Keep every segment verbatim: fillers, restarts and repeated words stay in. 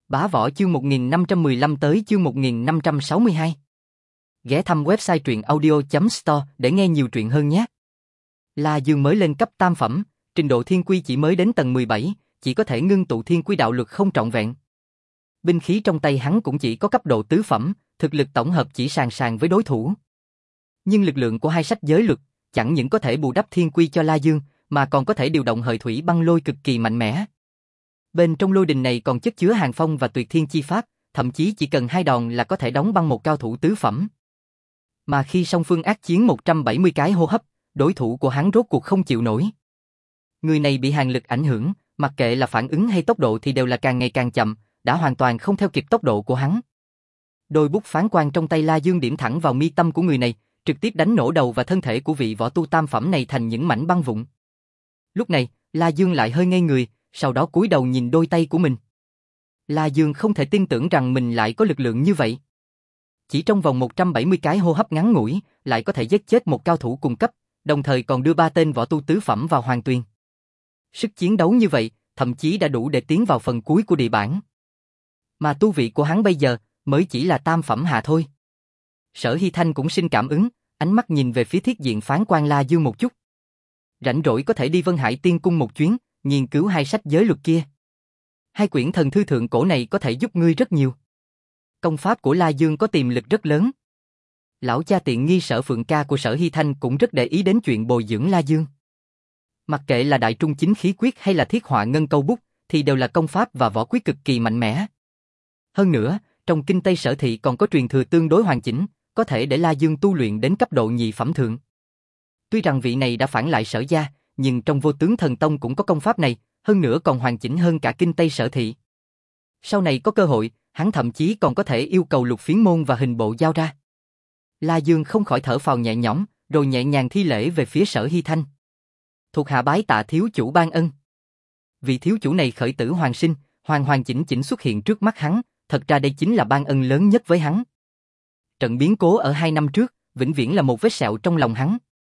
Bá Võ chương một nghìn năm trăm mười lăm tới chương một nghìn năm trăm sáu mươi hai. Ghé thăm website truyện audio chấm store để nghe nhiều truyện hơn nhé. La Dương mới lên cấp tam phẩm, trình độ thiên quy chỉ mới đến tầng mười bảy, chỉ có thể ngưng tụ thiên quy đạo luật không trọn vẹn. Binh khí trong tay hắn cũng chỉ có cấp độ tứ phẩm, thực lực tổng hợp chỉ sàn sàn với đối thủ. Nhưng lực lượng của hai sách giới luật chẳng những có thể bù đắp thiên quy cho La Dương, mà còn có thể điều động hợi thủy băng lôi cực kỳ mạnh mẽ. Bên trong lôi đình này còn chất chứa hàng phong và tuyệt thiên chi pháp, thậm chí chỉ cần hai đòn là có thể đóng băng một cao thủ tứ phẩm. Mà khi song phương ác chiến một trăm bảy mươi cái hô hấp, đối thủ của hắn rốt cuộc không chịu nổi. Người này bị hàn lực ảnh hưởng, mặc kệ là phản ứng hay tốc độ thì đều là càng ngày càng chậm, đã hoàn toàn không theo kịp tốc độ của hắn. Đôi bút phán quan trong tay La Dương điểm thẳng vào mi tâm của người này, trực tiếp đánh nổ đầu và thân thể của vị võ tu tam phẩm này thành những mảnh băng vụn. Lúc này, La Dương lại hơi ngây người, sau đó cúi đầu nhìn đôi tay của mình. La Dương không thể tin tưởng rằng mình lại có lực lượng như vậy. Chỉ trong vòng một trăm bảy mươi cái hô hấp ngắn ngủi, lại có thể giết chết một cao thủ cùng cấp, đồng thời còn đưa ba tên võ tu tứ phẩm vào hoàng tuyền. Sức chiến đấu như vậy, thậm chí đã đủ để tiến vào phần cuối của địa bản. Mà tu vị của hắn bây giờ, mới chỉ là tam phẩm hạ thôi. Sở Hy Thanh cũng sinh cảm ứng, ánh mắt nhìn về phía thiết diện phán quan La Dương một chút. Rảnh rỗi có thể đi Vân Hải Tiên Cung một chuyến, nghiên cứu hai sách giới luật kia. Hai quyển thần thư thượng cổ này có thể giúp ngươi rất nhiều. Công pháp của La Dương có tiềm lực rất lớn. Lão cha tiện nghi Sở Phượng ca của Sở Hy Thanh cũng rất để ý đến chuyện bồi dưỡng La Dương. Mặc kệ là Đại Trung Chính Khí Quyết hay là Thiết Họa Ngân Câu Bút, thì đều là công pháp và võ quyết cực kỳ mạnh mẽ. Hơn nữa, trong kinh Tây Sở Thị còn có truyền thừa tương đối hoàn chỉnh, có thể để La Dương tu luyện đến cấp độ nhị phẩm thượng. Tuy rằng vị này đã phản lại Sở gia, nhưng trong Vô Tướng Thần Tông cũng có công pháp này, hơn nữa còn hoàn chỉnh hơn cả kinh Tây Sở Thị. Sau này có cơ hội, hắn thậm chí còn có thể yêu cầu Lục Phiến Môn và Hình Bộ giao ra. La Dương không khỏi thở phào nhẹ nhõm, rồi nhẹ nhàng thi lễ về phía Sở Hy Thanh. Thuộc hạ bái tạ thiếu chủ ban ân. Vị thiếu chủ này khởi tử hoàn sinh, hoàn hoàn chỉnh chỉnh xuất hiện trước mắt hắn, thật ra đây chính là ban ân lớn nhất với hắn. Trận biến cố ở hai năm trước, vĩnh viễn là một vết sẹo trong lòng hắn.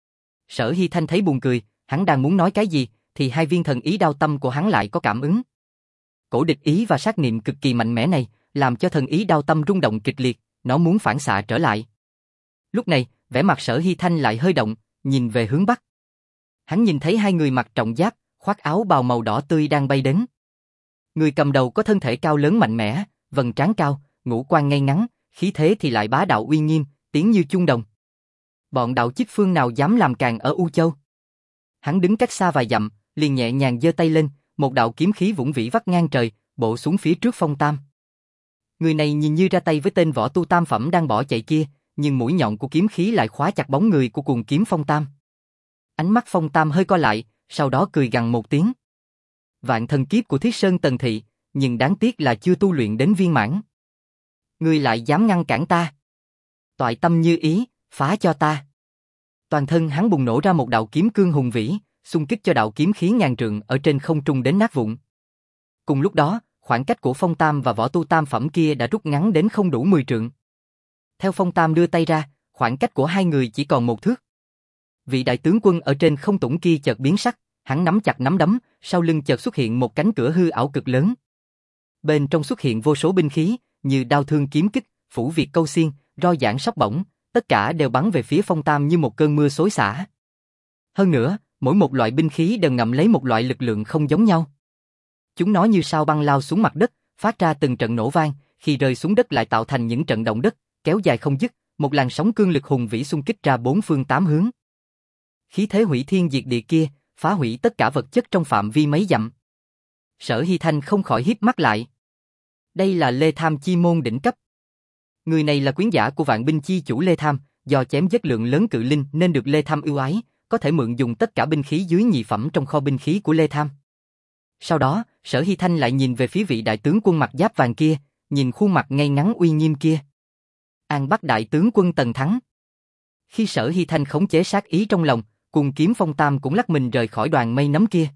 Sở Hy Thanh thấy buồn cười, hắn đang muốn nói cái gì, thì hai viên thần ý đao tâm của hắn lại có cảm ứng. Cổ địch ý và sát niệm cực kỳ mạnh mẽ này, làm cho thần ý đao tâm rung động kịch liệt, nó muốn phản xạ trở lại. Lúc này, vẻ mặt Sở Hy Thanh lại hơi động, nhìn về hướng bắc. Hắn nhìn thấy hai người mặc trọng giáp, khoác áo bào màu đỏ tươi đang bay đến. Người cầm đầu có thân thể cao lớn mạnh mẽ, vầng trán cao, ngũ quan ngay ngắn, khí thế thì lại bá đạo uy nghiêm, tiếng như chuông đồng. Bọn đạo chích phương nào dám làm càn ở U Châu? Hắn đứng cách xa vài dặm, liền nhẹ nhàng giơ tay lên, một đạo kiếm khí vũng vĩ vắt ngang trời, bổ xuống phía trước Phong Tam. Người này nhìn như ra tay với tên võ tu tam phẩm đang bỏ chạy kia, nhưng mũi nhọn của kiếm khí lại khóa chặt bóng người của cuồng kiếm Phong Tam. Ánh mắt Phong Tam hơi co lại, sau đó cười gằn một tiếng. Vạn thần kiếp của Thiết Sơn Tần Thị, nhưng đáng tiếc là chưa tu luyện đến viên mãn. Ngươi lại dám ngăn cản ta? Toại tâm như ý, phá cho ta. Toàn thân hắn bùng nổ ra một đạo kiếm cương hùng vĩ, xung kích cho đạo kiếm khí ngàn trượng ở trên không trung đến nát vụn. Cùng lúc đó, khoảng cách của Phong Tam và võ tu tam phẩm kia đã rút ngắn đến không đủ mười trượng. Theo Phong Tam đưa tay ra, khoảng cách của hai người chỉ còn một thước. Vị đại tướng quân ở trên không tủng kia chợt biến sắc, hắn nắm chặt nắm đấm, sau lưng chợt xuất hiện một cánh cửa hư ảo cực lớn. Bên trong xuất hiện vô số binh khí, như đao thương kiếm kích, phủ việt câu xiên, roi giảng sóc bổng, tất cả đều bắn về phía Phong Tam như một cơn mưa xối xả. Hơn nữa, mỗi một loại binh khí đều ngậm lấy một loại lực lượng không giống nhau. Chúng nó như sao băng lao xuống mặt đất, phát ra từng trận nổ vang, khi rơi xuống đất lại tạo thành những trận động đất, kéo dài không dứt, một làn sóng cương lực hùng vĩ xung kích ra bốn phương tám hướng. Khí thế hủy thiên diệt địa kia, phá hủy tất cả vật chất trong phạm vi mấy dặm. Sở Hy Thanh không khỏi híp mắt lại. Đây là Lê Tham chi môn đỉnh cấp. Người này là quyến giả của vạn binh chi chủ Lê Tham, do chém giết lượng lớn cự linh nên được Lê Tham ưu ái, có thể mượn dùng tất cả binh khí dưới nhị phẩm trong kho binh khí của Lê Tham. Sau đó, Sở Hy Thanh lại nhìn về phía vị đại tướng quân mặc giáp vàng kia, nhìn khuôn mặt ngay ngắn uy nghiêm kia. An Bắc đại tướng quân Tần Thắng. Khi Sở Hy Thanh khống chế sát ý trong lòng, cùng kiếm Phong Tam cũng lắc mình rời khỏi đoàn mây nấm kia.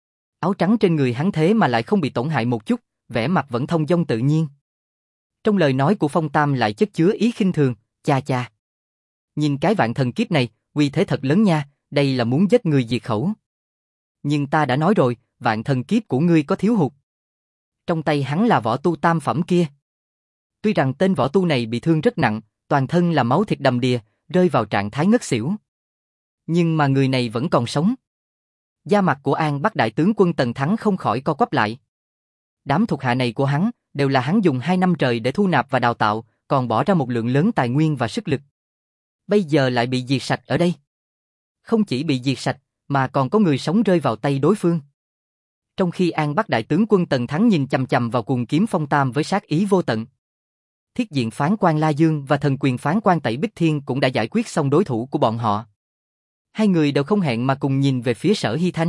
Áo trắng trên người hắn thế mà lại không bị tổn hại một chút, vẻ mặt vẫn thông dong tự nhiên. Trong lời nói của Phong Tam lại chất chứa ý khinh thường, cha cha. Nhìn cái vạn thần kiếp này, uy thế thật lớn nha, đây là muốn giết người diệt khẩu. Nhưng ta đã nói rồi, vạn thần kiếp của ngươi có thiếu hụt. Trong tay hắn là võ tu tam phẩm kia. Tuy rằng tên võ tu này bị thương rất nặng, toàn thân là máu thịt đầm đìa, rơi vào trạng thái ngất xỉu. Nhưng mà người này vẫn còn sống. Da mặt của An Bắc đại tướng quân Tần Thắng không khỏi co quắp lại. Đám thuộc hạ này của hắn, đều là hắn dùng hai năm trời để thu nạp và đào tạo, còn bỏ ra một lượng lớn tài nguyên và sức lực. Bây giờ lại bị diệt sạch ở đây. Không chỉ bị diệt sạch, mà còn có người sống rơi vào tay đối phương. Trong khi An Bắc đại tướng quân Tần Thắng nhìn chằm chằm vào cuồng kiếm phong tam với sát ý vô tận. Thiết diện phán quan La Dương và thần quyền phán quan Tẩy Bích Thiên cũng đã giải quyết xong đối thủ của bọn họ. Hai người đều không hẹn mà cùng nhìn về phía Sở Hy Thanh.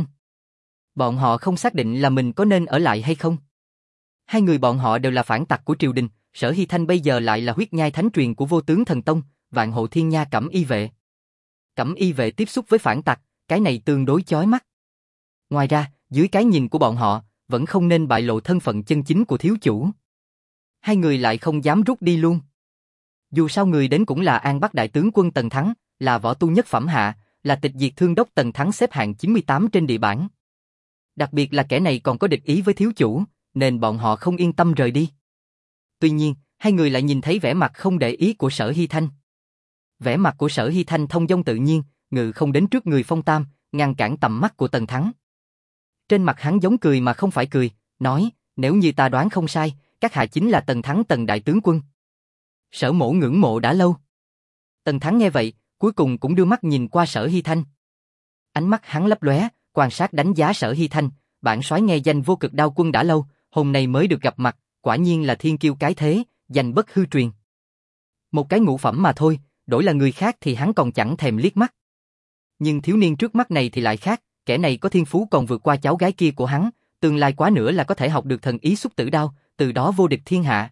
Bọn họ không xác định là mình có nên ở lại hay không. Hai người bọn họ đều là phản tặc của triều đình, Sở Hy Thanh bây giờ lại là huyết nhai thánh truyền của Vô Tướng Thần Tông, Vạn Hộ Thiên Nha Cẩm Y Vệ. Cẩm Y Vệ tiếp xúc với phản tặc, cái này tương đối chói mắt. Ngoài ra, dưới cái nhìn của bọn họ, vẫn không nên bại lộ thân phận chân chính của thiếu chủ. Hai người lại không dám rút đi luôn. Dù sao người đến cũng là An Bắc đại tướng quân Tần Thắng, là võ tu nhất phẩm hạ, là tịch diệt thương đốc Tần Thắng xếp hạng chín mươi tám trên địa bảng. Đặc biệt là kẻ này còn có địch ý với thiếu chủ, nên bọn họ không yên tâm rời đi. Tuy nhiên, hai người lại nhìn thấy vẻ mặt không để ý của Sở Hy Thanh. Vẻ mặt của Sở Hy Thanh thông dong tự nhiên, ngự không đến trước người Phong Tam, ngăn cản tầm mắt của Tần Thắng. Trên mặt hắn giống cười mà không phải cười, nói, nếu như ta đoán không sai, các hạ chính là Tần Thắng Tần đại tướng quân. Sở mỗ ngưỡng mộ đã lâu. Tần Thắng nghe vậy, cuối cùng cũng đưa mắt nhìn qua Sở Hy Thanh. Ánh mắt hắn lấp lóe, quan sát đánh giá Sở Hy Thanh, bản soái nghe danh Vô Cực Đao Quân đã lâu, hôm nay mới được gặp mặt, quả nhiên là thiên kiêu cái thế, danh bất hư truyền. Một cái ngũ phẩm mà thôi, đổi là người khác thì hắn còn chẳng thèm liếc mắt. Nhưng thiếu niên trước mắt này thì lại khác, kẻ này có thiên phú còn vượt qua cháu gái kia của hắn, tương lai quá nữa là có thể học được thần ý xúc tử đao, từ đó vô địch thiên hạ.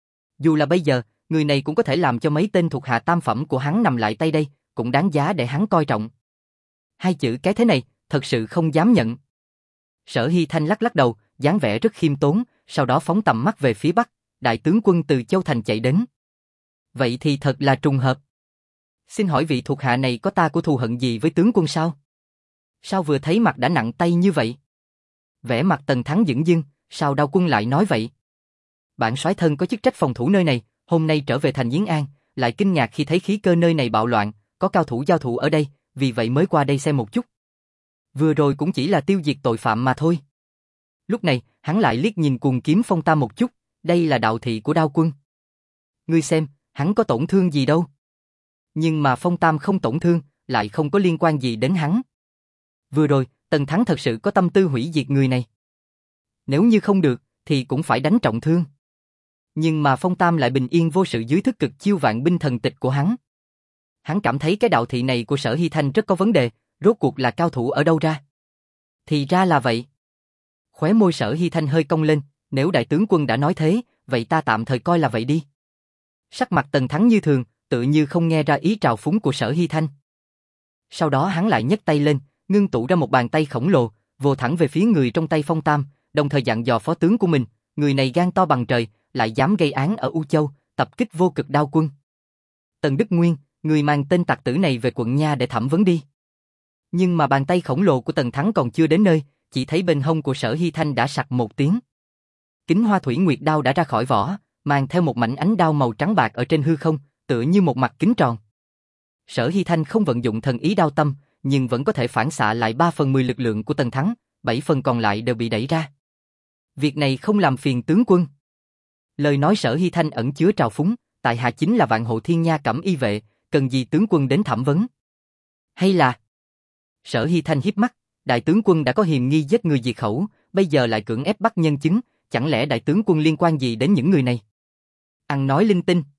Dù là bây giờ, người này cũng có thể làm cho mấy tên thuộc hạ tam phẩm của hắn nằm lại tay đây, cũng đáng giá để hắn coi trọng. Hai chữ cái thế này, thật sự không dám nhận. Sở Hy Thanh lắc lắc đầu, dáng vẻ rất khiêm tốn, sau đó phóng tầm mắt về phía bắc, đại tướng quân từ Châu Thành chạy đến. Vậy thì thật là trùng hợp. Xin hỏi vị thuộc hạ này có ta của thù hận gì với tướng quân sao? Sao vừa thấy mặt đã nặng tay như vậy? Vẻ mặt Tần Thắng dửng dưng, sao Đao Quân lại nói vậy? Bản soái thân có chức trách phòng thủ nơi này, hôm nay trở về thành Yến An, lại kinh ngạc khi thấy khí cơ nơi này bạo loạn, có cao thủ giao thủ ở đây, vì vậy mới qua đây xem một chút. Vừa rồi cũng chỉ là tiêu diệt tội phạm mà thôi. Lúc này, hắn lại liếc nhìn cuồng kiếm Phong Tam một chút, đây là đạo thị của Đao Quân. Ngươi xem, hắn có tổn thương gì đâu. Nhưng mà Phong Tam không tổn thương, lại không có liên quan gì đến hắn. Vừa rồi, Tần Thắng thật sự có tâm tư hủy diệt người này. Nếu như không được, thì cũng phải đánh trọng thương. Nhưng mà Phong Tam lại bình yên vô sự dưới thức cực chiêu vạn binh thần tịch của hắn. Hắn cảm thấy cái đạo thị này của Sở Hy Thanh rất có vấn đề, rốt cuộc là cao thủ ở đâu ra? Thì ra là vậy. Khóe môi Sở Hy Thanh hơi cong lên, nếu đại tướng quân đã nói thế, vậy ta tạm thời coi là vậy đi. Sắc mặt Tần Thắng như thường, tự như không nghe ra ý trào phúng của Sở Hy Thanh. Sau đó hắn lại nhấc tay lên, ngưng tụ ra một bàn tay khổng lồ, vồ thẳng về phía người trong tay Phong Tam, đồng thời dặn dò phó tướng của mình, người này gan to bằng trời, lại dám gây án ở U Châu, tập kích Vô Cực Đao Quân. Tần Đức Nguyên, người mang tên tặc tử này về quận Nha để thẩm vấn đi. Nhưng mà bàn tay khổng lồ của Tần Thắng còn chưa đến nơi, chỉ thấy bên hông của Sở Hy Thanh đã sặc một tiếng. Kính Hoa Thủy Nguyệt đao đã ra khỏi vỏ, mang theo một mảnh ánh đao màu trắng bạc ở trên hư không, tựa như một mặt kính tròn. Sở Hy Thanh không vận dụng thần ý đao tâm, nhưng vẫn có thể phản xạ lại ba phần mười lực lượng của Tần Thắng, bảy phần còn lại đều bị đẩy ra. Việc này không làm phiền tướng quân. Lời nói Sở Hy Thanh ẩn chứa trào phúng, tại hạ chính là Vạn Hộ Thiên Nha Cẩm Y Vệ, cần gì tướng quân đến thẩm vấn? Hay là... Sở Hy Thanh hiếp mắt, đại tướng quân đã có hiềm nghi giết người diệt khẩu, bây giờ lại cưỡng ép bắt nhân chứng, chẳng lẽ đại tướng quân liên quan gì đến những người này? Ăn nói linh tinh.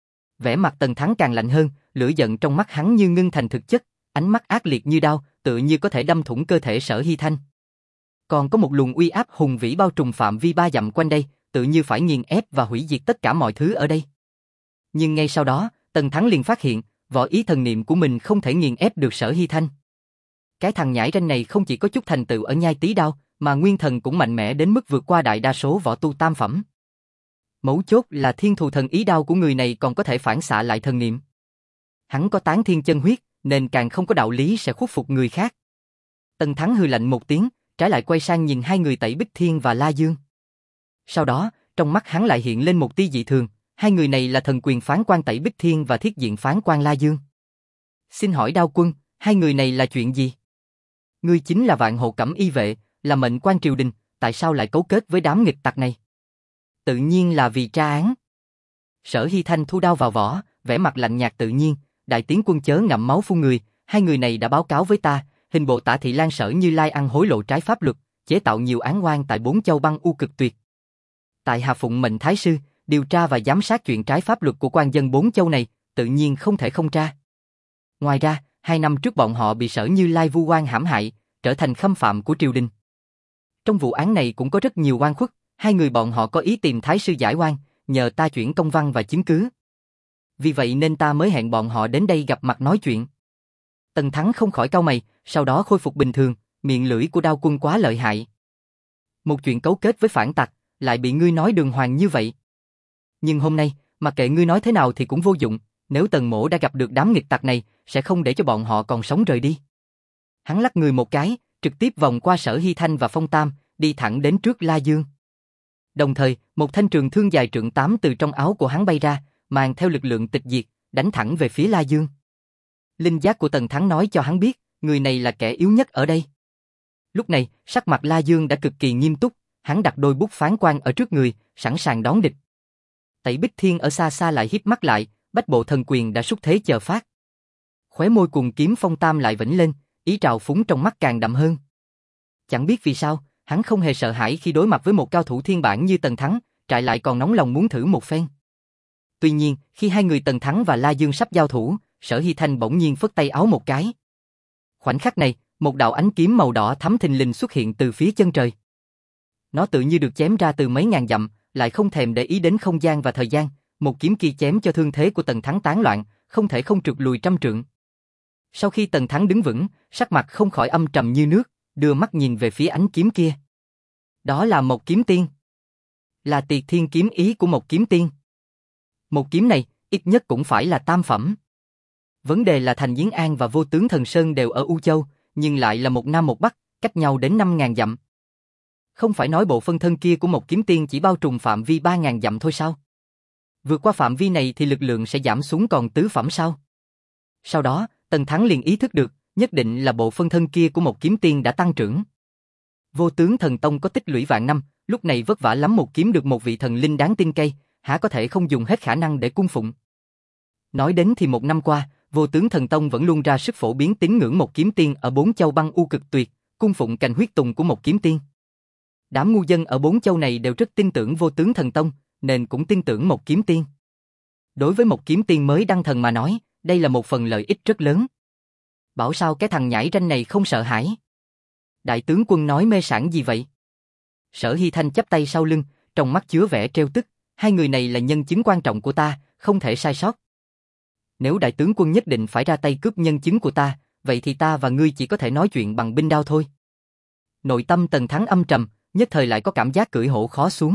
Vẻ mặt Tần Thắng càng lạnh hơn, lửa giận trong mắt hắn như ngưng thành thực chất, ánh mắt ác liệt như đao, tựa như có thể đâm thủng cơ thể Sở Hy Thanh. Còn có một luồng uy áp hùng vĩ bao trùm phạm vi ba dặm quanh đây, tự như phải nghiền ép và hủy diệt tất cả mọi thứ ở đây. Nhưng ngay sau đó, Tần Thắng liền phát hiện, võ ý thần niệm của mình không thể nghiền ép được Sở Hy Thanh. Cái thằng nhãi ranh này không chỉ có chút thành tựu ở nhai tí đao, mà nguyên thần cũng mạnh mẽ đến mức vượt qua đại đa số võ tu tam phẩm. Mấu chốt là thiên thù thần ý đao của người này còn có thể phản xạ lại thần niệm. Hắn có tán thiên chân huyết, nên càng không có đạo lý sẽ khuất phục người khác. Tần Thắng hừ lạnh một tiếng, trái lại quay sang nhìn hai người Tẩy Bích Thiên và La Dương. Sau đó, trong mắt hắn lại hiện lên một tia dị thường, hai người này là thần quyền phán quan Tẩy Bích Thiên và thiết diện phán quan La Dương. Xin hỏi Đao Quân, hai người này là chuyện gì? Ngươi chính là Vạn Hộ Cẩm Y vệ, là mệnh quan triều đình, tại sao lại cấu kết với đám nghịch tặc này? Tự nhiên là vì tra án. Sở Hy Thanh thu đao vào vỏ, vẻ mặt lạnh nhạt tự nhiên, đại tiến quân chớ ngậm máu phun người, hai người này đã báo cáo với ta, hình bộ Tả Thị Lan Sở Như Lai ăn hối lộ trái pháp luật, chế tạo nhiều án oan tại bốn châu băng u cực tuyệt. Tại hạ phụng mệnh Thái sư, điều tra và giám sát chuyện trái pháp luật của quan dân bốn châu này, tự nhiên không thể không tra. Ngoài ra, hai năm trước bọn họ bị Sở Như Lai vu oan hãm hại, trở thành khâm phạm của triều đình. Trong vụ án này cũng có rất nhiều oan khuất, hai người bọn họ có ý tìm Thái sư giải oan, nhờ ta chuyển công văn và chứng cứ. Vì vậy nên ta mới hẹn bọn họ đến đây gặp mặt nói chuyện. Tần Thắng không khỏi cau mày, sau đó khôi phục bình thường, miệng lưỡi của Đao Quân quá lợi hại. Một chuyện cấu kết với phản tặc, lại bị ngươi nói đường hoàng như vậy. Nhưng hôm nay, mặc kệ ngươi nói thế nào thì cũng vô dụng, nếu Tần Mỗ đã gặp được đám nghịch tặc này, sẽ không để cho bọn họ còn sống rời đi. Hắn lắc người một cái, trực tiếp vòng qua Sở Hy Thanh và Phong Tam, đi thẳng đến trước La Dương. Đồng thời, một thanh trường thương dài trượng tám từ trong áo của hắn bay ra, mang theo lực lượng tịch diệt, đánh thẳng về phía La Dương. Linh giác của Tần Thắng nói cho hắn biết, người này là kẻ yếu nhất ở đây. Lúc này, sắc mặt La Dương đã cực kỳ nghiêm túc, hắn đặt đôi bút phán quan ở trước người, sẵn sàng đón địch. Tẩy Bích Thiên ở xa xa lại híp mắt lại, bách bộ thần quyền đã xúc thế chờ phát. Khóe môi cuồng kiếm Phong Tam lại vĩnh lên, ý trào phúng trong mắt càng đậm hơn. Chẳng biết vì sao, hắn không hề sợ hãi khi đối mặt với một cao thủ thiên bản như Tần Thắng, trái lại còn nóng lòng muốn thử một phen. Tuy nhiên, khi hai người Tần Thắng và La Dương sắp giao thủ, Sở Hy Thanh bỗng nhiên phất tay áo một cái. Khoảnh khắc này, một đạo ánh kiếm màu đỏ thắm thình lình xuất hiện từ phía chân trời. Nó tự như được chém ra từ mấy ngàn dặm, lại không thèm để ý đến không gian và thời gian, một kiếm kia chém cho thương thế của Tần Thắng tán loạn, không thể không trượt lùi trăm trượng. Sau khi Tần Thắng đứng vững, sắc mặt không khỏi âm trầm như nước, đưa mắt nhìn về phía ánh kiếm kia. Đó là một kiếm tiên. Là Tiệt Thiên kiếm ý của một kiếm tiên. Một kiếm này, ít nhất cũng phải là tam phẩm. Vấn đề là Thành Diến An và Vô Tướng Thần Sơn đều ở U Châu, nhưng lại là một nam một bắc, cách nhau đến năm ngàn dặm. Không phải nói bộ phân thân kia của một kiếm tiên chỉ bao trùm phạm vi ba ngàn dặm thôi sao? Vượt qua phạm vi này thì lực lượng sẽ giảm xuống còn tứ phẩm sao? Sau đó, Tần Thắng liền ý thức được, nhất định là bộ phân thân kia của một kiếm tiên đã tăng trưởng. Vô Tướng Thần Tông có tích lũy vạn năm, lúc này vất vả lắm một kiếm được một vị thần linh đáng tin cậy, há có thể không dùng hết khả năng để cung phụng. Nói đến thì một năm qua, Vô Tướng Thần Tông vẫn luôn ra sức phổ biến tín ngưỡng một kiếm tiên ở bốn châu băng u cực tuyệt, cung phụng cành huyết tùng của một kiếm tiên. Đám ngu dân ở bốn châu này đều rất tin tưởng Vô Tướng Thần Tông, nên cũng tin tưởng một kiếm tiên. Đối với một kiếm tiên mới đăng thần mà nói, đây là một phần lợi ích rất lớn. Bảo sao cái thằng nhãi ranh này không sợ hãi? Đại tướng quân nói mê sảng gì vậy? Sở Hy Thanh chắp tay sau lưng, trong mắt chứa vẻ trêu tức, hai người này là nhân chứng quan trọng của ta, không thể sai sót. Nếu đại tướng quân nhất định phải ra tay cướp nhân chứng của ta, vậy thì ta và ngươi chỉ có thể nói chuyện bằng binh đao thôi. Nội tâm Tần Thắng âm trầm, nhất thời lại có cảm giác cưỡi hổ khó xuống.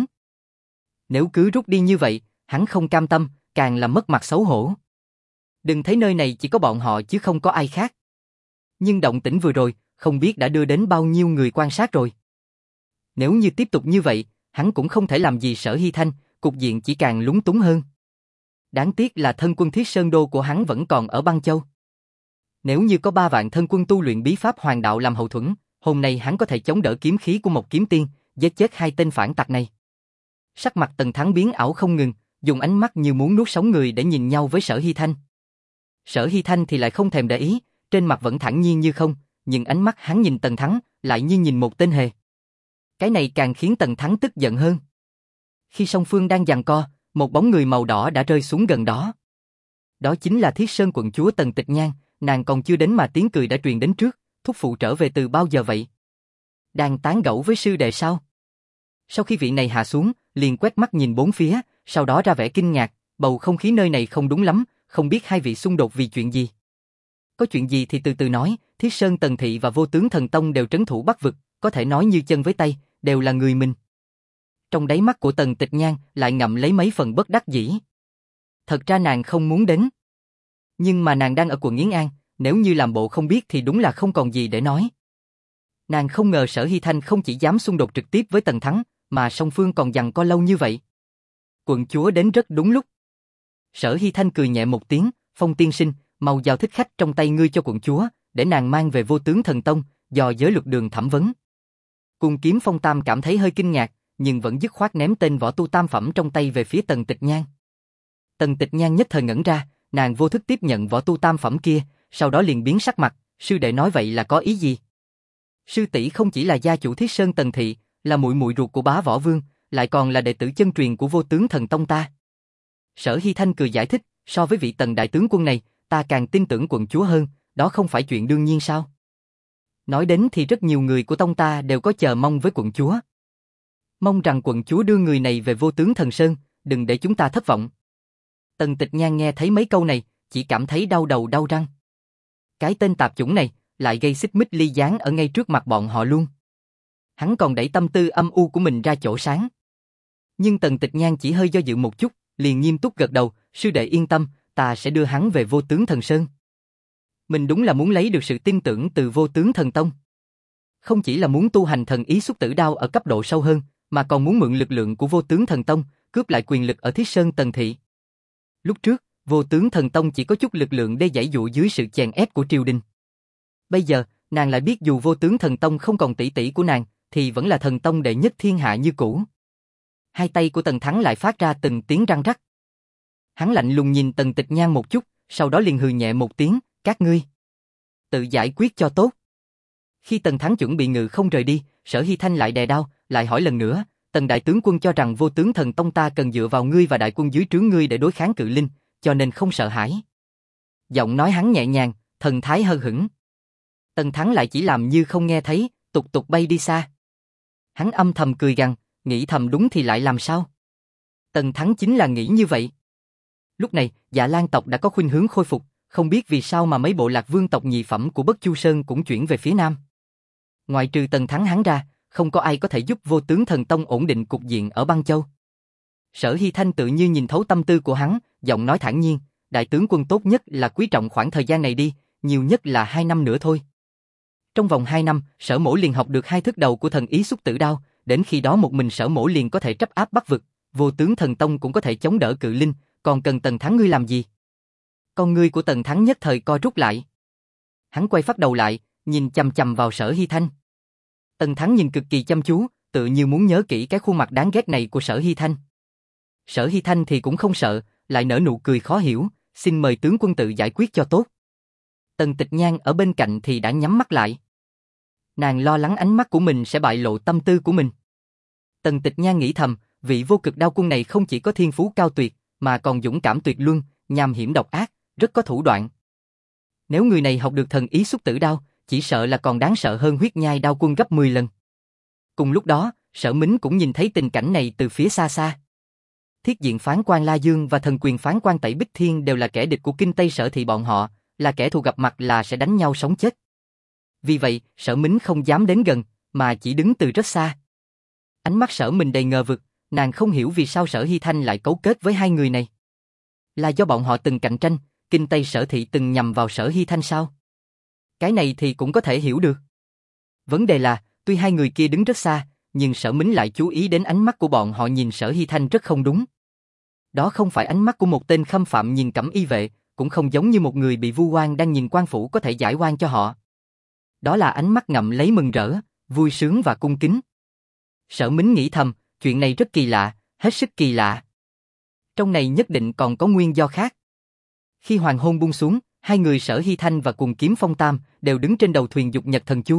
Nếu cứ rút đi như vậy, hắn không cam tâm, càng là mất mặt xấu hổ. Đừng thấy nơi này chỉ có bọn họ chứ không có ai khác. Nhưng động tĩnh vừa rồi, không biết đã đưa đến bao nhiêu người quan sát rồi. Nếu như tiếp tục như vậy, hắn cũng không thể làm gì Sở Hy Thanh, cục diện chỉ càng lúng túng hơn. Đáng tiếc là thân quân Thiết Sơn Đô của hắn vẫn còn ở băng châu. Nếu như có ba vạn thân quân tu luyện bí pháp hoàng đạo làm hậu thuẫn, hôm nay hắn có thể chống đỡ kiếm khí của một kiếm tiên, giết chết hai tên phản tặc này. Sắc mặt Tần Thắng biến ảo không ngừng, dùng ánh mắt như muốn nuốt sống người để nhìn nhau với Sở Hy Thanh. Sở Hy Thanh thì lại không thèm để ý, trên mặt vẫn thản nhiên như không, nhưng ánh mắt hắn nhìn Tần Thắng lại như nhìn một tên hề. Cái này càng khiến Tần Thắng tức giận hơn. Khi song phương đang giằng co, một bóng người màu đỏ đã rơi xuống gần đó. Đó chính là Thiết Sơn quận chúa Tần Tịch Nhan, nàng còn chưa đến mà tiếng cười đã truyền đến trước, thúc phụ trở về từ bao giờ vậy? Đang tán gẫu với sư đệ sao? Sau khi vị này hạ xuống, liền quét mắt nhìn bốn phía, sau đó ra vẻ kinh ngạc, bầu không khí nơi này không đúng lắm, không biết hai vị xung đột vì chuyện gì. Có chuyện gì thì từ từ nói, Thiết Sơn Tần Thị và Vô Tướng Thần Tông đều trấn thủ Bắc vực, có thể nói như chân với tay, đều là người mình. Trong đáy mắt của Tần Tịch Nhan lại ngậm lấy mấy phần bất đắc dĩ. Thật ra nàng không muốn đến. Nhưng mà nàng đang ở quận Yến An, nếu như làm bộ không biết thì đúng là không còn gì để nói. Nàng không ngờ Sở Hy Thanh không chỉ dám xung đột trực tiếp với Tần Thắng, mà song phương còn giằng co lâu như vậy. Quận chúa đến rất đúng lúc. Sở Hy Thanh cười nhẹ một tiếng, Phong tiên sinh, mau giao thích khách trong tay ngươi cho quận chúa, để nàng mang về Vô Tướng Thần Tông, do giới luật đường thẩm vấn. Cung Kiếm Phong Tam cảm thấy hơi kinh ngạc, nhưng vẫn dứt khoát ném tên võ tu tam phẩm trong tay về phía Tần Tịch Nhan. Tần Tịch Nhan nhất thời ngẩn ra, nàng vô thức tiếp nhận võ tu tam phẩm kia, sau đó liền biến sắc mặt, sư đệ nói vậy là có ý gì? Sư tỷ không chỉ là gia chủ Thiết Sơn Tần Thị, là muội muội ruột của bá võ vương, lại còn là đệ tử chân truyền của Vô Tướng Thần Tông ta. Sở Hy Thanh cười giải thích, so với vị Tần đại tướng quân này, ta càng tin tưởng quận chúa hơn, đó không phải chuyện đương nhiên sao? Nói đến thì rất nhiều người của tông ta đều có chờ mong với quận chúa. Mong rằng quận chúa đưa người này về Vô Tướng Thần Sơn, đừng để chúng ta thất vọng. Tần Tịch Nhan nghe thấy mấy câu này, chỉ cảm thấy đau đầu đau răng. Cái tên tạp chủng này, lại gây xích mích ly gián ở ngay trước mặt bọn họ luôn. Hắn còn đẩy tâm tư âm u của mình ra chỗ sáng. Nhưng Tần Tịch Nhan chỉ hơi do dự một chút, liền nghiêm túc gật đầu, sư đệ yên tâm, ta sẽ đưa hắn về Vô Tướng Thần Sơn. Mình đúng là muốn lấy được sự tin tưởng từ Vô Tướng Thần Tông. Không chỉ là muốn tu hành thần ý xuất tử đao ở cấp độ sâu hơn, mà còn muốn mượn lực lượng của Vô Tướng Thần Tông, cướp lại quyền lực ở Thiết Sơn Tần Thị. Lúc trước, Vô Tướng Thần Tông chỉ có chút lực lượng để giãy dụ dưới sự chèn ép của triều đình. Bây giờ, nàng lại biết dù Vô Tướng Thần Tông không còn tỷ tỷ của nàng, thì vẫn là thần tông đệ nhất thiên hạ như cũ. Hai tay của Tần Thắng lại phát ra từng tiếng răng rắc. Hắn lạnh lùng nhìn Tần Tịch Nhan một chút, sau đó liền hừ nhẹ một tiếng, các ngươi tự giải quyết cho tốt. Khi Tần Thắng chuẩn bị ngự không rời đi, Sở Hy Thanh lại đè đao, lại hỏi lần nữa, Tần đại tướng quân cho rằng Vô Tướng Thần Tông ta cần dựa vào ngươi và đại quân dưới trướng ngươi để đối kháng cự linh, cho nên không sợ hãi. Giọng nói hắn nhẹ nhàng, thần thái hờ hững. Tần Thắng lại chỉ làm như không nghe thấy, tục tục bay đi xa. Hắn âm thầm cười gằn, nghĩ thầm đúng thì lại làm sao? Tần Thắng chính là nghĩ như vậy. Lúc này, Dạ Lan tộc đã có khuynh hướng khôi phục, không biết vì sao mà mấy bộ lạc vương tộc nhị phẩm của Bất Chu Sơn cũng chuyển về phía nam. Ngoại trừ Tần Thắng hắn ra, không có ai có thể giúp Vô Tướng Thần Tông ổn định cục diện ở Băng Châu. Sở Hy Thanh tự như nhìn thấu tâm tư của hắn, giọng nói thản nhiên, đại tướng quân tốt nhất là quý trọng khoảng thời gian này đi, nhiều nhất là hai năm nữa thôi. Trong vòng hai năm, Sở Mỗ liền học được hai thức đầu của thần ý xuất tử đao, đến khi đó một mình Sở Mỗ liền có thể trấn áp Bắc vực, Vô Tướng Thần Tông cũng có thể chống đỡ cự linh, còn cần Tần Thắng ngươi làm gì? Con ngươi của Tần Thắng nhất thời co rút lại. Hắn quay phát đầu lại, nhìn chằm chằm vào Sở Hy Thanh. Tần Thắng nhìn cực kỳ chăm chú, tự như muốn nhớ kỹ cái khuôn mặt đáng ghét này của Sở Hy Thanh. Sở Hy Thanh thì cũng không sợ, lại nở nụ cười khó hiểu, xin mời tướng quân tự giải quyết cho tốt. Tần Tịch Nhan ở bên cạnh thì đã nhắm mắt lại. Nàng lo lắng ánh mắt của mình sẽ bại lộ tâm tư của mình. Tần Tịch Nhan nghĩ thầm, vị vô cực đao quân này không chỉ có thiên phú cao tuyệt, mà còn dũng cảm tuyệt luân, nham hiểm độc ác, rất có thủ đoạn. Nếu người này học được thần ý xuất tử đao, chỉ sợ là còn đáng sợ hơn huyết nhai đao quân gấp mười lần. Cùng lúc đó, Sở Mính cũng nhìn thấy tình cảnh này từ phía xa xa. Thiết diện phán quan La Dương và thần quyền phán quan Tẩy Bích Thiên đều là kẻ địch của Kinh Tây Sở Thị bọn họ, là kẻ thù gặp mặt là sẽ đánh nhau sống chết. Vì vậy, Sở Mính không dám đến gần, mà chỉ đứng từ rất xa. Ánh mắt Sở mình đầy ngờ vực, nàng không hiểu vì sao Sở Hy Thanh lại cấu kết với hai người này. Là do bọn họ từng cạnh tranh, Kinh Tây Sở Thị từng nhằm vào Sở Hy Thanh sao? Cái này thì cũng có thể hiểu được. Vấn đề là, tuy hai người kia đứng rất xa, nhưng Sở Mính lại chú ý đến ánh mắt của bọn họ nhìn Sở Hy Thanh rất không đúng. Đó không phải ánh mắt của một tên khâm phạm nhìn Cẩm Y vệ, cũng không giống như một người bị vu oan đang nhìn quan phủ có thể giải oan cho họ. Đó là ánh mắt ngậm lấy mừng rỡ, vui sướng và cung kính. Sở Mính nghĩ thầm, chuyện này rất kỳ lạ, hết sức kỳ lạ. Trong này nhất định còn có nguyên do khác. Khi hoàng hôn buông xuống, hai người Sở Hy Thanh và Cùng Kiếm Phong Tam đều đứng trên đầu thuyền Dục Nhật Thần Chu.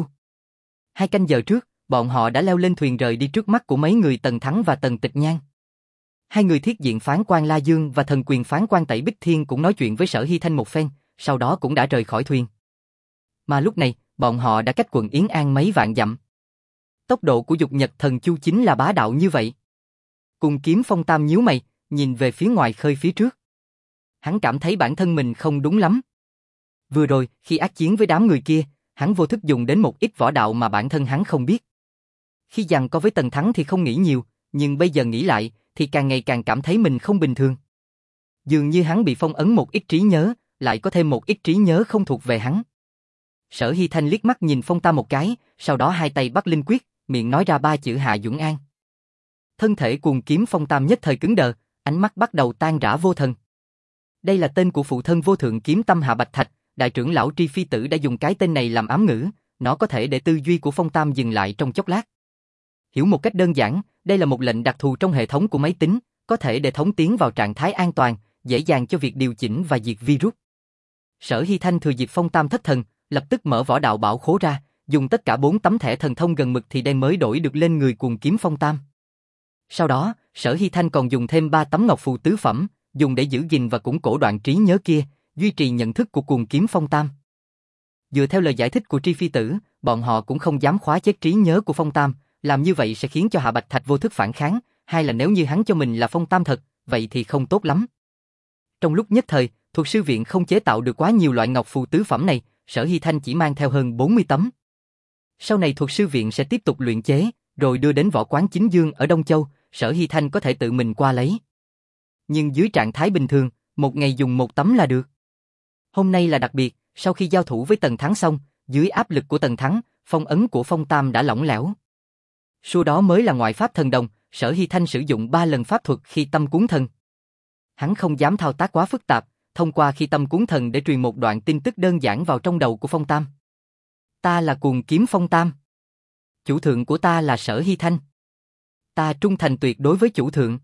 Hai canh giờ trước, bọn họ đã leo lên thuyền rời đi trước mắt của mấy người Tần Thắng và Tần Tịch Nhan. Hai người thiết diện phán quan La Dương và thần quyền phán quan Tẩy Bích Thiên cũng nói chuyện với Sở Hy Thanh một phen, sau đó cũng đã rời khỏi thuyền. Mà lúc này, bọn họ đã cách quận Yến An mấy vạn dặm. Tốc độ của Dục Nhật Thần Chu chính là bá đạo như vậy. Cùng Kiếm Phong Tam nhíu mày, nhìn về phía ngoài khơi phía trước. Hắn cảm thấy bản thân mình không đúng lắm. Vừa rồi, khi ác chiến với đám người kia, hắn vô thức dùng đến một ít võ đạo mà bản thân hắn không biết. Khi giằng co với Tần Thắng thì không nghĩ nhiều, nhưng bây giờ nghĩ lại, thì càng ngày càng cảm thấy mình không bình thường. Dường như hắn bị phong ấn một ít trí nhớ, lại có thêm một ít trí nhớ không thuộc về hắn. Sở Hy Thanh liếc mắt nhìn Phong Tam một cái, sau đó hai tay bắt linh quyết, miệng nói ra ba chữ Hạ Dũng An. Thân thể Cuồng Kiếm Phong Tam nhất thời cứng đờ, ánh mắt bắt đầu tan rã vô thần. Đây là tên của phụ thân vô thượng kiếm tâm Hạ Bạch Thạch, đại trưởng lão Tri Phi Tử đã dùng cái tên này làm ám ngữ, nó có thể để tư duy của Phong Tam dừng lại trong chốc lát. Hiểu một cách đơn giản, đây là một lệnh đặc thù trong hệ thống của máy tính, có thể để thống tiến vào trạng thái an toàn, dễ dàng cho việc điều chỉnh và diệt virus. Sở Hy Thanh thừa dịp Phong Tam thất thần, lập tức mở võ đạo bảo khố ra, dùng tất cả bốn tấm thẻ thần thông gần mực thì đen mới đổi được lên người Cuồng Kiếm Phong Tam. Sau đó, Sở Hy Thanh còn dùng thêm ba tấm ngọc phù tứ phẩm, dùng để giữ gìn và củng cổ đoạn trí nhớ kia, duy trì nhận thức của Cuồng Kiếm Phong Tam. Dựa theo lời giải thích của Tri Phi Tử, bọn họ cũng không dám khóa chết trí nhớ của Phong Tam, làm như vậy sẽ khiến cho Hạ Bạch Thạch vô thức phản kháng, hay là nếu như hắn cho mình là Phong Tam thật, vậy thì không tốt lắm. Trong lúc nhất thời, thuật sư viện không chế tạo được quá nhiều loại ngọc phù tứ phẩm này, Sở Hy Thanh chỉ mang theo hơn bốn mươi tấm. Sau này thuật sư viện sẽ tiếp tục luyện chế, rồi đưa đến võ quán Chính Dương ở Đông Châu, Sở Hy Thanh có thể tự mình qua lấy. Nhưng dưới trạng thái bình thường, một ngày dùng một tấm là được. Hôm nay là đặc biệt, sau khi giao thủ với Tần Thắng xong, dưới áp lực của Tần Thắng, phong ấn của Phong Tam đã lỏng lẻo. Sau đó mới là ngoại pháp thần đồng, Sở Hy Thanh sử dụng ba lần pháp thuật khi tâm cuốn thần. Hắn không dám thao tác quá phức tạp, thông qua khi tâm cuốn thần để truyền một đoạn tin tức đơn giản vào trong đầu của Phong Tam. Ta là Cuồng Kiếm Phong Tam. Chủ thượng của ta là Sở Hy Thanh. Ta trung thành tuyệt đối với chủ thượng.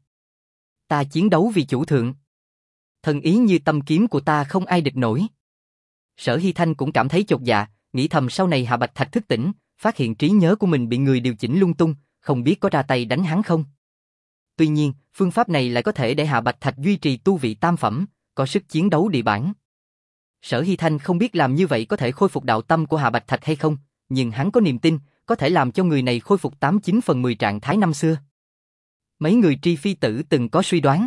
Ta chiến đấu vì chủ thượng. Thần ý như tâm kiếm của ta không ai địch nổi. Sở Hy Thanh cũng cảm thấy chột dạ, nghĩ thầm sau này Hạ Bạch Thạch thức tỉnh, phát hiện trí nhớ của mình bị người điều chỉnh lung tung, không biết có ra tay đánh hắn không. Tuy nhiên, phương pháp này lại có thể để Hạ Bạch Thạch duy trì tu vị tam phẩm, có sức chiến đấu địa bản. Sở Hy Thanh không biết làm như vậy có thể khôi phục đạo tâm của Hạ Bạch Thạch hay không, nhưng hắn có niềm tin, có thể làm cho người này khôi phục tám chín phần mười trạng thái năm xưa. Mấy người Tri Phi Tử từng có suy đoán.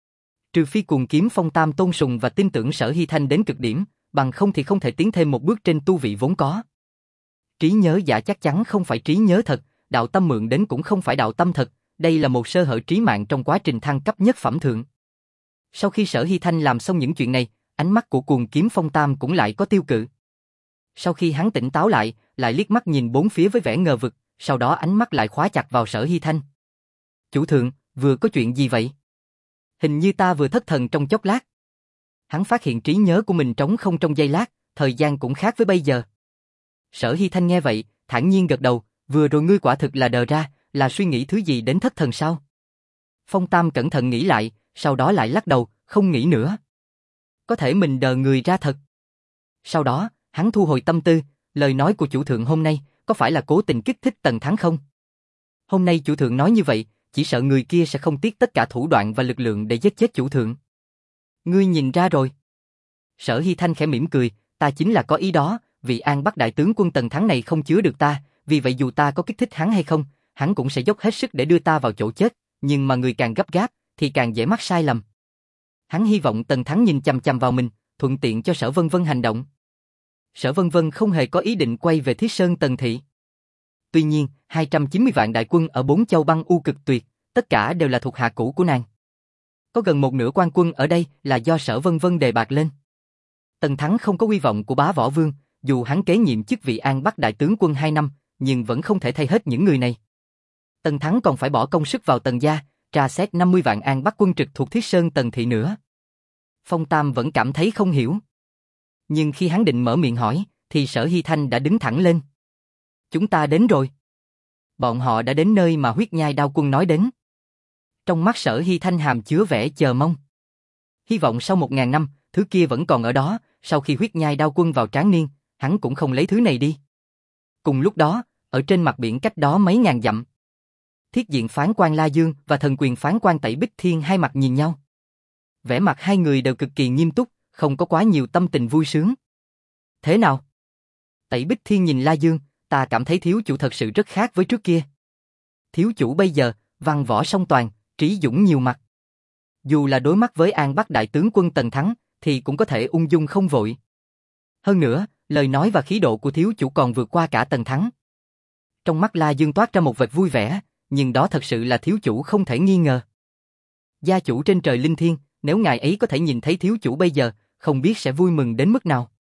Trừ phi Cuồng Kiếm Phong Tam tôn sùng và tin tưởng Sở Hy Thanh đến cực điểm, bằng không thì không thể tiến thêm một bước trên tu vị vốn có. Trí nhớ giả chắc chắn không phải trí nhớ thật, đạo tâm mượn đến cũng không phải đạo tâm thật, đây là một sơ hở trí mạng trong quá trình thăng cấp nhất phẩm thượng. Sau khi Sở Hy Thanh làm xong những chuyện này, ánh mắt của Cuồng Kiếm Phong Tam cũng lại có tiêu cự. Sau khi hắn tỉnh táo lại, lại liếc mắt nhìn bốn phía với vẻ ngờ vực, sau đó ánh mắt lại khóa chặt vào Sở Hy Thanh. Chủ thượng, vừa có chuyện gì vậy? Hình như ta vừa thất thần trong chốc lát. Hắn phát hiện trí nhớ của mình trống không trong giây lát, thời gian cũng khác với bây giờ. Sở Hy Thanh nghe vậy, thản nhiên gật đầu, vừa rồi ngươi quả thực là đờ ra, là suy nghĩ thứ gì đến thất thần sao? Phong Tam cẩn thận nghĩ lại, sau đó lại lắc đầu, không nghĩ nữa. Có thể mình đờ người ra thật. Sau đó, hắn thu hồi tâm tư, lời nói của chủ thượng hôm nay, có phải là cố tình kích thích Tần Thắng không? Hôm nay chủ thượng nói như vậy, chỉ sợ người kia sẽ không tiếc tất cả thủ đoạn và lực lượng để giết chết chủ thượng. Ngươi nhìn ra rồi. Sở Hy Thanh khẽ mỉm cười, ta chính là có ý đó, vì An Bắc đại tướng quân Tần Thắng này không chứa được ta, vì vậy dù ta có kích thích hắn hay không, hắn cũng sẽ dốc hết sức để đưa ta vào chỗ chết, nhưng mà người càng gấp gáp, thì càng dễ mắc sai lầm. Hắn hy vọng Tần Thắng nhìn chằm chằm vào mình, thuận tiện cho Sở Vân Vân hành động. Sở Vân Vân không hề có ý định quay về Thiết Sơn Tần Thị. Tuy nhiên, hai trăm chín mươi vạn đại quân ở bốn châu băng u cực tuyệt, tất cả đều là thuộc hạ cũ của nàng. Có gần một nửa quan quân ở đây là do Sở Vân Vân đề bạt lên. Tần Thắng không có uy vọng của bá võ vương, dù hắn kế nhiệm chức vị An Bắc đại tướng quân hai năm, nhưng vẫn không thể thay hết những người này. Tần Thắng còn phải bỏ công sức vào Tần gia, tra xét năm mươi vạn An Bắc quân trực thuộc Thiết Sơn Tần Thị nữa. Phong Tam vẫn cảm thấy không hiểu. Nhưng khi hắn định mở miệng hỏi, thì Sở Hy Thanh đã đứng thẳng lên. Chúng ta đến rồi. Bọn họ đã đến nơi mà huyết nhai đao quân nói đến. Trong mắt Sở Hy Thanh hàm chứa vẻ chờ mong. Hy vọng sau một ngàn năm, thứ kia vẫn còn ở đó, sau khi huyết nhai đao quân vào tráng niên, hắn cũng không lấy thứ này đi. Cùng lúc đó, ở trên mặt biển cách đó mấy ngàn dặm, Thiết diện phán quan La Dương và thần quyền phán quan Tẩy Bích Thiên hai mặt nhìn nhau. Vẻ mặt hai người đều cực kỳ nghiêm túc, không có quá nhiều tâm tình vui sướng. Thế nào? Tẩy Bích Thiên nhìn La Dương, ta cảm thấy thiếu chủ thật sự rất khác với trước kia. Thiếu chủ bây giờ, văn võ song toàn, trí dũng nhiều mặt. Dù là đối mắt với An Bắc đại tướng quân Tần Thắng, thì cũng có thể ung dung không vội. Hơn nữa, lời nói và khí độ của thiếu chủ còn vượt qua cả Tần Thắng. Trong mắt La Dương toát ra một vệt vui vẻ, nhưng đó thật sự là thiếu chủ không thể nghi ngờ. Gia chủ trên trời linh thiêng, nếu ngài ấy có thể nhìn thấy thiếu chủ bây giờ, không biết sẽ vui mừng đến mức nào.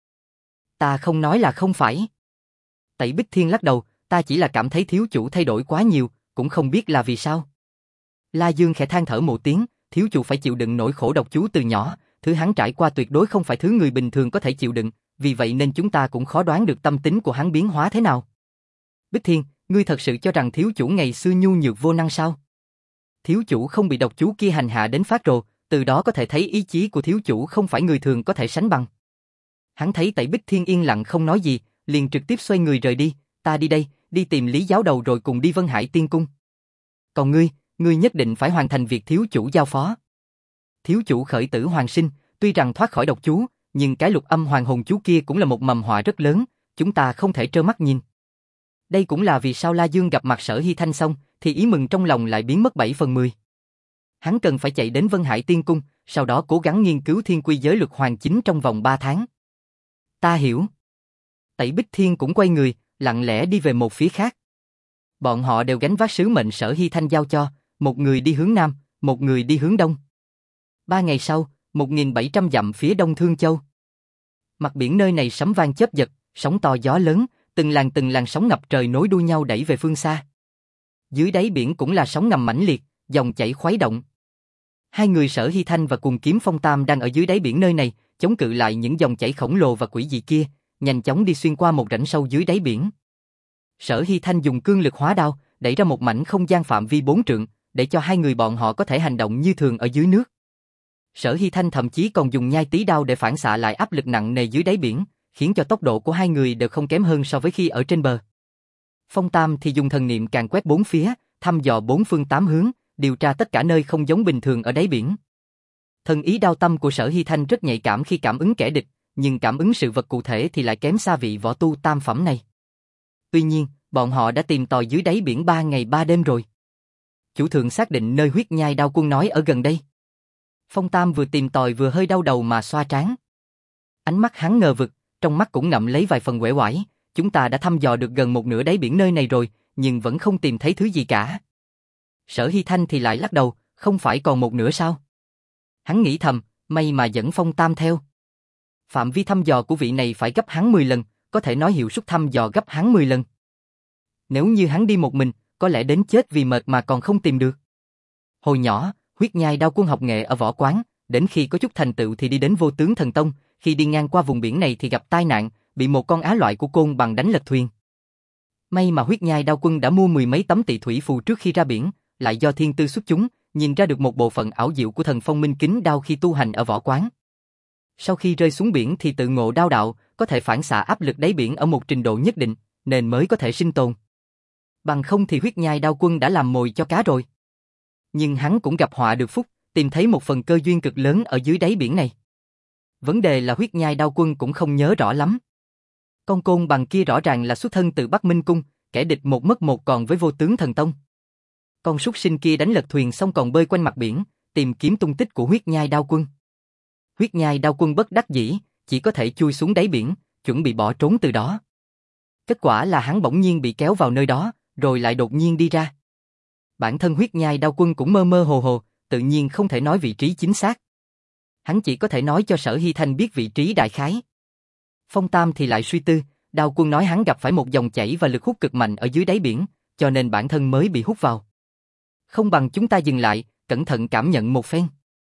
Ta không nói là không phải. Tẩy Bích Thiên lắc đầu, ta chỉ là cảm thấy thiếu chủ thay đổi quá nhiều, cũng không biết là vì sao. La Dương khẽ than thở một tiếng, thiếu chủ phải chịu đựng nỗi khổ độc chú từ nhỏ, thứ hắn trải qua tuyệt đối không phải thứ người bình thường có thể chịu đựng, vì vậy nên chúng ta cũng khó đoán được tâm tính của hắn biến hóa thế nào. Bích Thiên, ngươi thật sự cho rằng thiếu chủ ngày xưa nhu nhược vô năng sao? Thiếu chủ không bị độc chú kia hành hạ đến phát rồ, từ đó có thể thấy ý chí của thiếu chủ không phải người thường có thể sánh bằng. Hắn thấy Tẩy Bích Thiên yên lặng không nói gì, liền trực tiếp xoay người rời đi, ta đi đây, đi tìm Lý giáo đầu rồi cùng đi Vân Hải Tiên Cung. Còn ngươi, ngươi nhất định phải hoàn thành việc thiếu chủ giao phó. Thiếu chủ khởi tử hoàn sinh, tuy rằng thoát khỏi độc chú, nhưng cái lục âm hoàng hồn chú kia cũng là một mầm họa rất lớn, chúng ta không thể trơ mắt nhìn. Đây cũng là vì sao La Dương gặp mặt Sở Hy Thanh xong, thì ý mừng trong lòng lại biến mất bảy phần mười. Hắn cần phải chạy đến Vân Hải Tiên Cung, sau đó cố gắng nghiên cứu thiên quy giới luật hoàng chính trong vòng ba tháng. Ta hiểu. Tẩy Bích Thiên cũng quay người, lặng lẽ đi về một phía khác. Bọn họ đều gánh vác sứ mệnh Sở Hy Thanh giao cho, một người đi hướng Nam, một người đi hướng Đông. Ba ngày sau, một nghìn bảy trăm dặm phía đông Thương Châu. Mặt biển nơi này sấm vang chớp giật, sóng to gió lớn, từng làn từng làn sóng ngập trời nối đuôi nhau đẩy về phương xa. Dưới đáy biển cũng là sóng ngầm mãnh liệt, dòng chảy khuấy động. Hai người Sở Hy Thanh và Cùng Kiếm Phong Tam đang ở dưới đáy biển nơi này, chống cự lại những dòng chảy khổng lồ và quỷ dị kia, nhanh chóng đi xuyên qua một rãnh sâu dưới đáy biển. Sở Hy Thanh dùng cương lực hóa đao, đẩy ra một mảnh không gian phạm vi bốn trượng, để cho hai người bọn họ có thể hành động như thường ở dưới nước. Sở Hy Thanh thậm chí còn dùng nhai tí đao để phản xạ lại áp lực nặng nề dưới đáy biển, khiến cho tốc độ của hai người đều không kém hơn so với khi ở trên bờ. Phong Tam thì dùng thần niệm càn quét bốn phía, thăm dò bốn phương tám hướng, điều tra tất cả nơi không giống bình thường ở đáy biển. Thần ý đao tâm của Sở Hy Thanh rất nhạy cảm khi cảm ứng kẻ địch, nhưng cảm ứng sự vật cụ thể thì lại kém xa vị võ tu tam phẩm này. Tuy nhiên, bọn họ đã tìm tòi dưới đáy biển ba ngày ba đêm rồi. Chủ thượng xác định nơi huyết nhai đao quân nói ở gần đây. Phong Tam vừa tìm tòi vừa hơi đau đầu mà xoa trán. Ánh mắt hắn ngờ vực, trong mắt cũng ngậm lấy vài phần uể oải. Chúng ta đã thăm dò được gần một nửa đáy biển nơi này rồi, nhưng vẫn không tìm thấy thứ gì cả. Sở Hy Thanh thì lại lắc đầu, không phải còn một nửa sao? Hắn nghĩ thầm, may mà dẫn Phong Tam theo. Phạm vi thăm dò của vị này phải gấp hắn mười lần, có thể nói hiệu suất thăm dò gấp hắn mười lần. Nếu như hắn đi một mình, có lẽ đến chết vì mệt mà còn không tìm được. Hồi nhỏ, huyết nhai đao quân học nghệ ở võ quán, đến khi có chút thành tựu thì đi đến Vô Tướng Thần Tông, khi đi ngang qua vùng biển này thì gặp tai nạn, bị một con á loại của côn bằng đánh lật thuyền. May mà huyết nhai đao quân đã mua mười mấy tấm tị thủy phù trước khi ra biển, lại do thiên tư xuất chúng, nhìn ra được một bộ phận ảo diệu của thần phong minh kính đao khi tu hành ở võ quán. Sau khi rơi xuống biển thì tự ngộ đao đạo, có thể phản xạ áp lực đáy biển ở một trình độ nhất định, nên mới có thể sinh tồn. Bằng không thì huyết nhai đao quân đã làm mồi cho cá rồi. Nhưng hắn cũng gặp họa được phúc, tìm thấy một phần cơ duyên cực lớn ở dưới đáy biển này. Vấn đề là huyết nhai đao quân cũng không nhớ rõ lắm. Con côn bằng kia rõ ràng là xuất thân từ Bắc Minh Cung, kẻ địch một mất một còn với Vô Tướng Thần Tông. Con súc sinh kia đánh lật thuyền xong còn bơi quanh mặt biển, tìm kiếm tung tích của huyết nhai đao quân. Huyết nhai đao quân bất đắc dĩ, chỉ có thể chui xuống đáy biển, chuẩn bị bỏ trốn từ đó. Kết quả là hắn bỗng nhiên bị kéo vào nơi đó, rồi lại đột nhiên đi ra. Bản thân huyết nhai đao quân cũng mơ mơ hồ hồ, tự nhiên không thể nói vị trí chính xác. Hắn chỉ có thể nói cho Sở Hy Thanh biết vị trí đại khái. Phong Tam thì lại suy tư, đao quân nói hắn gặp phải một dòng chảy và lực hút cực mạnh ở dưới đáy biển, cho nên bản thân mới bị hút vào. Không bằng chúng ta dừng lại, cẩn thận cảm nhận một phen.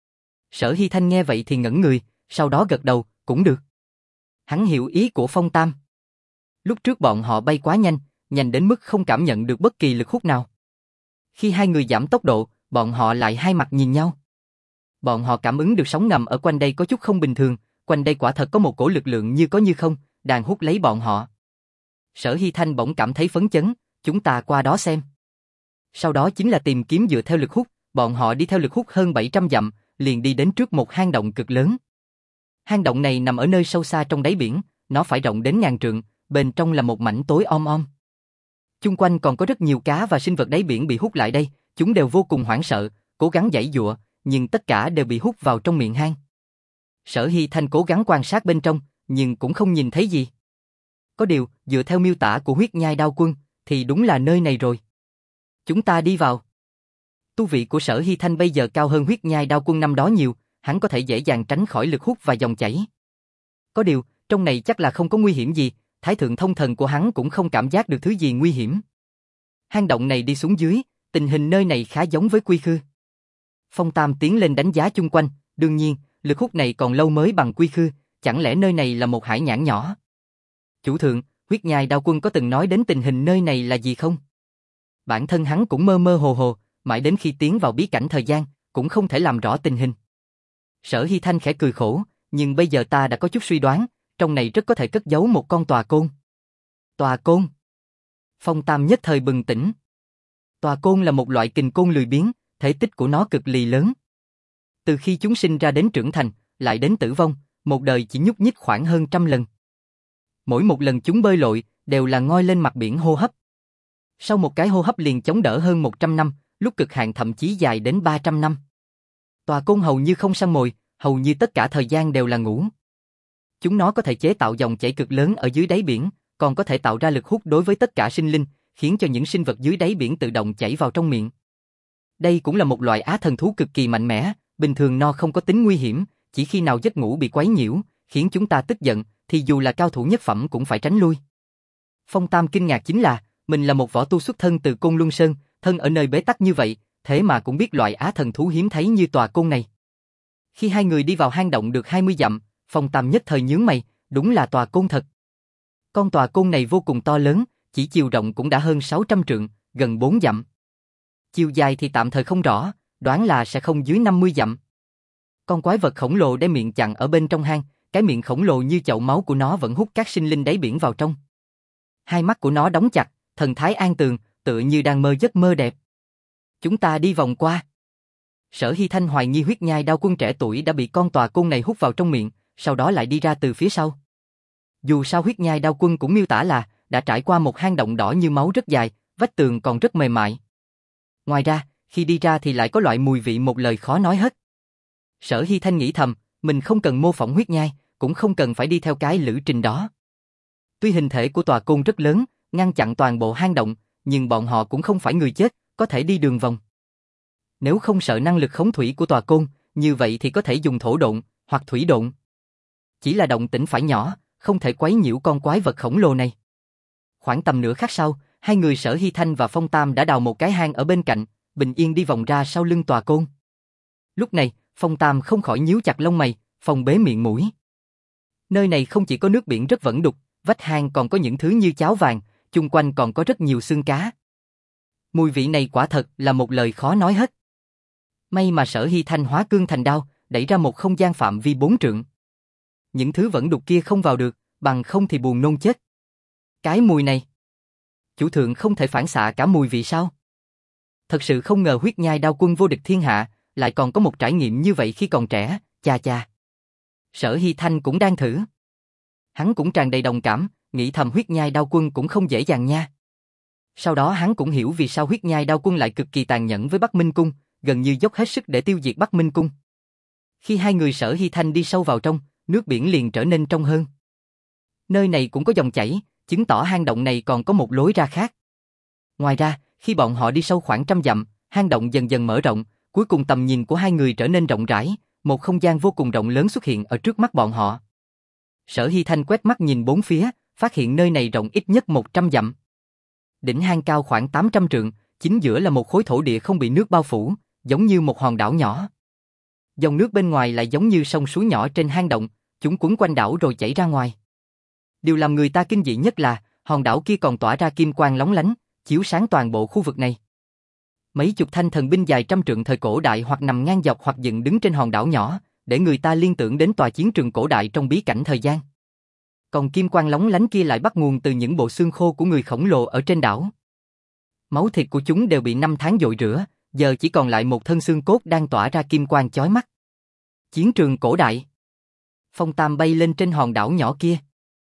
Sở Hy Thanh nghe vậy thì ngẩn người, sau đó gật đầu, cũng được. Hắn hiểu ý của Phong Tam. Lúc trước bọn họ bay quá nhanh, nhanh đến mức không cảm nhận được bất kỳ lực hút nào. Khi hai người giảm tốc độ, bọn họ lại hai mặt nhìn nhau. Bọn họ cảm ứng được sóng ngầm ở quanh đây có chút không bình thường, quanh đây quả thật có một cổ lực lượng như có như không, đang hút lấy bọn họ. Sở Hy Thanh bỗng cảm thấy phấn chấn, chúng ta qua đó xem. Sau đó chính là tìm kiếm dựa theo lực hút, bọn họ đi theo lực hút hơn bảy trăm dặm, liền đi đến trước một hang động cực lớn. Hang động này nằm ở nơi sâu xa trong đáy biển, nó phải rộng đến ngàn trượng, bên trong là một mảnh tối om om. Chung quanh còn có rất nhiều cá và sinh vật đáy biển bị hút lại đây, chúng đều vô cùng hoảng sợ, cố gắng giãy giụa, nhưng tất cả đều bị hút vào trong miệng hang. Sở Hy Thanh cố gắng quan sát bên trong, nhưng cũng không nhìn thấy gì. Có điều, dựa theo miêu tả của huyết nhai đao quân, thì đúng là nơi này rồi. Chúng ta đi vào. Tu vị của Sở Hy Thanh bây giờ cao hơn huyết nhai đao quân năm đó nhiều, hắn có thể dễ dàng tránh khỏi lực hút và dòng chảy. Có điều, trong này chắc là không có nguy hiểm gì, Thái thượng thông thần của hắn cũng không cảm giác được thứ gì nguy hiểm. Hang động này đi xuống dưới, tình hình nơi này khá giống với Quy Khư. Phong Tam tiến lên đánh giá chung quanh, đương nhiên, lực hút này còn lâu mới bằng Quy Khư, chẳng lẽ nơi này là một hải nhãn nhỏ? Chủ thượng, Huyết Nhai Đao Quân có từng nói đến tình hình nơi này là gì không? Bản thân hắn cũng mơ mơ hồ hồ, mãi đến khi tiến vào bí cảnh thời gian, cũng không thể làm rõ tình hình. Sở Hy Thanh khẽ cười khổ, nhưng bây giờ ta đã có chút suy đoán, trong này rất có thể cất giấu một con tòa côn. Tòa côn? Phong Tam nhất thời bừng tỉnh. Tòa côn là một loại kình côn lười biếng, thể tích của nó cực lì lớn. Từ khi chúng sinh ra đến trưởng thành, lại đến tử vong, một đời chỉ nhúc nhích khoảng hơn trăm lần. Mỗi một lần chúng bơi lội, đều là ngoi lên mặt biển hô hấp. Sau một cái hô hấp liền chống đỡ hơn một trăm năm, lúc cực hạn thậm chí dài đến ba trăm năm. Tòa côn hầu như không săn mồi, hầu như tất cả thời gian đều là ngủ. Chúng nó có thể chế tạo dòng chảy cực lớn ở dưới đáy biển, còn có thể tạo ra lực hút đối với tất cả sinh linh, khiến cho những sinh vật dưới đáy biển tự động chảy vào trong miệng. Đây cũng là một loại á thần thú cực kỳ mạnh mẽ, bình thường nó không có tính nguy hiểm, chỉ khi nào giấc ngủ bị quấy nhiễu, khiến chúng ta tức giận, thì dù là cao thủ nhất phẩm cũng phải tránh lui. Phong Tam kinh ngạc chính là, mình là một võ tu xuất thân từ Côn Luân Sơn, thân ở nơi bế tắc như vậy, thế mà cũng biết loại á thần thú hiếm thấy như tòa côn này. Khi hai người đi vào hang động được hai mươi dặm, Phong Tam nhất thời nhướng mày, đúng là tòa côn thật. Con tòa côn này vô cùng to lớn, chỉ chiều rộng cũng đã hơn sáu trăm trượng, gần bốn dặm. Chiều dài thì tạm thời không rõ, đoán là sẽ không dưới năm mươi dặm. Con quái vật khổng lồ đem miệng chặn ở bên trong hang, cái miệng khổng lồ như chậu máu của nó vẫn hút các sinh linh đáy biển vào trong. Hai mắt của nó đóng chặt, thần thái an tường, tựa như đang mơ giấc mơ đẹp. Chúng ta đi vòng qua. Sở Hy Thanh hoài nghi Huyết Nhai Đao Quân trẻ tuổi đã bị con tòa côn này hút vào trong miệng, sau đó lại đi ra từ phía sau. Dù sao Huyết Nhai Đao Quân cũng miêu tả là đã trải qua một hang động đỏ như máu rất dài, vách tường còn rất mềm mại. Ngoài ra, khi đi ra thì lại có loại mùi vị một lời khó nói hết. Sở Hy Thanh nghĩ thầm, mình không cần mô phỏng huyết nhai, cũng không cần phải đi theo cái lữ trình đó. Tuy hình thể của tòa côn rất lớn, ngăn chặn toàn bộ hang động, nhưng bọn họ cũng không phải người chết, có thể đi đường vòng. Nếu không sợ năng lực khống thủy của tòa côn, như vậy thì có thể dùng thổ độn, hoặc thủy độn. Chỉ là động tĩnh phải nhỏ, không thể quấy nhiễu con quái vật khổng lồ này. Khoảng tầm nửa khắc sau, hai người Sở Hy Thanh và Phong Tam đã đào một cái hang ở bên cạnh, bình yên đi vòng ra sau lưng tòa côn. Lúc này, Phong Tam không khỏi nhíu chặt lông mày, phòng bế miệng mũi. Nơi này không chỉ có nước biển rất vẩn đục, vách hang còn có những thứ như cháo vàng, chung quanh còn có rất nhiều xương cá. Mùi vị này quả thật là một lời khó nói hết. May mà Sở Hy Thanh hóa cương thành đao, đẩy ra một không gian phạm vi bốn trượng. Những thứ vẩn đục kia không vào được, bằng không thì buồn nôn chết. Cái mùi này, chủ thượng không thể phản xạ cả mùi vị sao? Thật sự không ngờ Huyết Nhai Đao Quân vô địch thiên hạ, lại còn có một trải nghiệm như vậy khi còn trẻ, cha cha. Sở Hy Thanh cũng đang thử. Hắn cũng tràn đầy đồng cảm, nghĩ thầm Huyết Nhai Đao Quân cũng không dễ dàng nha. Sau đó hắn cũng hiểu vì sao Huyết Nhai Đao Quân lại cực kỳ tàn nhẫn với Bắc Minh Cung, gần như dốc hết sức để tiêu diệt Bắc Minh Cung. Khi hai người Sở Hy Thanh đi sâu vào trong, nước biển liền trở nên trong hơn. Nơi này cũng có dòng chảy, chứng tỏ hang động này còn có một lối ra khác. Ngoài ra, khi bọn họ đi sâu khoảng trăm dặm, hang động dần dần mở rộng, cuối cùng tầm nhìn của hai người trở nên rộng rãi, một không gian vô cùng rộng lớn xuất hiện ở trước mắt bọn họ. Sở Hy Thanh quét mắt nhìn bốn phía, phát hiện nơi này rộng ít nhất một trăm dặm. Đỉnh hang cao khoảng tám trăm trượng, chính giữa là một khối thổ địa không bị nước bao phủ, giống như một hòn đảo nhỏ. Dòng nước bên ngoài lại giống như sông suối nhỏ trên hang động, chúng quấn quanh đảo rồi chảy ra ngoài. Điều làm người ta kinh dị nhất là, hòn đảo kia còn tỏa ra kim quang lóng lánh, chiếu sáng toàn bộ khu vực này. Mấy chục thanh thần binh dài trăm trượng thời cổ đại hoặc nằm ngang dọc hoặc dựng đứng trên hòn đảo nhỏ, để người ta liên tưởng đến tòa chiến trường cổ đại trong bí cảnh thời gian. Còn kim quang lóng lánh kia lại bắt nguồn từ những bộ xương khô của người khổng lồ ở trên đảo. Máu thịt của chúng đều bị năm tháng dội rửa, giờ chỉ còn lại một thân xương cốt đang tỏa ra kim quang chói mắt. Chiến trường cổ đại. Phong Tam bay lên trên hòn đảo nhỏ kia.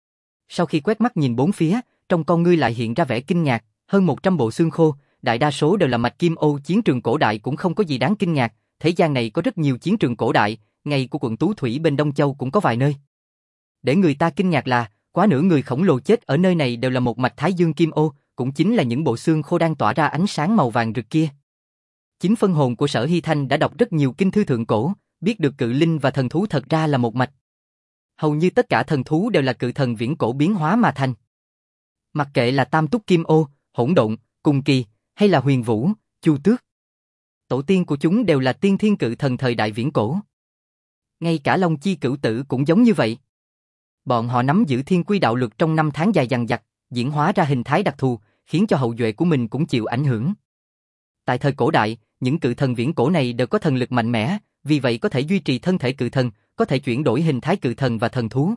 Sau khi quét mắt nhìn bốn phía, trong con ngươi lại hiện ra vẻ kinh ngạc, hơn một trăm bộ xương khô, đại đa số đều là mạch kim ô. Chiến trường cổ đại cũng không có gì đáng kinh ngạc, thế gian này có rất nhiều chiến trường cổ đại, ngay của quận Tú Thủy bên Đông Châu cũng có vài nơi. Để người ta kinh ngạc là, quá nửa người khổng lồ chết ở nơi này đều là một mạch thái dương kim ô, cũng chính là những bộ xương khô đang tỏa ra ánh sáng màu vàng rực kia. Chính phân hồn của Sở Hy Thanh đã đọc rất nhiều kinh thư thượng cổ, biết được cự linh và thần thú thật ra là một mạch. Hầu như tất cả thần thú đều là cự thần viễn cổ biến hóa mà thành. Mặc kệ là tam túc kim ô, hỗn độn, cùng kỳ, hay là huyền vũ, Chu Tước. Tổ tiên của chúng đều là tiên thiên cự thần thời đại viễn cổ. Ngay cả Long Chi Cửu Tử cũng giống như vậy. Bọn họ nắm giữ thiên quy đạo luật trong năm tháng dài dằng dặc, diễn hóa ra hình thái đặc thù, khiến cho hậu duệ của mình cũng chịu ảnh hưởng. Tại thời cổ đại, những cự thần viễn cổ này đều có thần lực mạnh mẽ, vì vậy có thể duy trì thân thể cự thần, có thể chuyển đổi hình thái cự thần và thần thú.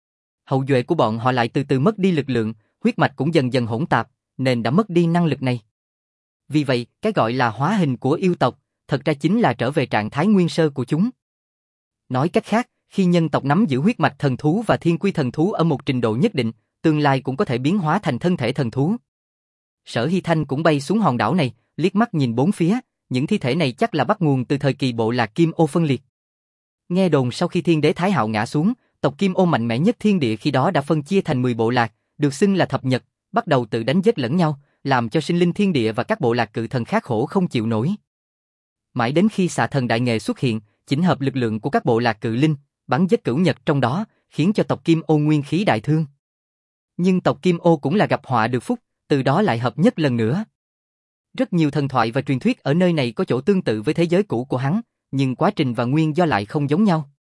Hậu duệ của bọn họ lại từ từ mất đi lực lượng, huyết mạch cũng dần dần hỗn tạp, nên đã mất đi năng lực này. Vì vậy, cái gọi là hóa hình của yêu tộc, thật ra chính là trở về trạng thái nguyên sơ của chúng. Nói cách khác, khi nhân tộc nắm giữ huyết mạch thần thú và thiên quy thần thú ở một trình độ nhất định, tương lai cũng có thể biến hóa thành thân thể thần thú. Sở Hy Thanh cũng bay xuống hòn đảo này, liếc mắt nhìn bốn phía, những thi thể này chắc là bắt nguồn từ thời kỳ bộ lạc Kim Ô phân liệt. Nghe đồn sau khi Thiên Đế Thái Hạo ngã xuống, tộc Kim Ô mạnh mẽ nhất thiên địa khi đó đã phân chia thành mười bộ lạc, được xưng là thập nhật, bắt đầu tự đánh giết lẫn nhau, làm cho sinh linh thiên địa và các bộ lạc cự thần khác khổ không chịu nổi. Mãi đến khi Xà Thần Đại Nghệ xuất hiện, chỉnh hợp lực lượng của các bộ lạc cự linh, bắn giết cửu nhật trong đó, khiến cho tộc Kim Ô nguyên khí đại thương. Nhưng tộc Kim Ô cũng là gặp họa được phúc, từ đó lại hợp nhất lần nữa. Rất nhiều thần thoại và truyền thuyết ở nơi này có chỗ tương tự với thế giới cũ của hắn, nhưng quá trình và nguyên do lại không giống nhau.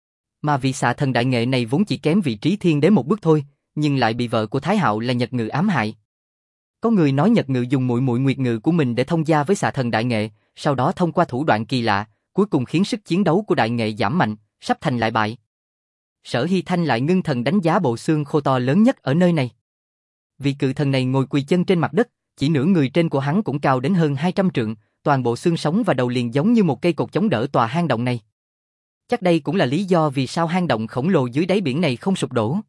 Mà vị Xà Thần Đại Nghệ này vốn chỉ kém vị trí thiên đế một bước thôi, nhưng lại bị vợ của Thái Hạo là Nhật Ngự ám hại. Có người nói Nhật Ngự dùng muội muội Nguyệt Ngự của mình để thông gia với Xà Thần Đại Nghệ, sau đó thông qua thủ đoạn kỳ lạ, cuối cùng khiến sức chiến đấu của Đại Nghệ giảm mạnh, sắp thành lại bại. Sở Hy Thanh lại ngưng thần đánh giá bộ xương khô to lớn nhất ở nơi này. Vị cự thần này ngồi quỳ chân trên mặt đất, chỉ nửa người trên của hắn cũng cao đến hơn hai trăm trượng, toàn bộ xương sống và đầu liền giống như một cây cột chống đỡ tòa hang động này. Chắc đây cũng là lý do vì sao hang động khổng lồ dưới đáy biển này không sụp đổ.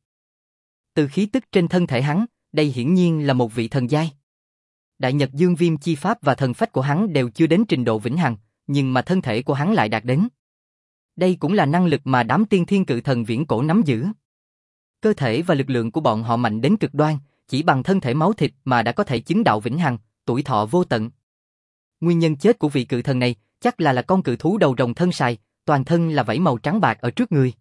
Từ khí tức trên thân thể hắn, đây hiển nhiên là một vị thần giai. Đại Nhật Dương Viêm chi pháp và thần phách của hắn đều chưa đến trình độ vĩnh hằng, nhưng mà thân thể của hắn lại đạt đến. Đây cũng là năng lực mà đám tiên thiên cự thần viễn cổ nắm giữ. Cơ thể và lực lượng của bọn họ mạnh đến cực đoan, chỉ bằng thân thể máu thịt mà đã có thể chứng đạo vĩnh hằng, tuổi thọ vô tận. Nguyên nhân chết của vị cự thần này chắc là là con cự thú đầu rồng thân sài, toàn thân là vảy màu trắng bạc ở trước người.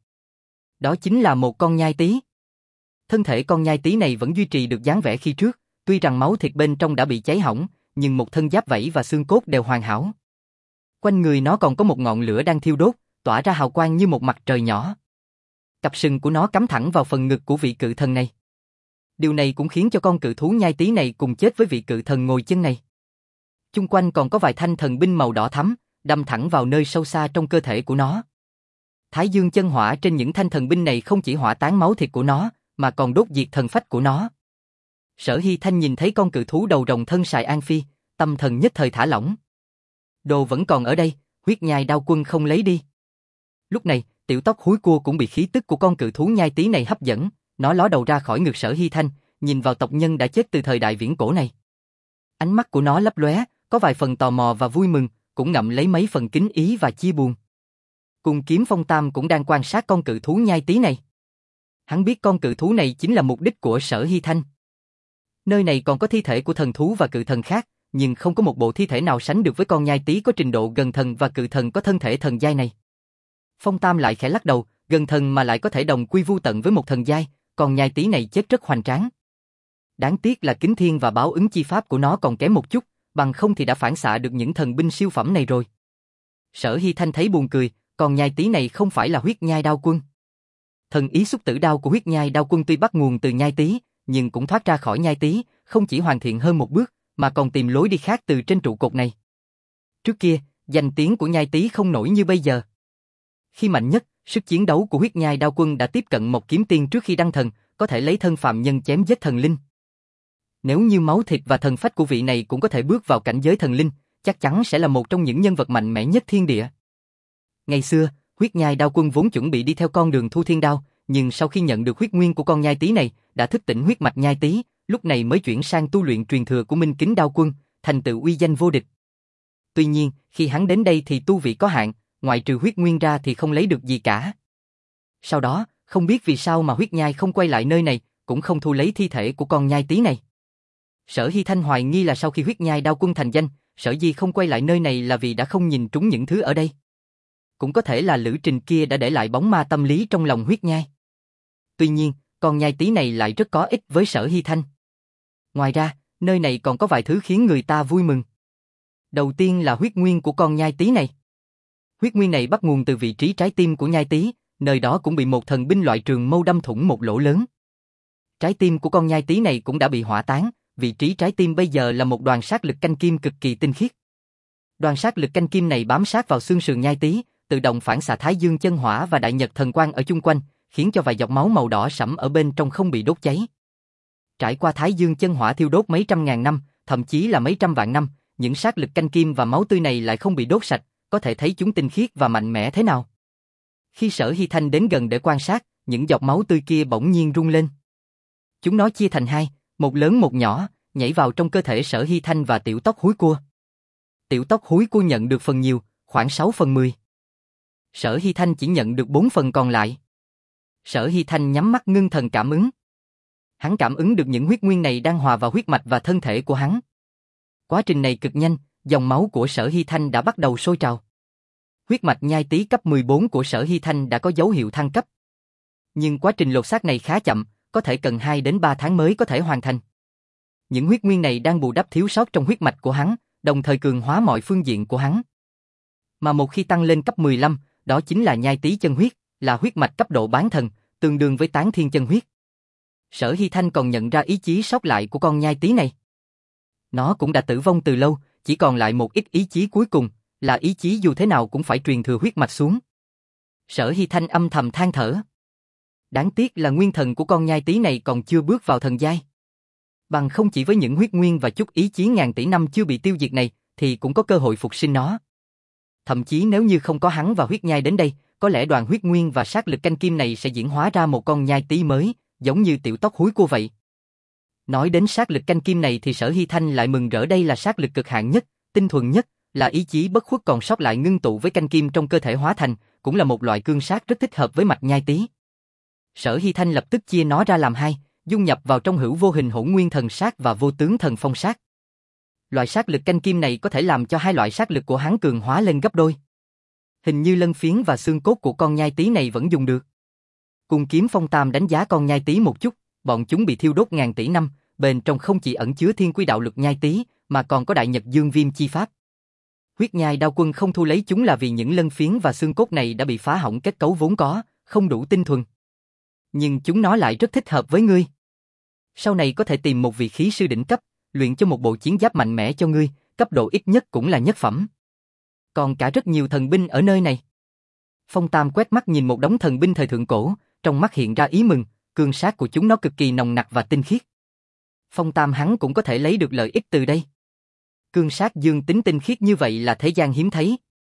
Đó chính là một con nhai tí. Thân thể con nhai tí này vẫn duy trì được dáng vẻ khi trước, tuy rằng máu thịt bên trong đã bị cháy hỏng, nhưng một thân giáp vảy và xương cốt đều hoàn hảo. Quanh người nó còn có một ngọn lửa đang thiêu đốt, tỏa ra hào quang như một mặt trời nhỏ. Cặp sừng của nó cắm thẳng vào phần ngực của vị cự thần này. Điều này cũng khiến cho con cự thú nhai tí này cùng chết với vị cự thần ngồi chân này. Chung quanh còn có vài thanh thần binh màu đỏ thắm, đâm thẳng vào nơi sâu xa trong cơ thể của nó. Thái dương chân hỏa trên những thanh thần binh này không chỉ hỏa tán máu thịt của nó, mà còn đốt diệt thần phách của nó. Sở Hy Thanh nhìn thấy con cự thú đầu rồng thân sài An Phi, tâm thần nhất thời thả lỏng. Đồ vẫn còn ở đây, huyết nhai đao quân không lấy đi. Lúc này, tiểu tóc húi cua cũng bị khí tức của con cự thú nhai tí này hấp dẫn, nó ló đầu ra khỏi ngực Sở Hy Thanh, nhìn vào tộc nhân đã chết từ thời đại viễn cổ này. Ánh mắt của nó lấp lóe, có vài phần tò mò và vui mừng, cũng ngậm lấy mấy phần kính ý và chia buồn. Cùng Kiếm Phong Tam cũng đang quan sát con cự thú nhai tí này. Hắn biết con cự thú này chính là mục đích của Sở Hy Thanh. Nơi này còn có thi thể của thần thú và cự thần khác, nhưng không có một bộ thi thể nào sánh được với con nhai tí có trình độ gần thần và cự thần có thân thể thần giai này. Phong Tam lại khẽ lắc đầu, gần thần mà lại có thể đồng quy vu tận với một thần giai, còn nhai tí này chết rất hoành tráng. Đáng tiếc là kính thiên và báo ứng chi pháp của nó còn kém một chút, bằng không thì đã phản xạ được những thần binh siêu phẩm này rồi. Sở Hy Thanh thấy buồn cười, còn nhai tí này không phải là huyết nhai đao quân. Thần ý xúc tử đao của huyết nhai đao quân tuy bắt nguồn từ nhai tí, nhưng cũng thoát ra khỏi nhai tí, không chỉ hoàn thiện hơn một bước, mà còn tìm lối đi khác từ trên trụ cột này. Trước kia, danh tiếng của nhai tí không nổi như bây giờ. Khi mạnh nhất, sức chiến đấu của huyết nhai đao quân đã tiếp cận một kiếm tiên trước khi đăng thần, có thể lấy thân phàm nhân chém giết thần linh. Nếu như máu thịt và thần phách của vị này cũng có thể bước vào cảnh giới thần linh, chắc chắn sẽ là một trong những nhân vật mạnh mẽ nhất thiên địa. Ngày xưa, huyết nhai đao quân vốn chuẩn bị đi theo con đường thu thiên đao, nhưng sau khi nhận được huyết nguyên của con nhai tí này, đã thức tỉnh huyết mạch nhai tí, lúc này mới chuyển sang tu luyện truyền thừa của Minh Kính đao quân, thành tựu uy danh vô địch. Tuy nhiên, khi hắn đến đây thì tu vị có hạn, ngoại trừ huyết nguyên ra thì không lấy được gì cả. Sau đó, không biết vì sao mà huyết nhai không quay lại nơi này, cũng không thu lấy thi thể của con nhai tí này. Sở Hy Thanh hoài nghi là sau khi huyết nhai đao quân thành danh, Sở Di không quay lại nơi này là vì đã không nhìn trúng những thứ ở đây. Cũng có thể là lữ trình kia đã để lại bóng ma tâm lý trong lòng huyết nhai. Tuy nhiên, con nhai tí này lại rất có ích với Sở Hy Thanh. Ngoài ra, nơi này còn có vài thứ khiến người ta vui mừng. Đầu tiên là huyết nguyên của con nhai tí này. Huyết nguyên này bắt nguồn từ vị trí trái tim của nhai tí, nơi đó cũng bị một thần binh loại trường mâu đâm thủng một lỗ lớn. Trái tim của con nhai tí này cũng đã bị hỏa táng, vị trí trái tim bây giờ là một đoàn sát lực canh kim cực kỳ tinh khiết. Đoàn sát lực canh kim này bám sát vào xương sườn nhai tí, tự động phản xạ Thái Dương chân hỏa và đại nhật thần quang ở chung quanh, khiến cho vài giọt máu màu đỏ sẫm ở bên trong không bị đốt cháy. Trải qua Thái Dương chân hỏa thiêu đốt mấy trăm ngàn năm, thậm chí là mấy trăm vạn năm, những sát lực canh kim và máu tươi này lại không bị đốt sạch, có thể thấy chúng tinh khiết và mạnh mẽ thế nào. Khi Sở Hy Thanh đến gần để quan sát, những giọt máu tươi kia bỗng nhiên rung lên. Chúng nó chia thành hai, một lớn một nhỏ, nhảy vào trong cơ thể Sở Hy Thanh và tiểu tóc húi cua. Tiểu tóc húi cua nhận được phần nhiều, khoảng sáu phần mười. Sở Hy Thanh chỉ nhận được bốn phần còn lại. Sở Hy Thanh nhắm mắt ngưng thần cảm ứng. Hắn cảm ứng được những huyết nguyên này đang hòa vào huyết mạch và thân thể của hắn. Quá trình này cực nhanh, dòng máu của Sở Hy Thanh đã bắt đầu sôi trào. Huyết mạch nhai tí cấp mười bốn của Sở Hy Thanh đã có dấu hiệu thăng cấp. Nhưng quá trình lột xác này khá chậm, có thể cần hai đến ba tháng mới có thể hoàn thành. Những huyết nguyên này đang bù đắp thiếu sót trong huyết mạch của hắn, đồng thời cường hóa mọi phương diện của hắn. Mà một khi tăng lên cấp mười lăm, đó chính là nhai tí chân huyết, là huyết mạch cấp độ bán thần, tương đương với tán thiên chân huyết. Sở Hy Thanh còn nhận ra ý chí sót lại của con nhai tí này. Nó cũng đã tử vong từ lâu, chỉ còn lại một ít ý chí cuối cùng, là ý chí dù thế nào cũng phải truyền thừa huyết mạch xuống. Sở Hy Thanh âm thầm than thở. Đáng tiếc là nguyên thần của con nhai tí này còn chưa bước vào thần giai. Bằng không chỉ với những huyết nguyên và chút ý chí ngàn tỷ năm chưa bị tiêu diệt này, thì cũng có cơ hội phục sinh nó. Thậm chí nếu như không có hắn và huyết nhai đến đây, có lẽ đoàn huyết nguyên và sát lực canh kim này sẽ diễn hóa ra một con nhai tí mới, giống như tiểu tóc húi cua vậy. Nói đến sát lực canh kim này thì Sở Hy Thanh lại mừng rỡ, đây là sát lực cực hạn nhất, tinh thuần nhất, là ý chí bất khuất còn sót lại ngưng tụ với canh kim trong cơ thể hóa thành, cũng là một loại cương sát rất thích hợp với mạch nhai tí. Sở Hy Thanh lập tức chia nó ra làm hai, dung nhập vào trong hữu vô hình hỗn nguyên thần sát và vô tướng thần phong sát. Loại sát lực canh kim này có thể làm cho hai loại sát lực của hắn cường hóa lên gấp đôi. Hình như lân phiến và xương cốt của con nhai tí này vẫn dùng được. Cùng kiếm phong tam đánh giá con nhai tí một chút, bọn chúng bị thiêu đốt ngàn tỷ năm, bên trong không chỉ ẩn chứa thiên quy đạo lực nhai tí, mà còn có đại nhật dương viêm chi pháp. Huyết nhai đao quân không thu lấy chúng là vì những lân phiến và xương cốt này đã bị phá hỏng kết cấu vốn có, không đủ tinh thuần. Nhưng chúng nó lại rất thích hợp với ngươi. Sau này có thể tìm một vị khí sư đỉnh cấp, luyện cho một bộ chiến giáp mạnh mẽ cho ngươi, cấp độ ít nhất cũng là nhất phẩm. Còn cả rất nhiều thần binh ở nơi này. Phong Tam quét mắt nhìn một đống thần binh thời thượng cổ, trong mắt hiện ra ý mừng, cương sát của chúng nó cực kỳ nồng nặc và tinh khiết. Phong Tam hắn cũng có thể lấy được lợi ích từ đây. Cương sát dương tính tinh khiết như vậy là thế gian hiếm thấy.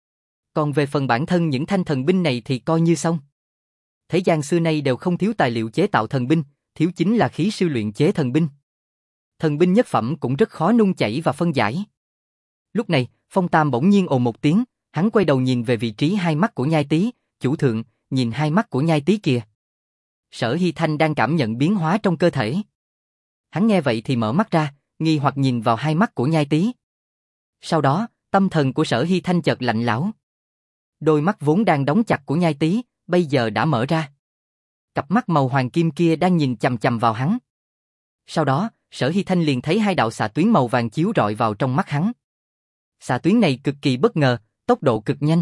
Còn về phần bản thân những thanh thần binh này thì coi như xong. Thế gian xưa nay đều không thiếu tài liệu chế tạo thần binh, thiếu chính là khí sư luyện chế thần binh. Thần binh nhất phẩm cũng rất khó nung chảy và phân giải. Lúc này, Phong Tam bỗng nhiên ồ một tiếng, hắn quay đầu nhìn về vị trí hai mắt của nhai tí, chủ thượng, nhìn hai mắt của nhai tí kìa. Sở Hy Thanh đang cảm nhận biến hóa trong cơ thể. Hắn nghe vậy thì mở mắt ra, nghi hoặc nhìn vào hai mắt của nhai tí. Sau đó, tâm thần của Sở Hy Thanh chợt lạnh lẽo. Đôi mắt vốn đang đóng chặt của nhai tí, bây giờ đã mở ra. Cặp mắt màu hoàng kim kia đang nhìn chằm chằm vào hắn. Sau đó, Sở Hy Thanh liền thấy hai đạo xạ tuyến màu vàng chiếu rọi vào trong mắt hắn. Xạ tuyến này cực kỳ bất ngờ, tốc độ cực nhanh.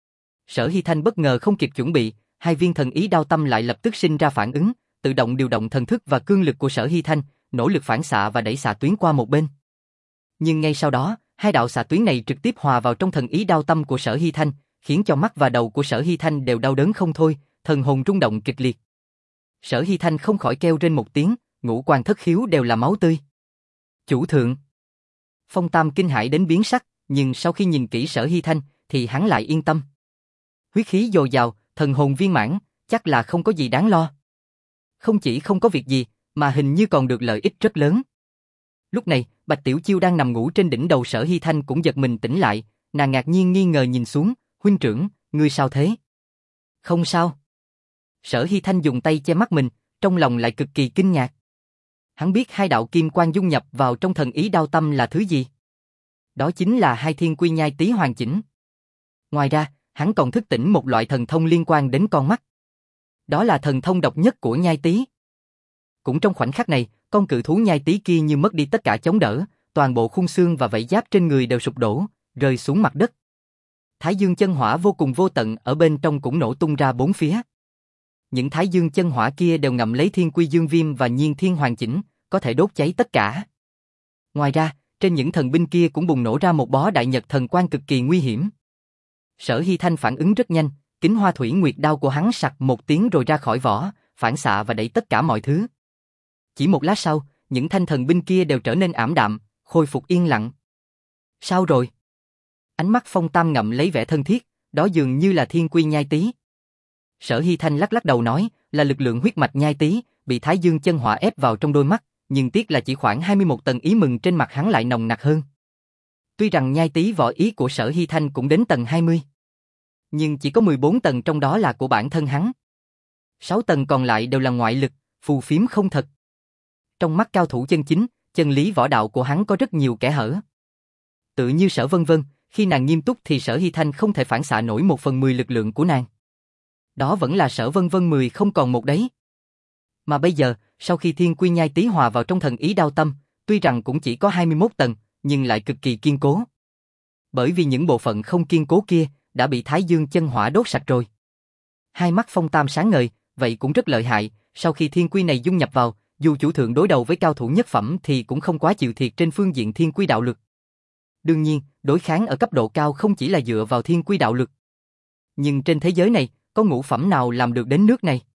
Sở Hy Thanh bất ngờ không kịp chuẩn bị, hai viên thần ý đao tâm lại lập tức sinh ra phản ứng, tự động điều động thần thức và cương lực của Sở Hy Thanh, nỗ lực phản xạ và đẩy xạ tuyến qua một bên. Nhưng ngay sau đó, hai đạo xạ tuyến này trực tiếp hòa vào trong thần ý đao tâm của Sở Hy Thanh, khiến cho mắt và đầu của Sở Hy Thanh đều đau đớn không thôi, thần hồn rung động kịch liệt. Sở Hy Thanh không khỏi kêu rên một tiếng, ngũ quan thất khiếu đều là máu tươi. Chủ thượng. Phong Tam kinh hãi đến biến sắc, nhưng sau khi nhìn kỹ Sở Hy Thanh, thì hắn lại yên tâm. Huyết khí dồi dào, thần hồn viên mãn, chắc là không có gì đáng lo. Không chỉ không có việc gì, mà hình như còn được lợi ích rất lớn. Lúc này, Bạch Tiểu Chiêu đang nằm ngủ trên đỉnh đầu Sở Hy Thanh cũng giật mình tỉnh lại, nàng ngạc nhiên nghi ngờ nhìn xuống, huynh trưởng, ngươi sao thế? Không sao. Sở Hy Thanh dùng tay che mắt mình, trong lòng lại cực kỳ kinh ngạc. Hắn biết hai đạo kim quang dung nhập vào trong thần ý đao tâm là thứ gì. Đó chính là hai thiên quy nhai tí hoàn chỉnh. Ngoài ra, hắn còn thức tỉnh một loại thần thông liên quan đến con mắt. Đó là thần thông độc nhất của nhai tí. Cũng trong khoảnh khắc này, con cự thú nhai tí kia như mất đi tất cả chống đỡ, toàn bộ khung xương và vảy giáp trên người đều sụp đổ, rơi xuống mặt đất. Thái dương chân hỏa vô cùng vô tận ở bên trong cũng nổ tung ra bốn phía. Những thái dương chân hỏa kia đều ngậm lấy thiên quy dương viêm và nhiên thiên hoàn chỉnh, có thể đốt cháy tất cả. Ngoài ra, trên những thần binh kia cũng bùng nổ ra một bó đại nhật thần quang cực kỳ nguy hiểm. Sở Hy Thanh phản ứng rất nhanh, kính hoa thủy nguyệt đao của hắn sặc một tiếng rồi ra khỏi vỏ, phản xạ và đẩy tất cả mọi thứ. Chỉ một lát sau, những thanh thần binh kia đều trở nên ảm đạm, khôi phục yên lặng. Sao rồi? Ánh mắt Phong Tam ngậm lấy vẻ thân thiết, đó dường như là thiên quy nhai tý. Sở Hy Thanh lắc lắc đầu nói, là lực lượng huyết mạch nhai tý, bị thái dương chân hỏa ép vào trong đôi mắt, nhưng tiếc là chỉ khoảng hai mươi mốt tầng ý mừng trên mặt hắn lại nồng nặc hơn. Tuy rằng nhai tý võ ý của Sở Hy Thanh cũng đến tầng hai mươi, nhưng chỉ có mười bốn tầng trong đó là của bản thân hắn. sáu tầng còn lại đều là ngoại lực, phù phiếm không thật. Trong mắt cao thủ chân chính, chân lý võ đạo của hắn có rất nhiều kẽ hở. Tự như Sở Vân Vân, khi nàng nghiêm túc thì Sở Hy Thanh không thể phản xạ nổi một phần mười lực lượng của nàng. Đó vẫn là Sở Vân Vân mười không còn một đấy. Mà bây giờ, sau khi thiên quy nhai tý hòa vào trong thần ý đao tâm, tuy rằng cũng chỉ có hai mươi mốt tầng, nhưng lại cực kỳ kiên cố. Bởi vì những bộ phận không kiên cố kia đã bị thái dương chân hỏa đốt sạch rồi. Hai mắt Phong Tam sáng ngời, vậy cũng rất lợi hại, sau khi thiên quy này dung nhập vào, dù chủ thượng đối đầu với cao thủ nhất phẩm thì cũng không quá chịu thiệt trên phương diện thiên quy đạo lực. Đương nhiên, đối kháng ở cấp độ cao không chỉ là dựa vào thiên quy đạo lực. Nhưng trên thế giới này, có ngũ phẩm nào làm được đến nước này?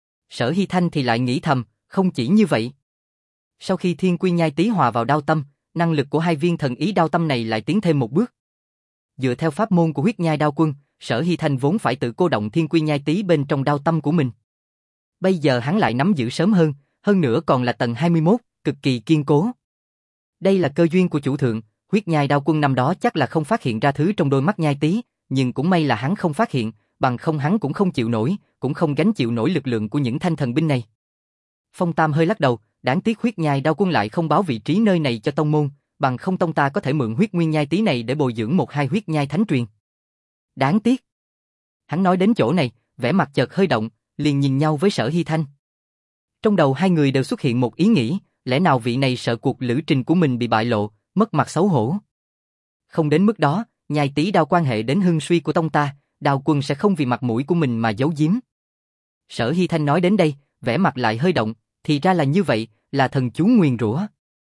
Sở Hy Thanh thì lại nghĩ thầm, không chỉ như vậy. Sau khi thiên quy nhai tý hòa vào đao tâm, năng lực của hai viên thần ý đao tâm này lại tiến thêm một bước. Dựa theo pháp môn của huyết nhai đao quân, Sở Hy Thanh vốn phải tự cô động thiên quy nhai tý bên trong đao tâm của mình. Bây giờ hắn lại nắm giữ sớm hơn, hơn nữa còn là tầng hai mươi mốt, cực kỳ kiên cố. Đây là cơ duyên của chủ thượng, huyết nhai đao quân năm đó chắc là không phát hiện ra thứ trong đôi mắt nhai tý, nhưng cũng may là hắn không phát hiện, bằng không hắn cũng không chịu nổi, cũng không gánh chịu nổi lực lượng của những thanh thần binh này. Phong Tam hơi lắc đầu, đáng tiếc huyết nhai đao quân lại không báo vị trí nơi này cho tông môn, bằng không tông ta có thể mượn huyết nguyên nhai tý này để bồi dưỡng một hai huyết nhai thánh truyền. Đáng tiếc. Hắn nói đến chỗ này, vẻ mặt chợt hơi động, liền nhìn nhau với Sở Hy Thanh. Trong đầu hai người đều xuất hiện một ý nghĩ, lẽ nào vị này sợ cuộc lữ trình của mình bị bại lộ, mất mặt xấu hổ. Không đến mức đó, nhai tý đao quan hệ đến hưng suy của tông ta, Đao quân sẽ không vì mặt mũi của mình mà giấu giếm. Sở Hy Thanh nói đến đây, vẻ mặt lại hơi động, thì ra là như vậy, là thần chú nguyền rủa.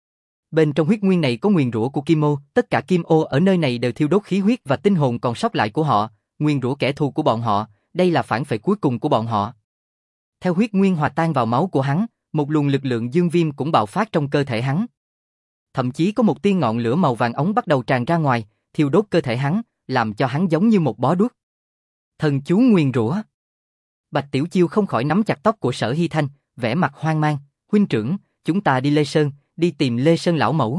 Bên trong huyết nguyên này có nguyền rủa của kim ô, tất cả kim ô ở nơi này đều thiêu đốt khí huyết và tinh hồn còn sót lại của họ, nguyền rủa kẻ thù của bọn họ, đây là phản phệ cuối cùng của bọn họ. Theo huyết nguyên hòa tan vào máu của hắn, một luồng lực lượng dương viêm cũng bạo phát trong cơ thể hắn. Thậm chí có một tia ngọn lửa màu vàng ống bắt đầu tràn ra ngoài, thiêu đốt cơ thể hắn, làm cho hắn giống như một bó đuốc. Thần chú nguyền rủa. Bạch Tiểu Chiêu không khỏi nắm chặt tóc của Sở Hy Thanh, vẻ mặt hoang mang, huynh trưởng, chúng ta đi Lê Sơn, đi tìm Lê Sơn lão mẫu.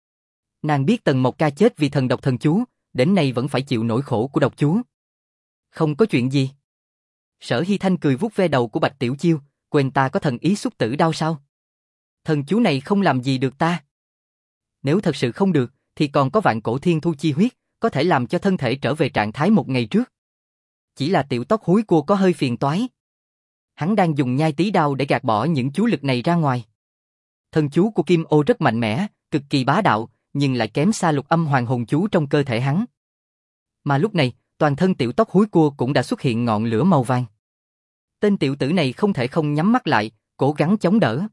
Nàng biết Tần Mộc Ca chết vì thần độc thần chú, đến nay vẫn phải chịu nỗi khổ của độc chú. Không có chuyện gì. Sở Hy Thanh cười vuốt ve đầu của Bạch Tiểu Chiêu, quên ta có thần ý xúc tử đao sao? Thần chú này không làm gì được ta. Nếu thật sự không được, thì còn có vạn cổ thiên thu chi huyết, có thể làm cho thân thể trở về trạng thái một ngày trước. Chỉ là tiểu tóc húi cua có hơi phiền toái. Hắn đang dùng nhai tý đao để gạt bỏ những chú lực này ra ngoài. Thần chú của Kim Ô rất mạnh mẽ, cực kỳ bá đạo, nhưng lại kém xa lục âm hoàng hồn chú trong cơ thể hắn. Mà lúc này, toàn thân tiểu tóc húi cua cũng đã xuất hiện ngọn lửa màu vàng. Tên tiểu tử này không thể không nhắm mắt lại, cố gắng chống đỡ.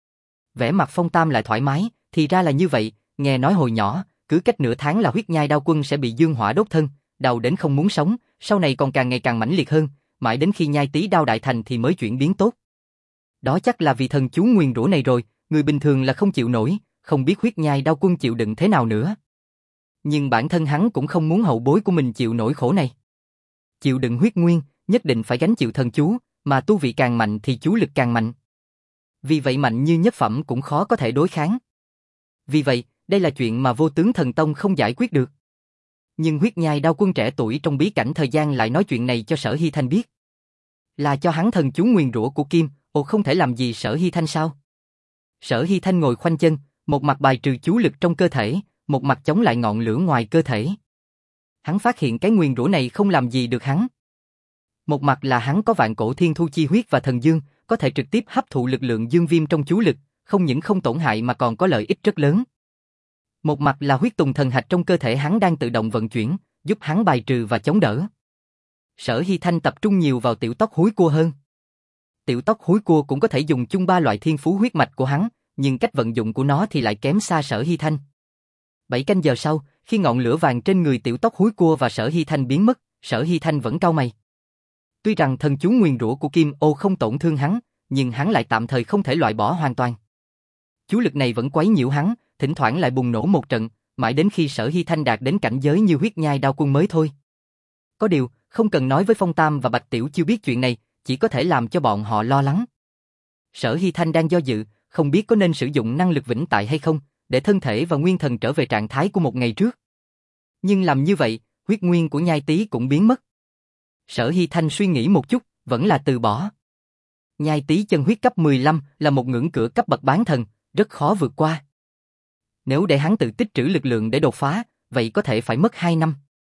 Vẻ mặt Phong Tam lại thoải mái, thì ra là như vậy, nghe nói hồi nhỏ, cứ cách nửa tháng là huyết nhai đao quân sẽ bị dương hỏa đốt thân, đau đến không muốn sống, sau này còn càng ngày càng mãnh liệt hơn, mãi đến khi nhai tý đao đại thành thì mới chuyển biến tốt. Đó chắc là vì thần chú nguyền rủa này rồi, người bình thường là không chịu nổi, không biết huyết nhai đao quân chịu đựng thế nào nữa. Nhưng bản thân hắn cũng không muốn hậu bối của mình chịu nổi khổ này. Chịu đựng huyết nguyên, nhất định phải gánh chịu thần chú, mà tu vị càng mạnh thì chú lực càng mạnh. Vì vậy mạnh như nhất phẩm cũng khó có thể đối kháng. Vì vậy, đây là chuyện mà Vô Tướng Thần Tông không giải quyết được. Nhưng huyết nhai đao quân trẻ tuổi trong bí cảnh thời gian lại nói chuyện này cho Sở Hy Thanh biết. Là cho hắn thần chú nguyền rủa của Kim, ồ không thể làm gì Sở Hy Thanh sao? Sở Hy Thanh ngồi khoanh chân, một mặt bài trừ chú lực trong cơ thể, một mặt chống lại ngọn lửa ngoài cơ thể. Hắn phát hiện cái nguyền rủa này không làm gì được hắn. Một mặt là hắn có vạn cổ thiên thu chi huyết và thần dương, có thể trực tiếp hấp thụ lực lượng dương viêm trong chú lực, không những không tổn hại mà còn có lợi ích rất lớn. Một mặt là huyết tùng thần hạch trong cơ thể hắn đang tự động vận chuyển, giúp hắn bài trừ và chống đỡ. Sở Hy Thanh tập trung nhiều vào tiểu tóc húi cua hơn. Tiểu tóc húi cua cũng có thể dùng chung ba loại thiên phú huyết mạch của hắn, nhưng cách vận dụng của nó thì lại kém xa Sở Hy Thanh. Bảy canh giờ sau, khi ngọn lửa vàng trên người tiểu tóc húi cua và Sở Hy Thanh biến mất, Sở Hy Thanh vẫn cau mày. Tuy rằng thần chú nguyền rủa của Kim Ô không tổn thương hắn, nhưng hắn lại tạm thời không thể loại bỏ hoàn toàn. Chú lực này vẫn quấy nhiễu hắn, thỉnh thoảng lại bùng nổ một trận, mãi đến khi Sở Hy Thanh đạt đến cảnh giới như huyết nhai đao quân mới thôi. Có điều, không cần nói với Phong Tam và Bạch Tiểu Chiêu biết chuyện này, chỉ có thể làm cho bọn họ lo lắng. Sở Hy Thanh đang do dự, không biết có nên sử dụng năng lực vĩnh tại hay không, để thân thể và nguyên thần trở về trạng thái của một ngày trước. Nhưng làm như vậy, huyết nguyên của nhai tý cũng biến mất. Sở Hy Thanh suy nghĩ một chút, vẫn là từ bỏ. Nhai tý chân huyết cấp mười lăm là một ngưỡng cửa cấp bậc bán thần, rất khó vượt qua. Nếu để hắn tự tích trữ lực lượng để đột phá, vậy có thể phải mất hai năm.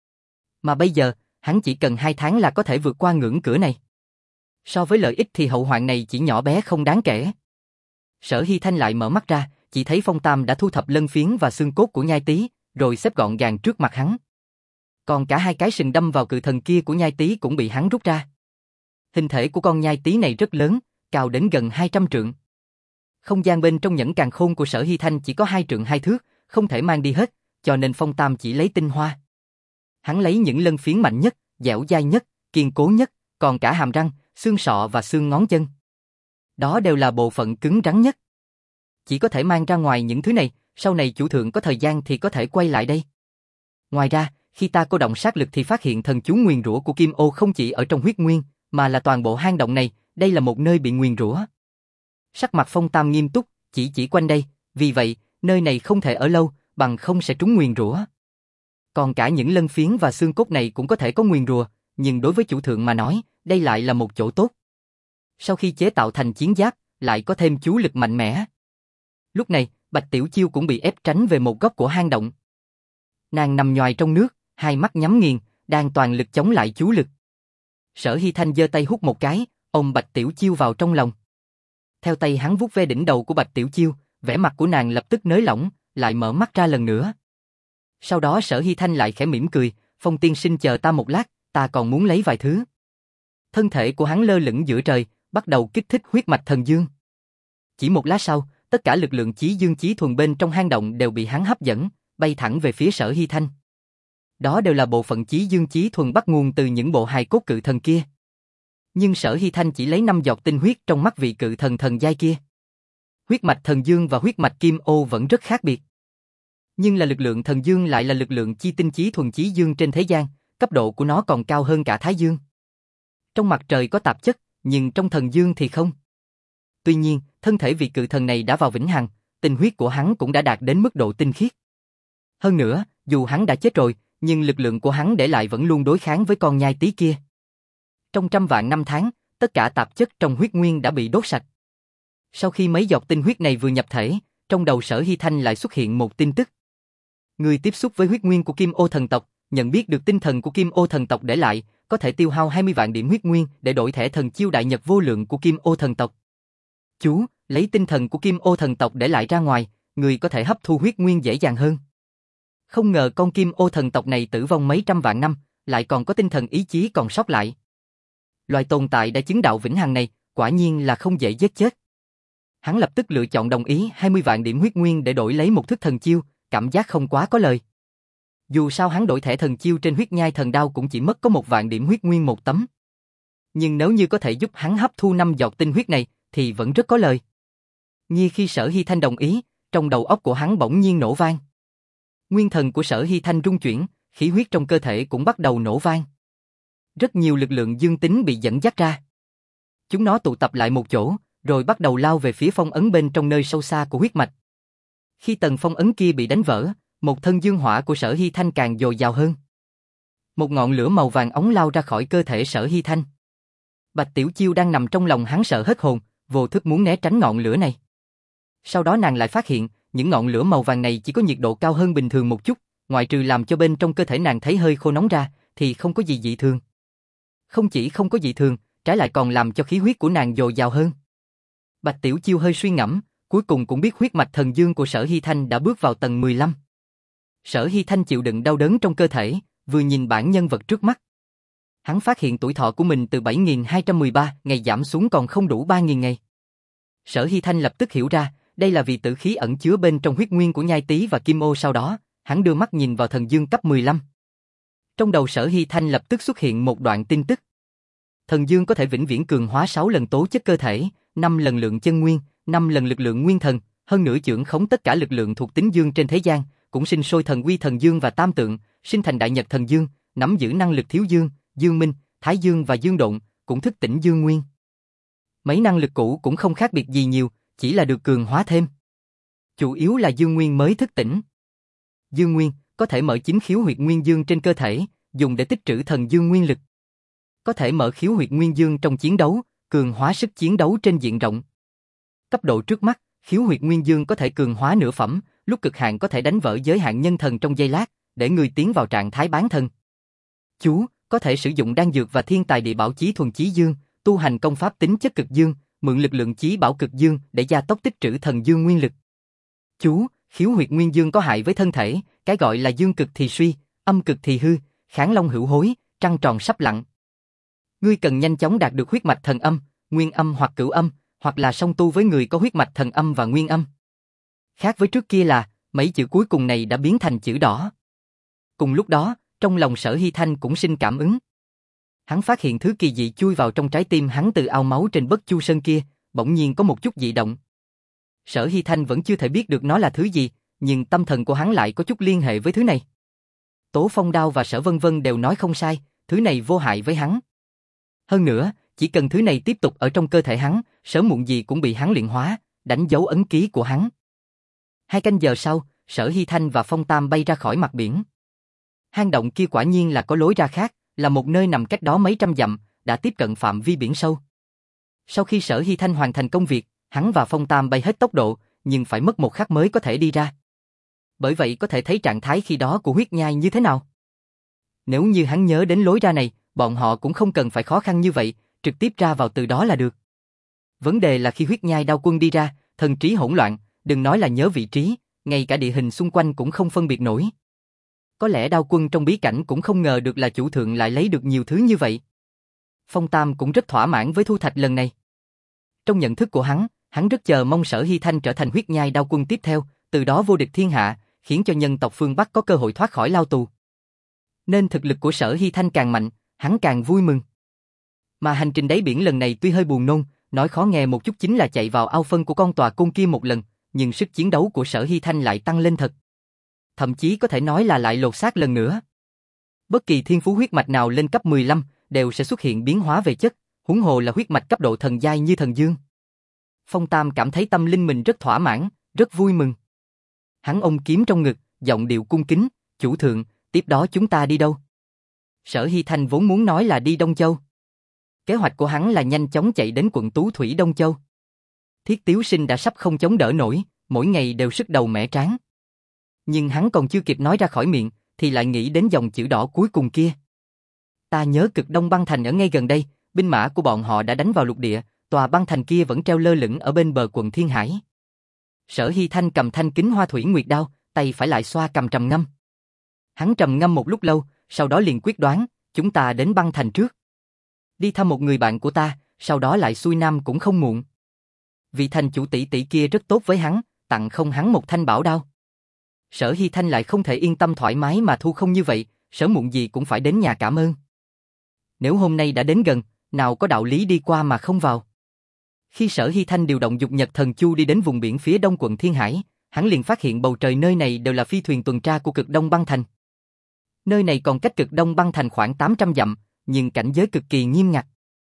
Mà bây giờ, hắn chỉ cần hai tháng là có thể vượt qua ngưỡng cửa này. So với lợi ích thì hậu hoạn này chỉ nhỏ bé không đáng kể. Sở Hy Thanh lại mở mắt ra, chỉ thấy Phong Tam đã thu thập lân phiến và xương cốt của nhai tý, rồi xếp gọn gàng trước mặt hắn. Còn cả hai cái sừng đâm vào cự thần kia của nhai tý cũng bị hắn rút ra. Hình thể của con nhai tý này rất lớn, cao đến gần hai trăm trượng. Không gian bên trong nhẫn càn khôn của Sở Hy Thanh chỉ có hai trượng hai thước, không thể mang đi hết, cho nên Phong Tam chỉ lấy tinh hoa. Hắn lấy những lân phiến mạnh nhất, dẻo dai nhất, kiên cố nhất, còn cả hàm răng, xương sọ và xương ngón chân. Đó đều là bộ phận cứng rắn nhất. Chỉ có thể mang ra ngoài những thứ này, sau này chủ thượng có thời gian thì có thể quay lại đây. Ngoài ra, khi ta cô động sát lực thì phát hiện thần chú nguyền rủa của Kim Ô không chỉ ở trong huyết nguyên, mà là toàn bộ hang động này, đây là một nơi bị nguyền rủa. Sắc mặt Phong Tam nghiêm túc, chỉ chỉ quanh đây, vì vậy, nơi này không thể ở lâu, bằng không sẽ trúng nguyền rủa. Còn cả những lân phiến và xương cốt này cũng có thể có nguyền rủa, nhưng đối với chủ thượng mà nói, đây lại là một chỗ tốt. Sau khi chế tạo thành chiến giáp, lại có thêm chú lực mạnh mẽ. Lúc này, Bạch Tiểu Chiêu cũng bị ép tránh về một góc của hang động. Nàng nằm nhoài trong nước, hai mắt nhắm nghiền, đang toàn lực chống lại chú lực. Sở Hy Thanh giơ tay hút một cái, ôm Bạch Tiểu Chiêu vào trong lòng. Theo tay hắn vuốt ve đỉnh đầu của Bạch Tiểu Chiêu, vẻ mặt của nàng lập tức nới lỏng, lại mở mắt ra lần nữa. Sau đó Sở Hy Thanh lại khẽ mỉm cười, Phong tiên sinh chờ ta một lát, ta còn muốn lấy vài thứ. Thân thể của hắn lơ lửng giữa trời, bắt đầu kích thích huyết mạch thần dương. Chỉ một lát sau, tất cả lực lượng chí dương chí thuần bên trong hang động đều bị hắn hấp dẫn, bay thẳng về phía Sở Hy Thanh. Đó đều là bộ phận chí dương chí thuần bắt nguồn từ những bộ hài cốt cự thần kia. Nhưng Sở Hy Thanh chỉ lấy năm giọt tinh huyết trong mắt vị cự thần thần giai kia. Huyết mạch thần dương và huyết mạch Kim Ô vẫn rất khác biệt. Nhưng là lực lượng thần dương lại là lực lượng chi tinh chí thuần chí dương trên thế gian, cấp độ của nó còn cao hơn cả Thái Dương. Trong mặt trời có tạp chất, nhưng trong thần dương thì không. Tuy nhiên, thân thể vị cự thần này đã vào vĩnh hằng, tinh huyết của hắn cũng đã đạt đến mức độ tinh khiết. Hơn nữa, dù hắn đã chết rồi, nhưng lực lượng của hắn để lại vẫn luôn đối kháng với con nhai tý kia. Trong trăm vạn năm tháng, tất cả tạp chất trong huyết nguyên đã bị đốt sạch. Sau khi mấy giọt tinh huyết này vừa nhập thể, trong đầu Sở Hy Thanh lại xuất hiện một tin tức. Người tiếp xúc với huyết nguyên của Kim Ô thần tộc, nhận biết được tinh thần của Kim Ô thần tộc để lại, có thể tiêu hao hai mươi vạn điểm huyết nguyên để đổi thẻ thần chiêu đại nhật vô lượng của Kim Ô thần tộc. Chú, lấy tinh thần của Kim Ô thần tộc để lại ra ngoài, người có thể hấp thu huyết nguyên dễ dàng hơn. Không ngờ con Kim Ô thần tộc này tử vong mấy trăm vạn năm, lại còn có tinh thần ý chí còn sót lại. Loài tồn tại đã chứng đạo vĩnh hằng này, quả nhiên là không dễ giết chết. Hắn lập tức lựa chọn đồng ý hai mươi vạn điểm huyết nguyên để đổi lấy một thức thần chiêu, cảm giác không quá có lời. Dù sao hắn đổi thẻ thần chiêu trên huyết nhai thần đao cũng chỉ mất có một vạn điểm huyết nguyên một tấm. Nhưng nếu như có thể giúp hắn hấp thu năm giọt tinh huyết này, thì vẫn rất có lời. Ngay khi Sở Hy Thanh đồng ý, trong đầu óc của hắn bỗng nhiên nổ vang. Nguyên thần của Sở Hy Thanh rung chuyển, khí huyết trong cơ thể cũng bắt đầu nổ vang. Rất nhiều lực lượng dương tính bị dẫn dắt ra. Chúng nó tụ tập lại một chỗ, rồi bắt đầu lao về phía phong ấn bên trong nơi sâu xa của huyết mạch. Khi tầng phong ấn kia bị đánh vỡ, một thân dương hỏa của Sở Hy Thanh càng dồi dào hơn. Một ngọn lửa màu vàng óng lao ra khỏi cơ thể Sở Hy Thanh. Bạch Tiểu Chiêu đang nằm trong lòng hắn sợ hết hồn, vô thức muốn né tránh ngọn lửa này. Sau đó nàng lại phát hiện, những ngọn lửa màu vàng này chỉ có nhiệt độ cao hơn bình thường một chút, ngoại trừ làm cho bên trong cơ thể nàng thấy hơi khô nóng ra, thì không có gì dị thường. Không chỉ không có dị thường, trái lại còn làm cho khí huyết của nàng dồi dào hơn. Bạch Tiểu Chiêu hơi suy ngẫm, cuối cùng cũng biết huyết mạch thần dương của Sở Hy Thanh đã bước vào tầng mười lăm. Sở Hy Thanh chịu đựng đau đớn trong cơ thể, vừa nhìn bản nhân vật trước mắt. Hắn phát hiện tuổi thọ của mình từ bảy nghìn hai trăm mười ba ngày giảm xuống còn không đủ ba nghìn ngày. Sở Hy Thanh lập tức hiểu ra, đây là vì tử khí ẩn chứa bên trong huyết nguyên của Nhai Tý và Kim Ô. Sau đó, hắn đưa mắt nhìn vào thần dương cấp mười lăm. Trong đầu Sở Hy Thanh lập tức xuất hiện một đoạn tin tức. Thần dương có thể vĩnh viễn cường hóa sáu lần tố chất cơ thể, năm lần lượng chân nguyên, năm lần lực lượng nguyên thần, hơn nữa chưởng khống tất cả lực lượng thuộc tính dương trên thế gian, cũng sinh sôi thần uy thần dương và tam tượng, sinh thành đại nhật thần dương, nắm giữ năng lực thiếu dương, dương minh, thái dương và dương độn, cũng thức tỉnh dương nguyên. Mấy năng lực cũ cũng không khác biệt gì nhiều, chỉ là được cường hóa thêm. Chủ yếu là dương nguyên mới thức tỉnh. Dương nguyên có thể mở chính khiếu huyệt nguyên dương trên cơ thể, dùng để tích trữ thần dương nguyên lực. Có thể mở khiếu huyệt nguyên dương trong chiến đấu, cường hóa sức chiến đấu trên diện rộng. Cấp độ trước mắt, khiếu huyệt nguyên dương có thể cường hóa nửa phẩm, lúc cực hạn có thể đánh vỡ giới hạn nhân thần trong giây lát, để người tiến vào trạng thái bán thần. Chú có thể sử dụng đan dược và thiên tài địa bảo chí thuần chí dương, tu hành công pháp tính chất cực dương, mượn lực lượng chí bảo cực dương để gia tốc tích trữ thần dương nguyên lực. Chú, khiếu huyệt nguyên dương có hại với thân thể, cái gọi là dương cực thì suy, âm cực thì hư, kháng long hữu hối, trăng tròn sắp lặn. Ngươi cần nhanh chóng đạt được huyết mạch thần âm, nguyên âm hoặc cửu âm, hoặc là song tu với người có huyết mạch thần âm và nguyên âm. Khác với trước kia là, mấy chữ cuối cùng này đã biến thành chữ đỏ. Cùng lúc đó, trong lòng Sở Hy Thanh cũng sinh cảm ứng. Hắn phát hiện thứ kỳ dị chui vào trong trái tim hắn từ ao máu trên Bất Chu Sơn kia, bỗng nhiên có một chút dị động. Sở Hy Thanh vẫn chưa thể biết được nó là thứ gì, nhưng tâm thần của hắn lại có chút liên hệ với thứ này. Tố Phong Đao và Sở Vân Vân đều nói không sai, thứ này vô hại với hắn. Hơn nữa, chỉ cần thứ này tiếp tục ở trong cơ thể hắn, sớm muộn gì cũng bị hắn luyện hóa, đánh dấu ấn ký của hắn. Hai canh giờ sau, Sở Hy Thanh và Phong Tam bay ra khỏi mặt biển. Hang động kia quả nhiên là có lối ra khác, là một nơi nằm cách đó mấy trăm dặm, đã tiếp cận phạm vi biển sâu. Sau khi Sở Hy Thanh hoàn thành công việc, hắn và Phong Tam bay hết tốc độ, nhưng phải mất một khắc mới có thể đi ra. Bởi vậy có thể thấy trạng thái khi đó của huyết nhai như thế nào. Nếu như hắn nhớ đến lối ra này, bọn họ cũng không cần phải khó khăn như vậy, trực tiếp ra vào từ đó là được. Vấn đề là khi huyết nhai đao quân đi ra, thần trí hỗn loạn, đừng nói là nhớ vị trí, ngay cả địa hình xung quanh cũng không phân biệt nổi. Có lẽ đao quân trong bí cảnh cũng không ngờ được là chủ thượng lại lấy được nhiều thứ như vậy. Phong Tam cũng rất thỏa mãn với thu thạch lần này. Trong nhận thức của hắn, hắn rất chờ mong Sở Hy Thanh trở thành huyết nhai đao quân tiếp theo, từ đó vô địch thiên hạ, khiến cho nhân tộc phương Bắc có cơ hội thoát khỏi lao tù. Nên thực lực của Sở Hy Thanh càng mạnh, hắn càng vui mừng. Mà hành trình đáy biển lần này tuy hơi buồn nôn, nói khó nghe một chút chính là chạy vào ao phân của con tòa côn kia một lần, nhưng sức chiến đấu của Sở Hy Thanh lại tăng lên thật. Thậm chí có thể nói là lại lột xác lần nữa. Bất kỳ thiên phú huyết mạch nào lên cấp mười lăm đều sẽ xuất hiện biến hóa về chất, huống hồ là huyết mạch cấp độ thần giai như thần dương. Phong Tam cảm thấy tâm linh mình rất thỏa mãn, rất vui mừng. Hắn ôm kiếm trong ngực, giọng điệu cung kính, "Chủ thượng, tiếp đó chúng ta đi đâu?" Sở Hy Thanh vốn muốn nói là đi Đông Châu. Kế hoạch của hắn là nhanh chóng chạy đến quận Tú Thủy Đông Châu. Thiết Tiếu Sinh đã sắp không chống đỡ nổi, mỗi ngày đều sứt đầu mẻ trán. Nhưng hắn còn chưa kịp nói ra khỏi miệng, thì lại nghĩ đến dòng chữ đỏ cuối cùng kia. Ta nhớ Cực Đông băng thành ở ngay gần đây, binh mã của bọn họ đã đánh vào lục địa, tòa băng thành kia vẫn treo lơ lửng ở bên bờ quận Thiên Hải. Sở Hy Thanh cầm thanh kính hoa thủy nguyệt đao, tay phải lại xoa cầm trầm ngâm. Hắn trầm ngâm một lúc lâu, sau đó liền quyết đoán, chúng ta đến băng thành trước. Đi thăm một người bạn của ta, sau đó lại xuôi nam cũng không muộn. Vị thành chủ tỷ tỷ kia rất tốt với hắn, tặng không hắn một thanh bảo đao. Sở Hy Thanh lại không thể yên tâm thoải mái mà thu không như vậy, sớm muộn gì cũng phải đến nhà cảm ơn. Nếu hôm nay đã đến gần, nào có đạo lý đi qua mà không vào. Khi Sở Hy Thanh điều động dục nhật thần chu đi đến vùng biển phía đông quận Thiên Hải, hắn liền phát hiện bầu trời nơi này đều là phi thuyền tuần tra của Cực Đông băng thành. Nơi này còn cách Cực Đông băng thành khoảng tám trăm dặm, nhưng cảnh giới cực kỳ nghiêm ngặt.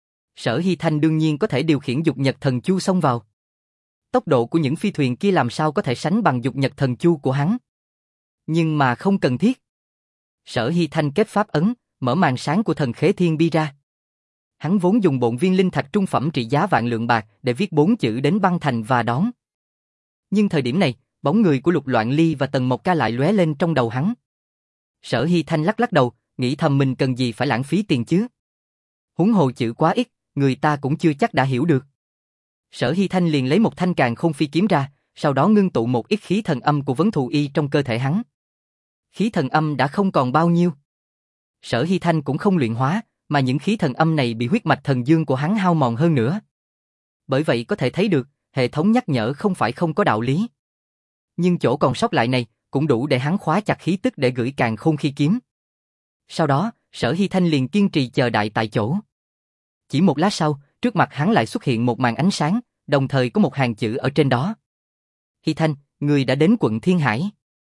Sở Hy Thanh đương nhiên có thể điều khiển dục nhật thần chu xông vào. Tốc độ của những phi thuyền kia làm sao có thể sánh bằng dục nhật thần chu của hắn. Nhưng mà không cần thiết. Sở Hy Thanh kết pháp ấn, mở màn sáng của thần khế thiên bi ra. Hắn vốn dùng bộn viên linh thạch trung phẩm trị giá vạn lượng bạc để viết bốn chữ đến băng thành và đón. Nhưng thời điểm này, bóng người của Lục Loạn Ly và Tần Mộc Ca lại lóe lên trong đầu hắn. Sở Hy Thanh lắc lắc đầu, nghĩ thầm mình cần gì phải lãng phí tiền chứ. Huống hồ chữ quá ít, người ta cũng chưa chắc đã hiểu được. Sở Hy Thanh liền lấy một thanh càn khôn phi kiếm ra, sau đó ngưng tụ một ít khí thần âm của vấn thù y trong cơ thể hắn. Khí thần âm đã không còn bao nhiêu. Sở Hy Thanh cũng không luyện hóa, mà những khí thần âm này bị huyết mạch thần dương của hắn hao mòn hơn nữa. Bởi vậy có thể thấy được, hệ thống nhắc nhở không phải không có đạo lý. Nhưng chỗ còn sót lại này, cũng đủ để hắn khóa chặt khí tức để gửi càn khôn khi kiếm. Sau đó, Sở Hy Thanh liền kiên trì chờ đợi tại chỗ. Chỉ một lát sau, trước mặt hắn lại xuất hiện một màn ánh sáng, đồng thời có một hàng chữ ở trên đó. Hy Thanh, người đã đến quận Thiên Hải.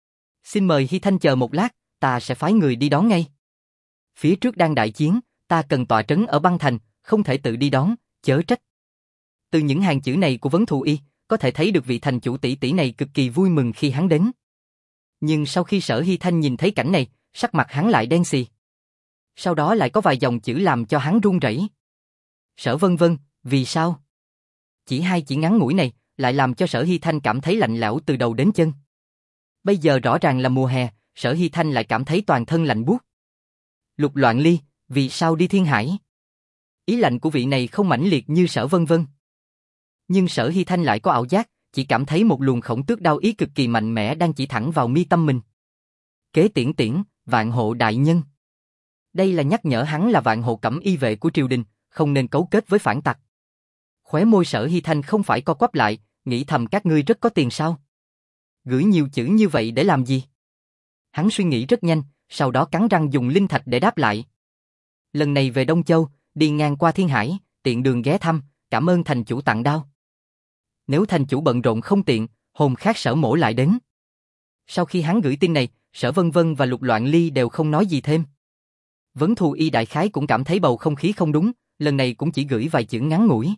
Xin mời Hy Thanh chờ một lát, ta sẽ phái người đi đón ngay. Phía trước đang đại chiến, ta cần tọa trấn ở băng thành, không thể tự đi đón, chớ trách. Từ những hàng chữ này của Vấn Thù Y, có thể thấy được vị thành chủ tỷ tỷ này cực kỳ vui mừng khi hắn đến. Nhưng sau khi Sở Hy Thanh nhìn thấy cảnh này, sắc mặt hắn lại đen xì. Sau đó lại có vài dòng chữ làm cho hắn run rẩy. Sở Vân Vân, vì sao? Chỉ hai chữ ngắn ngủi này lại làm cho Sở Hy Thanh cảm thấy lạnh lẽo từ đầu đến chân. Bây giờ rõ ràng là mùa hè, Sở Hy Thanh lại cảm thấy toàn thân lạnh buốt. Lục Loạn Ly, vì sao đi Thiên Hải? Ý lạnh của vị này không mãnh liệt như Sở Vân Vân. Nhưng Sở Hy Thanh lại có ảo giác, chỉ cảm thấy một luồng khổng tước đao ý cực kỳ mạnh mẽ đang chỉ thẳng vào mi tâm mình. Kế Tiễn Tiễn, Vạn Hộ đại nhân. Đây là nhắc nhở hắn là Vạn Hộ cẩm y vệ của triều đình, không nên cấu kết với phản tặc. Khóe môi Sở Hy Thanh không phải co quắp lại, nghĩ thầm các ngươi rất có tiền sao? Gửi nhiều chữ như vậy để làm gì? Hắn suy nghĩ rất nhanh, sau đó cắn răng dùng linh thạch để đáp lại. Lần này về Đông Châu, đi ngang qua Thiên Hải, tiện đường ghé thăm, cảm ơn thành chủ tặng đao. Nếu thành chủ bận rộn không tiện, hôm khác Sở mỗ lại đến. Sau khi hắn gửi tin này, Sở Vân Vân và Lục Loạn Ly đều không nói gì thêm. Vấn Thù Y đại khái cũng cảm thấy bầu không khí không đúng, lần này cũng chỉ gửi vài chữ ngắn ngủi.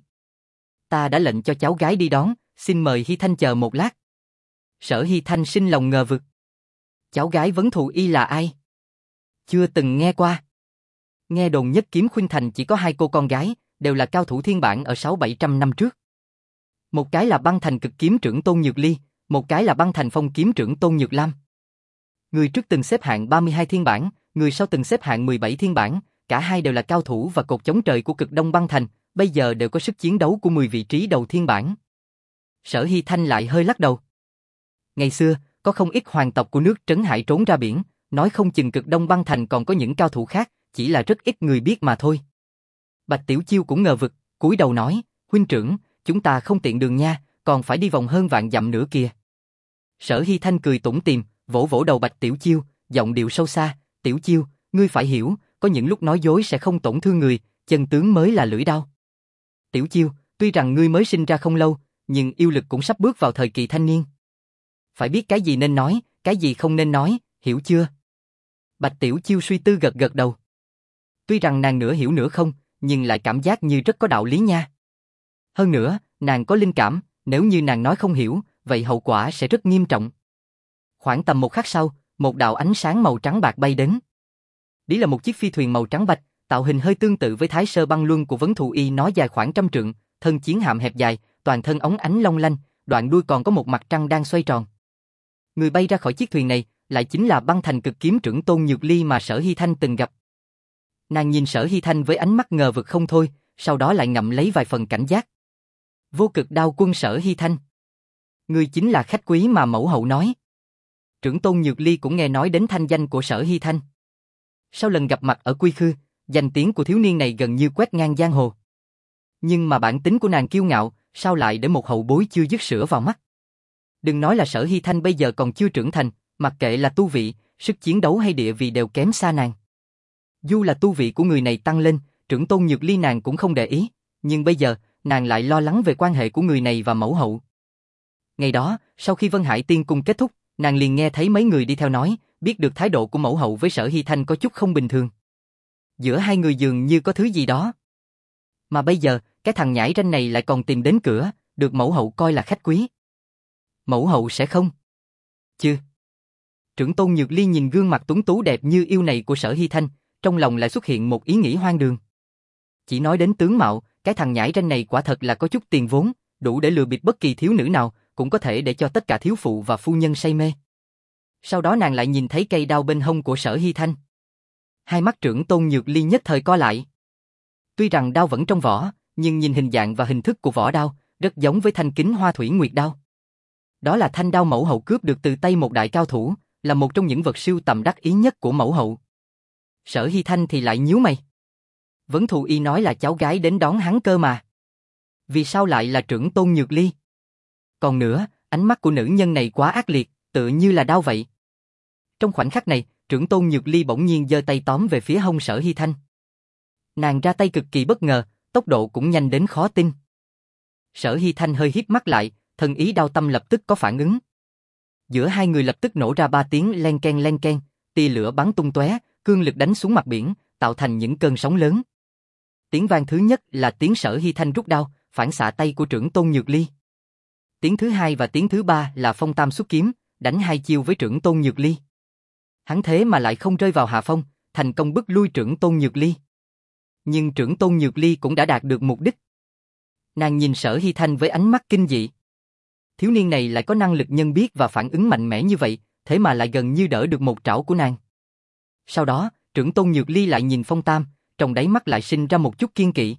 Ta đã lệnh cho cháu gái đi đón, xin mời Hy Thanh chờ một lát. Sở Hy Thanh sinh lòng ngờ vực. Cháu gái Vấn Thù Y là ai? Chưa từng nghe qua. Nghe đồn Nhất Kiếm Khuynh Thành chỉ có hai cô con gái, đều là cao thủ thiên bản ở sáu bảy trăm năm trước. Một cái là băng thành cực kiếm trưởng Tôn Nhược Ly, một cái là băng thành phong kiếm trưởng Tôn Nhược Lam. Người trước từng xếp hạng ba mươi hai thiên bản, người sau từng xếp hạng mười bảy thiên bản, cả hai đều là cao thủ và cột chống trời của cực đông băng thành, bây giờ đều có sức chiến đấu của mười vị trí đầu thiên bản. Sở Hy Thanh lại hơi lắc đầu. Ngày xưa, có không ít hoàng tộc của nước Trấn Hải trốn ra biển, nói không chừng cực đông băng thành còn có những cao thủ khác, chỉ là rất ít người biết mà thôi. Bạch Tiểu Chiêu cũng ngờ vực, cúi đầu nói, huynh trưởng, chúng ta không tiện đường nha, còn phải đi vòng hơn vạn dặm nữa kìa. Sở Hy Thanh cười tủm tỉm, vỗ vỗ đầu Bạch Tiểu Chiêu, giọng điệu sâu xa, Tiểu Chiêu, ngươi phải hiểu, có những lúc nói dối sẽ không tổn thương người, chân tướng mới là lưỡi đao. Tiểu Chiêu, tuy rằng ngươi mới sinh ra không lâu, nhưng yêu lực cũng sắp bước vào thời kỳ thanh niên. Phải biết cái gì nên nói, cái gì không nên nói, hiểu chưa? Bạch Tiểu Chiêu suy tư gật gật đầu. Tuy rằng nàng nửa hiểu nửa không, nhưng lại cảm giác như rất có đạo lý nha. Hơn nữa, nàng có linh cảm, nếu như nàng nói không hiểu, vậy hậu quả sẽ rất nghiêm trọng. Khoảng tầm một khắc sau, một đạo ánh sáng màu trắng bạc bay đến. Đó là một chiếc phi thuyền màu trắng bạch, tạo hình hơi tương tự với Thái Sơ Băng Luân của Vấn Thù Y, nó dài khoảng trăm trượng, thân chiến hạm hẹp dài, toàn thân óng ánh long lanh, đoạn đuôi còn có một mặt trăng đang xoay tròn. Người bay ra khỏi chiếc thuyền này lại chính là băng thành cực kiếm trưởng Tôn Nhược Ly mà Sở Hy Thanh từng gặp. Nàng nhìn Sở Hy Thanh với ánh mắt ngờ vực không thôi, sau đó lại ngậm lấy vài phần cảnh giác. Vô Cực Đao Quân Sở Hy Thanh, ngươi chính là khách quý mà mẫu hậu nói. Trưởng Tôn Nhược Ly cũng nghe nói đến thanh danh của Sở Hy Thanh. Sau lần gặp mặt ở Quy Khư, danh tiếng của thiếu niên này gần như quét ngang giang hồ. Nhưng mà bản tính của nàng kiêu ngạo, sao lại để một hậu bối chưa dứt sữa vào mắt. Đừng nói là Sở Hy Thanh bây giờ còn chưa trưởng thành, mặc kệ là tu vị, sức chiến đấu hay địa vị đều kém xa nàng. Dù là tu vị của người này tăng lên, trưởng Tôn Nhược Ly nàng cũng không để ý, nhưng bây giờ, nàng lại lo lắng về quan hệ của người này và mẫu hậu. Ngày đó, sau khi Vân Hải Tiên Cung kết thúc, nàng liền nghe thấy mấy người đi theo nói, biết được thái độ của mẫu hậu với Sở Hy Thanh có chút không bình thường. Giữa hai người dường như có thứ gì đó. Mà bây giờ, cái thằng nhãi ranh này lại còn tìm đến cửa, được mẫu hậu coi là khách quý. Mẫu hậu sẽ không? Chứ. Trưởng Tôn Nhược Ly nhìn gương mặt tuấn tú đẹp như yêu này của Sở Hy Thanh, trong lòng lại xuất hiện một ý nghĩ hoang đường. Chỉ nói đến tướng mạo, cái thằng nhãi ranh này quả thật là có chút tiền vốn, đủ để lừa bịp bất kỳ thiếu nữ nào, cũng có thể để cho tất cả thiếu phụ và phu nhân say mê. Sau đó nàng lại nhìn thấy cây đao bên hông của Sở Hy Thanh. Hai mắt trưởng Tôn Nhược Ly nhất thời co lại. Tuy rằng đao vẫn trong vỏ, nhưng nhìn hình dạng và hình thức của vỏ đao, rất giống với thanh kính Hoa Thủy Nguyệt đao. Đó là thanh đao mẫu hậu cướp được từ tay một đại cao thủ, là một trong những vật sưu tầm đắc ý nhất của mẫu hậu. Sở Hy Thanh thì lại nhíu mày. Vấn Thù Y nói là cháu gái đến đón hắn cơ mà. Vì sao lại là trưởng tôn Nhược Ly? Còn nữa, ánh mắt của nữ nhân này quá ác liệt, tựa như là đao vậy. Trong khoảnh khắc này, trưởng tôn Nhược Ly bỗng nhiên giơ tay tóm về phía hông Sở Hy Thanh. Nàng ra tay cực kỳ bất ngờ, tốc độ cũng nhanh đến khó tin. Sở Hy Thanh hơi híp mắt lại, thần ý đao tâm lập tức có phản ứng. Giữa hai người lập tức nổ ra ba tiếng len ken len ken, tia lửa bắn tung tóe, cương lực đánh xuống mặt biển, tạo thành những cơn sóng lớn. Tiếng vang thứ nhất là tiếng Sở Hy Thanh rút đao, phản xạ tay của trưởng tôn Nhược Ly. Tiếng thứ hai và tiếng thứ ba là Phong Tam xuất kiếm, đánh hai chiêu với trưởng tôn Nhược Ly. Hắn thế mà lại không rơi vào hạ phong, thành công bức lui trưởng tôn Nhược Ly. Nhưng trưởng tôn Nhược Ly cũng đã đạt được mục đích. Nàng nhìn Sở Hy Thanh với ánh mắt kinh dị. Thiếu niên này lại có năng lực nhận biết và phản ứng mạnh mẽ như vậy, thế mà lại gần như đỡ được một trảo của nàng. Sau đó, trưởng tôn Nhược Ly lại nhìn Phong Tam, trong đáy mắt lại sinh ra một chút kiên kỵ.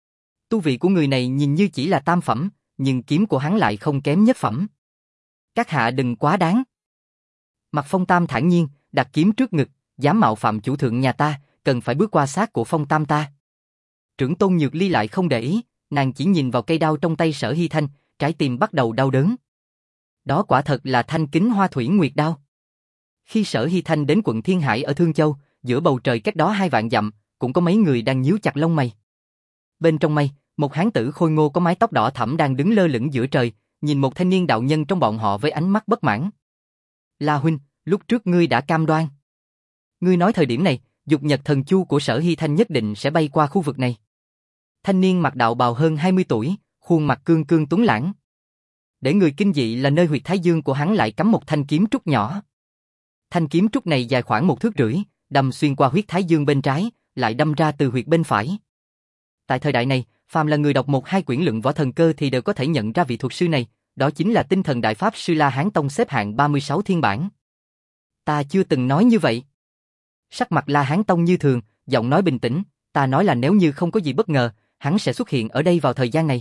Tu vị của người này nhìn như chỉ là tam phẩm, nhưng kiếm của hắn lại không kém nhất phẩm. Các hạ đừng quá đáng. Mặt Phong Tam thản nhiên, đặt kiếm trước ngực, dám mạo phạm chủ thượng nhà ta, cần phải bước qua xác của Phong Tam ta. Trưởng tôn Nhược Ly lại không để ý, nàng chỉ nhìn vào cây đao trong tay Sở Hy Thanh, trái tim bắt đầu đau đớn. Đó quả thật là thanh kính hoa thủy nguyệt đao. Khi Sở Hy Thanh đến quận Thiên Hải ở Thương Châu, giữa bầu trời cách đó hai vạn dặm, cũng có mấy người đang nhíu chặt lông mày. Bên trong mây, một hán tử khôi ngô có mái tóc đỏ thẫm đang đứng lơ lửng giữa trời, nhìn một thanh niên đạo nhân trong bọn họ với ánh mắt bất mãn. La huynh, lúc trước ngươi đã cam đoan. Ngươi nói thời điểm này, dục nhật thần chu của Sở Hy Thanh nhất định sẽ bay qua khu vực này. Thanh niên mặc đạo bào hơn hai mươi tuổi, khuôn mặt cương cương tuấn lãng. Để người kinh dị là nơi huyệt thái dương của hắn lại cắm một thanh kiếm trúc nhỏ. Thanh kiếm trúc này dài khoảng một thước rưỡi, đâm xuyên qua huyết thái dương bên trái, lại đâm ra từ huyệt bên phải. Tại thời đại này, phàm là người đọc một hai quyển luận võ thần cơ thì đều có thể nhận ra vị thuật sư này, đó chính là tinh thần đại pháp sư La Hán Tông xếp hạng ba mươi sáu thiên bản. Ta chưa từng nói như vậy. Sắc mặt La Hán Tông như thường, giọng nói bình tĩnh, ta nói là nếu như không có gì bất ngờ, hắn sẽ xuất hiện ở đây vào thời gian này.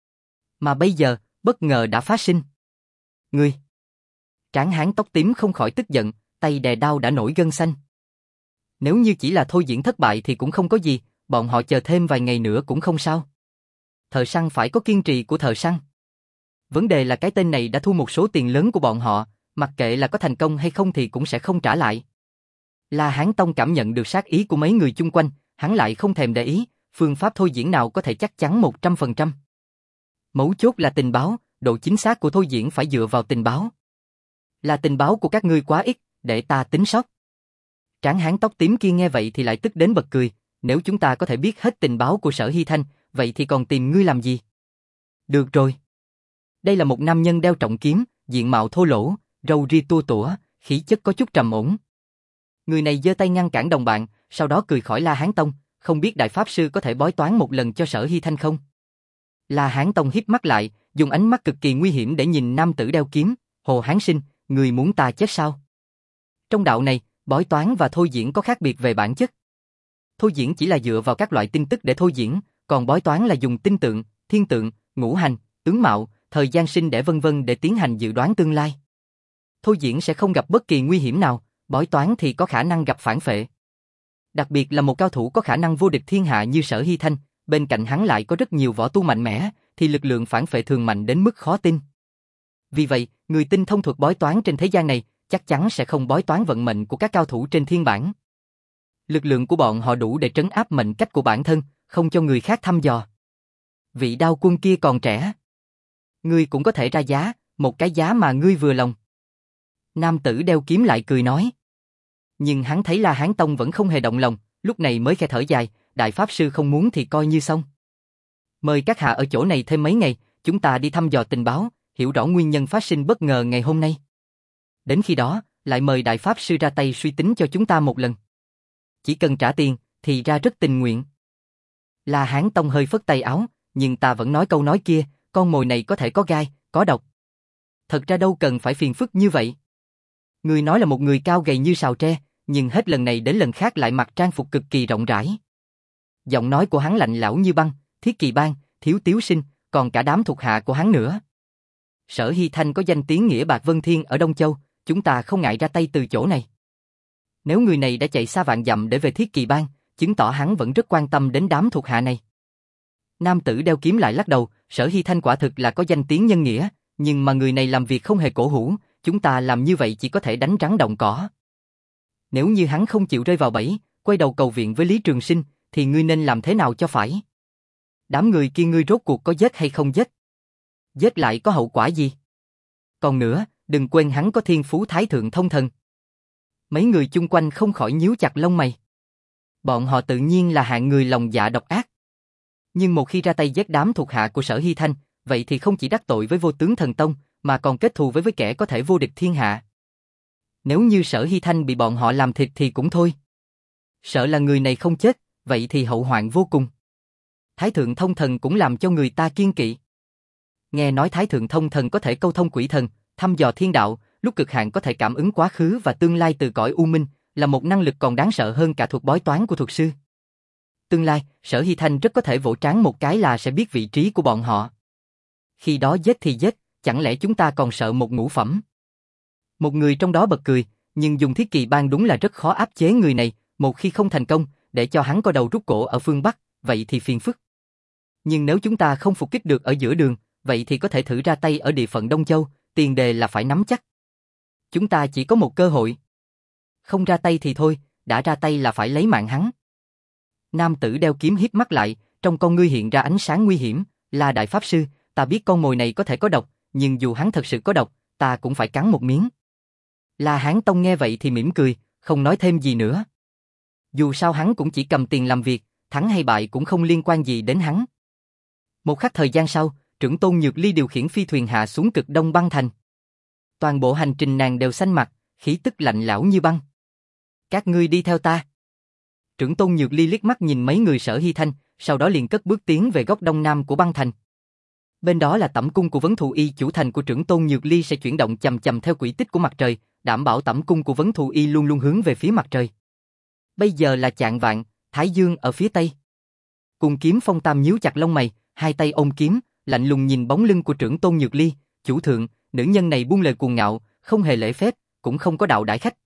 Mà bây giờ, bất ngờ đã phát sinh. Ngươi! Tráng hán tóc tím không khỏi tức giận, tay đè đao đã nổi gân xanh. Nếu như chỉ là thôi diễn thất bại thì cũng không có gì, bọn họ chờ thêm vài ngày nữa cũng không sao. Thợ săn phải có kiên trì của thợ săn. Vấn đề là cái tên này đã thu một số tiền lớn của bọn họ, mặc kệ là có thành công hay không thì cũng sẽ không trả lại. La Hán Tông cảm nhận được sát ý của mấy người chung quanh, hắn lại không thèm để ý, phương pháp thôi diễn nào có thể chắc chắn một trăm phần trăm. Mấu chốt là tình báo, độ chính xác của thôi diễn phải dựa vào tình báo. Là tình báo của các ngươi quá ít, để ta tính sót. Tráng hán tóc tím kia nghe vậy thì lại tức đến bật cười, nếu chúng ta có thể biết hết tình báo của Sở Hy Thanh, vậy thì còn tìm ngươi làm gì? Được rồi. Đây là một nam nhân đeo trọng kiếm, diện mạo thô lỗ, râu ria tua tủa, khí chất có chút trầm ổn. Người này giơ tay ngăn cản đồng bạn, sau đó cười khỏi La Hán Tông, không biết đại pháp sư có thể bói toán một lần cho Sở Hy Thanh không? La Hán Tông híp mắt lại, dùng ánh mắt cực kỳ nguy hiểm để nhìn nam tử đeo kiếm, Hồ Hán Sinh, người muốn ta chết sao? Trong đạo này, bói toán và thôi diễn có khác biệt về bản chất. Thôi diễn chỉ là dựa vào các loại tin tức để thôi diễn, còn bói toán là dùng tinh tượng, thiên tượng, ngũ hành, tướng mạo, thời gian sinh đẻ vân vân để tiến hành dự đoán tương lai. Thôi diễn sẽ không gặp bất kỳ nguy hiểm nào, bói toán thì có khả năng gặp phản phệ. Đặc biệt là một cao thủ có khả năng vô địch thiên hạ như Sở Hy Thanh, bên cạnh hắn lại có rất nhiều võ tu mạnh mẽ, thì lực lượng phản phệ thường mạnh đến mức khó tin. Vì vậy, người tinh thông thuật bói toán trên thế gian này chắc chắn sẽ không bói toán vận mệnh của các cao thủ trên thiên bản. Lực lượng của bọn họ đủ để trấn áp mệnh cách của bản thân, không cho người khác thăm dò. Vị đao quân kia còn trẻ. Ngươi cũng có thể ra giá, một cái giá mà ngươi vừa lòng. Nam tử đeo kiếm lại cười nói. Nhưng hắn thấy La Hán Tông vẫn không hề động lòng, lúc này mới khẽ thở dài, đại pháp sư không muốn thì coi như xong. Mời các hạ ở chỗ này thêm mấy ngày, chúng ta đi thăm dò tình báo, hiểu rõ nguyên nhân phát sinh bất ngờ ngày hôm nay. Đến khi đó, lại mời đại pháp sư ra tay suy tính cho chúng ta một lần. Chỉ cần trả tiền, thì ra rất tình nguyện. La Hán Tông hơi phất tay áo, nhưng ta vẫn nói câu nói kia, con mồi này có thể có gai, có độc. Thật ra đâu cần phải phiền phức như vậy. Người nói là một người cao gầy như sào tre, nhưng hết lần này đến lần khác lại mặc trang phục cực kỳ rộng rãi. Giọng nói của hắn lạnh lẽo như băng, Thiết Kỳ Bang, Thiếu Tiếu Sinh, còn cả đám thuộc hạ của hắn nữa. Sở Hy Thanh có danh tiếng nghĩa bạc vân thiên ở Đông Châu, chúng ta không ngại ra tay từ chỗ này. Nếu người này đã chạy xa vạn dặm để về Thiết Kỳ Bang, chứng tỏ hắn vẫn rất quan tâm đến đám thuộc hạ này. Nam tử đeo kiếm lại lắc đầu, Sở Hy Thanh quả thực là có danh tiếng nhân nghĩa, nhưng mà người này làm việc không hề cổ hủ, chúng ta làm như vậy chỉ có thể đánh rắn động cỏ. Nếu như hắn không chịu rơi vào bẫy, quay đầu cầu viện với Lý Trường Sinh, thì ngươi nên làm thế nào cho phải? Đám người kia ngươi rốt cuộc có giết hay không giết? Giết lại có hậu quả gì? Còn nữa, đừng quên hắn có thiên phú thái thượng thông thần. Mấy người chung quanh không khỏi nhíu chặt lông mày. Bọn họ tự nhiên là hạng người lòng dạ độc ác. Nhưng một khi ra tay giết đám thuộc hạ của Sở Hy Thanh, vậy thì không chỉ đắc tội với Vô Tướng Thần Tông, mà còn kết thù với với kẻ có thể vô địch thiên hạ. Nếu như Sở Hy Thanh bị bọn họ làm thịt thì cũng thôi. Sợ là người này không chết, vậy thì hậu hoạn vô cùng. Thái Thượng Thông Thần cũng làm cho người ta kiêng kỵ. Nghe nói Thái Thượng Thông Thần có thể câu thông quỷ thần, thăm dò thiên đạo, lúc cực hạn có thể cảm ứng quá khứ và tương lai từ cõi u minh, là một năng lực còn đáng sợ hơn cả thuật bói toán của thuật sư. Tương lai, Sở Hy Thanh rất có thể vỗ trán một cái là sẽ biết vị trí của bọn họ. Khi đó giết thì giết, chẳng lẽ chúng ta còn sợ một ngũ phẩm? Một người trong đó bật cười, nhưng dùng Thiết Kỳ Bang đúng là rất khó áp chế người này, một khi không thành công, để cho hắn co đầu rút cổ ở phương Bắc, vậy thì phiền phức. Nhưng nếu chúng ta không phục kích được ở giữa đường, vậy thì có thể thử ra tay ở địa phận Đông Châu, tiền đề là phải nắm chắc. Chúng ta chỉ có một cơ hội. Không ra tay thì thôi, đã ra tay là phải lấy mạng hắn. Nam tử đeo kiếm híp mắt lại, trong con ngươi hiện ra ánh sáng nguy hiểm, là đại pháp sư, ta biết con mồi này có thể có độc, nhưng dù hắn thật sự có độc, ta cũng phải cắn một miếng. La Hán Tông nghe vậy thì mỉm cười, không nói thêm gì nữa. Dù sao hắn cũng chỉ cầm tiền làm việc, thắng hay bại cũng không liên quan gì đến hắn. Một khắc thời gian sau, trưởng tôn Nhược Ly điều khiển phi thuyền hạ xuống cực đông băng thành. Toàn bộ hành trình nàng đều xanh mặt, khí tức lạnh lẽo như băng. Các ngươi đi theo ta. Trưởng tôn Nhược Ly liếc mắt nhìn mấy người Sở Hy Thanh, sau đó liền cất bước tiến về góc đông nam của băng thành. Bên đó là tẩm cung của Vấn Thù Y, chủ thành của trưởng tôn Nhược Ly sẽ chuyển động chậm chậm theo quỹ tích của mặt trời, đảm bảo tẩm cung của Vấn Thù Y luôn luôn hướng về phía mặt trời. Bây giờ là chạng vạng, Thái Dương ở phía tây. Cùng kiếm Phong Tam nhíu chặt lông mày, hai tay ôm kiếm, lạnh lùng nhìn bóng lưng của trưởng tôn Nhược Ly, chủ thượng, nữ nhân này buông lời cuồng ngạo, không hề lễ phép, cũng không có đạo đãi khách.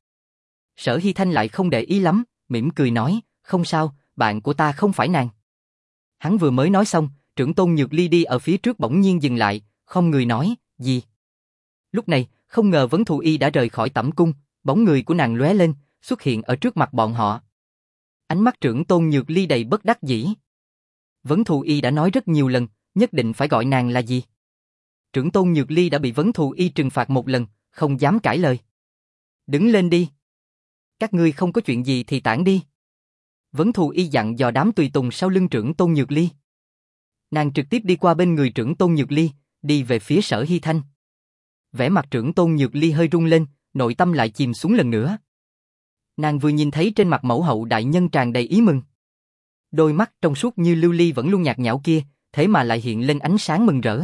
Sở Hy Thanh lại không để ý lắm, mỉm cười nói, không sao, bạn của ta không phải nàng. Hắn vừa mới nói xong, trưởng tôn Nhược Ly đi ở phía trước bỗng nhiên dừng lại, không người nói, gì. Lúc này, không ngờ Vấn Thù Y đã rời khỏi tẩm cung, bóng người của nàng lóe lên, xuất hiện ở trước mặt bọn họ. Ánh mắt trưởng tôn Nhược Ly đầy bất đắc dĩ. Vấn Thù Y đã nói rất nhiều lần, nhất định phải gọi nàng là gì. Trưởng tôn Nhược Ly đã bị Vấn Thù Y trừng phạt một lần, không dám cãi lời. Đứng lên đi. Các ngươi không có chuyện gì thì tản đi. Vấn Thù Y dặn dò đám tùy tùng sau lưng trưởng tôn Nhược Ly. Nàng trực tiếp đi qua bên người trưởng tôn Nhược Ly, đi về phía Sở Hy Thanh. Vẻ mặt trưởng tôn Nhược Ly hơi rung lên, nội tâm lại chìm xuống lần nữa. Nàng vừa nhìn thấy trên mặt mẫu hậu đại nhân tràn đầy ý mừng. Đôi mắt trong suốt như lưu ly vẫn luôn nhạt nhẽo kia, thế mà lại hiện lên ánh sáng mừng rỡ.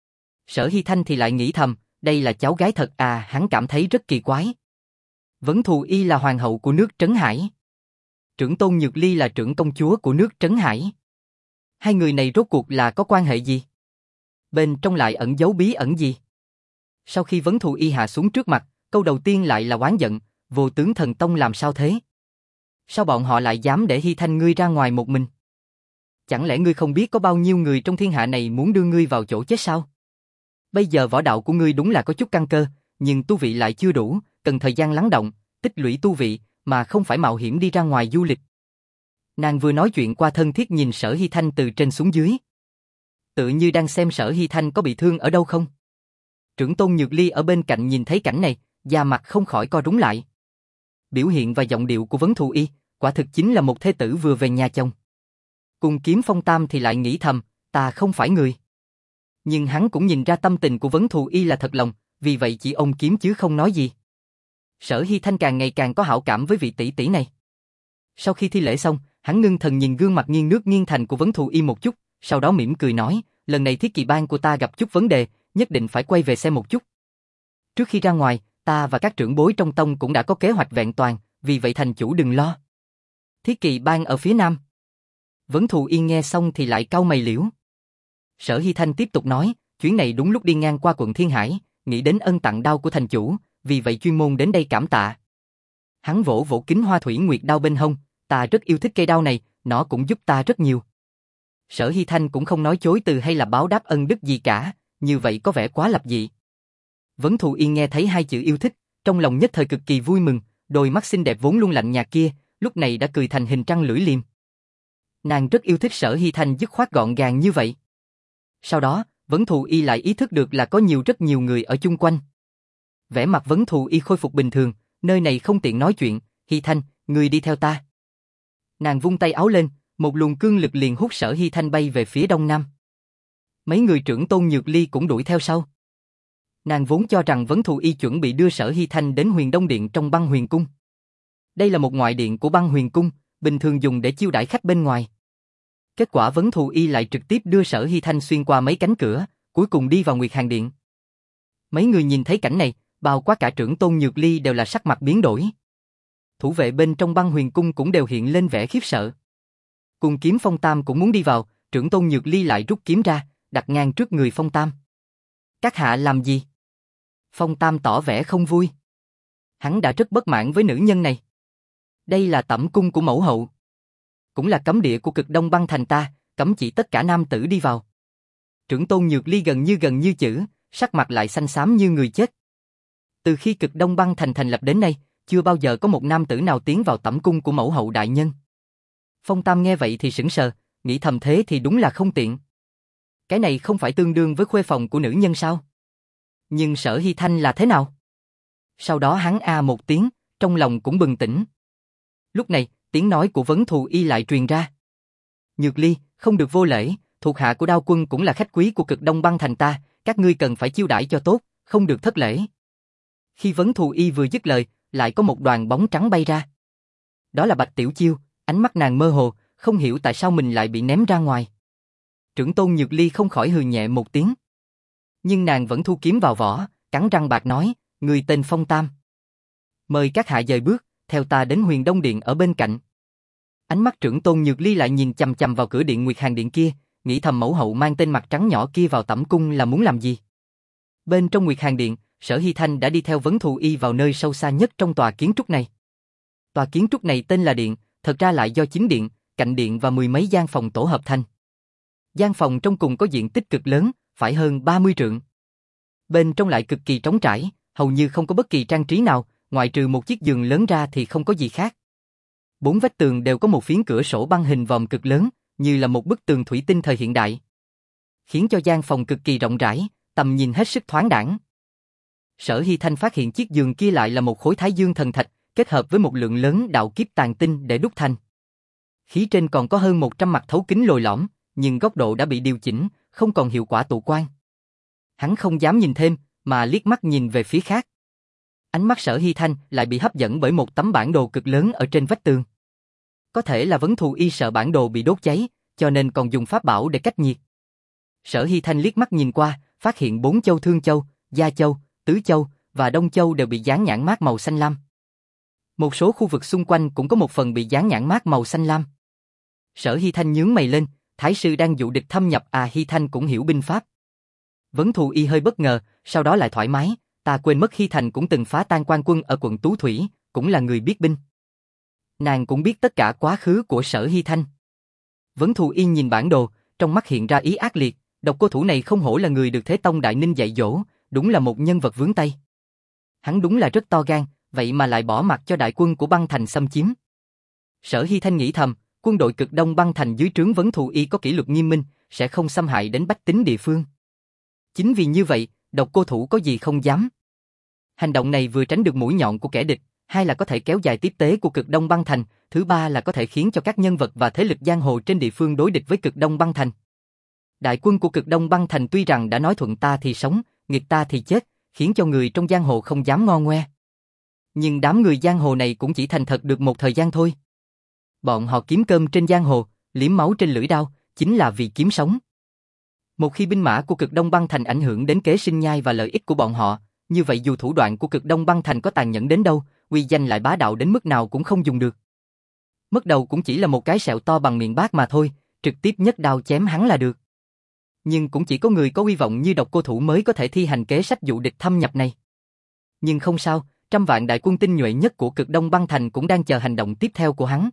Sở Hy Thanh thì lại nghĩ thầm, đây là cháu gái thật à, hắn cảm thấy rất kỳ quái. Vấn Thù Y là hoàng hậu của nước Trấn Hải. Trưởng tôn Nhược Ly là trưởng công chúa của nước Trấn Hải. Hai người này rốt cuộc là có quan hệ gì? Bên trong lại ẩn giấu bí ẩn gì? Sau khi Vấn Thù Y hạ xuống trước mặt, câu đầu tiên lại là oán giận, Vô Tướng Thần Tông làm sao thế? Sao bọn họ lại dám để Hy Thanh ngươi ra ngoài một mình? Chẳng lẽ ngươi không biết có bao nhiêu người trong thiên hạ này muốn đưa ngươi vào chỗ chết sao? Bây giờ võ đạo của ngươi đúng là có chút căn cơ, nhưng tu vị lại chưa đủ, cần thời gian lắng động, tích lũy tu vị, mà không phải mạo hiểm đi ra ngoài du lịch. Nàng vừa nói chuyện qua thân thiết nhìn Sở Hy Thanh từ trên xuống dưới. Tự như đang xem Sở Hy Thanh có bị thương ở đâu không. Trưởng tôn Nhược Ly ở bên cạnh nhìn thấy cảnh này, da mặt không khỏi co rúm lại. Biểu hiện và giọng điệu của Vấn Thù Y, quả thực chính là một thê tử vừa về nhà chồng. Cùng kiếm Phong Tam thì lại nghĩ thầm, ta không phải người. Nhưng hắn cũng nhìn ra tâm tình của Vấn Thù Y là thật lòng, vì vậy chỉ ôm kiếm chứ không nói gì. Sở Hy Thanh càng ngày càng có hảo cảm với vị tỷ tỷ này. Sau khi thi lễ xong, hắn ngưng thần nhìn gương mặt nghiêng nước nghiêng thành của Vấn Thù Y một chút, sau đó mỉm cười nói, lần này Thiết Kỳ Bang của ta gặp chút vấn đề, nhất định phải quay về xem một chút. Trước khi ra ngoài, ta và các trưởng bối trong tông cũng đã có kế hoạch vẹn toàn, vì vậy thành chủ đừng lo. Thiết Kỳ Bang ở phía nam. Vấn Thù Y nghe xong thì lại cau mày liễu. Sở Hy Thanh tiếp tục nói, chuyến này đúng lúc đi ngang qua quận Thiên Hải, nghĩ đến ân tặng đao của thành chủ, vì vậy chuyên môn đến đây cảm tạ. Hắn vỗ vỗ kính hoa thủy nguyệt đao bên hông, ta rất yêu thích cây đao này, nó cũng giúp ta rất nhiều. Sở Hy Thanh cũng không nói chối từ hay là báo đáp ân đức gì cả, như vậy có vẻ quá lập dị. Vấn Thù Yên nghe thấy hai chữ yêu thích, trong lòng nhất thời cực kỳ vui mừng, đôi mắt xinh đẹp vốn luôn lạnh nhạt kia, lúc này đã cười thành hình trăng lưỡi liềm. Nàng rất yêu thích Sở Hy Thanh dứt khoát gọn gàng như vậy. Sau đó, Vấn Thù Y lại ý thức được là có nhiều rất nhiều người ở chung quanh. Vẻ mặt Vấn Thù Y khôi phục bình thường, nơi này không tiện nói chuyện, Hy Thanh, người đi theo ta. Nàng vung tay áo lên, một luồng cương lực liền hút Sở Hy Thanh bay về phía đông nam. Mấy người trưởng Tôn Nhược Ly cũng đuổi theo sau. Nàng vốn cho rằng Vấn Thù Y chuẩn bị đưa Sở Hy Thanh đến Huyền Đông Điện trong Băng Huyền Cung. Đây là một ngoại điện của Băng Huyền Cung, bình thường dùng để chiêu đãi khách bên ngoài. Kết quả Vấn Thù Y lại trực tiếp đưa Sở Hy Thanh xuyên qua mấy cánh cửa, cuối cùng đi vào Nguyệt Hàn Điện. Mấy người nhìn thấy cảnh này, bao quát cả trưởng Tôn Nhược Ly đều là sắc mặt biến đổi. Thủ vệ bên trong Băng Huyền Cung cũng đều hiện lên vẻ khiếp sợ. Cùng kiếm Phong Tam cũng muốn đi vào, trưởng Tôn Nhược Ly lại rút kiếm ra, đặt ngang trước người Phong Tam. Các hạ làm gì? Phong Tam tỏ vẻ không vui. Hắn đã rất bất mãn với nữ nhân này. Đây là tẩm cung của mẫu hậu. Cũng là cấm địa của Cực Đông Băng Thành ta, cấm chỉ tất cả nam tử đi vào. Trưởng Tôn Nhược Ly gần như gần như chữ, sắc mặt lại xanh xám như người chết. Từ khi Cực Đông Băng Thành thành lập đến nay, chưa bao giờ có một nam tử nào tiến vào tẩm cung của mẫu hậu đại nhân. Phong Tam nghe vậy thì sững sờ, nghĩ thầm thế thì đúng là không tiện. Cái này không phải tương đương với khuê phòng của nữ nhân sao? Nhưng Sở Hy Thanh là thế nào? Sau đó hắn a một tiếng, trong lòng cũng bừng tỉnh. Lúc này, tiếng nói của Vấn Thù Y lại truyền ra. Nhược Ly, không được vô lễ, thuộc hạ của Đao Quân cũng là khách quý của Cực Đông Băng Thành ta, các ngươi cần phải chiêu đãi cho tốt, không được thất lễ. Khi Vấn Thù Y vừa dứt lời, lại có một đoàn bóng trắng bay ra. Đó là Bạch Tiểu Chiêu, ánh mắt nàng mơ hồ, không hiểu tại sao mình lại bị ném ra ngoài. Trưởng Tôn Nhược Ly không khỏi hừ nhẹ một tiếng. Nhưng nàng vẫn thu kiếm vào vỏ, cắn răng bạc nói, người tên Phong Tam. Mời các hạ dời bước, theo ta đến Huyền Đông Điện ở bên cạnh. Ánh mắt trưởng Tôn Nhược Ly lại nhìn chằm chằm vào cửa điện Nguyệt Hàn Điện kia, nghĩ thầm mẫu hậu mang tên mặt trắng nhỏ kia vào tẩm cung là muốn làm gì. Bên trong Nguyệt Hàn Điện, Sở Hy Thanh đã đi theo Vấn Thù Y vào nơi sâu xa nhất trong tòa kiến trúc này. Tòa kiến trúc này tên là điện, thật ra lại do chính điện, cạnh điện và mười mấy gian phòng tổ hợp thành. Gian phòng trong cùng có diện tích cực lớn, phải hơn ba mươi trượng. Bên trong lại cực kỳ trống trải, hầu như không có bất kỳ trang trí nào, ngoại trừ một chiếc giường lớn ra thì không có gì khác. Bốn vách tường đều có một phiến cửa sổ băng hình vòm cực lớn, như là một bức tường thủy tinh thời hiện đại, khiến cho gian phòng cực kỳ rộng rãi, tầm nhìn hết sức thoáng đãng. Sở Hy Thanh phát hiện chiếc giường kia lại là một khối Thái Dương thần thạch, kết hợp với một lượng lớn đạo kiếp tàn tinh để đúc thành. Khí trên còn có hơn một trăm mặt thấu kính lồi lõm, nhưng góc độ đã bị điều chỉnh, không còn hiệu quả tụ quang. Hắn không dám nhìn thêm, mà liếc mắt nhìn về phía khác. Ánh mắt Sở Hy Thanh lại bị hấp dẫn bởi một tấm bản đồ cực lớn ở trên vách tường. Có thể là Vấn Thù Y sợ bản đồ bị đốt cháy, cho nên còn dùng pháp bảo để cách nhiệt. Sở Hy Thanh liếc mắt nhìn qua, phát hiện bốn châu Thương Châu, Gia Châu, Tứ Châu và Đông Châu đều bị dán nhãn mác màu xanh lam. Một số khu vực xung quanh cũng có một phần bị dán nhãn mác màu xanh lam. Sở Hy Thanh nhướng mày lên, Thái sư đang dụ địch thâm nhập à? Hy Thanh cũng hiểu binh pháp. Vấn Thù Y hơi bất ngờ, sau đó lại thoải mái, ta quên mất Hy Thành cũng từng phá tan quan quân ở quận Tú Thủy, cũng là người biết binh. Nàng cũng biết tất cả quá khứ của Sở Hy Thanh. Vấn Thù Y nhìn bản đồ, trong mắt hiện ra ý ác liệt, độc cô thủ này không hổ là người được Thế Tông Đại Ninh dạy dỗ, đúng là một nhân vật vướng tay. Hắn đúng là rất to gan, vậy mà lại bỏ mặc cho đại quân của Băng Thành xâm chiếm. Sở Hy Thanh nghĩ thầm, quân đội Cực Đông Băng Thành dưới trướng Vấn Thù Y có kỷ luật nghiêm minh, sẽ không xâm hại đến bách tính địa phương. Chính vì như vậy, độc cô thủ có gì không dám. Hành động này vừa tránh được mũi nhọn của kẻ địch, hai là có thể kéo dài tiếp tế của Cực Đông Băng Thành, thứ ba là có thể khiến cho các nhân vật và thế lực giang hồ trên địa phương đối địch với Cực Đông Băng Thành. Đại quân của Cực Đông Băng Thành tuy rằng đã nói thuận ta thì sống, nghịch ta thì chết, khiến cho người trong giang hồ không dám ngo ngoe. Nhưng đám người giang hồ này cũng chỉ thành thật được một thời gian thôi. Bọn họ kiếm cơm trên giang hồ, liếm máu trên lưỡi đao, chính là vì kiếm sống. Một khi binh mã của Cực Đông Băng Thành ảnh hưởng đến kế sinh nhai và lợi ích của bọn họ, như vậy dù thủ đoạn của Cực Đông Băng Thành có tàn nhẫn đến đâu, uy danh lại bá đạo đến mức nào cũng không dùng được. Mất đầu cũng chỉ là một cái sẹo to bằng miệng bát mà thôi, trực tiếp nhất đao chém hắn là được. Nhưng cũng chỉ có người có uy vọng như độc cô thủ mới có thể thi hành kế sách dụ địch thâm nhập này. Nhưng không sao, trăm vạn đại quân tinh nhuệ nhất của Cực Đông Băng Thành cũng đang chờ hành động tiếp theo của hắn.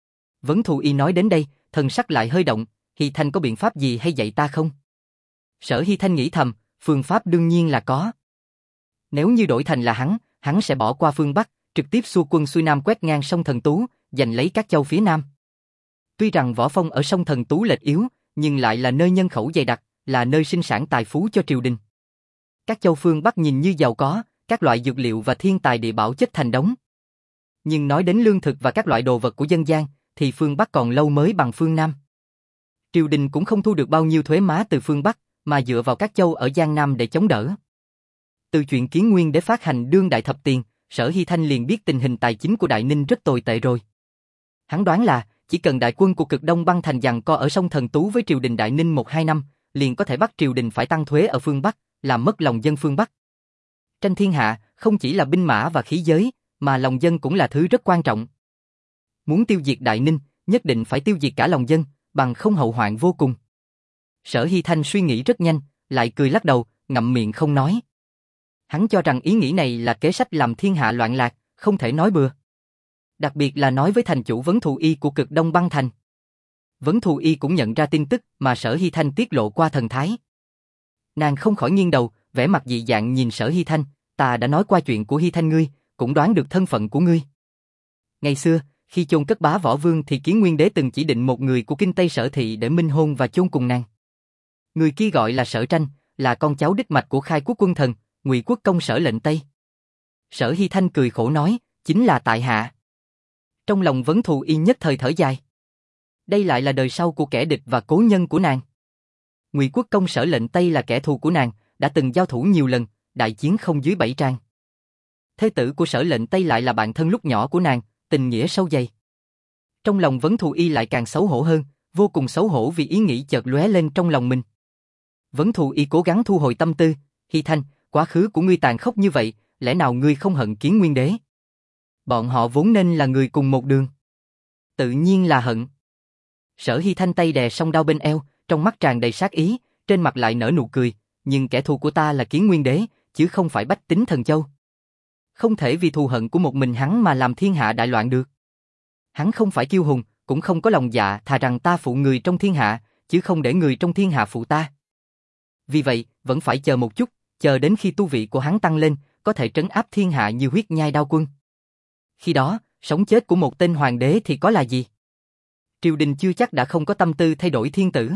Vấn Thù Y nói đến đây, thần sắc lại hơi động, Hy Thanh có biện pháp gì hay dạy ta không? Sở Hy Thanh nghĩ thầm, phương pháp đương nhiên là có. Nếu như đổi thành là hắn, hắn sẽ bỏ qua phương Bắc, trực tiếp xua quân xuôi Nam quét ngang sông Thần Tú, giành lấy các châu phía Nam. Tuy rằng võ phong ở sông Thần Tú lệch yếu, nhưng lại là nơi nhân khẩu dày đặc, là nơi sinh sản tài phú cho triều đình. Các châu phương Bắc nhìn như giàu có, các loại dược liệu và thiên tài địa bảo chất thành đống. Nhưng nói đến lương thực và các loại đồ vật của dân gian, thì phương Bắc còn lâu mới bằng phương Nam. Triều đình cũng không thu được bao nhiêu thuế má từ phương Bắc, mà dựa vào các châu ở Giang Nam để chống đỡ. Từ chuyện Kiến Nguyên Đế phát hành đương đại thập tiền, Sở Hy Thanh liền biết tình hình tài chính của Đại Ninh rất tồi tệ rồi. Hắn đoán là, chỉ cần đại quân của Cực Đông Băng Thành giằng co ở sông Thần Tú với triều đình Đại Ninh một hai năm, liền có thể bắt triều đình phải tăng thuế ở phương Bắc, làm mất lòng dân phương Bắc. Tranh thiên hạ, không chỉ là binh mã và khí giới, mà lòng dân cũng là thứ rất quan trọng. Muốn tiêu diệt Đại Ninh, nhất định phải tiêu diệt cả lòng dân, bằng không hậu hoạn vô cùng. Sở Hy Thanh suy nghĩ rất nhanh, lại cười lắc đầu, ngậm miệng không nói. Hắn cho rằng ý nghĩ này là kế sách làm thiên hạ loạn lạc, không thể nói bừa. Đặc biệt là nói với thành chủ Vấn Thù Y của Cực Đông Băng Thành. Vấn Thù Y cũng nhận ra tin tức mà Sở Hy Thanh tiết lộ qua thần thái. Nàng không khỏi nghiêng đầu, vẻ mặt dị dạng nhìn Sở Hy Thanh, ta đã nói qua chuyện của Hy Thanh ngươi, cũng đoán được thân phận của ngươi. Ngày xưa, khi chôn cất Bá Võ Vương thì Kiến Nguyên Đế từng chỉ định một người của Kinh Tây Sở Thị để minh hôn và chôn cùng nàng. Người kia gọi là Sở Tranh, là con cháu đích mạch của Khai Quốc Quân Thần, Ngụy Quốc công Sở Lệnh Tây. Sở Hy Thanh cười khổ nói, chính là tại hạ. Trong lòng Vấn Thù Y nhất thời thở dài. Đây lại là đời sau của kẻ địch và cố nhân của nàng. Ngụy Quốc công Sở Lệnh Tây là kẻ thù của nàng, đã từng giao thủ nhiều lần, đại chiến không dưới bảy trang. Thế tử của Sở Lệnh Tây lại là bạn thân lúc nhỏ của nàng, tình nghĩa sâu dày. Trong lòng Vấn Thù Y lại càng xấu hổ hơn, vô cùng xấu hổ vì ý nghĩ chợt lóe lên trong lòng mình. Vấn Thù Y cố gắng thu hồi tâm tư, Hy Thanh, quá khứ của ngươi tàn khốc như vậy, lẽ nào ngươi không hận Kiến Nguyên Đế? Bọn họ vốn nên là người cùng một đường. Tự nhiên là hận. Sở Hy Thanh tay đè song đao bên eo, trong mắt tràn đầy sát ý, trên mặt lại nở nụ cười, nhưng kẻ thù của ta là Kiến Nguyên Đế, chứ không phải Bách Tính Thần Châu. Không thể vì thù hận của một mình hắn mà làm thiên hạ đại loạn được. Hắn không phải kiêu hùng, cũng không có lòng dạ, thà rằng ta phụ người trong thiên hạ, chứ không để người trong thiên hạ phụ ta. Vì vậy, vẫn phải chờ một chút, chờ đến khi tu vị của hắn tăng lên, có thể trấn áp thiên hạ như Huyết Nhai Đao Quân. Khi đó, sống chết của một tên hoàng đế thì có là gì? Triều đình chưa chắc đã không có tâm tư thay đổi thiên tử.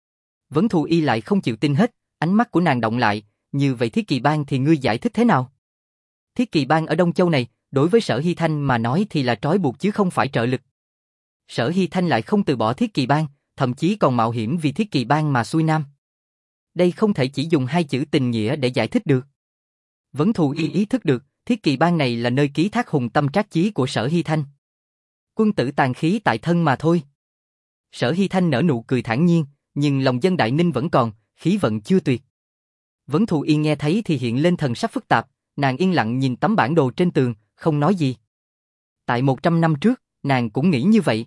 Vấn Thù Y lại không chịu tin hết, ánh mắt của nàng động lại, như vậy Thiết Kỳ Bang thì ngươi giải thích thế nào? Thiết Kỳ Bang ở Đông Châu này, đối với Sở Hy Thanh mà nói thì là trói buộc chứ không phải trợ lực. Sở Hy Thanh lại không từ bỏ Thiết Kỳ Bang, thậm chí còn mạo hiểm vì Thiết Kỳ Bang mà xuôi nam. Đây không thể chỉ dùng hai chữ tình nghĩa để giải thích được. Vấn Thù Y ý thức được, Thiết Kỳ Bang này là nơi ký thác hùng tâm trác chí của Sở Hy Thanh. Quân tử tàn khí tại thân mà thôi. Sở Hy Thanh nở nụ cười thản nhiên, nhưng lòng dân Đại Ninh vẫn còn, khí vận chưa tuyệt. Vấn Thù Y nghe thấy thì hiện lên thần sắc phức tạp, nàng yên lặng nhìn tấm bản đồ trên tường, không nói gì. Tại một trăm năm trước, nàng cũng nghĩ như vậy.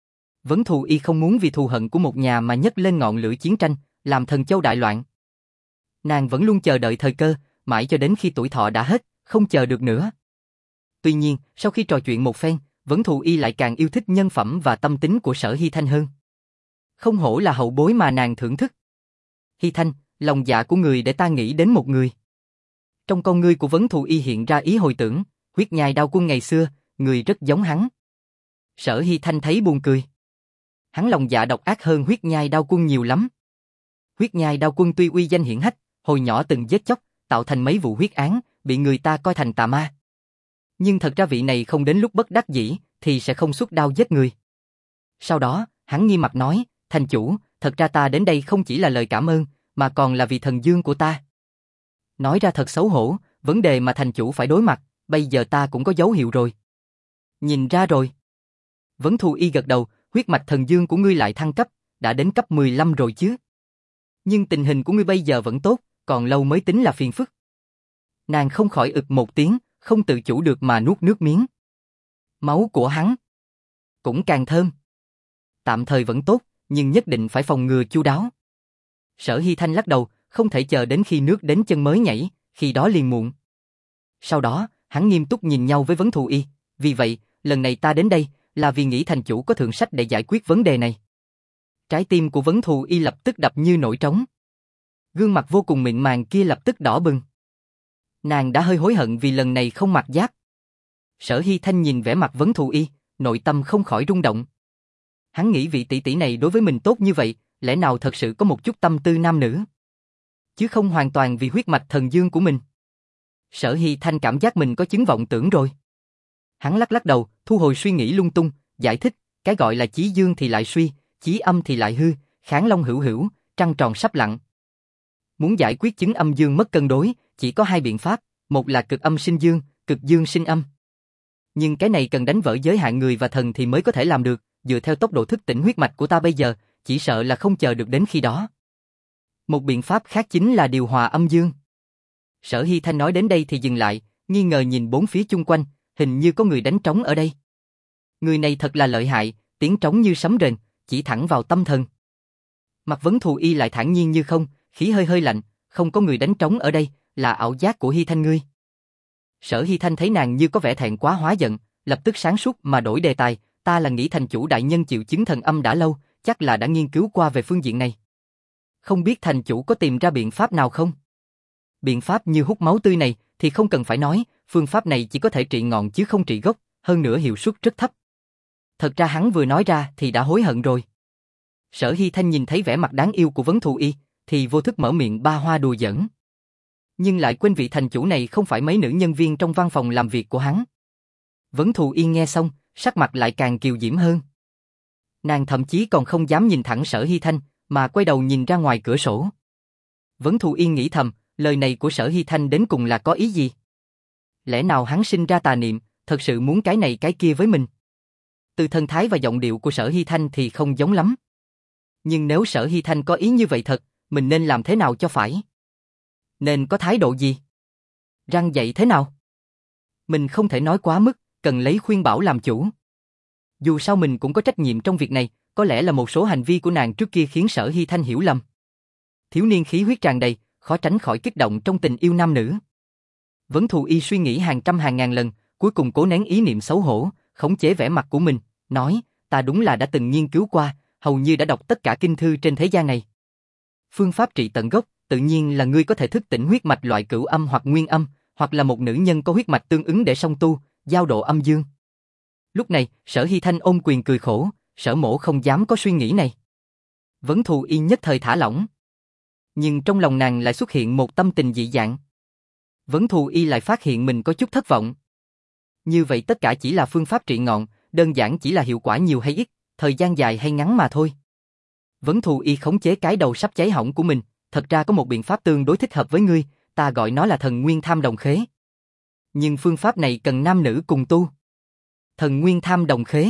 Vấn Thù Y không muốn vì thù hận của một nhà mà nhấc lên ngọn lửa chiến tranh, làm Thần Châu đại loạn. Nàng vẫn luôn chờ đợi thời cơ, mãi cho đến khi tuổi thọ đã hết, không chờ được nữa. Tuy nhiên, sau khi trò chuyện một phen, Vấn Thù Y lại càng yêu thích nhân phẩm và tâm tính của Sở Hy Thanh hơn. Không hổ là hậu bối mà nàng thưởng thức. Hy Thanh, lòng dạ của người để ta nghĩ đến một người. Trong con ngươi của Vấn Thù Y hiện ra ý hồi tưởng, Huyết Nhai Đao Quân ngày xưa, người rất giống hắn. Sở Hy Thanh thấy buồn cười. Hắn lòng dạ độc ác hơn Huyết Nhai Đao Quân nhiều lắm. Huyết Nhai Đao Quân tuy uy danh hiển hách, hồi nhỏ từng giết chóc, tạo thành mấy vụ huyết án, bị người ta coi thành tà ma. Nhưng thật ra vị này không đến lúc bất đắc dĩ, thì sẽ không xuất đao giết người. Sau đó, hắn nghiêm mặt nói, thành chủ, thật ra ta đến đây không chỉ là lời cảm ơn, mà còn là vì thần dương của ta. Nói ra thật xấu hổ, vấn đề mà thành chủ phải đối mặt, bây giờ ta cũng có dấu hiệu rồi. Nhìn ra rồi. Vấn Thù Y gật đầu, huyết mạch thần dương của ngươi lại thăng cấp, đã đến cấp mười lăm rồi chứ. Nhưng tình hình của ngươi bây giờ vẫn tốt, còn lâu mới tính là phiền phức. Nàng không khỏi ực một tiếng, không tự chủ được mà nuốt nước miếng. Máu của hắn cũng càng thơm. Tạm thời vẫn tốt, nhưng nhất định phải phòng ngừa chu đáo. Sở Hy Thanh lắc đầu, không thể chờ đến khi nước đến chân mới nhảy, khi đó liền muộn. Sau đó, hắn nghiêm túc nhìn nhau với Vấn Thù Y, vì vậy, lần này ta đến đây, là vì nghĩ thành chủ có thượng sách để giải quyết vấn đề này. Trái tim của Vấn Thù Y lập tức đập như nổi trống. Gương mặt vô cùng mịn màng kia lập tức đỏ bừng. Nàng đã hơi hối hận vì lần này không mặc giáp. Sở Hy Thanh nhìn vẻ mặt Vấn Thù Y, nội tâm không khỏi rung động. Hắn nghĩ vị tỷ tỷ này đối với mình tốt như vậy, lẽ nào thật sự có một chút tâm tư nam nữ? Chứ không hoàn toàn vì huyết mạch thần dương của mình. Sở Hy Thanh cảm giác mình có chứng vọng tưởng rồi. Hắn lắc lắc đầu, thu hồi suy nghĩ lung tung, giải thích, cái gọi là chí dương thì lại suy, chí âm thì lại hư, kháng long hữu hữu, trăng tròn sắp lặn. Muốn giải quyết chứng âm dương mất cân đối, chỉ có hai biện pháp, một là cực âm sinh dương, cực dương sinh âm. Nhưng cái này cần đánh vỡ giới hạn người và thần thì mới có thể làm được, dựa theo tốc độ thức tỉnh huyết mạch của ta bây giờ, chỉ sợ là không chờ được đến khi đó. Một biện pháp khác chính là điều hòa âm dương. Sở Hy Thanh nói đến đây thì dừng lại, nghi ngờ nhìn bốn phía chung quanh, hình như có người đánh trống ở đây. Người này thật là lợi hại, tiếng trống như sấm rền, chỉ thẳng vào tâm thần. Mặt Vấn Thù Y lại thản nhiên như không, khí hơi hơi lạnh, không có người đánh trống ở đây, là ảo giác của Hy Thanh ngươi. Sở Hy Thanh thấy nàng như có vẻ thẹn quá hóa giận, lập tức sáng suốt mà đổi đề tài, ta là nghĩ thành chủ đại nhân chịu chứng thần âm đã lâu, chắc là đã nghiên cứu qua về phương diện này. Không biết thành chủ có tìm ra biện pháp nào không? Biện pháp như hút máu tươi này thì không cần phải nói, phương pháp này chỉ có thể trị ngọn chứ không trị gốc, hơn nữa hiệu suất rất thấp. Thật ra hắn vừa nói ra thì đã hối hận rồi. Sở Hy Thanh nhìn thấy vẻ mặt đáng yêu của Vấn Thù Y, thì vô thức mở miệng ba hoa đùa giỡn. Nhưng lại quên vị thành chủ này không phải mấy nữ nhân viên trong văn phòng làm việc của hắn. Vấn Thù Y nghe xong, sắc mặt lại càng kiều diễm hơn. Nàng thậm chí còn không dám nhìn thẳng Sở Hy Thanh, mà quay đầu nhìn ra ngoài cửa sổ. Vấn Thù Y nghĩ thầm, lời này của Sở Hy Thanh đến cùng là có ý gì? Lẽ nào hắn sinh ra tà niệm, thật sự muốn cái này cái kia với mình? Từ thần thái và giọng điệu của Sở Hy Thanh thì không giống lắm. Nhưng nếu Sở Hy Thanh có ý như vậy thật, mình nên làm thế nào cho phải? Nên có thái độ gì? Răng dạy thế nào? Mình không thể nói quá mức, cần lấy khuyên bảo làm chủ. Dù sao mình cũng có trách nhiệm trong việc này, có lẽ là một số hành vi của nàng trước kia khiến Sở Hy Thanh hiểu lầm. Thiếu niên khí huyết tràn đầy, khó tránh khỏi kích động trong tình yêu nam nữ. Vấn Thù Y suy nghĩ hàng trăm hàng ngàn lần, cuối cùng cố nén ý niệm xấu hổ, khống chế vẻ mặt của mình, nói, ta đúng là đã từng nghiên cứu qua, hầu như đã đọc tất cả kinh thư trên thế gian này. Phương pháp trị tận gốc, tự nhiên là ngươi có thể thức tỉnh huyết mạch loại cửu âm hoặc nguyên âm, hoặc là một nữ nhân có huyết mạch tương ứng để song tu, giao độ âm dương. Lúc này, Sở Hy Thanh ôm quyền cười khổ, Sở mỗ không dám có suy nghĩ này. Vấn Thù Y nhất thời thả lỏng. Nhưng trong lòng nàng lại xuất hiện một tâm tình dị dạng. Vấn Thù Y lại phát hiện mình có chút thất vọng. Như vậy tất cả chỉ là phương pháp trị ngọn, đơn giản chỉ là hiệu quả nhiều hay ít, thời gian dài hay ngắn mà thôi. Vấn Thù Y khống chế cái đầu sắp cháy hỏng của mình, thật ra có một biện pháp tương đối thích hợp với ngươi, ta gọi nó là thần nguyên tham đồng khế. Nhưng phương pháp này cần nam nữ cùng tu. Thần nguyên tham đồng khế.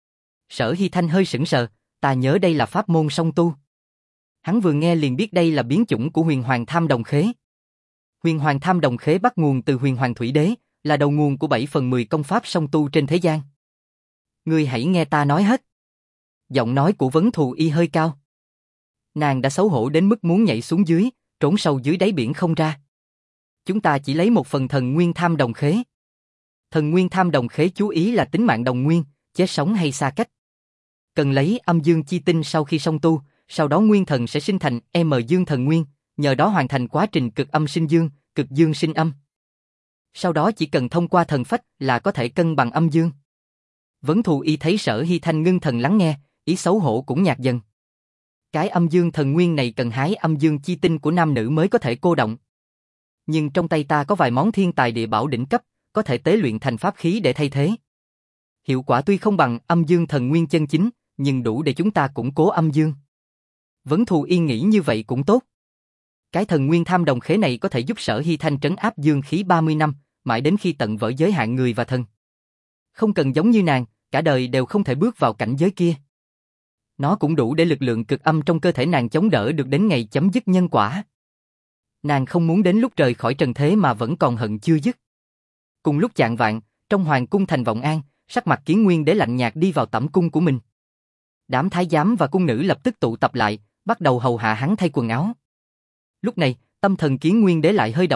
Sở Hy Thanh hơi sững sờ, ta nhớ đây là pháp môn song tu. Hắn vừa nghe liền biết đây là biến chủng của huyền hoàng tham đồng khế. Huyền hoàng tham đồng khế bắt nguồn từ huyền hoàng thủy đế, là đầu nguồn của bảy phần mười công pháp song tu trên thế gian. Ngươi hãy nghe ta nói hết. Giọng nói của Vấn Thù Y hơi cao. Nàng đã xấu hổ đến mức muốn nhảy xuống dưới, trốn sâu dưới đáy biển không ra. Chúng ta chỉ lấy một phần thần nguyên tham đồng khế. Thần nguyên tham đồng khế chú ý là tính mạng đồng nguyên, chết sống hay xa cách. Cần lấy âm dương chi tinh sau khi song tu, sau đó nguyên thần sẽ sinh thành M dương thần nguyên, nhờ đó hoàn thành quá trình cực âm sinh dương, cực dương sinh âm. Sau đó chỉ cần thông qua thần phách là có thể cân bằng âm dương. Vấn Thù Y thấy Sở Hy Thanh ngưng thần lắng nghe, ý xấu hổ cũng nhạt dần. Cái âm dương thần nguyên này cần hái âm dương chi tinh của nam nữ mới có thể cô động. Nhưng trong tay ta có vài món thiên tài địa bảo đỉnh cấp, có thể tế luyện thành pháp khí để thay thế. Hiệu quả tuy không bằng âm dương thần nguyên chân chính, nhưng đủ để chúng ta củng cố âm dương. Vấn Thù Y nghĩ như vậy cũng tốt. Cái thần nguyên tham đồng khế này có thể giúp Sở Hy Thanh trấn áp dương khí ba mươi năm, mãi đến khi tận vỡ giới hạn người và thần. Không cần giống như nàng, cả đời đều không thể bước vào cảnh giới kia. Nó cũng đủ để lực lượng cực âm trong cơ thể nàng chống đỡ được đến ngày chấm dứt nhân quả. Nàng không muốn đến lúc rời khỏi trần thế mà vẫn còn hận chưa dứt. Cùng lúc chạng vạng, trong hoàng cung thành Vọng An, sắc mặt Kiến Nguyên Đế lạnh nhạt đi vào tẩm cung của mình. Đám thái giám và cung nữ lập tức tụ tập lại, bắt đầu hầu hạ hắn thay quần áo. Lúc này, tâm thần Kiến Nguyên Đế lại hơi động,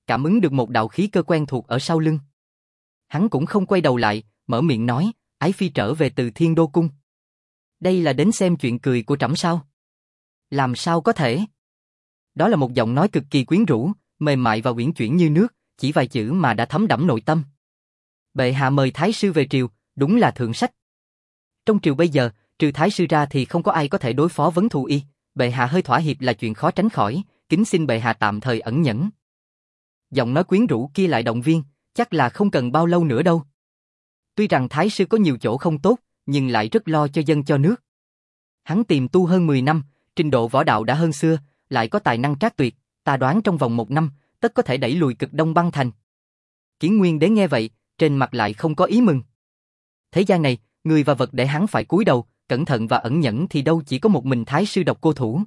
cảm ứng được một đạo khí cơ quen thuộc ở sau lưng. Hắn cũng không quay đầu lại, mở miệng nói, Ái Phi trở về từ Thiên Đô Cung. Đây là đến xem chuyện cười của trẫm sao? Làm sao có thể? Đó là một giọng nói cực kỳ quyến rũ, mềm mại và uyển chuyển như nước, chỉ vài chữ mà đã thấm đẫm nội tâm. Bệ hạ mời Thái sư về triều, đúng là thượng sách. Trong triều bây giờ, trừ Thái sư ra thì không có ai có thể đối phó Vấn Thù Y, bệ hạ hơi thỏa hiệp là chuyện khó tránh khỏi, kính xin bệ hạ tạm thời ẩn nhẫn. Giọng nói quyến rũ kia lại động viên, chắc là không cần bao lâu nữa đâu. Tuy rằng Thái sư có nhiều chỗ không tốt, nhưng lại rất lo cho dân cho nước. Hắn tìm tu hơn mười năm, trình độ võ đạo đã hơn xưa, lại có tài năng trác tuyệt, ta đoán trong vòng một năm, tất có thể đẩy lùi Cực Đông băng thành. Kiến Nguyên Đế nghe vậy, trên mặt lại không có ý mừng. Thế gian này, người và vật để hắn phải cúi đầu, cẩn thận và ẩn nhẫn thì đâu chỉ có một mình Thái sư độc cô thủ.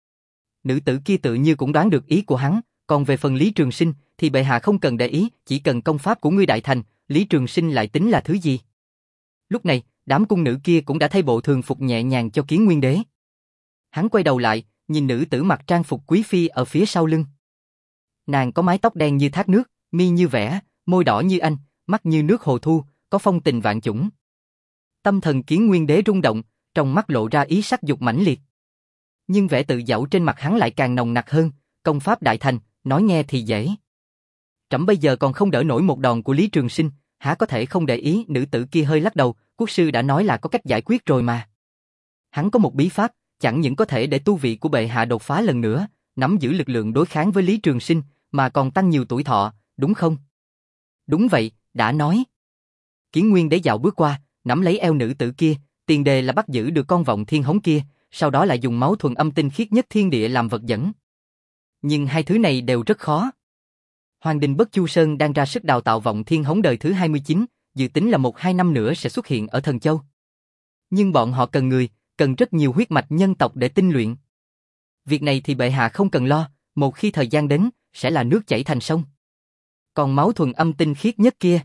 Nữ tử kia tự như cũng đoán được ý của hắn, còn về phần Lý Trường Sinh thì bệ hạ không cần để ý, chỉ cần công pháp của ngươi đại thành, Lý Trường Sinh lại tính là thứ gì. Lúc này, đám cung nữ kia cũng đã thay bộ thường phục nhẹ nhàng cho Kiến Nguyên Đế. Hắn quay đầu lại, nhìn nữ tử mặc trang phục quý phi ở phía sau lưng. Nàng có mái tóc đen như thác nước, mi như vẽ, môi đỏ như anh, mắt như nước hồ thu, có phong tình vạn chủng. Tâm thần Kiến Nguyên Đế rung động, trong mắt lộ ra ý sắc dục mãnh liệt. Nhưng vẻ tự giễu trên mặt hắn lại càng nồng nặc hơn, công pháp đại thành, nói nghe thì dễ. Trẫm bây giờ còn không đỡ nổi một đòn của Lý Trường Sinh, há có thể không để ý. Nữ tử kia hơi lắc đầu, quốc sư đã nói là có cách giải quyết rồi mà. Hắn có một bí pháp, chẳng những có thể để tu vị của bệ hạ đột phá lần nữa, nắm giữ lực lượng đối kháng với Lý Trường Sinh, mà còn tăng nhiều tuổi thọ, đúng không? Đúng vậy, đã nói. Kiến Nguyên Đế dạo bước qua, nắm lấy eo nữ tử kia, tiền đề là bắt giữ được con vọng thiên hống kia, sau đó lại dùng máu thuần âm tinh khiết nhất thiên địa làm vật dẫn. Nhưng hai thứ này đều rất khó. Hoàng đình Bất Chu Sơn đang ra sức đào tạo vọng thiên hống đời thứ hai mươi chín, dự tính là một hai năm nữa sẽ xuất hiện ở Thần Châu. Nhưng bọn họ cần người, cần rất nhiều huyết mạch nhân tộc để tinh luyện. Việc này thì bệ hạ không cần lo, một khi thời gian đến, sẽ là nước chảy thành sông. Còn máu thuần âm tinh khiết nhất kia.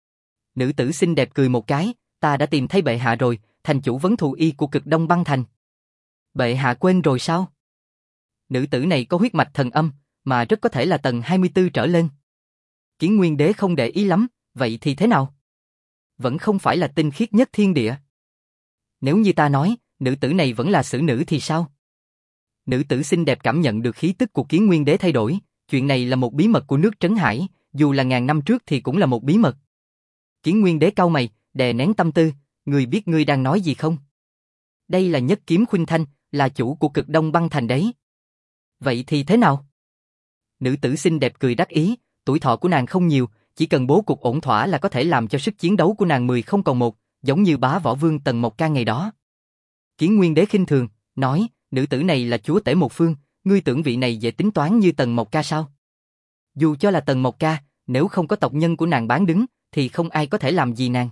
Nữ tử xinh đẹp cười một cái, ta đã tìm thấy bệ hạ rồi, thành chủ Vấn Thù Y của Cực Đông băng thành. Bệ hạ quên rồi sao? Nữ tử này có huyết mạch thần âm, mà rất có thể là tầng hai mươi tư trở lên. Kiến Nguyên Đế không để ý lắm, vậy thì thế nào? Vẫn không phải là tinh khiết nhất thiên địa. Nếu như ta nói, nữ tử này vẫn là xử nữ thì sao? Nữ tử xinh đẹp cảm nhận được khí tức của Kiến Nguyên Đế thay đổi, chuyện này là một bí mật của nước Trấn Hải, dù là ngàn năm trước thì cũng là một bí mật. Kiến Nguyên Đế cau mày, đè nén tâm tư, ngươi biết ngươi đang nói gì không? Đây là Nhất Kiếm Khuynh Thanh, là chủ của Cực Đông băng thành đấy. Vậy thì thế nào? Nữ tử xinh đẹp cười đắc ý, tuổi thọ của nàng không nhiều, chỉ cần bố cục ổn thỏa là có thể làm cho sức chiến đấu của nàng mười không còn một, giống như bá võ vương Tần Mộc Ca ngày đó. Kiến Nguyên Đế khinh thường, nói, nữ tử này là chúa tể một phương, ngươi tưởng vị này dễ tính toán như Tần Mộc Ca sao? Dù cho là Tần Mộc Ca, nếu không có tộc nhân của nàng bán đứng, thì không ai có thể làm gì nàng.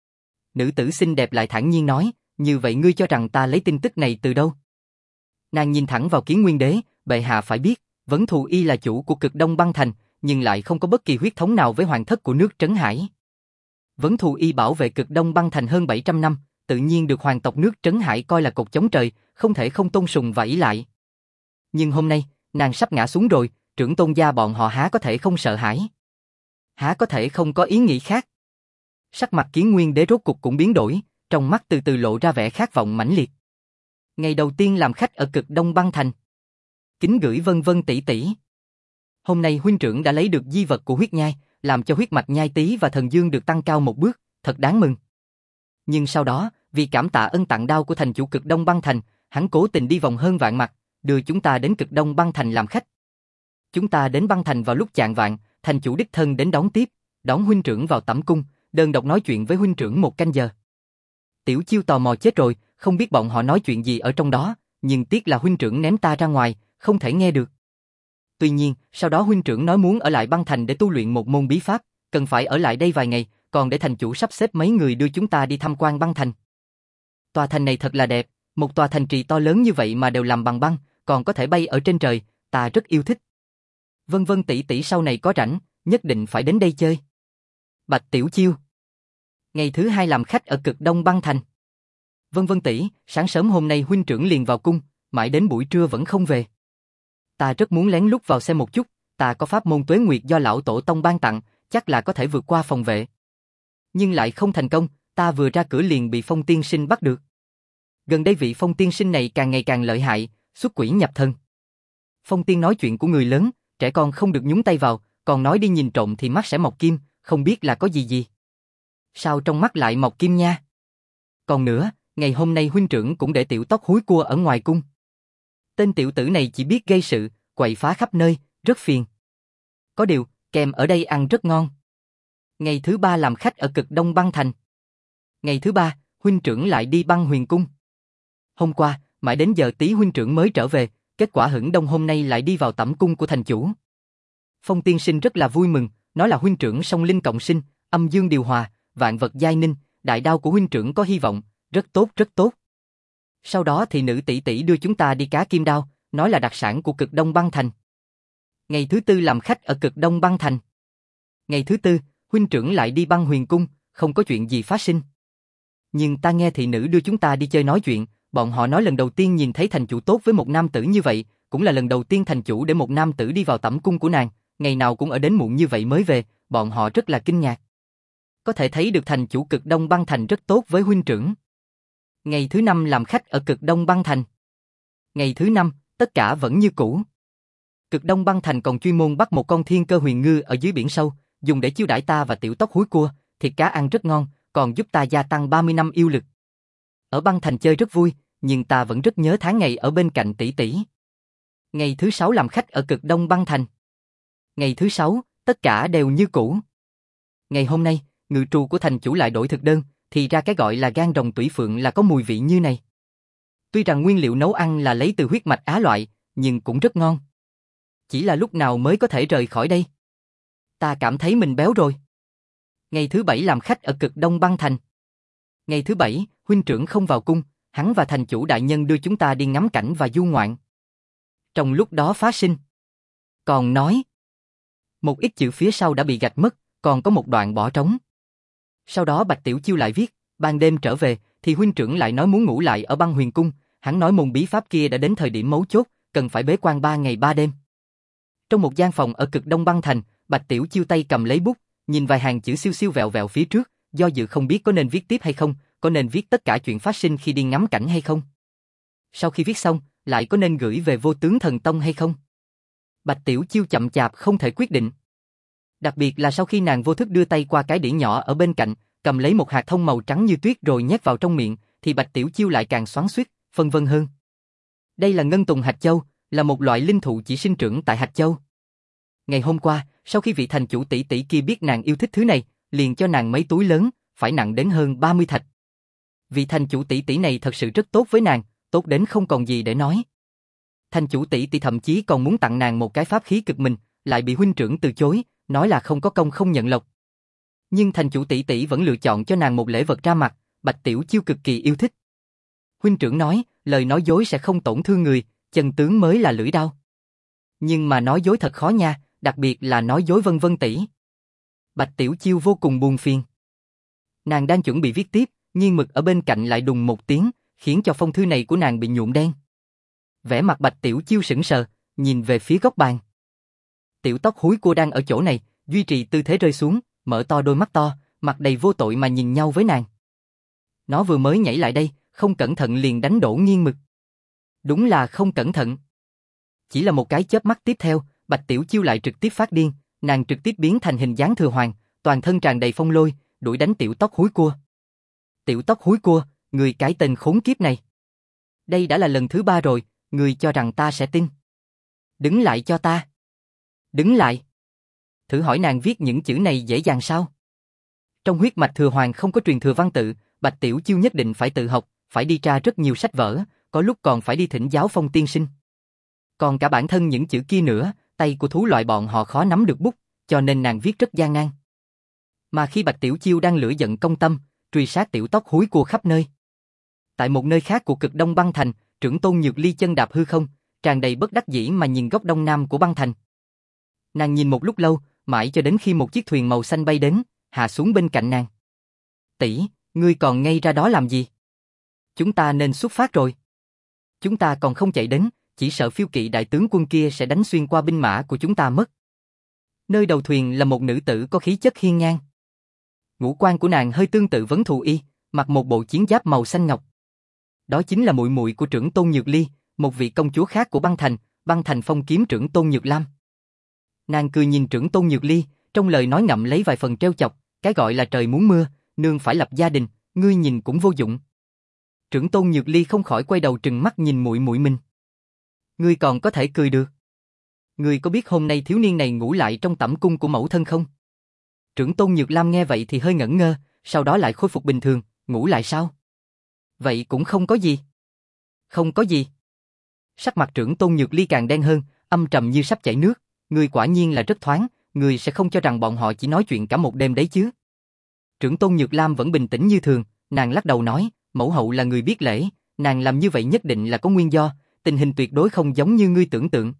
Nữ tử xinh đẹp lại thản nhiên nói, như vậy ngươi cho rằng ta lấy tin tức này từ đâu? Nàng nhìn thẳng vào Kiến Nguyên Đế, bệ hạ phải biết, Vấn Thù Y là chủ của Cực Đông băng thành, nhưng lại không có bất kỳ huyết thống nào với hoàng thất của nước Trấn Hải. Vấn Thù Y bảo vệ Cực Đông băng thành hơn bảy trăm năm, tự nhiên được hoàng tộc nước Trấn Hải coi là cột chống trời, không thể không tôn sùng và ỷ lại. Nhưng hôm nay, nàng sắp ngã xuống rồi, trưởng tôn gia bọn họ há có thể không sợ hãi? Há có thể không có ý nghĩ khác? Sắc mặt Kiến Nguyên Đế rốt cục cũng biến đổi, trong mắt từ từ lộ ra vẻ khát vọng mãnh liệt. Ngày đầu tiên làm khách ở Cực Đông băng thành. Kính gửi Vân Vân tỷ tỷ. Hôm nay huynh trưởng đã lấy được di vật của huyết nhai, làm cho huyết mạch nhai tý và thần dương được tăng cao một bước, thật đáng mừng. Nhưng sau đó, vì cảm tạ ân tặng đao của thành chủ Cực Đông băng thành, hắn cố tình đi vòng hơn vạn mặt, đưa chúng ta đến Cực Đông băng thành làm khách. Chúng ta đến băng thành vào lúc chạng vạng, thành chủ đích thân đến đón tiếp, đón huynh trưởng vào tẩm cung, đơn độc nói chuyện với huynh trưởng một canh giờ. Tiểu Chiêu tò mò chết rồi, không biết bọn họ nói chuyện gì ở trong đó, nhưng tiếc là huynh trưởng ném ta ra ngoài, không thể nghe được. Tuy nhiên, sau đó huynh trưởng nói muốn ở lại băng thành để tu luyện một môn bí pháp, cần phải ở lại đây vài ngày, còn để thành chủ sắp xếp mấy người đưa chúng ta đi tham quan băng thành. Tòa thành này thật là đẹp, một tòa thành trì to lớn như vậy mà đều làm bằng băng, còn có thể bay ở trên trời, ta rất yêu thích. Vân Vân tỷ tỷ sau này có rảnh, nhất định phải đến đây chơi. Bạch Tiểu Chiêu. Ngày thứ hai làm khách ở Cực Đông băng thành. Vân Vân tỷ, sáng sớm hôm nay huynh trưởng liền vào cung, mãi đến buổi trưa vẫn không về. Ta rất muốn lén lút vào xem một chút, ta có pháp môn Tuế Nguyệt do lão tổ tông ban tặng, chắc là có thể vượt qua phòng vệ. Nhưng lại không thành công, ta vừa ra cửa liền bị Phong tiên sinh bắt được. Gần đây vị Phong tiên sinh này càng ngày càng lợi hại, xuất quỷ nhập thần. Phong tiên nói chuyện của người lớn, trẻ con không được nhúng tay vào, còn nói đi nhìn trộm thì mắt sẽ mọc kim, không biết là có gì gì. Sao trong mắt lại mọc kim nha? Còn nữa, ngày hôm nay huynh trưởng cũng để tiểu tóc húi cua ở ngoài cung. Tên tiểu tử này chỉ biết gây sự, quậy phá khắp nơi, rất phiền. Có điều, kèm ở đây ăn rất ngon. Ngày thứ ba làm khách ở cực Đông Băng Thành. Ngày thứ ba, huynh trưởng lại đi Băng Huyền Cung. Hôm qua, mãi đến giờ tí huynh trưởng mới trở về, kết quả hửng đông hôm nay lại đi vào tẩm cung của thành chủ. Phong tiên sinh rất là vui mừng, nói là huynh trưởng song linh cộng sinh, âm dương điều hòa, vạn vật giai ninh, đại đao của huynh trưởng có hy vọng, rất tốt rất tốt. Sau đó thì nữ tỷ tỷ đưa chúng ta đi cá kim đao, nói là đặc sản của cực Đông Băng Thành. Ngày thứ tư làm khách ở cực Đông Băng Thành. Ngày thứ tư, huynh trưởng lại đi Băng Huyền Cung, không có chuyện gì phát sinh. Nhưng ta nghe thị nữ đưa chúng ta đi chơi nói chuyện, bọn họ nói lần đầu tiên nhìn thấy thành chủ tốt với một nam tử như vậy, cũng là lần đầu tiên thành chủ để một nam tử đi vào tẩm cung của nàng, ngày nào cũng ở đến muộn như vậy mới về, bọn họ rất là kinh ngạc. Có thể thấy được thành chủ cực Đông Băng Thành rất tốt với huynh trưởng. Ngày thứ năm làm khách ở cực Đông Băng Thành. Ngày thứ năm, tất cả vẫn như cũ. Cực Đông Băng Thành còn chuyên môn bắt một con thiên cơ huyền ngư ở dưới biển sâu, dùng để chiêu đãi ta và tiểu tóc húi cua, thịt cá ăn rất ngon, còn giúp ta gia tăng ba mươi năm yêu lực. Ở Băng Thành chơi rất vui, nhưng ta vẫn rất nhớ tháng ngày ở bên cạnh tỷ tỷ. Ngày thứ sáu làm khách ở cực Đông Băng Thành. Ngày thứ sáu, tất cả đều như cũ. Ngày hôm nay, ngự trù của thành chủ lại đổi thực đơn, thì ra cái gọi là gan rồng tủy phượng là có mùi vị như này. Tuy rằng nguyên liệu nấu ăn là lấy từ huyết mạch Á loại, nhưng cũng rất ngon. Chỉ là lúc nào mới có thể rời khỏi đây? Ta cảm thấy mình béo rồi. Ngày thứ bảy làm khách ở cực Đông Băng Thành. Ngày thứ bảy, huynh trưởng không vào cung, hắn và thành chủ đại nhân đưa chúng ta đi ngắm cảnh và du ngoạn. Trong lúc đó phá sinh. Còn nói. Một ít chữ phía sau đã bị gạch mất, còn có một đoạn bỏ trống. Sau đó Bạch Tiểu Chiêu lại viết, ban đêm trở về, thì huynh trưởng lại nói muốn ngủ lại ở Băng Huyền Cung, hắn nói môn bí pháp kia đã đến thời điểm mấu chốt, cần phải bế quan ba ngày ba đêm. Trong một gian phòng ở cực Đông Băng Thành, Bạch Tiểu Chiêu tay cầm lấy bút, nhìn vài hàng chữ siêu siêu vẹo vẹo phía trước, do dự không biết có nên viết tiếp hay không, có nên viết tất cả chuyện phát sinh khi đi ngắm cảnh hay không. Sau khi viết xong, lại có nên gửi về Vô Tướng Thần Tông hay không. Bạch Tiểu Chiêu chậm chạp không thể quyết định. Đặc biệt là sau khi nàng vô thức đưa tay qua cái đĩa nhỏ ở bên cạnh, cầm lấy một hạt thông màu trắng như tuyết rồi nhét vào trong miệng, thì Bạch Tiểu Chiêu lại càng xoắn xuýt, phân vân hơn. Đây là Ngân Tùng Hạch Châu, là một loại linh thụ chỉ sinh trưởng tại Hạch Châu. Ngày hôm qua, sau khi vị thành chủ tỷ tỷ kia biết nàng yêu thích thứ này, liền cho nàng mấy túi lớn, phải nặng đến hơn ba mươi thạch. Vị thành chủ tỷ tỷ này thật sự rất tốt với nàng, tốt đến không còn gì để nói. Thành chủ tỷ tỷ thậm chí còn muốn tặng nàng một cái pháp khí cực mình, lại bị huynh trưởng từ chối, nói là không có công không nhận lộc. Nhưng thành chủ tỷ tỷ vẫn lựa chọn cho nàng một lễ vật ra mặt, Bạch Tiểu Chiêu cực kỳ yêu thích. Huynh trưởng nói, lời nói dối sẽ không tổn thương người, chân tướng mới là lưỡi đao. Nhưng mà nói dối thật khó nha, đặc biệt là nói dối vân vân tỷ. Bạch Tiểu Chiêu vô cùng buồn phiền. Nàng đang chuẩn bị viết tiếp, nhiên mực ở bên cạnh lại đùng một tiếng, khiến cho phong thư này của nàng bị nhuộm đen. Vẻ mặt Bạch Tiểu Chiêu sững sờ, nhìn về phía góc bàn. Tiểu tóc húi cua đang ở chỗ này, duy trì tư thế rơi xuống, mở to đôi mắt to, mặt đầy vô tội mà nhìn nhau với nàng. Nó vừa mới nhảy lại đây, không cẩn thận liền đánh đổ nghiêng mực. Đúng là không cẩn thận. Chỉ là một cái chớp mắt tiếp theo, Bạch Tiểu Chiêu lại trực tiếp phát điên, nàng trực tiếp biến thành hình dáng thừa hoàng, toàn thân tràn đầy phong lôi, đuổi đánh tiểu tóc húi cua. Tiểu tóc húi cua, người cái tên khốn kiếp này. Đây đã là lần thứ ba rồi, người cho rằng ta sẽ tin. Đứng lại cho ta. Đứng lại. Thử hỏi nàng viết những chữ này dễ dàng sao? Trong huyết mạch thừa hoàng không có truyền thừa văn tự, Bạch Tiểu Chiêu nhất định phải tự học, phải đi tra rất nhiều sách vở, có lúc còn phải đi thỉnh giáo Phong tiên sinh. Còn cả bản thân những chữ kia nữa, tay của thú loại bọn họ khó nắm được bút, cho nên nàng viết rất gian nan. Mà khi Bạch Tiểu Chiêu đang lửa giận công tâm, truy sát tiểu tóc húi cua khắp nơi. Tại một nơi khác của cực Đông Băng Thành, trưởng tôn Nhược Ly chân đạp hư không, tràn đầy bất đắc dĩ mà nhìn góc đông nam của băng thành. Nàng nhìn một lúc lâu, mãi cho đến khi một chiếc thuyền màu xanh bay đến, hạ xuống bên cạnh nàng. Tỷ, ngươi còn ngây ra đó làm gì? Chúng ta nên xuất phát rồi. Chúng ta còn không chạy đến, chỉ sợ phiêu kỵ đại tướng quân kia sẽ đánh xuyên qua binh mã của chúng ta mất. Nơi đầu thuyền là một nữ tử có khí chất hiên ngang. Ngũ quan của nàng hơi tương tự Vấn Thù Y, mặc một bộ chiến giáp màu xanh ngọc. Đó chính là muội muội của trưởng tôn Nhược Ly, một vị công chúa khác của băng thành, băng thành phong kiếm trưởng tôn Nhược Lam. Nàng cười nhìn trưởng tôn Nhược Ly, trong lời nói ngậm lấy vài phần trêu chọc, cái gọi là trời muốn mưa, nương phải lập gia đình, ngươi nhìn cũng vô dụng. Trưởng tôn Nhược Ly không khỏi quay đầu trừng mắt nhìn muội muội mình. Ngươi còn có thể cười được. Ngươi có biết hôm nay thiếu niên này ngủ lại trong tẩm cung của mẫu thân không? Trưởng tôn Nhược Lam nghe vậy thì hơi ngẩn ngơ, sau đó lại khôi phục bình thường, ngủ lại sao? Vậy cũng không có gì. Không có gì. Sắc mặt trưởng tôn Nhược Ly càng đen hơn, âm trầm như sắp chảy nước, ngươi quả nhiên là rất thoáng, ngươi sẽ không cho rằng bọn họ chỉ nói chuyện cả một đêm đấy chứ? Trưởng tôn Nhược Lam vẫn bình tĩnh như thường, nàng lắc đầu nói, mẫu hậu là người biết lễ, nàng làm như vậy nhất định là có nguyên do, tình hình tuyệt đối không giống như ngươi tưởng tượng.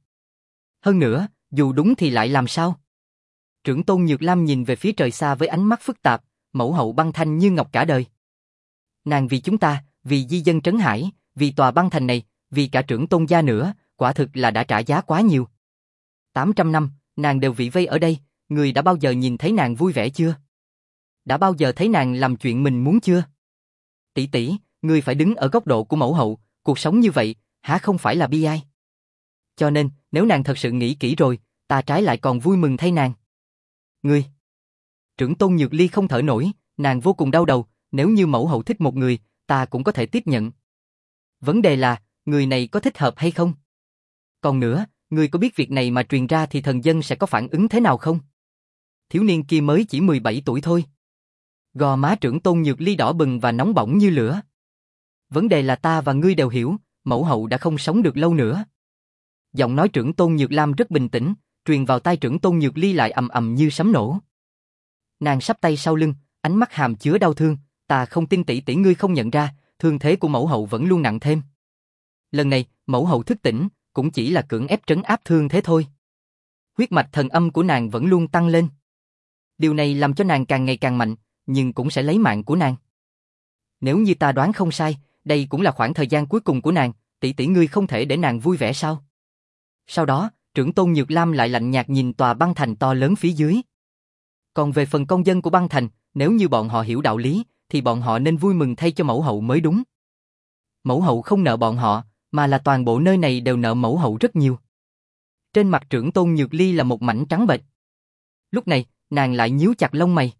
Hơn nữa, dù đúng thì lại làm sao? Trưởng tôn Nhược Lam nhìn về phía trời xa với ánh mắt phức tạp, mẫu hậu băng thanh như ngọc cả đời. Nàng vì chúng ta, vì di dân Trấn Hải, vì tòa băng thành này, vì cả trưởng tôn gia nữa, quả thực là đã trả giá quá nhiều. tám trăm năm, nàng đều bị vây ở đây, người đã bao giờ nhìn thấy nàng vui vẻ chưa? Đã bao giờ thấy nàng làm chuyện mình muốn chưa? Tỷ tỷ, ngươi phải đứng ở góc độ của mẫu hậu, cuộc sống như vậy, há không phải là bi ai? Cho nên, nếu nàng thật sự nghĩ kỹ rồi, ta trái lại còn vui mừng thay nàng. Ngươi! Trưởng tôn Nhược Ly không thở nổi, nàng vô cùng đau đầu, nếu như mẫu hậu thích một người, ta cũng có thể tiếp nhận. Vấn đề là, người này có thích hợp hay không? Còn nữa, ngươi có biết việc này mà truyền ra thì thần dân sẽ có phản ứng thế nào không? Thiếu niên kia mới chỉ mười bảy tuổi thôi. Gò má trưởng tôn Nhược Ly đỏ bừng và nóng bỏng như lửa. Vấn đề là ta và ngươi đều hiểu, mẫu hậu đã không sống được lâu nữa. Giọng nói trưởng tôn Nhược Lam rất bình tĩnh, truyền vào tai trưởng tôn Nhược Ly lại ầm ầm như sấm nổ. Nàng sắp tay sau lưng, ánh mắt hàm chứa đau thương, ta không tin tỷ tỷ ngươi không nhận ra, thương thế của mẫu hậu vẫn luôn nặng thêm. Lần này, mẫu hậu thức tỉnh, cũng chỉ là cưỡng ép trấn áp thương thế thôi. Huyết mạch thần âm của nàng vẫn luôn tăng lên. Điều này làm cho nàng càng ngày càng mạnh, nhưng cũng sẽ lấy mạng của nàng. Nếu như ta đoán không sai, đây cũng là khoảng thời gian cuối cùng của nàng, tỷ tỷ ngươi không thể để nàng vui vẻ sao? Sau đó, trưởng tôn Nhược Lam lại lạnh nhạt nhìn tòa băng thành to lớn phía dưới. Còn về phần công dân của băng thành, nếu như bọn họ hiểu đạo lý, thì bọn họ nên vui mừng thay cho mẫu hậu mới đúng. Mẫu hậu không nợ bọn họ, mà là toàn bộ nơi này đều nợ mẫu hậu rất nhiều. Trên mặt trưởng tôn Nhược Ly là một mảnh trắng bệch. Lúc này, nàng lại nhíu chặt lông mày.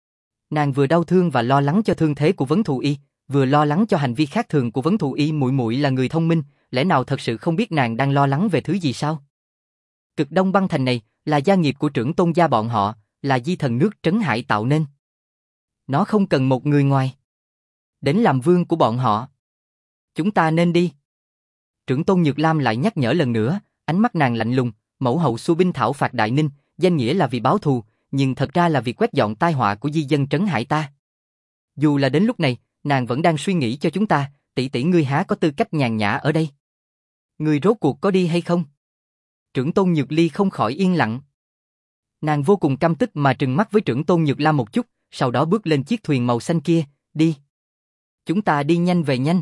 Nàng vừa đau thương và lo lắng cho thương thế của Vấn Thù Y, vừa lo lắng cho hành vi khác thường của Vấn Thù Y. Muội muội là người thông minh, lẽ nào thật sự không biết nàng đang lo lắng về thứ gì sao? Cực Đông băng thành này là gia nghiệp của trưởng tôn gia bọn họ, là di thần nước Trấn Hải tạo nên. Nó không cần một người ngoài đến làm vương của bọn họ. Chúng ta nên đi. Trưởng tôn Nhược Lam lại nhắc nhở lần nữa, ánh mắt nàng lạnh lùng, mẫu hậu xua binh thảo phạt Đại Ninh, danh nghĩa là vì báo thù, nhưng thật ra là vì quét dọn tai họa của di dân Trấn Hải ta. Dù là đến lúc này, nàng vẫn đang suy nghĩ cho chúng ta, tỷ tỷ ngươi há có tư cách nhàn nhã ở đây. Ngươi rốt cuộc có đi hay không? Trưởng tôn Nhược Ly không khỏi yên lặng. Nàng vô cùng căm tức mà trừng mắt với trưởng tôn Nhược Lam một chút, sau đó bước lên chiếc thuyền màu xanh kia, đi. Chúng ta đi nhanh về nhanh.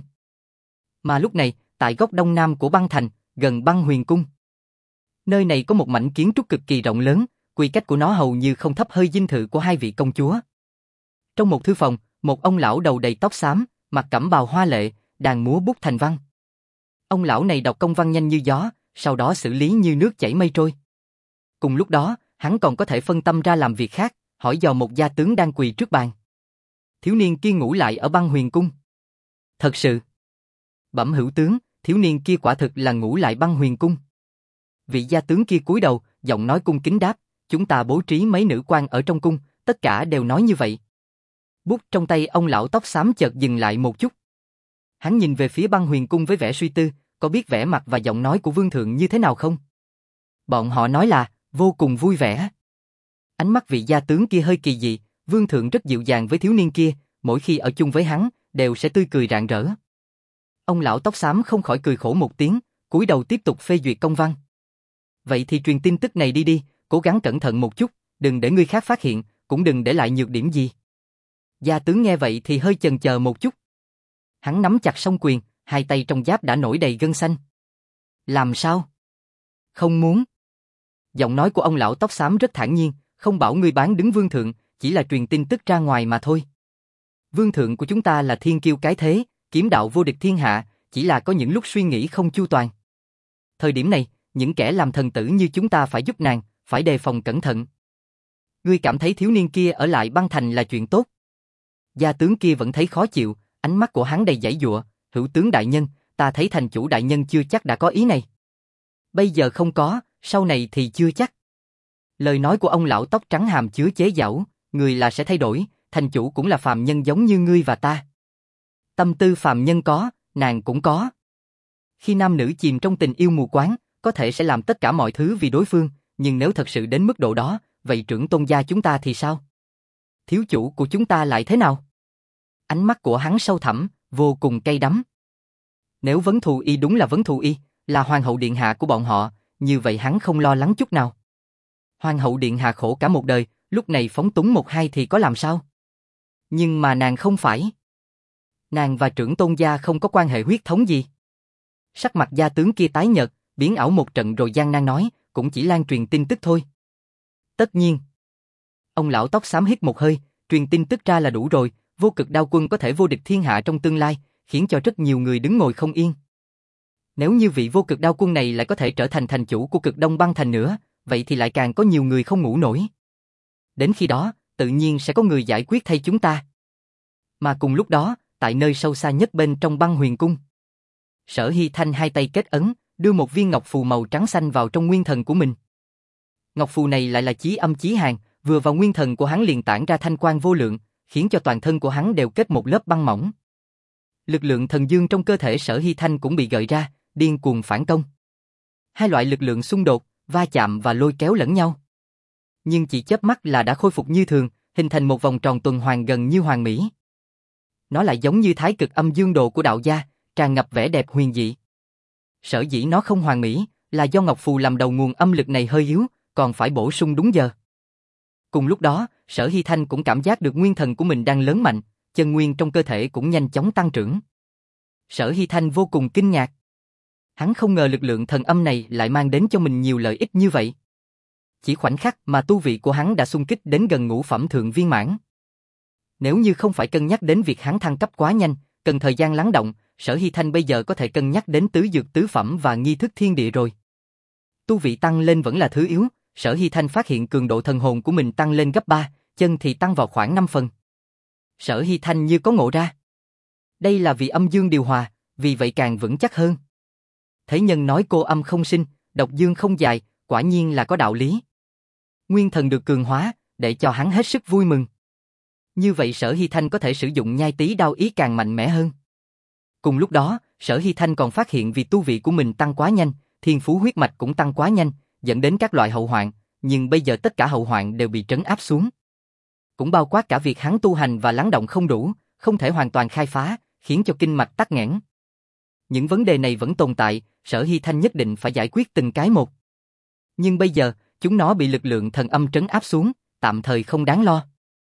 Mà lúc này, tại góc đông nam của băng thành, gần băng huyền cung. Nơi này có một mảnh kiến trúc cực kỳ rộng lớn, quy cách của nó hầu như không thấp hơi dinh thự của hai vị công chúa. Trong một thư phòng, một ông lão đầu đầy tóc xám, mặc cẩm bào hoa lệ, đang múa bút thành văn. Ông lão này đọc công văn nhanh như gió, sau đó xử lý như nước chảy mây trôi. Cùng lúc đó, hắn còn có thể phân tâm ra làm việc khác, hỏi dò một gia tướng đang quỳ trước bàn. Thiếu niên kia ngủ lại ở băng huyền cung. Thật sự. Bẩm hữu tướng, thiếu niên kia quả thực là ngủ lại băng huyền cung. Vị gia tướng kia cúi đầu, giọng nói cung kính đáp, chúng ta bố trí mấy nữ quan ở trong cung, tất cả đều nói như vậy. Bút trong tay ông lão tóc xám chợt dừng lại một chút. Hắn nhìn về phía băng huyền cung với vẻ suy tư, có biết vẻ mặt và giọng nói của vương thượng như thế nào không? Bọn họ nói là, vô cùng vui vẻ. Ánh mắt vị gia tướng kia hơi kỳ dị, vương thượng rất dịu dàng với thiếu niên kia, mỗi khi ở chung với hắn, đều sẽ tươi cười rạng rỡ. Ông lão tóc xám không khỏi cười khổ một tiếng, cúi đầu tiếp tục phê duyệt công văn. Vậy thì truyền tin tức này đi đi, cố gắng cẩn thận một chút, đừng để người khác phát hiện, cũng đừng để lại nhược điểm gì. Gia tướng nghe vậy thì hơi chần chờ một chút. Hắn nắm chặt song quyền, hai tay trong giáp đã nổi đầy gân xanh. Làm sao? Không muốn. Giọng nói của ông lão tóc xám rất thản nhiên, không bảo ngươi bán đứng vương thượng, chỉ là truyền tin tức ra ngoài mà thôi. Vương thượng của chúng ta là thiên kiêu cái thế, kiếm đạo vô địch thiên hạ, chỉ là có những lúc suy nghĩ không chu toàn. Thời điểm này, những kẻ làm thần tử như chúng ta phải giúp nàng, phải đề phòng cẩn thận. Ngươi cảm thấy thiếu niên kia ở lại băng thành là chuyện tốt. Gia tướng kia vẫn thấy khó chịu, ánh mắt của hắn đầy giãy giụa, hữu tướng đại nhân, ta thấy thành chủ đại nhân chưa chắc đã có ý này. Bây giờ không có, sau này thì chưa chắc. Lời nói của ông lão tóc trắng hàm chứa chế giễu, người là sẽ thay đổi, thành chủ cũng là phàm nhân giống như ngươi và ta. Tâm tư phàm nhân có, nàng cũng có. Khi nam nữ chìm trong tình yêu mù quáng, có thể sẽ làm tất cả mọi thứ vì đối phương, nhưng nếu thật sự đến mức độ đó, vậy trưởng tôn gia chúng ta thì sao? Thiếu chủ của chúng ta lại thế nào? Ánh mắt của hắn sâu thẳm, vô cùng cay đắng. Nếu Vấn Thù Y đúng là Vấn Thù Y, là hoàng hậu điện hạ của bọn họ, như vậy hắn không lo lắng chút nào. Hoàng hậu điện hạ khổ cả một đời, lúc này phóng túng một hai thì có làm sao? Nhưng mà nàng không phải. Nàng và trưởng tôn gia không có quan hệ huyết thống gì. Sắc mặt gia tướng kia tái nhợt, biến ảo một trận rồi gian nan nói, cũng chỉ lan truyền tin tức thôi. Tất nhiên. Ông lão tóc xám hít một hơi, truyền tin tức ra là đủ rồi, vô cực đao quân có thể vô địch thiên hạ trong tương lai, khiến cho rất nhiều người đứng ngồi không yên. Nếu như vị vô cực đao quân này lại có thể trở thành thành chủ của cực Đông băng thành nữa, vậy thì lại càng có nhiều người không ngủ nổi. Đến khi đó, tự nhiên sẽ có người giải quyết thay chúng ta. Mà cùng lúc đó, tại nơi sâu xa nhất bên trong băng huyền cung, Sở Hy Thanh hai tay kết ấn, đưa một viên ngọc phù màu trắng xanh vào trong nguyên thần của mình. Ngọc phù này lại là chí âm chí hàn, vừa vào nguyên thần của hắn liền tản ra thanh quang vô lượng, khiến cho toàn thân của hắn đều kết một lớp băng mỏng. Lực lượng thần dương trong cơ thể Sở Hy Thanh cũng bị gợi ra, điên cuồng phản công. Hai loại lực lượng xung đột, va chạm và lôi kéo lẫn nhau. Nhưng chỉ chớp mắt là đã khôi phục như thường, hình thành một vòng tròn tuần hoàn gần như hoàn mỹ. Nó lại giống như thái cực âm dương đồ của đạo gia, tràn ngập vẻ đẹp huyền dị. Sở dĩ nó không hoàn mỹ, là do ngọc phù làm đầu nguồn âm lực này hơi yếu, còn phải bổ sung đúng giờ. Cùng lúc đó, Sở Hy Thanh cũng cảm giác được nguyên thần của mình đang lớn mạnh, chân nguyên trong cơ thể cũng nhanh chóng tăng trưởng. Sở Hy Thanh vô cùng kinh ngạc. Hắn không ngờ lực lượng thần âm này lại mang đến cho mình nhiều lợi ích như vậy. Chỉ khoảnh khắc mà tu vị của hắn đã xung kích đến gần ngũ phẩm thượng viên mãn. Nếu như không phải cân nhắc đến việc hắn thăng cấp quá nhanh, cần thời gian lắng động, Sở Hy Thanh bây giờ có thể cân nhắc đến tứ dược tứ phẩm và nghi thức thiên địa rồi. Tu vị tăng lên vẫn là thứ yếu, Sở Hy Thanh phát hiện cường độ thần hồn của mình tăng lên gấp ba, chân thì tăng vào khoảng năm phần. Sở Hy Thanh như có ngộ ra. Đây là vì âm dương điều hòa, vì vậy càng vững chắc hơn. Thế nhân nói cô âm không sinh, độc dương không dài, quả nhiên là có đạo lý. Nguyên thần được cường hóa, để cho hắn hết sức vui mừng. Như vậy Sở Hy Thanh có thể sử dụng nhai tí đao ý càng mạnh mẽ hơn. Cùng lúc đó, Sở Hy Thanh còn phát hiện vì tu vị của mình tăng quá nhanh, thiên phú huyết mạch cũng tăng quá nhanh, dẫn đến các loại hậu hoạn, nhưng bây giờ tất cả hậu hoạn đều bị trấn áp xuống. Cũng bao quát cả việc hắn tu hành và lắng động không đủ, không thể hoàn toàn khai phá, khiến cho kinh mạch tắc nghẽn. Những vấn đề này vẫn tồn tại, Sở Hy Thanh nhất định phải giải quyết từng cái một. Nhưng bây giờ, chúng nó bị lực lượng thần âm trấn áp xuống, tạm thời không đáng lo.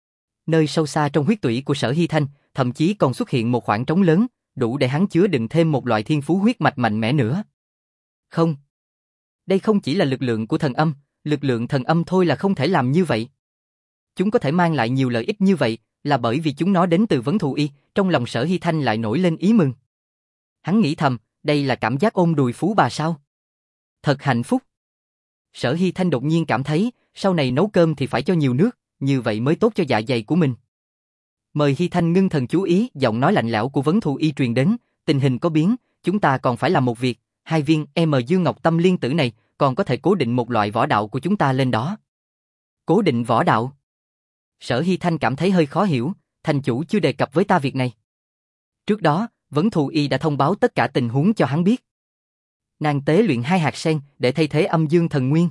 Nơi sâu xa trong huyết tủy của Sở Hy Thanh, thậm chí còn xuất hiện một khoảng trống lớn, đủ để hắn chứa đựng thêm một loại thiên phú huyết mạch mạnh mẽ nữa. Không. Đây không chỉ là lực lượng của thần âm, lực lượng thần âm thôi là không thể làm như vậy. Chúng có thể mang lại nhiều lợi ích như vậy, là bởi vì chúng nó đến từ Vấn Thù Y, trong lòng Sở Hy Thanh lại nổi lên ý mừng. Hắn nghĩ thầm, đây là cảm giác ôm đùi phú bà sao? Thật hạnh phúc. Sở Hy Thanh đột nhiên cảm thấy, sau này nấu cơm thì phải cho nhiều nước, như vậy mới tốt cho dạ dày của mình. Mời Hy Thanh ngưng thần chú ý, giọng nói lạnh lẽo của Vấn Thù Y truyền đến, tình hình có biến, chúng ta còn phải làm một việc, hai viên M Dương Ngọc Tâm Liên Tử này còn có thể cố định một loại võ đạo của chúng ta lên đó. Cố định võ đạo? Sở Hy Thanh cảm thấy hơi khó hiểu, thành chủ chưa đề cập với ta việc này. Trước đó, Vấn Thù Y đã thông báo tất cả tình huống cho hắn biết. Nàng tế luyện hai hạt sen để thay thế âm dương thần nguyên.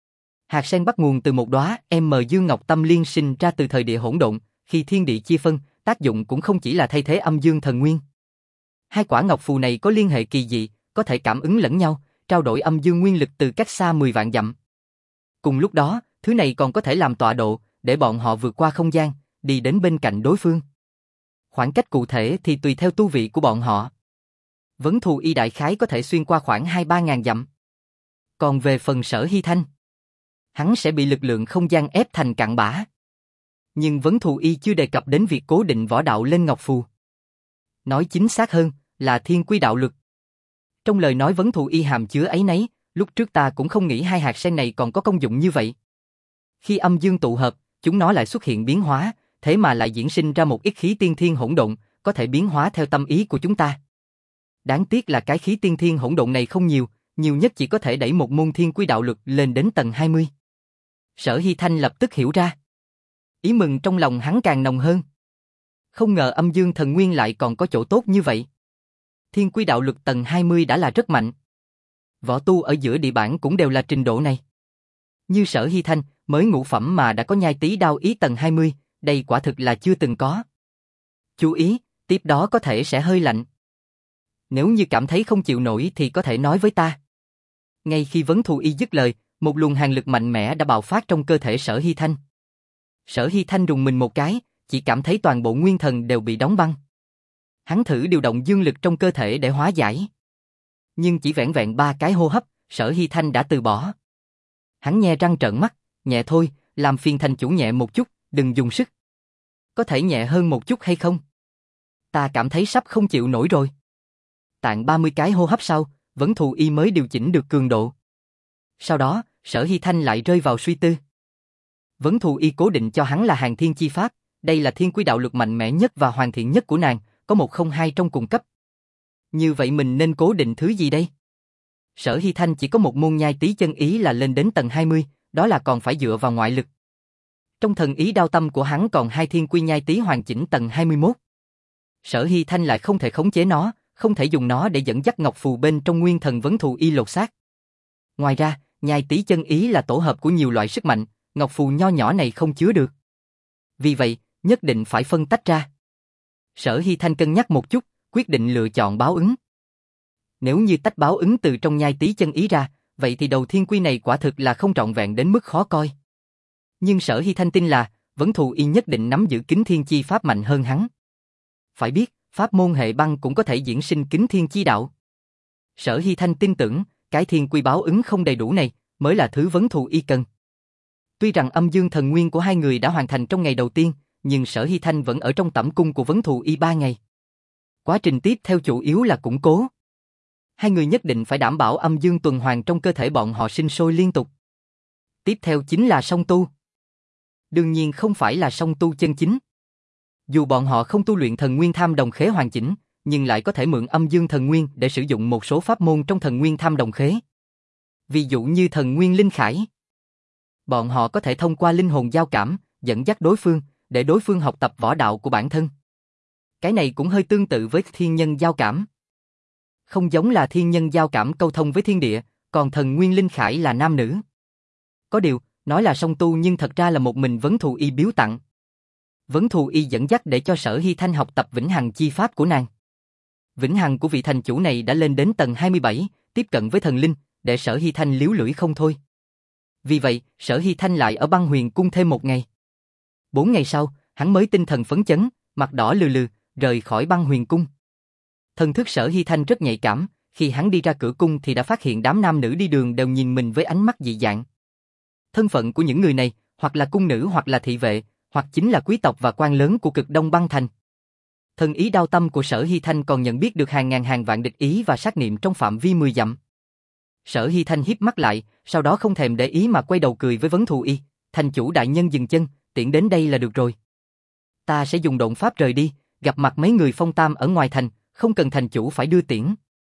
Hạt sen bắt nguồn từ một đóa M Dương Ngọc Tâm Liên sinh ra từ thời địa hỗn độn, khi thiên địa chia phân, tác dụng cũng không chỉ là thay thế âm dương thần nguyên. Hai quả ngọc phù này có liên hệ kỳ dị, có thể cảm ứng lẫn nhau, trao đổi âm dương nguyên lực từ cách xa mười vạn dặm. Cùng lúc đó, thứ này còn có thể làm tọa độ, để bọn họ vượt qua không gian, đi đến bên cạnh đối phương. Khoảng cách cụ thể thì tùy theo tu vị của bọn họ. Vấn Thù Y đại khái có thể xuyên qua khoảng hai ba ngàn dặm. Còn về phần Sở Hy Thanh, hắn sẽ bị lực lượng không gian ép thành cặn bã. Nhưng Vấn Thù Y chưa đề cập đến việc cố định võ đạo lên ngọc phù. Nói chính xác hơn, là thiên quy đạo lực. Trong lời nói Vấn Thù Y hàm chứa áy náy, lúc trước ta cũng không nghĩ hai hạt sen này còn có công dụng như vậy. Khi âm dương tụ hợp, chúng nó lại xuất hiện biến hóa, thế mà lại diễn sinh ra một ít khí tiên thiên hỗn độn, có thể biến hóa theo tâm ý của chúng ta. Đáng tiếc là cái khí tiên thiên hỗn độn này không nhiều, nhiều nhất chỉ có thể đẩy một môn thiên quy đạo lực lên đến tầng hai mươi. Sở Hy Thanh lập tức hiểu ra. Ý mừng trong lòng hắn càng nồng hơn. Không ngờ âm dương thần nguyên lại còn có chỗ tốt như vậy. Thiên quy đạo lực tầng hai mươi đã là rất mạnh. Võ tu ở giữa địa bản cũng đều là trình độ này. Như Sở Hy Thanh, mới ngũ phẩm mà đã có nhai tí đao ý tầng hai mươi, đây quả thực là chưa từng có. Chú ý, tiếp đó có thể sẽ hơi lạnh. Nếu như cảm thấy không chịu nổi thì có thể nói với ta. Ngay khi Vấn Thù Y dứt lời, một luồng hàn lực mạnh mẽ đã bạo phát trong cơ thể Sở Hy Thanh. Sở Hy Thanh rùng mình một cái, chỉ cảm thấy toàn bộ nguyên thần đều bị đóng băng. Hắn thử điều động dương lực trong cơ thể để hóa giải. Nhưng chỉ vẻn vẹn ba cái hô hấp, Sở Hy Thanh đã từ bỏ. Hắn nhe răng trợn mắt, nhẹ thôi, làm phiền thành chủ nhẹ một chút, đừng dùng sức. Có thể nhẹ hơn một chút hay không? Ta cảm thấy sắp không chịu nổi rồi. Tạng ba mươi cái hô hấp sau, Vấn Thù Y mới điều chỉnh được cường độ. Sau đó, Sở Hy Thanh lại rơi vào suy tư. Vấn Thù Y cố định cho hắn là Hàn Thiên Chi Pháp, đây là thiên quy đạo lực mạnh mẽ nhất và hoàn thiện nhất của nàng, có một không hai trong cùng cấp. Như vậy mình nên cố định thứ gì đây? Sở Hy Thanh chỉ có một môn nhai tí chân ý là lên đến tầng hai mươi, đó là còn phải dựa vào ngoại lực. Trong thần ý đao tâm của hắn còn hai thiên quy nhai tí hoàn chỉnh tầng hai mươi mốt. Sở Hy Thanh lại không thể khống chế nó, không thể dùng nó để dẫn dắt ngọc phù bên trong nguyên thần Vấn Thù Y lột xác. Ngoài ra, nhai tí chân ý là tổ hợp của nhiều loại sức mạnh, ngọc phù nho nhỏ này không chứa được. Vì vậy, nhất định phải phân tách ra. Sở Hy Thanh cân nhắc một chút, quyết định lựa chọn báo ứng. Nếu như tách báo ứng từ trong nhai tí chân ý ra, vậy thì đầu thiên quy này quả thực là không trọn vẹn đến mức khó coi. Nhưng Sở Hy Thanh tin là, Vấn Thù Y nhất định nắm giữ kính thiên chi pháp mạnh hơn hắn. Phải biết, pháp môn hệ băng cũng có thể diễn sinh kính thiên chi đạo. Sở Hy Thanh tin tưởng, cái thiên quy báo ứng không đầy đủ này, mới là thứ Vấn Thù Y cần. Tuy rằng âm dương thần nguyên của hai người đã hoàn thành trong ngày đầu tiên, nhưng Sở Hy Thanh vẫn ở trong tẩm cung của Vấn Thù Y ba ngày. Quá trình tiếp theo chủ yếu là củng cố. Hai người nhất định phải đảm bảo âm dương tuần hoàn trong cơ thể bọn họ sinh sôi liên tục. Tiếp theo chính là song tu. Đương nhiên không phải là song tu chân chính. Dù bọn họ không tu luyện thần nguyên tham đồng khế hoàn chỉnh, nhưng lại có thể mượn âm dương thần nguyên để sử dụng một số pháp môn trong thần nguyên tham đồng khế. Ví dụ như thần nguyên linh khải. Bọn họ có thể thông qua linh hồn giao cảm, dẫn dắt đối phương, để đối phương học tập võ đạo của bản thân. Cái này cũng hơi tương tự với thiên nhân giao cảm. Không giống là thiên nhân giao cảm câu thông với thiên địa, còn thần nguyên linh khải là nam nữ. Có điều, nói là song tu nhưng thật ra là một mình Vấn Thù Y biếu tặng. Vấn Thù Y dẫn dắt để cho Sở Hy Thanh học tập vĩnh hằng chi pháp của nàng. Vĩnh hằng của vị thành chủ này đã lên đến tầng hai mươi bảy, tiếp cận với thần linh, để Sở Hy Thanh liếu lưỡi không thôi. Vì vậy, Sở Hy Thanh lại ở băng huyền cung thêm một ngày. Bốn ngày sau, hắn mới tinh thần phấn chấn, mặt đỏ lừ lừ, rời khỏi băng huyền cung. Thần thức Sở Hy Thanh rất nhạy cảm, khi hắn đi ra cửa cung thì đã phát hiện đám nam nữ đi đường đều nhìn mình với ánh mắt dị dạng. Thân phận của những người này, hoặc là cung nữ hoặc là thị vệ, hoặc chính là quý tộc và quan lớn của cực Đông băng thành. Thần ý đao tâm của Sở Hy Thanh còn nhận biết được hàng ngàn hàng vạn địch ý và sát niệm trong phạm vi mười dặm. Sở Hy Thanh híp mắt lại, sau đó không thèm để ý mà quay đầu cười với Vấn Thù Y, thành chủ đại nhân dừng chân, tiễn đến đây là được rồi. Ta sẽ dùng độn pháp rời đi, gặp mặt mấy người phong tam ở ngoài thành, không cần thành chủ phải đưa tiễn.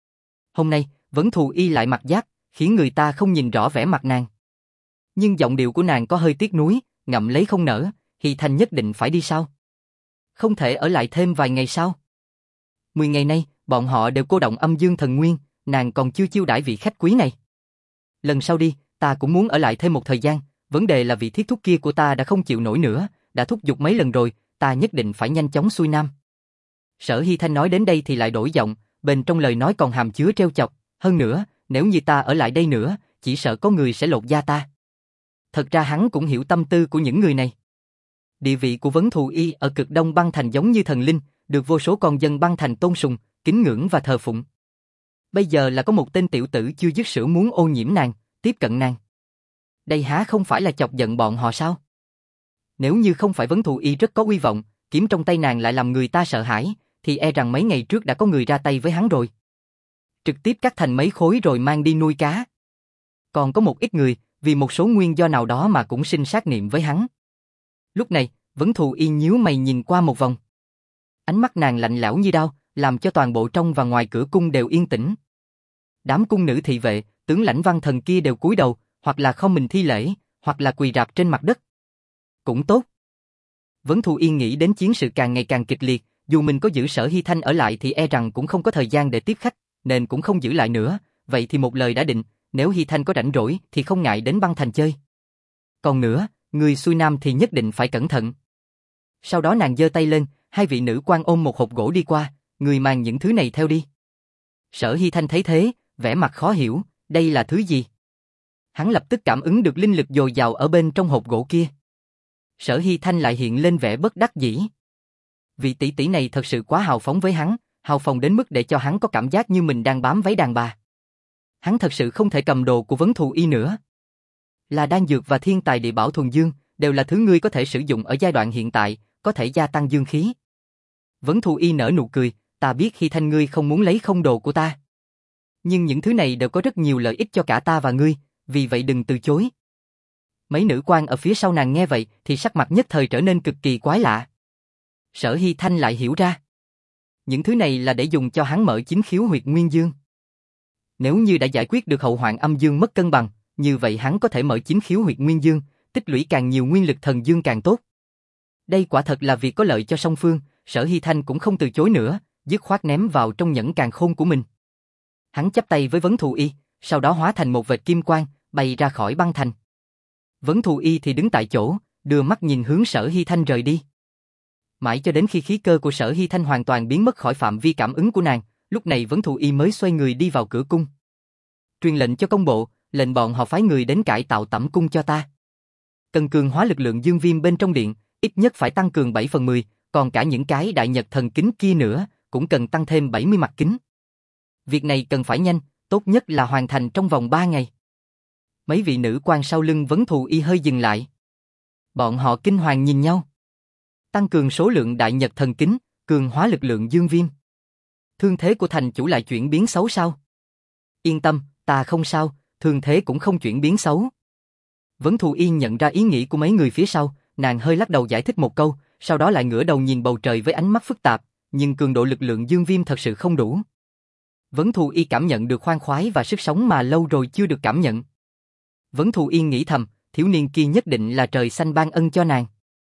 Hôm nay, Vấn Thù Y lại mặt giáp, khiến người ta không nhìn rõ vẻ mặt nàng. Nhưng giọng điệu của nàng có hơi tiếc nuối, ngậm lấy không nở, Hy Thanh nhất định phải đi sao? Không thể ở lại thêm vài ngày sao? Mười ngày nay, bọn họ đều cô động âm dương thần nguyên, nàng còn chưa chiêu đãi vị khách quý này. Lần sau đi, ta cũng muốn ở lại thêm một thời gian, vấn đề là vị thiết thúc kia của ta đã không chịu nổi nữa, đã thúc giục mấy lần rồi, ta nhất định phải nhanh chóng xuôi nam. Sở Hy Thanh nói đến đây thì lại đổi giọng, bên trong lời nói còn hàm chứa trêu chọc, hơn nữa, nếu như ta ở lại đây nữa, chỉ sợ có người sẽ lột da ta. Thật ra hắn cũng hiểu tâm tư của những người này. Địa vị của Vấn Thù Y ở cực Đông băng thành giống như thần linh, được vô số con dân băng thành tôn sùng, kính ngưỡng và thờ phụng. Bây giờ là có một tên tiểu tử chưa dứt sữa muốn ô nhiễm nàng, tiếp cận nàng. Đây há không phải là chọc giận bọn họ sao? Nếu như không phải Vấn Thù Y rất có uy vọng, kiếm trong tay nàng lại làm người ta sợ hãi, thì e rằng mấy ngày trước đã có người ra tay với hắn rồi. Trực tiếp cắt thành mấy khối rồi mang đi nuôi cá. Còn có một ít người, vì một số nguyên do nào đó mà cũng sinh sát niệm với hắn. Lúc này, Vấn Thù Y nhíu mày nhìn qua một vòng. Ánh mắt nàng lạnh lẽo như đao, làm cho toàn bộ trong và ngoài cửa cung đều yên tĩnh. Đám cung nữ thị vệ, tướng lãnh văn thần kia đều cúi đầu, hoặc là không mình thi lễ, hoặc là quỳ rạp trên mặt đất. Cũng tốt. Vấn Thù Y nghĩ đến chiến sự càng ngày càng kịch liệt, dù mình có giữ Sở Hy Thanh ở lại thì e rằng cũng không có thời gian để tiếp khách, nên cũng không giữ lại nữa, vậy thì một lời đã định, nếu Hy Thanh có rảnh rỗi thì không ngại đến băng thành chơi. Còn nữa, người xuôi nam thì nhất định phải cẩn thận. Sau đó nàng giơ tay lên, hai vị nữ quan ôm một hộp gỗ đi qua, người mang những thứ này theo đi. Sở Hy Thanh thấy thế, vẻ mặt khó hiểu, đây là thứ gì? Hắn lập tức cảm ứng được linh lực dồi dào ở bên trong hộp gỗ kia. Sở Hy Thanh lại hiện lên vẻ bất đắc dĩ. Vị tỷ tỷ này thật sự quá hào phóng với hắn, hào phóng đến mức để cho hắn có cảm giác như mình đang bám váy đàn bà. Hắn thật sự không thể cầm đồ của Vấn Thù Y nữa. Là đan dược và thiên tài địa bảo thuần dương, đều là thứ ngươi có thể sử dụng ở giai đoạn hiện tại, có thể gia tăng dương khí. Vấn Thù Y nở nụ cười, ta biết Hy Thanh ngươi không muốn lấy không đồ của ta. Nhưng những thứ này đều có rất nhiều lợi ích cho cả ta và ngươi, vì vậy đừng từ chối. Mấy nữ quan ở phía sau nàng nghe vậy thì sắc mặt nhất thời trở nên cực kỳ quái lạ. Sở Hy Thanh lại hiểu ra. Những thứ này là để dùng cho hắn mở chính khiếu huyệt nguyên dương. Nếu như đã giải quyết được hậu hoạn âm dương mất cân bằng, như vậy hắn có thể mở chính khiếu huyệt nguyên dương, tích lũy càng nhiều nguyên lực thần dương càng tốt. Đây quả thật là việc có lợi cho song phương, Sở Hy Thanh cũng không từ chối nữa, dứt khoát ném vào trong nhẫn càn khôn của mình. Hắn chắp tay với Vấn Thù Y, sau đó hóa thành một vệt kim quang, bay ra khỏi băng thành. Vấn Thù Y thì đứng tại chỗ, đưa mắt nhìn hướng Sở Hy Thanh rời đi. Mãi cho đến khi khí cơ của Sở Hy Thanh hoàn toàn biến mất khỏi phạm vi cảm ứng của nàng, lúc này Vấn Thù Y mới xoay người đi vào cửa cung. Truyền lệnh cho công bộ, lệnh bọn họ phái người đến cải tạo tẩm cung cho ta. Cần cường hóa lực lượng dương viêm bên trong điện, ít nhất phải tăng cường bảy phần mười, còn cả những cái đại nhật thần kính kia nữa, cũng cần tăng thêm bảy mươi mặt kính. Việc này cần phải nhanh, tốt nhất là hoàn thành trong vòng ba ngày. Mấy vị nữ quan sau lưng Vấn Thù Y hơi dừng lại. Bọn họ kinh hoàng nhìn nhau. Tăng cường số lượng đại nhật thần kính, cường hóa lực lượng dương viêm. Thương thế của thành chủ lại chuyển biến xấu sao? Yên tâm, ta không sao, thương thế cũng không chuyển biến xấu. Vấn Thù Y nhận ra ý nghĩ của mấy người phía sau, nàng hơi lắc đầu giải thích một câu, sau đó lại ngửa đầu nhìn bầu trời với ánh mắt phức tạp, nhưng cường độ lực lượng dương viêm thật sự không đủ. Vấn Thù Y cảm nhận được khoan khoái và sức sống mà lâu rồi chưa được cảm nhận. Vấn Thù Y nghĩ thầm, thiếu niên kia nhất định là trời xanh ban ân cho nàng.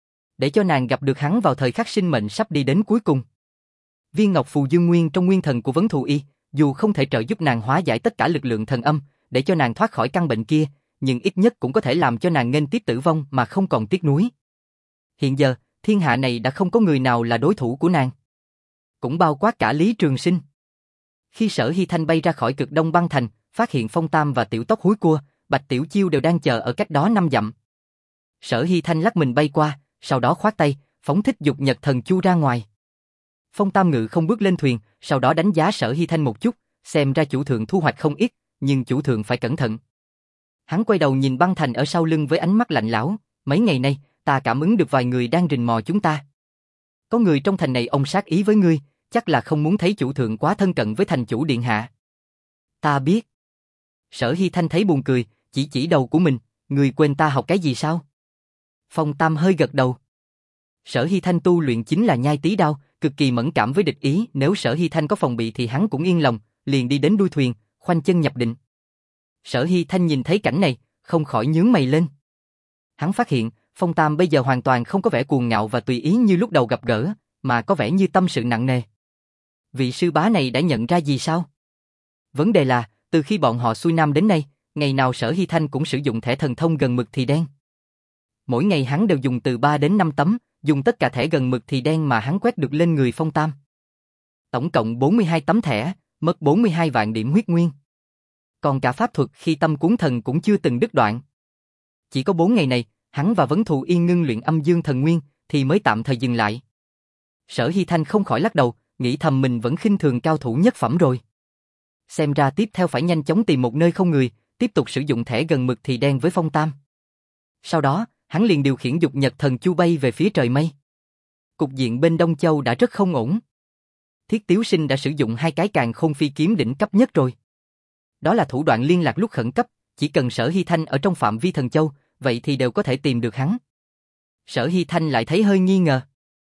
Để cho nàng gặp được hắn vào thời khắc sinh mệnh sắp đi đến cuối cùng. Viên ngọc phù dương nguyên trong nguyên thần của Vấn Thù Y, dù không thể trợ giúp nàng hóa giải tất cả lực lượng thần âm, để cho nàng thoát khỏi căn bệnh kia, nhưng ít nhất cũng có thể làm cho nàng nghênh tiếp tử vong mà không còn tiếc nuối. Hiện giờ, thiên hạ này đã không có người nào là đối thủ của nàng. Cũng bao quát cả Lý Trường Sinh. Khi Sở Hy Thanh bay ra khỏi cực đông băng thành, phát hiện Phong Tam và Tiểu Tóc Húi Cua, Bạch Tiểu Chiêu đều đang chờ ở cách đó năm dặm. Sở Hy Thanh lắc mình bay qua, sau đó khoát tay, phóng thích dục nhật thần chu ra ngoài. Phong Tam ngự không bước lên thuyền, sau đó đánh giá Sở Hy Thanh một chút, xem ra chủ thượng thu hoạch không ít, nhưng chủ thượng phải cẩn thận. Hắn quay đầu nhìn băng thành ở sau lưng với ánh mắt lạnh lẽo, mấy ngày nay, ta cảm ứng được vài người đang rình mò chúng ta. Có người trong thành này ông sát ý với ngươi, chắc là không muốn thấy chủ thượng quá thân cận với thành chủ điện hạ. Ta biết. Sở Hy Thanh thấy buồn cười, chỉ chỉ đầu của mình, ngươi quên ta học cái gì sao? Phong Tam hơi gật đầu. Sở Hy Thanh tu luyện chính là nhai tí đao, cực kỳ mẫn cảm với địch ý, nếu Sở Hy Thanh có phòng bị thì hắn cũng yên lòng, liền đi đến đuôi thuyền, khoanh chân nhập định. Sở Hy Thanh nhìn thấy cảnh này, không khỏi nhướng mày lên. Hắn phát hiện, Phong Tam bây giờ hoàn toàn không có vẻ cuồng ngạo và tùy ý như lúc đầu gặp gỡ, mà có vẻ như tâm sự nặng nề. Vị sư bá này đã nhận ra gì sao? Vấn đề là, từ khi bọn họ xuôi nam đến nay, ngày nào Sở Hy Thanh cũng sử dụng thẻ thần thông gần mực thì đen. Mỗi ngày hắn đều dùng từ ba đến năm tấm, dùng tất cả thẻ gần mực thì đen mà hắn quét được lên người Phong Tam. Tổng cộng bốn mươi hai tấm thẻ, mất bốn mươi hai vạn điểm huyết nguyên. Còn cả pháp thuật khi tâm cuốn thần cũng chưa từng đứt đoạn. Chỉ có bốn ngày này, hắn và Vấn Thù Y ngưng luyện âm dương thần nguyên, thì mới tạm thời dừng lại. Sở Hy Thanh không khỏi lắc đầu, nghĩ thầm mình vẫn khinh thường cao thủ nhất phẩm rồi. Xem ra tiếp theo phải nhanh chóng tìm một nơi không người, tiếp tục sử dụng thẻ gần mực thì đen với Phong Tam. Sau đó, hắn liền điều khiển dục nhật thần chu bay về phía trời mây. Cục diện bên Đông Châu đã rất không ổn. Thiết Tiếu Sinh đã sử dụng hai cái càn khôn phi kiếm đỉnh cấp nhất rồi. Đó là thủ đoạn liên lạc lúc khẩn cấp, chỉ cần Sở Hy Thanh ở trong phạm vi thần châu, vậy thì đều có thể tìm được hắn. Sở Hy Thanh lại thấy hơi nghi ngờ.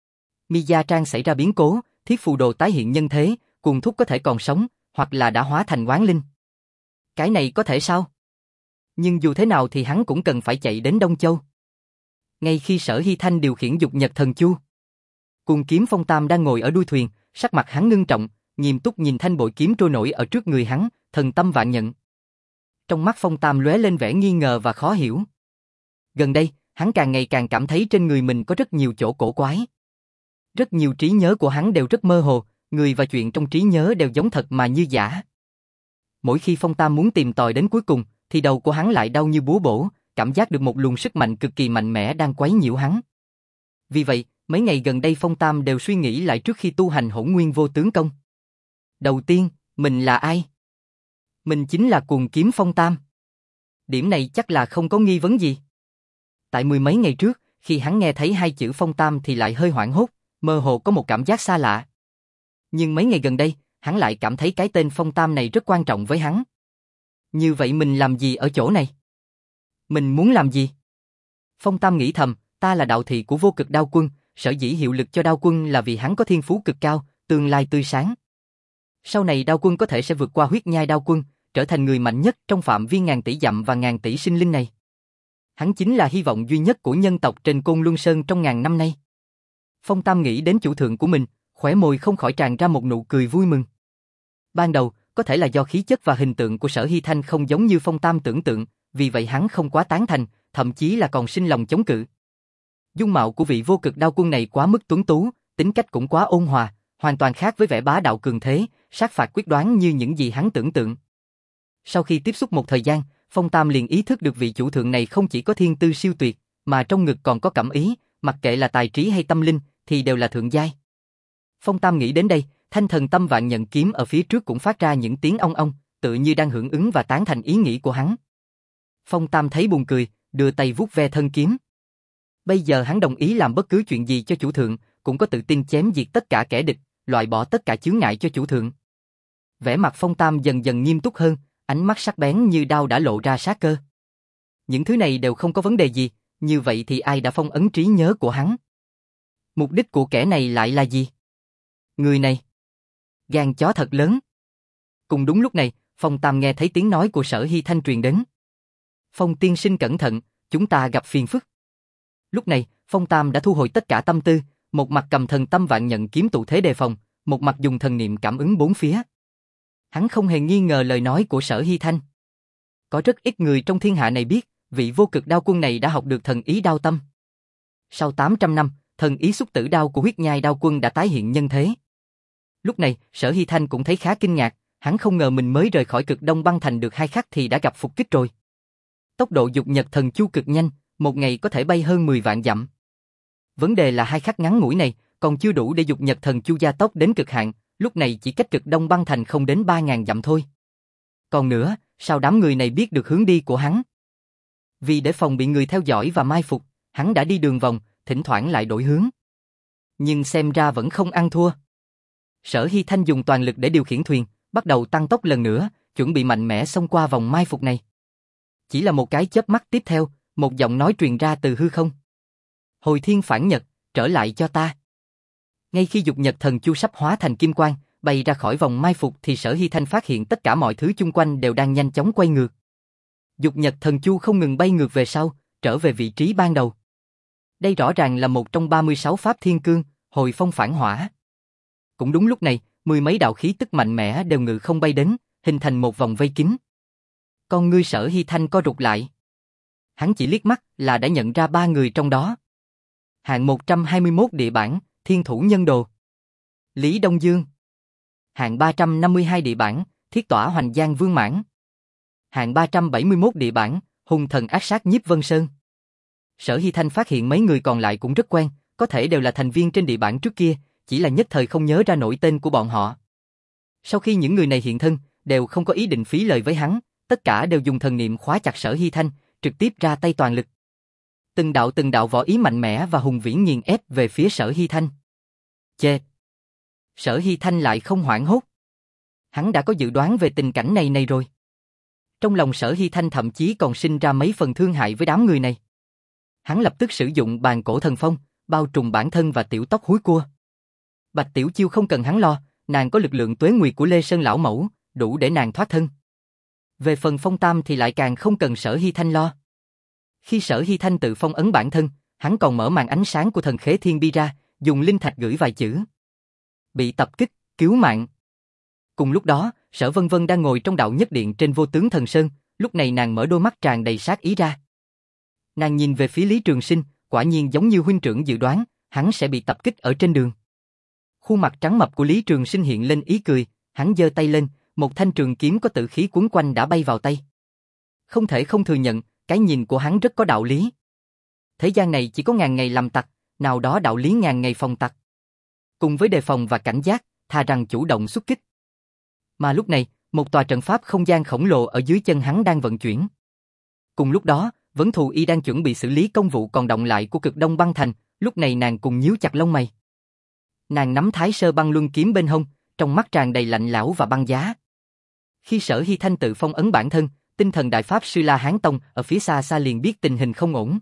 Mi Gia Trang xảy ra biến cố, Thiết Phù Đồ tái hiện nhân thế, Cuồng Thúc có thể còn sống, hoặc là đã hóa thành oán linh. Cái này có thể sao? Nhưng dù thế nào thì hắn cũng cần phải chạy đến Đông Châu. Ngay khi Sở Hy Thanh điều khiển dục nhật thần chu, Cuồng Kiếm Phong Tam đang ngồi ở đuôi thuyền, sắc mặt hắn ngưng trọng, nghiêm túc nhìn thanh bội kiếm trôi nổi ở trước người hắn, thần tâm vạn nhận. Trong mắt Phong Tam lóe lên vẻ nghi ngờ và khó hiểu. Gần đây, hắn càng ngày càng cảm thấy trên người mình có rất nhiều chỗ cổ quái. Rất nhiều trí nhớ của hắn đều rất mơ hồ, người và chuyện trong trí nhớ đều giống thật mà như giả. Mỗi khi Phong Tam muốn tìm tòi đến cuối cùng, thì đầu của hắn lại đau như búa bổ, cảm giác được một luồng sức mạnh cực kỳ mạnh mẽ đang quấy nhiễu hắn. Vì vậy, mấy ngày gần đây Phong Tam đều suy nghĩ lại trước khi tu hành Hỗn Nguyên Vô Tướng Công. Đầu tiên, mình là ai? Mình chính là Cuồng Kiếm Phong Tam. Điểm này chắc là không có nghi vấn gì. Tại mười mấy ngày trước, khi hắn nghe thấy hai chữ Phong Tam thì lại hơi hoảng hốt, mơ hồ có một cảm giác xa lạ. Nhưng mấy ngày gần đây, hắn lại cảm thấy cái tên Phong Tam này rất quan trọng với hắn. Như vậy mình làm gì ở chỗ này? Mình muốn làm gì? Phong Tam nghĩ thầm, ta là đạo thị của Vô Cực Đao Quân, sở dĩ hiệu lực cho Đao Quân là vì hắn có thiên phú cực cao, tương lai tươi sáng. Sau này Đao Quân có thể sẽ vượt qua huyết nhai Đao Quân, trở thành người mạnh nhất trong phạm vi ngàn tỷ dặm và ngàn tỷ sinh linh này. Hắn chính là hy vọng duy nhất của nhân tộc trên Côn Luân Sơn trong ngàn năm nay. Phong Tam nghĩ đến chủ thượng của mình, khóe môi không khỏi tràn ra một nụ cười vui mừng. Ban đầu, có thể là do khí chất và hình tượng của Sở Hy Thanh không giống như Phong Tam tưởng tượng, vì vậy hắn không quá tán thành, thậm chí là còn sinh lòng chống cự. Dung mạo của vị Vô Cực Đao Quân này quá mức tuấn tú, tính cách cũng quá ôn hòa, hoàn toàn khác với vẻ bá đạo cường thế, sát phạt quyết đoán như những gì hắn tưởng tượng. Sau khi tiếp xúc một thời gian, Phong Tam liền ý thức được vị chủ thượng này không chỉ có thiên tư siêu tuyệt, mà trong ngực còn có cẩm ý, mặc kệ là tài trí hay tâm linh, thì đều là thượng giai. Phong Tam nghĩ đến đây, thanh thần tâm vạn nhận kiếm ở phía trước cũng phát ra những tiếng ong ong, tự như đang hưởng ứng và tán thành ý nghĩ của hắn. Phong Tam thấy buồn cười, đưa tay vuốt ve thân kiếm. Bây giờ hắn đồng ý làm bất cứ chuyện gì cho chủ thượng, cũng có tự tin chém diệt tất cả kẻ địch, loại bỏ tất cả chướng ngại cho chủ thượng. Vẻ mặt Phong Tam dần dần nghiêm túc hơn, ánh mắt sắc bén như đao đã lộ ra sát cơ. Những thứ này đều không có vấn đề gì, như vậy thì ai đã phong ấn trí nhớ của hắn? Mục đích của kẻ này lại là gì? Người này, gan chó thật lớn. Cùng đúng lúc này, Phong Tam nghe thấy tiếng nói của Sở Hy Thanh truyền đến. Phong tiên sinh cẩn thận, chúng ta gặp phiền phức. Lúc này, Phong Tam đã thu hồi tất cả tâm tư, một mặt cầm thần tâm vạn nhận kiếm tụ thế đề phòng, một mặt dùng thần niệm cảm ứng bốn phía. Hắn không hề nghi ngờ lời nói của Sở Hy Thanh. Có rất ít người trong thiên hạ này biết, vị Vô Cực Đao Quân này đã học được thần ý đao tâm. Sau tám trăm năm, thần ý xúc tử đao của huyết nhai Đao Quân đã tái hiện nhân thế. Lúc này, Sở Hy Thanh cũng thấy khá kinh ngạc, hắn không ngờ mình mới rời khỏi Cực Đông băng thành được hai khắc thì đã gặp phục kích rồi. Tốc độ dục nhật thần chu cực nhanh, một ngày có thể bay hơn mười vạn dặm. Vấn đề là hai khắc ngắn ngủi này còn chưa đủ để dục nhật thần chu gia tốc đến cực hạn, lúc này chỉ cách Cực Đông băng thành không đến ba ngàn dặm thôi. Còn nữa, sao đám người này biết được hướng đi của hắn? Vì để phòng bị người theo dõi và mai phục, hắn đã đi đường vòng, thỉnh thoảng lại đổi hướng. Nhưng xem ra vẫn không ăn thua. Sở Hy Thanh dùng toàn lực để điều khiển thuyền, bắt đầu tăng tốc lần nữa, chuẩn bị mạnh mẽ xông qua vòng mai phục này. Chỉ là một cái chớp mắt tiếp theo, một giọng nói truyền ra từ hư không. Hồi thiên phản nhật, trở lại cho ta. Ngay khi dục nhật thần chu sắp hóa thành kim quang, bay ra khỏi vòng mai phục thì Sở Hy Thanh phát hiện tất cả mọi thứ chung quanh đều đang nhanh chóng quay ngược. Dục nhật thần chu không ngừng bay ngược về sau, trở về vị trí ban đầu. Đây rõ ràng là một trong ba mươi sáu pháp thiên cương, hồi phong phản hỏa. Cũng đúng lúc này, mười mấy đạo khí tức mạnh mẽ đều ngự không bay đến, hình thành một vòng vây kín. Con ngươi Sở Hy Thanh co rụt lại. Hắn chỉ liếc mắt là đã nhận ra ba người trong đó. Hạng một trăm hai mươi mốt địa bản, Thiên Thủ Nhân Đồ, Lý Đông Dương. Hạng ba trăm năm mươi hai địa bản, Thiết Tỏa Hoành Giang Vương Mãn. Hạng ba trăm bảy mươi mốt địa bản, Hung Thần Ác Sát Nhiếp Vân Sơn. Sở Hy Thanh phát hiện mấy người còn lại cũng rất quen, có thể đều là thành viên trên địa bản trước kia, chỉ là nhất thời không nhớ ra nổi tên của bọn họ. Sau khi những người này hiện thân, đều không có ý định phí lời với hắn, tất cả đều dùng thần niệm khóa chặt Sở Hy Thanh, trực tiếp ra tay toàn lực. Từng đạo từng đạo võ ý mạnh mẽ và hùng vĩ nghiền ép về phía Sở Hy Thanh. Chê! Sở Hy Thanh lại không hoảng hốt. Hắn đã có dự đoán về tình cảnh này này rồi. Trong lòng Sở Hy Thanh thậm chí còn sinh ra mấy phần thương hại với đám người này. Hắn lập tức sử dụng bàn cổ thần phong, bao trùm bản thân và tiểu tóc húi cua. Bạch Tiểu Chiêu không cần hắn lo, nàng có lực lượng tuế nguyệt của Lê Sơn lão mẫu, đủ để nàng thoát thân. Về phần Phong Tam thì lại càng không cần Sở Hy Thanh lo. Khi Sở Hy Thanh tự phong ấn bản thân, hắn còn mở màn ánh sáng của thần khế thiên bi ra, dùng linh thạch gửi vài chữ. Bị tập kích, cứu mạng. Cùng lúc đó, Sở Vân Vân đang ngồi trong đạo nhất điện trên Vô Tướng Thần Sơn, lúc này nàng mở đôi mắt tràn đầy sát ý ra. Nàng nhìn về phía Lý Trường Sinh, quả nhiên giống như huynh trưởng dự đoán, hắn sẽ bị tập kích ở trên đường. Khuôn mặt trắng mập của Lý Trường Sinh hiện lên ý cười, hắn giơ tay lên, một thanh trường kiếm có tử khí quấn quanh đã bay vào tay. Không thể không thừa nhận, cái nhìn của hắn rất có đạo lý. Thế gian này chỉ có ngàn ngày làm tặc, nào đó đạo lý ngàn ngày phòng tặc. Cùng với đề phòng và cảnh giác, thà rằng chủ động xuất kích. Mà lúc này, một tòa trận pháp không gian khổng lồ ở dưới chân hắn đang vận chuyển. Cùng lúc đó, Vấn Thù Y đang chuẩn bị xử lý công vụ còn động lại của Cực Đông Băng Thành, lúc này nàng cùng nhíu chặt lông mày. Nàng nắm Thái Sơ Băng Luân kiếm bên hông, trong mắt tràn đầy lạnh lẽo và băng giá. Khi Sở Hy Thanh tự phong ấn bản thân, tinh thần đại pháp sư La Hán Tông ở phía xa xa liền biết tình hình không ổn.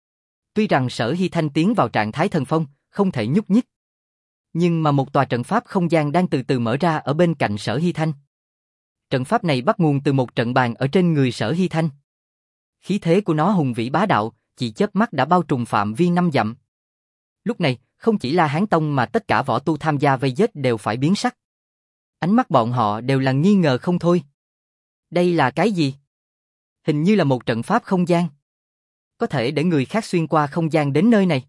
Tuy rằng Sở Hy Thanh tiến vào trạng thái thần phong, không thể nhúc nhích. Nhưng mà một tòa trận pháp không gian đang từ từ mở ra ở bên cạnh Sở Hy Thanh. Trận pháp này bắt nguồn từ một trận bàn ở trên người Sở Hy Thanh. Khí thế của nó hùng vĩ bá đạo, chỉ chớp mắt đã bao trùm phạm vi năm dặm. Lúc này, không chỉ là Hán Tông mà tất cả võ tu tham gia vây giết đều phải biến sắc. Ánh mắt bọn họ đều là nghi ngờ không thôi. Đây là cái gì? Hình như là một trận pháp không gian. Có thể để người khác xuyên qua không gian đến nơi này.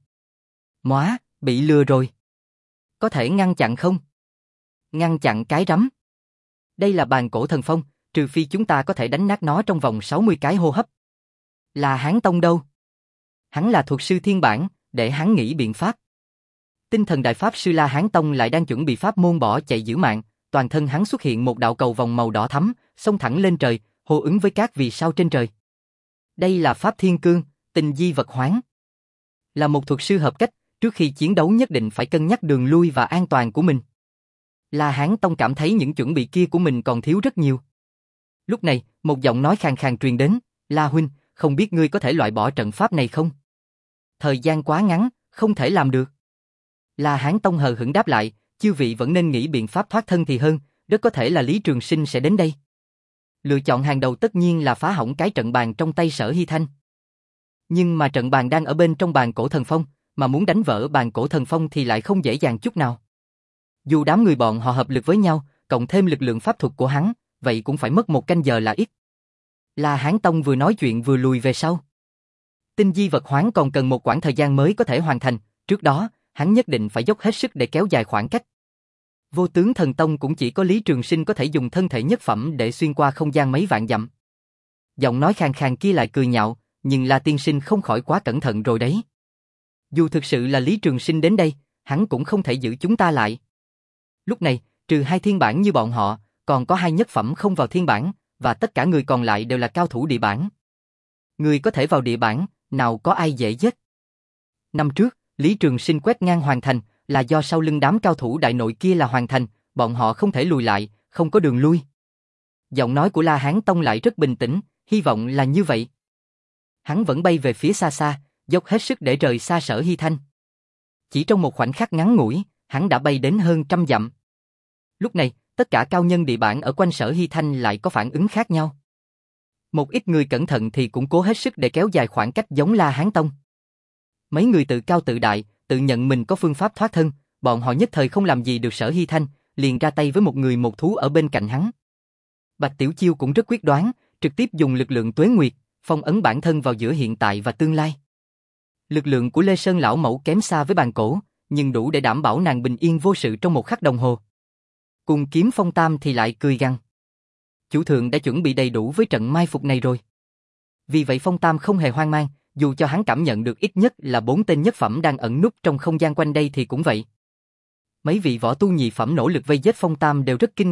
Móa, bị lừa rồi. Có thể ngăn chặn không? Ngăn chặn cái rắm. Đây là bàn cổ thần phong, trừ phi chúng ta có thể đánh nát nó trong vòng sáu mươi cái hô hấp. Là Hán Tông đâu? Hắn là thuật sư thiên bản, để hắn nghĩ biện pháp. Tinh thần đại pháp sư La Hán Tông lại đang chuẩn bị pháp môn bỏ chạy giữ mạng, toàn thân hắn xuất hiện một đạo cầu vòng màu đỏ thắm, xông thẳng lên trời, hô ứng với các vì sao trên trời. Đây là pháp thiên cương, tình di vật hoán. Là một thuật sư hợp cách, trước khi chiến đấu nhất định phải cân nhắc đường lui và an toàn của mình. La Hán Tông cảm thấy những chuẩn bị kia của mình còn thiếu rất nhiều. Lúc này, một giọng nói khàn khàn truyền đến, La huynh, không biết ngươi có thể loại bỏ trận pháp này không? Thời gian quá ngắn, không thể làm được. La Hán Tông hờ hững đáp lại, chư vị vẫn nên nghĩ biện pháp thoát thân thì hơn, rất có thể là Lý Trường Sinh sẽ đến đây. Lựa chọn hàng đầu tất nhiên là phá hỏng cái trận bàn trong tay Sở Hy Thanh. Nhưng mà trận bàn đang ở bên trong bàn cổ thần phong, mà muốn đánh vỡ bàn cổ thần phong thì lại không dễ dàng chút nào. Dù đám người bọn họ hợp lực với nhau, cộng thêm lực lượng pháp thuật của hắn, vậy cũng phải mất một canh giờ là ít. La Hán Tông vừa nói chuyện vừa lùi về sau. Tinh di vật hoán còn cần một quãng thời gian mới có thể hoàn thành, trước đó, hắn nhất định phải dốc hết sức để kéo dài khoảng cách. Vô Tướng Thần Tông cũng chỉ có Lý Trường Sinh có thể dùng thân thể nhất phẩm để xuyên qua không gian mấy vạn dặm. Giọng nói khàn khàn kia lại cười nhạo, nhưng La tiên sinh không khỏi quá cẩn thận rồi đấy. Dù thực sự là Lý Trường Sinh đến đây, hắn cũng không thể giữ chúng ta lại. Lúc này, trừ hai thiên bản như bọn họ, còn có hai nhất phẩm không vào thiên bản, và tất cả người còn lại đều là cao thủ địa bản. Người có thể vào địa bản, nào có ai dễ giết. Năm trước, Lý Trường Sinh quét ngang Hoàng Thành, là do sau lưng đám cao thủ đại nội kia là Hoàng Thành, bọn họ không thể lùi lại, không có đường lui. Giọng nói của La Hán Tông lại rất bình tĩnh, hy vọng là như vậy. Hắn vẫn bay về phía xa xa, dốc hết sức để rời xa Sở Hy Thanh. Chỉ trong một khoảnh khắc ngắn ngủi, hắn đã bay đến hơn trăm dặm. Lúc này, tất cả cao nhân địa bản ở quanh Sở Hy Thanh lại có phản ứng khác nhau. Một ít người cẩn thận thì cũng cố hết sức để kéo dài khoảng cách giống La Hán Tông. Mấy người tự cao tự đại, tự nhận mình có phương pháp thoát thân, bọn họ nhất thời không làm gì được Sở Hy Thanh, liền ra tay với một người một thú ở bên cạnh hắn. Bạch Tiểu Chiêu cũng rất quyết đoán, trực tiếp dùng lực lượng tuế nguyệt, phong ấn bản thân vào giữa hiện tại và tương lai. Lực lượng của Lê Sơn lão mẫu kém xa với bàn cổ, nhưng đủ để đảm bảo nàng bình yên vô sự trong một khắc đồng hồ. Cùng Kiếm Phong Tam thì lại cười gằn. Chủ thượng đã chuẩn bị đầy đủ với trận mai phục này rồi. Vì vậy Phong Tam không hề hoang mang, dù cho hắn cảm nhận được ít nhất là bốn tên nhất phẩm đang ẩn núp trong không gian quanh đây thì cũng vậy. Mấy vị võ tu nhị phẩm nỗ lực vây giết Phong Tam đều rất kinh ngạc,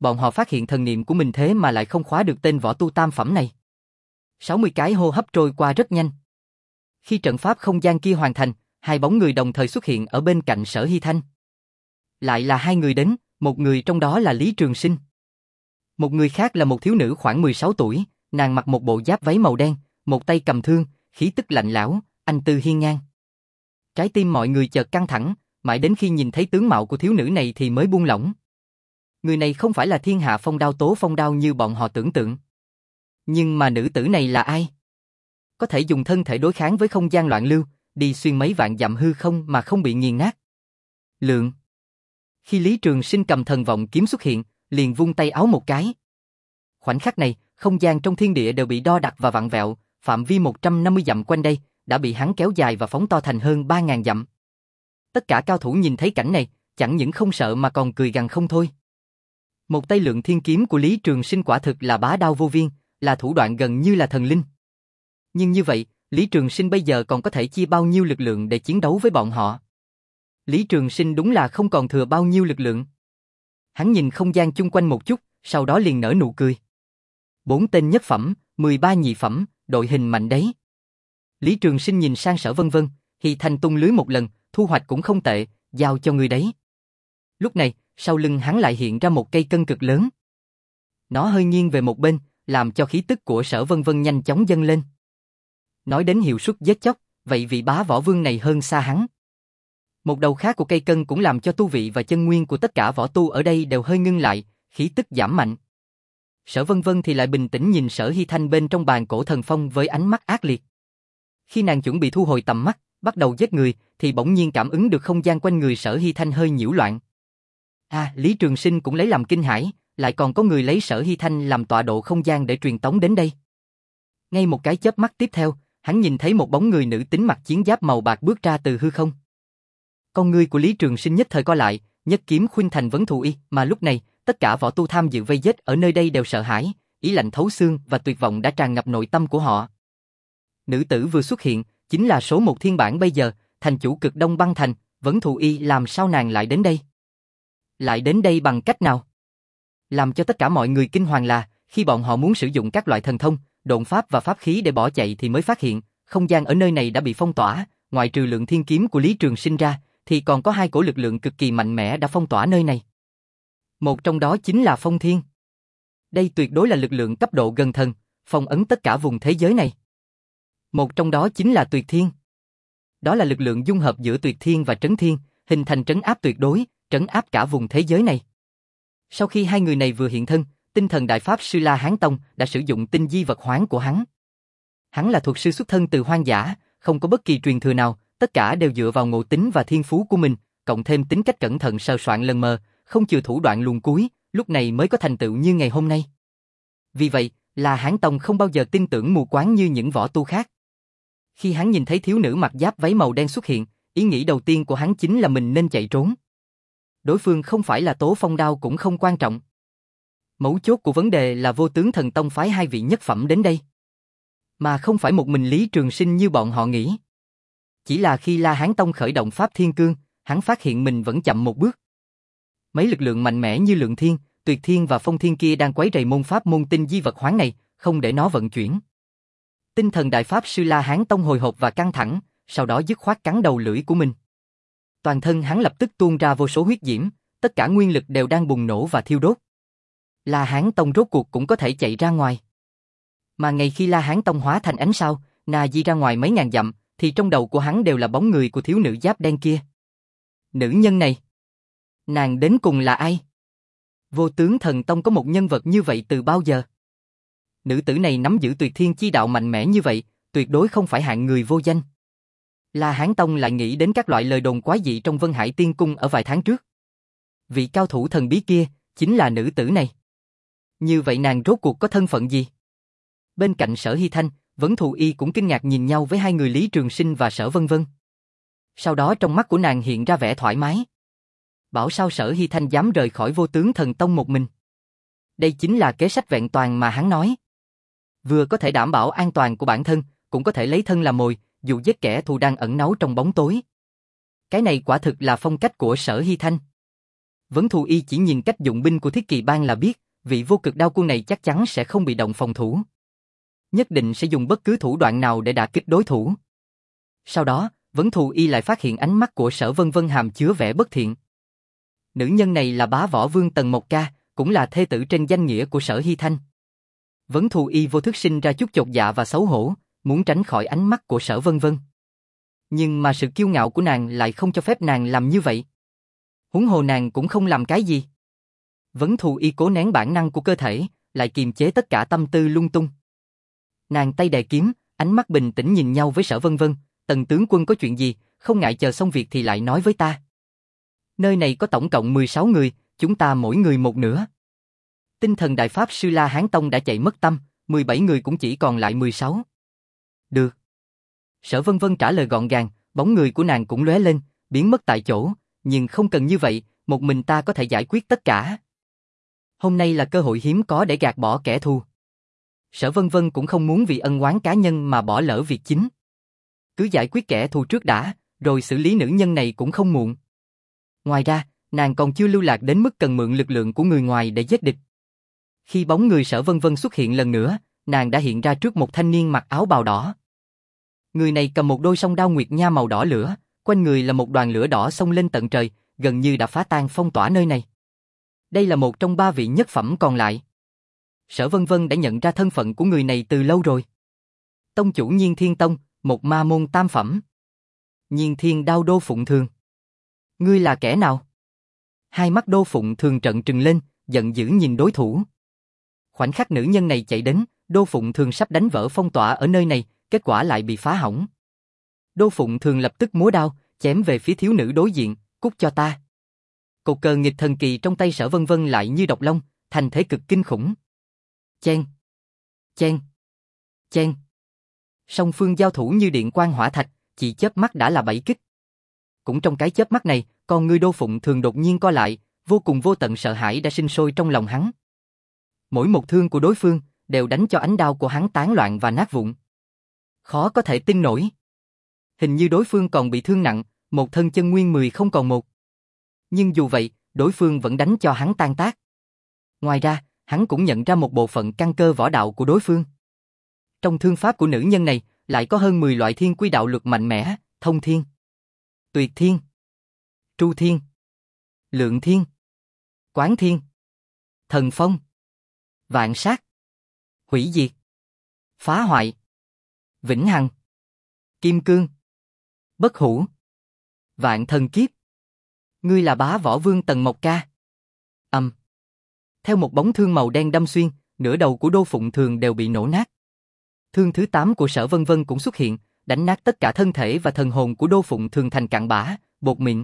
bọn họ phát hiện thần niệm của mình thế mà lại không khóa được tên võ tu tam phẩm này. sáu mươi cái hô hấp trôi qua rất nhanh. Khi trận pháp không gian kia hoàn thành, hai bóng người đồng thời xuất hiện ở bên cạnh Sở Hy Thanh. Lại là hai người đến, một người trong đó là Lý Trường Sinh. Một người khác là một thiếu nữ khoảng mười sáu tuổi, nàng mặc một bộ giáp váy màu đen, một tay cầm thương, khí tức lạnh lẽo, anh tư hiên ngang. Trái tim mọi người chợt căng thẳng, mãi đến khi nhìn thấy tướng mạo của thiếu nữ này thì mới buông lỏng. Người này không phải là thiên hạ phong đao Tố Phong Đao như bọn họ tưởng tượng. Nhưng mà nữ tử này là ai? Có thể dùng thân thể đối kháng với không gian loạn lưu, đi xuyên mấy vạn dặm hư không mà không bị nghiền nát. Lượng. Khi Lý Trường Sinh cầm thần vọng kiếm xuất hiện, liền vung tay áo một cái. Khoảnh khắc này, không gian trong thiên địa đều bị đo đạc và vặn vẹo, phạm vi một trăm năm mươi dặm quanh đây đã bị hắn kéo dài và phóng to thành hơn ba nghìn dặm. Tất cả cao thủ nhìn thấy cảnh này, chẳng những không sợ mà còn cười gằn không thôi. Một tay Lượng Thiên kiếm của Lý Trường Sinh quả thực là bá đao vô biên, là thủ đoạn gần như là thần linh. Nhưng như vậy, Lý Trường Sinh bây giờ còn có thể chia bao nhiêu lực lượng để chiến đấu với bọn họ? Lý Trường Sinh đúng là không còn thừa bao nhiêu lực lượng. Hắn nhìn không gian chung quanh một chút, sau đó liền nở nụ cười. Bốn tên nhất phẩm, mười ba nhị phẩm, đội hình mạnh đấy. Lý Trường Sinh nhìn sang Sở Vân Vân, Hy Thanh tung lưới một lần, thu hoạch cũng không tệ, giao cho người đấy. Lúc này, sau lưng hắn lại hiện ra một cây cân cực lớn. Nó hơi nghiêng về một bên, làm cho khí tức của Sở Vân Vân nhanh chóng dâng lên. Nói đến hiệu suất giết chóc, vậy vị bá võ vương này hơn xa hắn. Một đầu khác của cây cân cũng làm cho tu vị và chân nguyên của tất cả võ tu ở đây đều hơi ngưng lại, khí tức giảm mạnh. Sở Vân Vân thì lại bình tĩnh nhìn Sở Hy Thanh bên trong bàn cổ thần phong với ánh mắt ác liệt. Khi nàng chuẩn bị thu hồi tầm mắt, bắt đầu giết người, thì bỗng nhiên cảm ứng được không gian quanh người Sở Hy Thanh hơi nhiễu loạn. À, Lý Trường Sinh cũng lấy làm kinh hãi, lại còn có người lấy Sở Hy Thanh làm tọa độ không gian để truyền tống đến đây. Ngay một cái chớp mắt tiếp theo, hắn nhìn thấy một bóng người nữ tính mặc chiến giáp màu bạc bước ra từ hư không. Con ngươi của Lý Trường Sinh nhất thời co lại, nhất kiếm khuynh thành vấn thù y, mà lúc này, tất cả võ tu tham dự vây giết ở nơi đây đều sợ hãi, ý lạnh thấu xương và tuyệt vọng đã tràn ngập nội tâm của họ. Nữ tử vừa xuất hiện, chính là số một thiên bản bây giờ, thành chủ Cực Đông Băng Thành, vấn thù y làm sao nàng lại đến đây? Lại đến đây bằng cách nào? Làm cho tất cả mọi người kinh hoàng là, khi bọn họ muốn sử dụng các loại thần thông, độn pháp và pháp khí để bỏ chạy thì mới phát hiện, không gian ở nơi này đã bị phong tỏa, ngoại trừ Lượng Thiên kiếm của Lý Trường Sinh ra, thì còn có hai cổ lực lượng cực kỳ mạnh mẽ đã phong tỏa nơi này. Một trong đó chính là Phong Thiên. Đây tuyệt đối là lực lượng cấp độ gần thần, phong ấn tất cả vùng thế giới này. Một trong đó chính là Tuyệt Thiên. Đó là lực lượng dung hợp giữa Tuyệt Thiên và Trấn Thiên, hình thành trấn áp tuyệt đối, trấn áp cả vùng thế giới này. Sau khi hai người này vừa hiện thân, Tinh Thần Đại Pháp Sư La Hán Tông đã sử dụng tinh di vật hoán của hắn. Hắn là thuật sư xuất thân từ hoang dã, không có bất kỳ truyền thừa nào, tất cả đều dựa vào ngộ tính và thiên phú của mình, cộng thêm tính cách cẩn thận sờ soạn lần mờ, không chừa thủ đoạn luồn cuối, lúc này mới có thành tựu như ngày hôm nay. Vì vậy, La Hán Tông không bao giờ tin tưởng mù quáng như những võ tu khác. Khi hắn nhìn thấy thiếu nữ mặc giáp váy màu đen xuất hiện, ý nghĩ đầu tiên của hắn chính là mình nên chạy trốn. Đối phương không phải là Tố Phong Đao cũng không quan trọng. Mấu chốt của vấn đề là Vô Tướng Thần Tông phái hai vị nhất phẩm đến đây. Mà không phải một mình Lý Trường Sinh như bọn họ nghĩ. Chỉ là khi La Hán Tông khởi động Pháp Thiên Cương, hắn phát hiện mình vẫn chậm một bước. Mấy lực lượng mạnh mẽ như Lượng Thiên, Tuyệt Thiên và Phong Thiên kia đang quấy rầy môn pháp môn tinh di vật hoán này, không để nó vận chuyển. Tinh Thần Đại Pháp Sư La Hán Tông hồi hộp và căng thẳng, sau đó dứt khoát cắn đầu lưỡi của mình. Toàn thân hắn lập tức tuôn ra vô số huyết diễm, tất cả nguyên lực đều đang bùng nổ và thiêu đốt. La Hán Tông rốt cuộc cũng có thể chạy ra ngoài. Mà ngày khi La Hán Tông hóa thành ánh sao, Na Di ra ngoài mấy ngàn dặm, thì trong đầu của hắn đều là bóng người của thiếu nữ giáp đen kia. Nữ nhân này, nàng đến cùng là ai? Vô Tướng Thần Tông có một nhân vật như vậy từ bao giờ? Nữ tử này nắm giữ Tuyệt Thiên chi đạo mạnh mẽ như vậy, tuyệt đối không phải hạng người vô danh. La Hán Tông lại nghĩ đến các loại lời đồn quái dị trong Vân Hải Tiên Cung ở vài tháng trước. Vị cao thủ thần bí kia, chính là nữ tử này. Như vậy nàng rốt cuộc có thân phận gì? Bên cạnh Sở Hy Thanh, Vấn Thù Y cũng kinh ngạc nhìn nhau với hai người Lý Trường Sinh và Sở Vân Vân. Sau đó trong mắt của nàng hiện ra vẻ thoải mái. Bảo sao Sở Hy Thanh dám rời khỏi Vô Tướng Thần Tông một mình? Đây chính là kế sách vẹn toàn mà hắn nói. Vừa có thể đảm bảo an toàn của bản thân, cũng có thể lấy thân làm mồi, dụ giết kẻ thù đang ẩn náu trong bóng tối. Cái này quả thực là phong cách của Sở Hy Thanh. Vấn Thù Y chỉ nhìn cách dụng binh của Thiết Kỳ Bang là biết, vị vô cực đao quân này chắc chắn sẽ không bị động phòng thủ. Nhất định sẽ dùng bất cứ thủ đoạn nào để đả kích đối thủ. Sau đó, Vấn Thù Y lại phát hiện ánh mắt của Sở Vân Vân hàm chứa vẻ bất thiện. Nữ nhân này là bá võ vương Tần Mộc Ca, cũng là thê tử trên danh nghĩa của Sở Hy Thanh. Vấn Thù Y vô thức sinh ra chút chột dạ và xấu hổ, muốn tránh khỏi ánh mắt của Sở Vân Vân. Nhưng mà sự kiêu ngạo của nàng lại không cho phép nàng làm như vậy. Huống hồ nàng cũng không làm cái gì. Vấn Thù Y cố nén bản năng của cơ thể, lại kiềm chế tất cả tâm tư lung tung. Nàng tay đè kiếm, ánh mắt bình tĩnh nhìn nhau với Sở Vân Vân, Tần tướng quân có chuyện gì, không ngại chờ xong việc thì lại nói với ta. Nơi này có tổng cộng mười sáu người, chúng ta mỗi người một nửa. Tinh thần đại pháp sư La Hán Tông đã chạy mất tâm, mười bảy người cũng chỉ còn lại mười sáu. Được. Sở Vân Vân trả lời gọn gàng, bóng người của nàng cũng lóe lên, biến mất tại chỗ, nhưng không cần như vậy, một mình ta có thể giải quyết tất cả. Hôm nay là cơ hội hiếm có để gạt bỏ kẻ thù. Sở Vân Vân cũng không muốn vì ân oán cá nhân mà bỏ lỡ việc chính. Cứ giải quyết kẻ thù trước đã, rồi xử lý nữ nhân này cũng không muộn. Ngoài ra, nàng còn chưa lưu lạc đến mức cần mượn lực lượng của người ngoài để giết địch. Khi bóng người Sở Vân Vân xuất hiện lần nữa, nàng đã hiện ra trước một thanh niên mặc áo bào đỏ. Người này cầm một đôi song đao nguyệt nha màu đỏ lửa, quanh người là một đoàn lửa đỏ xông lên tận trời, gần như đã phá tan phong tỏa nơi này. Đây là một trong ba vị nhất phẩm còn lại. Sở Vân Vân đã nhận ra thân phận của người này từ lâu rồi. Tông chủ Nhiên Thiên Tông, một ma môn tam phẩm. Nhiên Thiên Đao Đô Phụng Thường. Ngươi là kẻ nào? Hai mắt Đô Phụng Thường trợn trừng lên, giận dữ nhìn đối thủ. Khoảnh khắc nữ nhân này chạy đến, Đô Phụng Thường sắp đánh vỡ phong tỏa ở nơi này, kết quả lại bị phá hỏng. Đô Phụng Thường lập tức múa đao, chém về phía thiếu nữ đối diện, cút cho ta. Cột cờ nghịch thần kỳ trong tay Sở Vân Vân lại như độc long, thành thế cực kinh khủng. Chen, chen, chen. Song phương giao thủ như điện quang hỏa thạch, chỉ chớp mắt đã là bảy kích. Cũng trong cái chớp mắt này, con ngươi Đô Phụng Thường đột nhiên co lại, vô cùng vô tận sợ hãi đã sinh sôi trong lòng hắn. Mỗi một thương của đối phương đều đánh cho ánh đao của hắn tán loạn và nát vụn. Khó có thể tin nổi. Hình như đối phương còn bị thương nặng, một thân chân nguyên mười không còn một. Nhưng dù vậy, đối phương vẫn đánh cho hắn tan tác. Ngoài ra, hắn cũng nhận ra một bộ phận căn cơ võ đạo của đối phương. Trong thương pháp của nữ nhân này, lại có hơn mười loại thiên quy đạo luật mạnh mẽ, thông thiên, tuyệt thiên, tru thiên, lượng thiên, quán thiên, thần phong, vạn sát, hủy diệt, phá hoại, vĩnh hằng, kim cương, bất hủ, vạn thần kiếp. Ngươi là bá võ vương Tần Mộc Ca. Ầm. Um. Theo một bóng thương màu đen đâm xuyên, nửa đầu của Đô Phụng Thường đều bị nổ nát. Thương thứ tám của Sở Vân Vân cũng xuất hiện, đánh nát tất cả thân thể và thần hồn của Đô Phụng Thường thành cặn bã, bột mịn.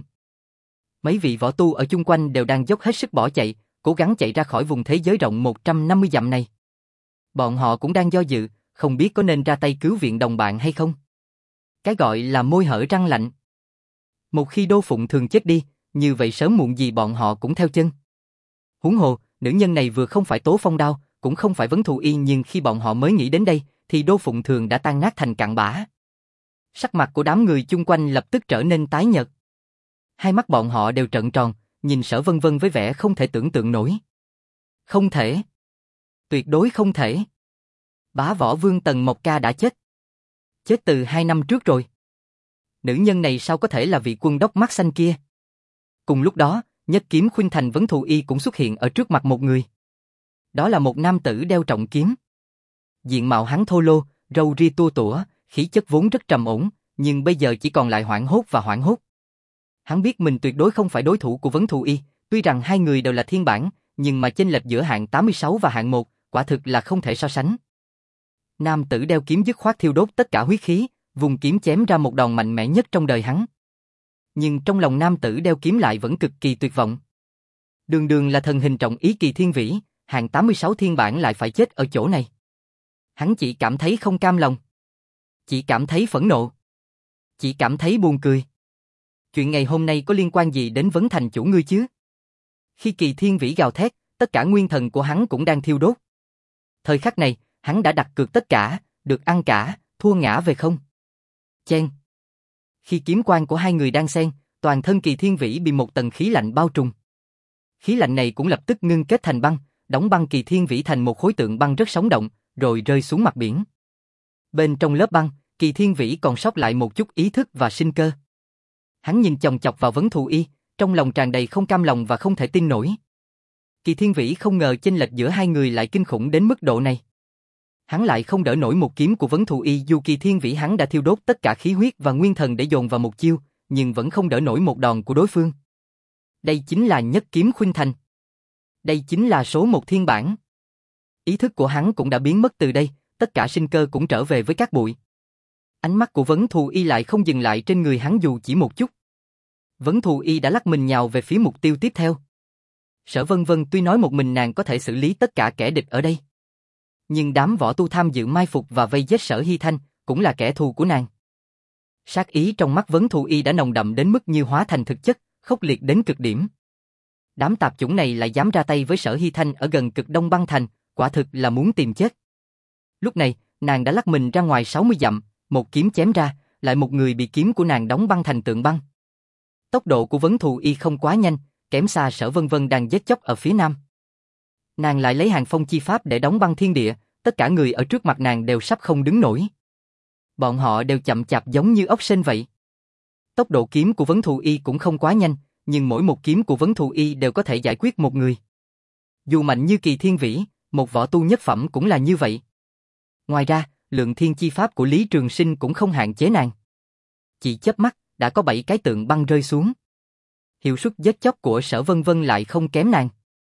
Mấy vị võ tu ở chung quanh đều đang dốc hết sức bỏ chạy, cố gắng chạy ra khỏi vùng thế giới rộng một trăm năm mươi dặm này. Bọn họ cũng đang do dự, không biết có nên ra tay cứu viện đồng bạn hay không. Cái gọi là môi hở răng lạnh. Một khi Đô Phụng Thường chết đi, như vậy sớm muộn gì bọn họ cũng theo chân. Huống hồ, nữ nhân này vừa không phải Tố Phong Đao, cũng không phải Vấn Thù Y, nhưng khi bọn họ mới nghĩ đến đây, thì Đô Phụng Thường đã tan nát thành cặn bã. Sắc mặt của đám người chung quanh lập tức trở nên tái nhợt. Hai mắt bọn họ đều trợn tròn, nhìn Sở Vân Vân với vẻ không thể tưởng tượng nổi. Không thể. Tuyệt đối không thể. Bá võ vương Tần Mộc Ca đã chết. Chết từ hai năm trước rồi. Nữ nhân này sao có thể là vị quân đốc mắt xanh kia? Cùng lúc đó, nhất kiếm khuynh thành Vấn Thù Y cũng xuất hiện ở trước mặt một người. Đó là một nam tử đeo trọng kiếm. Diện mạo hắn thô lô, râu ria tua tủa, khí chất vốn rất trầm ổn, nhưng bây giờ chỉ còn lại hoảng hốt và hoảng hốt. Hắn biết mình tuyệt đối không phải đối thủ của Vấn Thù Y, tuy rằng hai người đều là thiên bản, nhưng mà chênh lệch giữa hạng tám mươi sáu và hạng một, quả thực là không thể so sánh. Nam tử đeo kiếm dứt khoát thiêu đốt tất cả huyết khí, vùng kiếm chém ra một đòn mạnh mẽ nhất trong đời hắn. Nhưng trong lòng nam tử đeo kiếm lại vẫn cực kỳ tuyệt vọng. Đường đường là thần hình trọng ý kỳ thiên vĩ, hạng tám mươi sáu thiên bản lại phải chết ở chỗ này. Hắn chỉ cảm thấy không cam lòng. Chỉ cảm thấy phẫn nộ. Chỉ cảm thấy buồn cười. Chuyện ngày hôm nay có liên quan gì đến Vấn thành chủ ngươi chứ? Khi kỳ thiên vĩ gào thét, tất cả nguyên thần của hắn cũng đang thiêu đốt. Thời khắc này, hắn đã đặt cược tất cả, được ăn cả, thua ngã về không. Chen. Khi kiếm quang của hai người đang xen, toàn thân kỳ thiên vĩ bị một tầng khí lạnh bao trùm. Khí lạnh này cũng lập tức ngưng kết thành băng, đóng băng Kỳ Thiên Vĩ thành một khối tượng băng rất sống động, rồi rơi xuống mặt biển. Bên trong lớp băng, Kỳ Thiên Vĩ còn sót lại một chút ý thức và sinh cơ. Hắn nhìn chòng chọc vào Vấn Thù Y, trong lòng tràn đầy không cam lòng và không thể tin nổi. Kỳ Thiên Vĩ không ngờ chênh lệch giữa hai người lại kinh khủng đến mức độ này. Hắn lại không đỡ nổi một kiếm của Vấn Thù Y, dù Kỳ Thiên Vĩ hắn đã thiêu đốt tất cả khí huyết và nguyên thần để dồn vào một chiêu, nhưng vẫn không đỡ nổi một đòn của đối phương. Đây chính là nhất kiếm khuynh thành. Đây chính là số một thiên bản. Ý thức của hắn cũng đã biến mất từ đây, tất cả sinh cơ cũng trở về với cát bụi. Ánh mắt của Vấn Thù Y lại không dừng lại trên người hắn dù chỉ một chút. Vấn Thù Y đã lắc mình nhào về phía mục tiêu tiếp theo. Sở Vân Vân tuy nói một mình nàng có thể xử lý tất cả kẻ địch ở đây, nhưng đám võ tu tham dự mai phục và vây giết Sở Hy Thanh cũng là kẻ thù của nàng. Sát ý trong mắt Vấn Thù Y đã nồng đậm đến mức như hóa thành thực chất, khốc liệt đến cực điểm. Đám tạp chủng này lại dám ra tay với Sở Hy Thanh ở gần cực Đông băng thành, quả thực là muốn tìm chết. Lúc này, nàng đã lắc mình ra ngoài sáu mươi dặm, một kiếm chém ra, lại một người bị kiếm của nàng đóng băng thành tượng băng. Tốc độ của Vấn Thù Y không quá nhanh, kém xa Sở Vân Vân đang giết chóc ở phía nam. Nàng lại lấy Hàng Phong chi pháp để đóng băng thiên địa, tất cả người ở trước mặt nàng đều sắp không đứng nổi. Bọn họ đều chậm chạp giống như ốc sên vậy. Tốc độ kiếm của Vấn Thù Y cũng không quá nhanh, nhưng mỗi một kiếm của Vấn Thù Y đều có thể giải quyết một người. Dù mạnh như Kỳ Thiên Vĩ, một võ tu nhất phẩm cũng là như vậy. Ngoài ra, lượng thiên chi pháp của Lý Trường Sinh cũng không hạn chế nàng. Chỉ chớp mắt, đã có bảy cái tượng băng rơi xuống. Hiệu suất giết chóc của Sở Vân Vân lại không kém nàng.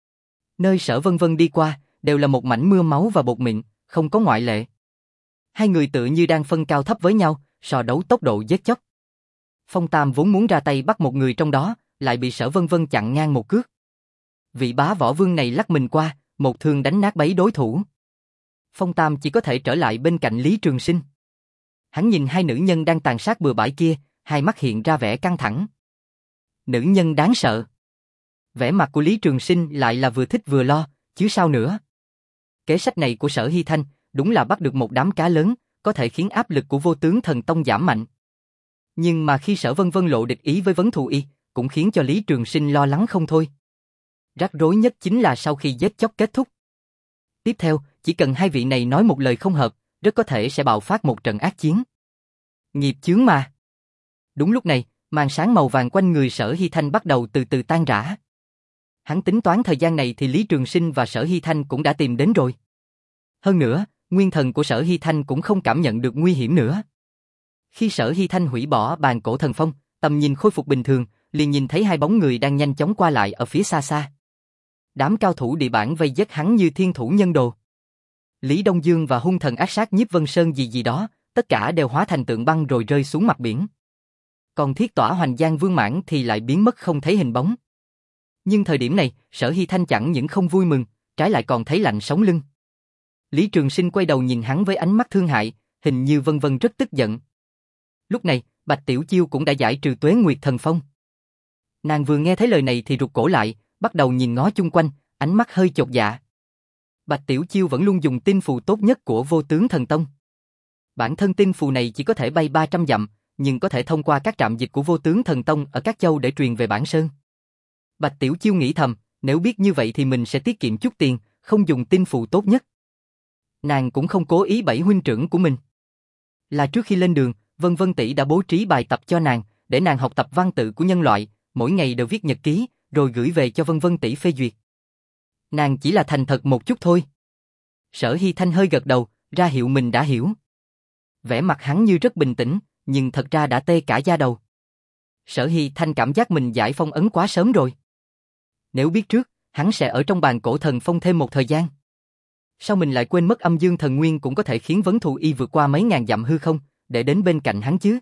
Nơi Sở Vân Vân đi qua, đều là một mảnh mưa máu và bột mịn, không có ngoại lệ. Hai người tự như đang phân cao thấp với nhau, so đấu tốc độ giết chóc. Phong Tam vốn muốn ra tay bắt một người trong đó, lại bị Sở Vân Vân chặn ngang một cước. Vị bá võ vương này lắc mình qua, một thương đánh nát bấy đối thủ. Phong Tam chỉ có thể trở lại bên cạnh Lý Trường Sinh. Hắn nhìn hai nữ nhân đang tàn sát bừa bãi kia, hai mắt hiện ra vẻ căng thẳng. Nữ nhân đáng sợ. Vẻ mặt của Lý Trường Sinh lại là vừa thích vừa lo, chứ sao nữa. Kế sách này của Sở Hy Thanh, đúng là bắt được một đám cá lớn, có thể khiến áp lực của Vô Tướng Thần Tông giảm mạnh. Nhưng mà khi Sở Vân Vân lộ địch ý với Vấn Thù Y, cũng khiến cho Lý Trường Sinh lo lắng không thôi. Rắc rối nhất chính là sau khi giết chóc kết thúc. Tiếp theo, chỉ cần hai vị này nói một lời không hợp, rất có thể sẽ bạo phát một trận ác chiến. Nghiệp chướng mà. Đúng lúc này, màn sáng màu vàng quanh người Sở Hy Thanh bắt đầu từ từ tan rã. Hắn tính toán thời gian này thì Lý Trường Sinh và Sở Hy Thanh cũng đã tìm đến rồi. Hơn nữa, nguyên thần của Sở Hy Thanh cũng không cảm nhận được nguy hiểm nữa. Khi Sở Hy Thanh hủy bỏ bàn cổ thần phong, tầm nhìn khôi phục bình thường, liền nhìn thấy hai bóng người đang nhanh chóng qua lại ở phía xa xa. Đám cao thủ địa bản vây giết hắn như thiên thủ nhân đồ. Lý Đông Dương và hung thần ác sát Nhiếp Vân Sơn gì gì đó, tất cả đều hóa thành tượng băng rồi rơi xuống mặt biển. Còn Thiết Tỏa Hoành Giang Vương Mãn thì lại biến mất không thấy hình bóng. Nhưng thời điểm này, Sở Hy Thanh chẳng những không vui mừng, trái lại còn thấy lạnh sống lưng. Lý Trường Sinh quay đầu nhìn hắn với ánh mắt thương hại, hình như Vân Vân rất tức giận. Lúc này, Bạch Tiểu Chiêu cũng đã giải trừ Tuế Nguyệt Thần Phong. Nàng vừa nghe thấy lời này thì rụt cổ lại, bắt đầu nhìn ngó chung quanh, ánh mắt hơi chột dạ. Bạch Tiểu Chiêu vẫn luôn dùng tinh phù tốt nhất của Vô Tướng Thần Tông. Bản thân tinh phù này chỉ có thể bay ba trăm dặm, nhưng có thể thông qua các trạm dịch của Vô Tướng Thần Tông ở các châu để truyền về Bản Sơn. Bạch Tiểu Chiêu nghĩ thầm, nếu biết như vậy thì mình sẽ tiết kiệm chút tiền, không dùng tinh phù tốt nhất. Nàng cũng không cố ý bẫy huynh trưởng của mình. Là trước khi lên đường, Vân Vân tỷ đã bố trí bài tập cho nàng, để nàng học tập văn tự của nhân loại, mỗi ngày đều viết nhật ký, rồi gửi về cho Vân Vân tỷ phê duyệt. Nàng chỉ là thành thật một chút thôi. Sở Hy Thanh hơi gật đầu, ra hiệu mình đã hiểu. Vẻ mặt hắn như rất bình tĩnh, nhưng thật ra đã tê cả da đầu. Sở Hy Thanh cảm giác mình giải phong ấn quá sớm rồi. Nếu biết trước, hắn sẽ ở trong bàn cổ thần phong thêm một thời gian. Sao mình lại quên mất âm dương thần nguyên cũng có thể khiến Vấn Thù Y vượt qua mấy ngàn dặm hư không, để đến bên cạnh hắn chứ?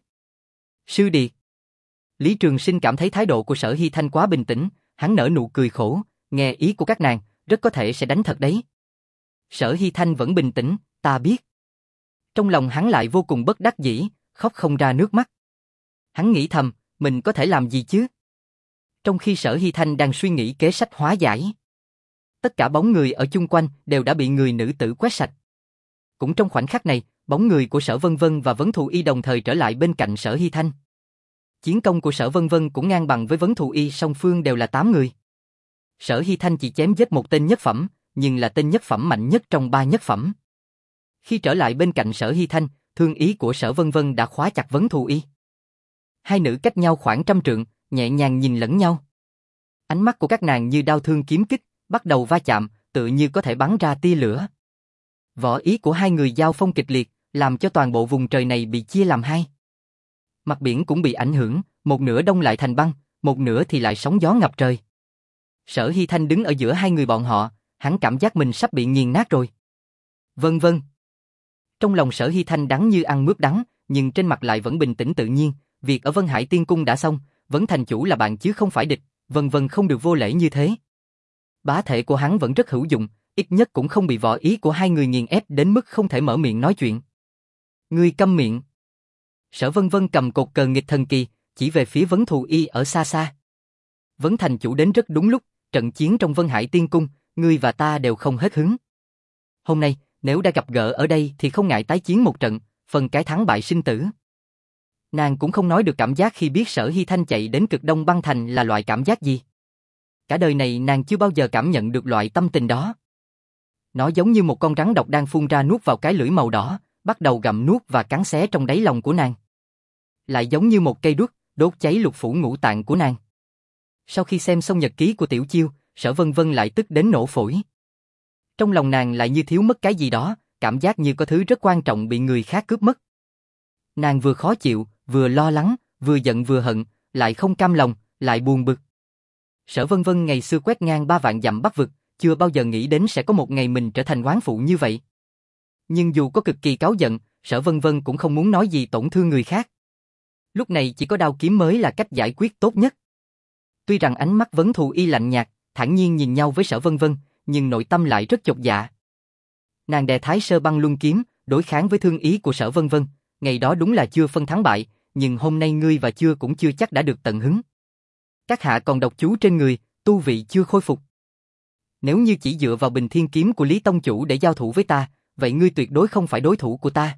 Sư điệt. Lý Trường Sinh cảm thấy thái độ của Sở Hy Thanh quá bình tĩnh, hắn nở nụ cười khổ, nghe ý của các nàng, rất có thể sẽ đánh thật đấy. Sở Hy Thanh vẫn bình tĩnh, ta biết. Trong lòng hắn lại vô cùng bất đắc dĩ, khóc không ra nước mắt. Hắn nghĩ thầm, mình có thể làm gì chứ? Trong khi Sở Hy Thanh đang suy nghĩ kế sách hóa giải, tất cả bóng người ở chung quanh đều đã bị người nữ tử quét sạch. Cũng trong khoảnh khắc này, bóng người của Sở Vân Vân và Vấn Thù Y đồng thời trở lại bên cạnh Sở Hy Thanh. Chiến công của Sở Vân Vân cũng ngang bằng với Vấn Thù Y, song phương đều là tám người. Sở Hy Thanh chỉ chém giết một tên nhất phẩm, nhưng là tên nhất phẩm mạnh nhất trong ba nhất phẩm. Khi trở lại bên cạnh Sở Hy Thanh, thương ý của Sở Vân Vân đã khóa chặt Vấn Thù Y. Hai nữ cách nhau khoảng trăm trượng, nhẹ nhàng nhìn lẫn nhau. Ánh mắt của các nàng như đao thương kiếm kích, bắt đầu va chạm, tự như có thể bắn ra tia lửa. Võ ý của hai người giao phong kịch liệt, làm cho toàn bộ vùng trời này bị chia làm hai. Mặt biển cũng bị ảnh hưởng, một nửa đông lại thành băng, một nửa thì lại sóng gió ngập trời. Sở Hy Thanh đứng ở giữa hai người bọn họ, hắn cảm giác mình sắp bị nghiền nát rồi. Vân vân. Trong lòng Sở Hy Thanh đắng như ăn mướp đắng, nhưng trên mặt lại vẫn bình tĩnh tự nhiên, việc ở Vân Hải Tiên Cung đã xong, Vấn thành chủ là bạn chứ không phải địch, vân vân không được vô lễ như thế. Bá thể của hắn vẫn rất hữu dụng, ít nhất cũng không bị võ ý của hai người nghiền ép đến mức không thể mở miệng nói chuyện. Ngươi câm miệng. Sở Vân Vân cầm cột cờ nghịch thần kỳ, chỉ về phía Vấn Thù Y ở xa xa. Vấn thành chủ đến rất đúng lúc, trận chiến trong Vân Hải Tiên Cung, ngươi và ta đều không hết hứng. Hôm nay, nếu đã gặp gỡ ở đây thì không ngại tái chiến một trận, phần cái thắng bại sinh tử. Nàng cũng không nói được cảm giác khi biết Sở Hy Thanh chạy đến cực đông băng thành là loại cảm giác gì. Cả đời này nàng chưa bao giờ cảm nhận được loại tâm tình đó. Nó giống như một con rắn độc đang phun ra nuốt vào cái lưỡi màu đỏ, bắt đầu gặm nuốt và cắn xé trong đáy lòng của nàng. Lại giống như một cây đuốc, đốt cháy lục phủ ngũ tạng của nàng. Sau khi xem xong nhật ký của Tiểu Chiêu, Sở Vân Vân lại tức đến nổ phổi. Trong lòng nàng lại như thiếu mất cái gì đó, cảm giác như có thứ rất quan trọng bị người khác cướp mất. Nàng vừa khó chịu, vừa lo lắng, vừa giận vừa hận, lại không cam lòng, lại buồn bực. Sở Vân Vân ngày xưa quét ngang ba vạn dặm bắc vực, chưa bao giờ nghĩ đến sẽ có một ngày mình trở thành oán phụ như vậy. Nhưng dù có cực kỳ cáu giận, Sở Vân Vân cũng không muốn nói gì tổn thương người khác. Lúc này chỉ có đao kiếm mới là cách giải quyết tốt nhất. Tuy rằng ánh mắt Vấn Thù Y lạnh nhạt, thản nhiên nhìn nhau với Sở Vân Vân, nhưng nội tâm lại rất chột dạ. Nàng đè Thái Sơ Băng Luân kiếm, đối kháng với thương ý của Sở Vân Vân, ngày đó đúng là chưa phân thắng bại, nhưng hôm nay ngươi và chưa cũng chưa chắc đã được tận hứng. Các hạ còn độc chú trên người, tu vị chưa khôi phục. Nếu như chỉ dựa vào Bình Thiên kiếm của Lý Tông chủ để giao thủ với ta, vậy ngươi tuyệt đối không phải đối thủ của ta.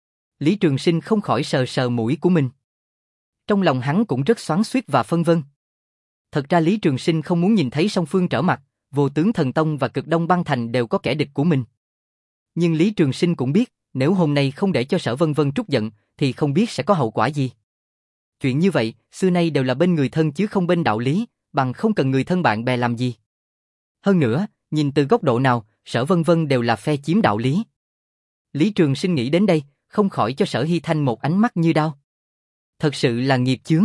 Lý Trường Sinh không khỏi sờ sờ mũi của mình. Trong lòng hắn cũng rất xoắn xuýt và phân vân. Thật ra Lý Trường Sinh không muốn nhìn thấy song phương trở mặt, Vô Tướng Thần Tông và Cực Đông Băng Thành đều có kẻ địch của mình. Nhưng Lý Trường Sinh cũng biết, nếu hôm nay không để cho Sở Vân Vân trút giận, thì không biết sẽ có hậu quả gì. Chuyện như vậy, xưa nay đều là bên người thân chứ không bên đạo lý, bằng không cần người thân bạn bè làm gì. Hơn nữa, nhìn từ góc độ nào, Sở Vân Vân đều là phe chiếm đạo lý. Lý Trường Sinh nghĩ đến đây, không khỏi cho Sở Hy Thanh một ánh mắt như đao. Thật sự là nghiệp chướng.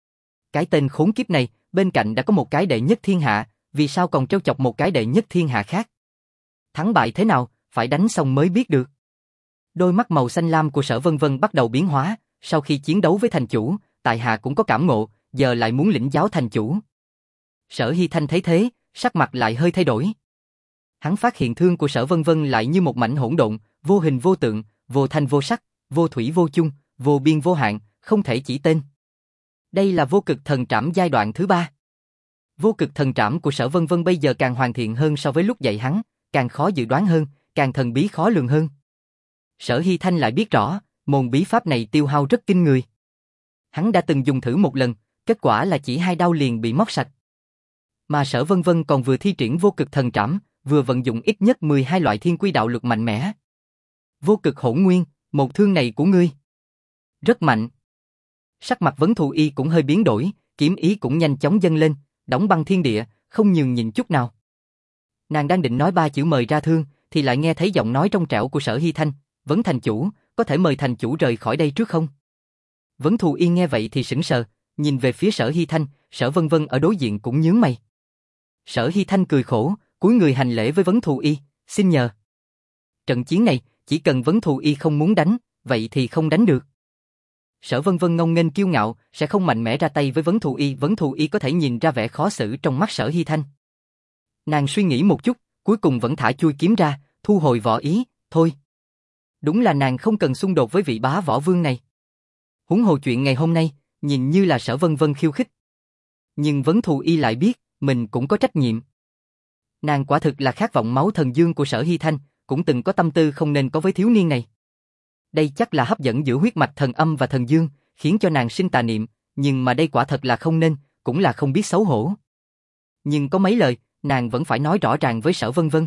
Cái tên khốn kiếp này, bên cạnh đã có một cái đệ nhất thiên hạ, vì sao còn trêu chọc một cái đệ nhất thiên hạ khác? Thắng bại thế nào, phải đánh xong mới biết được. Đôi mắt màu xanh lam của Sở Vân Vân bắt đầu biến hóa, sau khi chiến đấu với thành chủ, tại hạ cũng có cảm ngộ, giờ lại muốn lĩnh giáo thành chủ. Sở Hy Thanh thấy thế, sắc mặt lại hơi thay đổi. Hắn phát hiện thương của Sở Vân Vân lại như một mảnh hỗn độn, vô hình vô tượng, vô thanh vô sắc, vô thủy vô chung, vô biên vô hạn, không thể chỉ tên. Đây là Vô Cực Thần Trảm giai đoạn thứ ba. Vô Cực Thần Trảm của Sở Vân Vân bây giờ càng hoàn thiện hơn so với lúc dạy hắn, càng khó dự đoán hơn, càng thần bí khó lường hơn. Sở Hy Thanh lại biết rõ, môn bí pháp này tiêu hao rất kinh người. Hắn đã từng dùng thử một lần, kết quả là chỉ hai đao liền bị móc sạch. Mà Sở Vân Vân còn vừa thi triển Vô Cực Thần Trảm, vừa vận dụng ít nhất mười hai loại thiên quy đạo lực mạnh mẽ. Vô Cực Hỗn Nguyên, một thương này của ngươi rất mạnh. Sắc mặt Vấn Thù Y cũng hơi biến đổi, kiếm ý cũng nhanh chóng dâng lên, đóng băng thiên địa, không nhường nhịn chút nào. Nàng đang định nói ba chữ mời ra thương, thì lại nghe thấy giọng nói trong trẻo của Sở Hy Thanh, Vấn thành chủ, có thể mời thành chủ rời khỏi đây trước không? Vấn Thù Y nghe vậy thì sững sờ, nhìn về phía Sở Hy Thanh, Sở Vân Vân ở đối diện cũng nhướng mày. Sở Hy Thanh cười khổ, cúi người hành lễ với Vấn Thù Y, xin nhờ. Trận chiến này, chỉ cần Vấn Thù Y không muốn đánh, vậy thì không đánh được. Sở Vân Vân ngông nghênh kiêu ngạo, sẽ không mạnh mẽ ra tay với Vấn Thù Y, Vấn Thù Y có thể nhìn ra vẻ khó xử trong mắt Sở Hy Thanh. Nàng suy nghĩ một chút, cuối cùng vẫn thả chui kiếm ra, thu hồi võ ý, thôi. Đúng là nàng không cần xung đột với vị bá võ vương này. Huống hồ chuyện ngày hôm nay, nhìn như là Sở Vân Vân khiêu khích. Nhưng Vấn Thù Y lại biết, mình cũng có trách nhiệm. Nàng quả thực là khát vọng máu thần dương của Sở Hy Thanh, cũng từng có tâm tư không nên có với thiếu niên này. Đây chắc là hấp dẫn giữa huyết mạch thần âm và thần dương, khiến cho nàng sinh tà niệm, nhưng mà đây quả thật là không nên, cũng là không biết xấu hổ. Nhưng có mấy lời, nàng vẫn phải nói rõ ràng với Sở Vân Vân.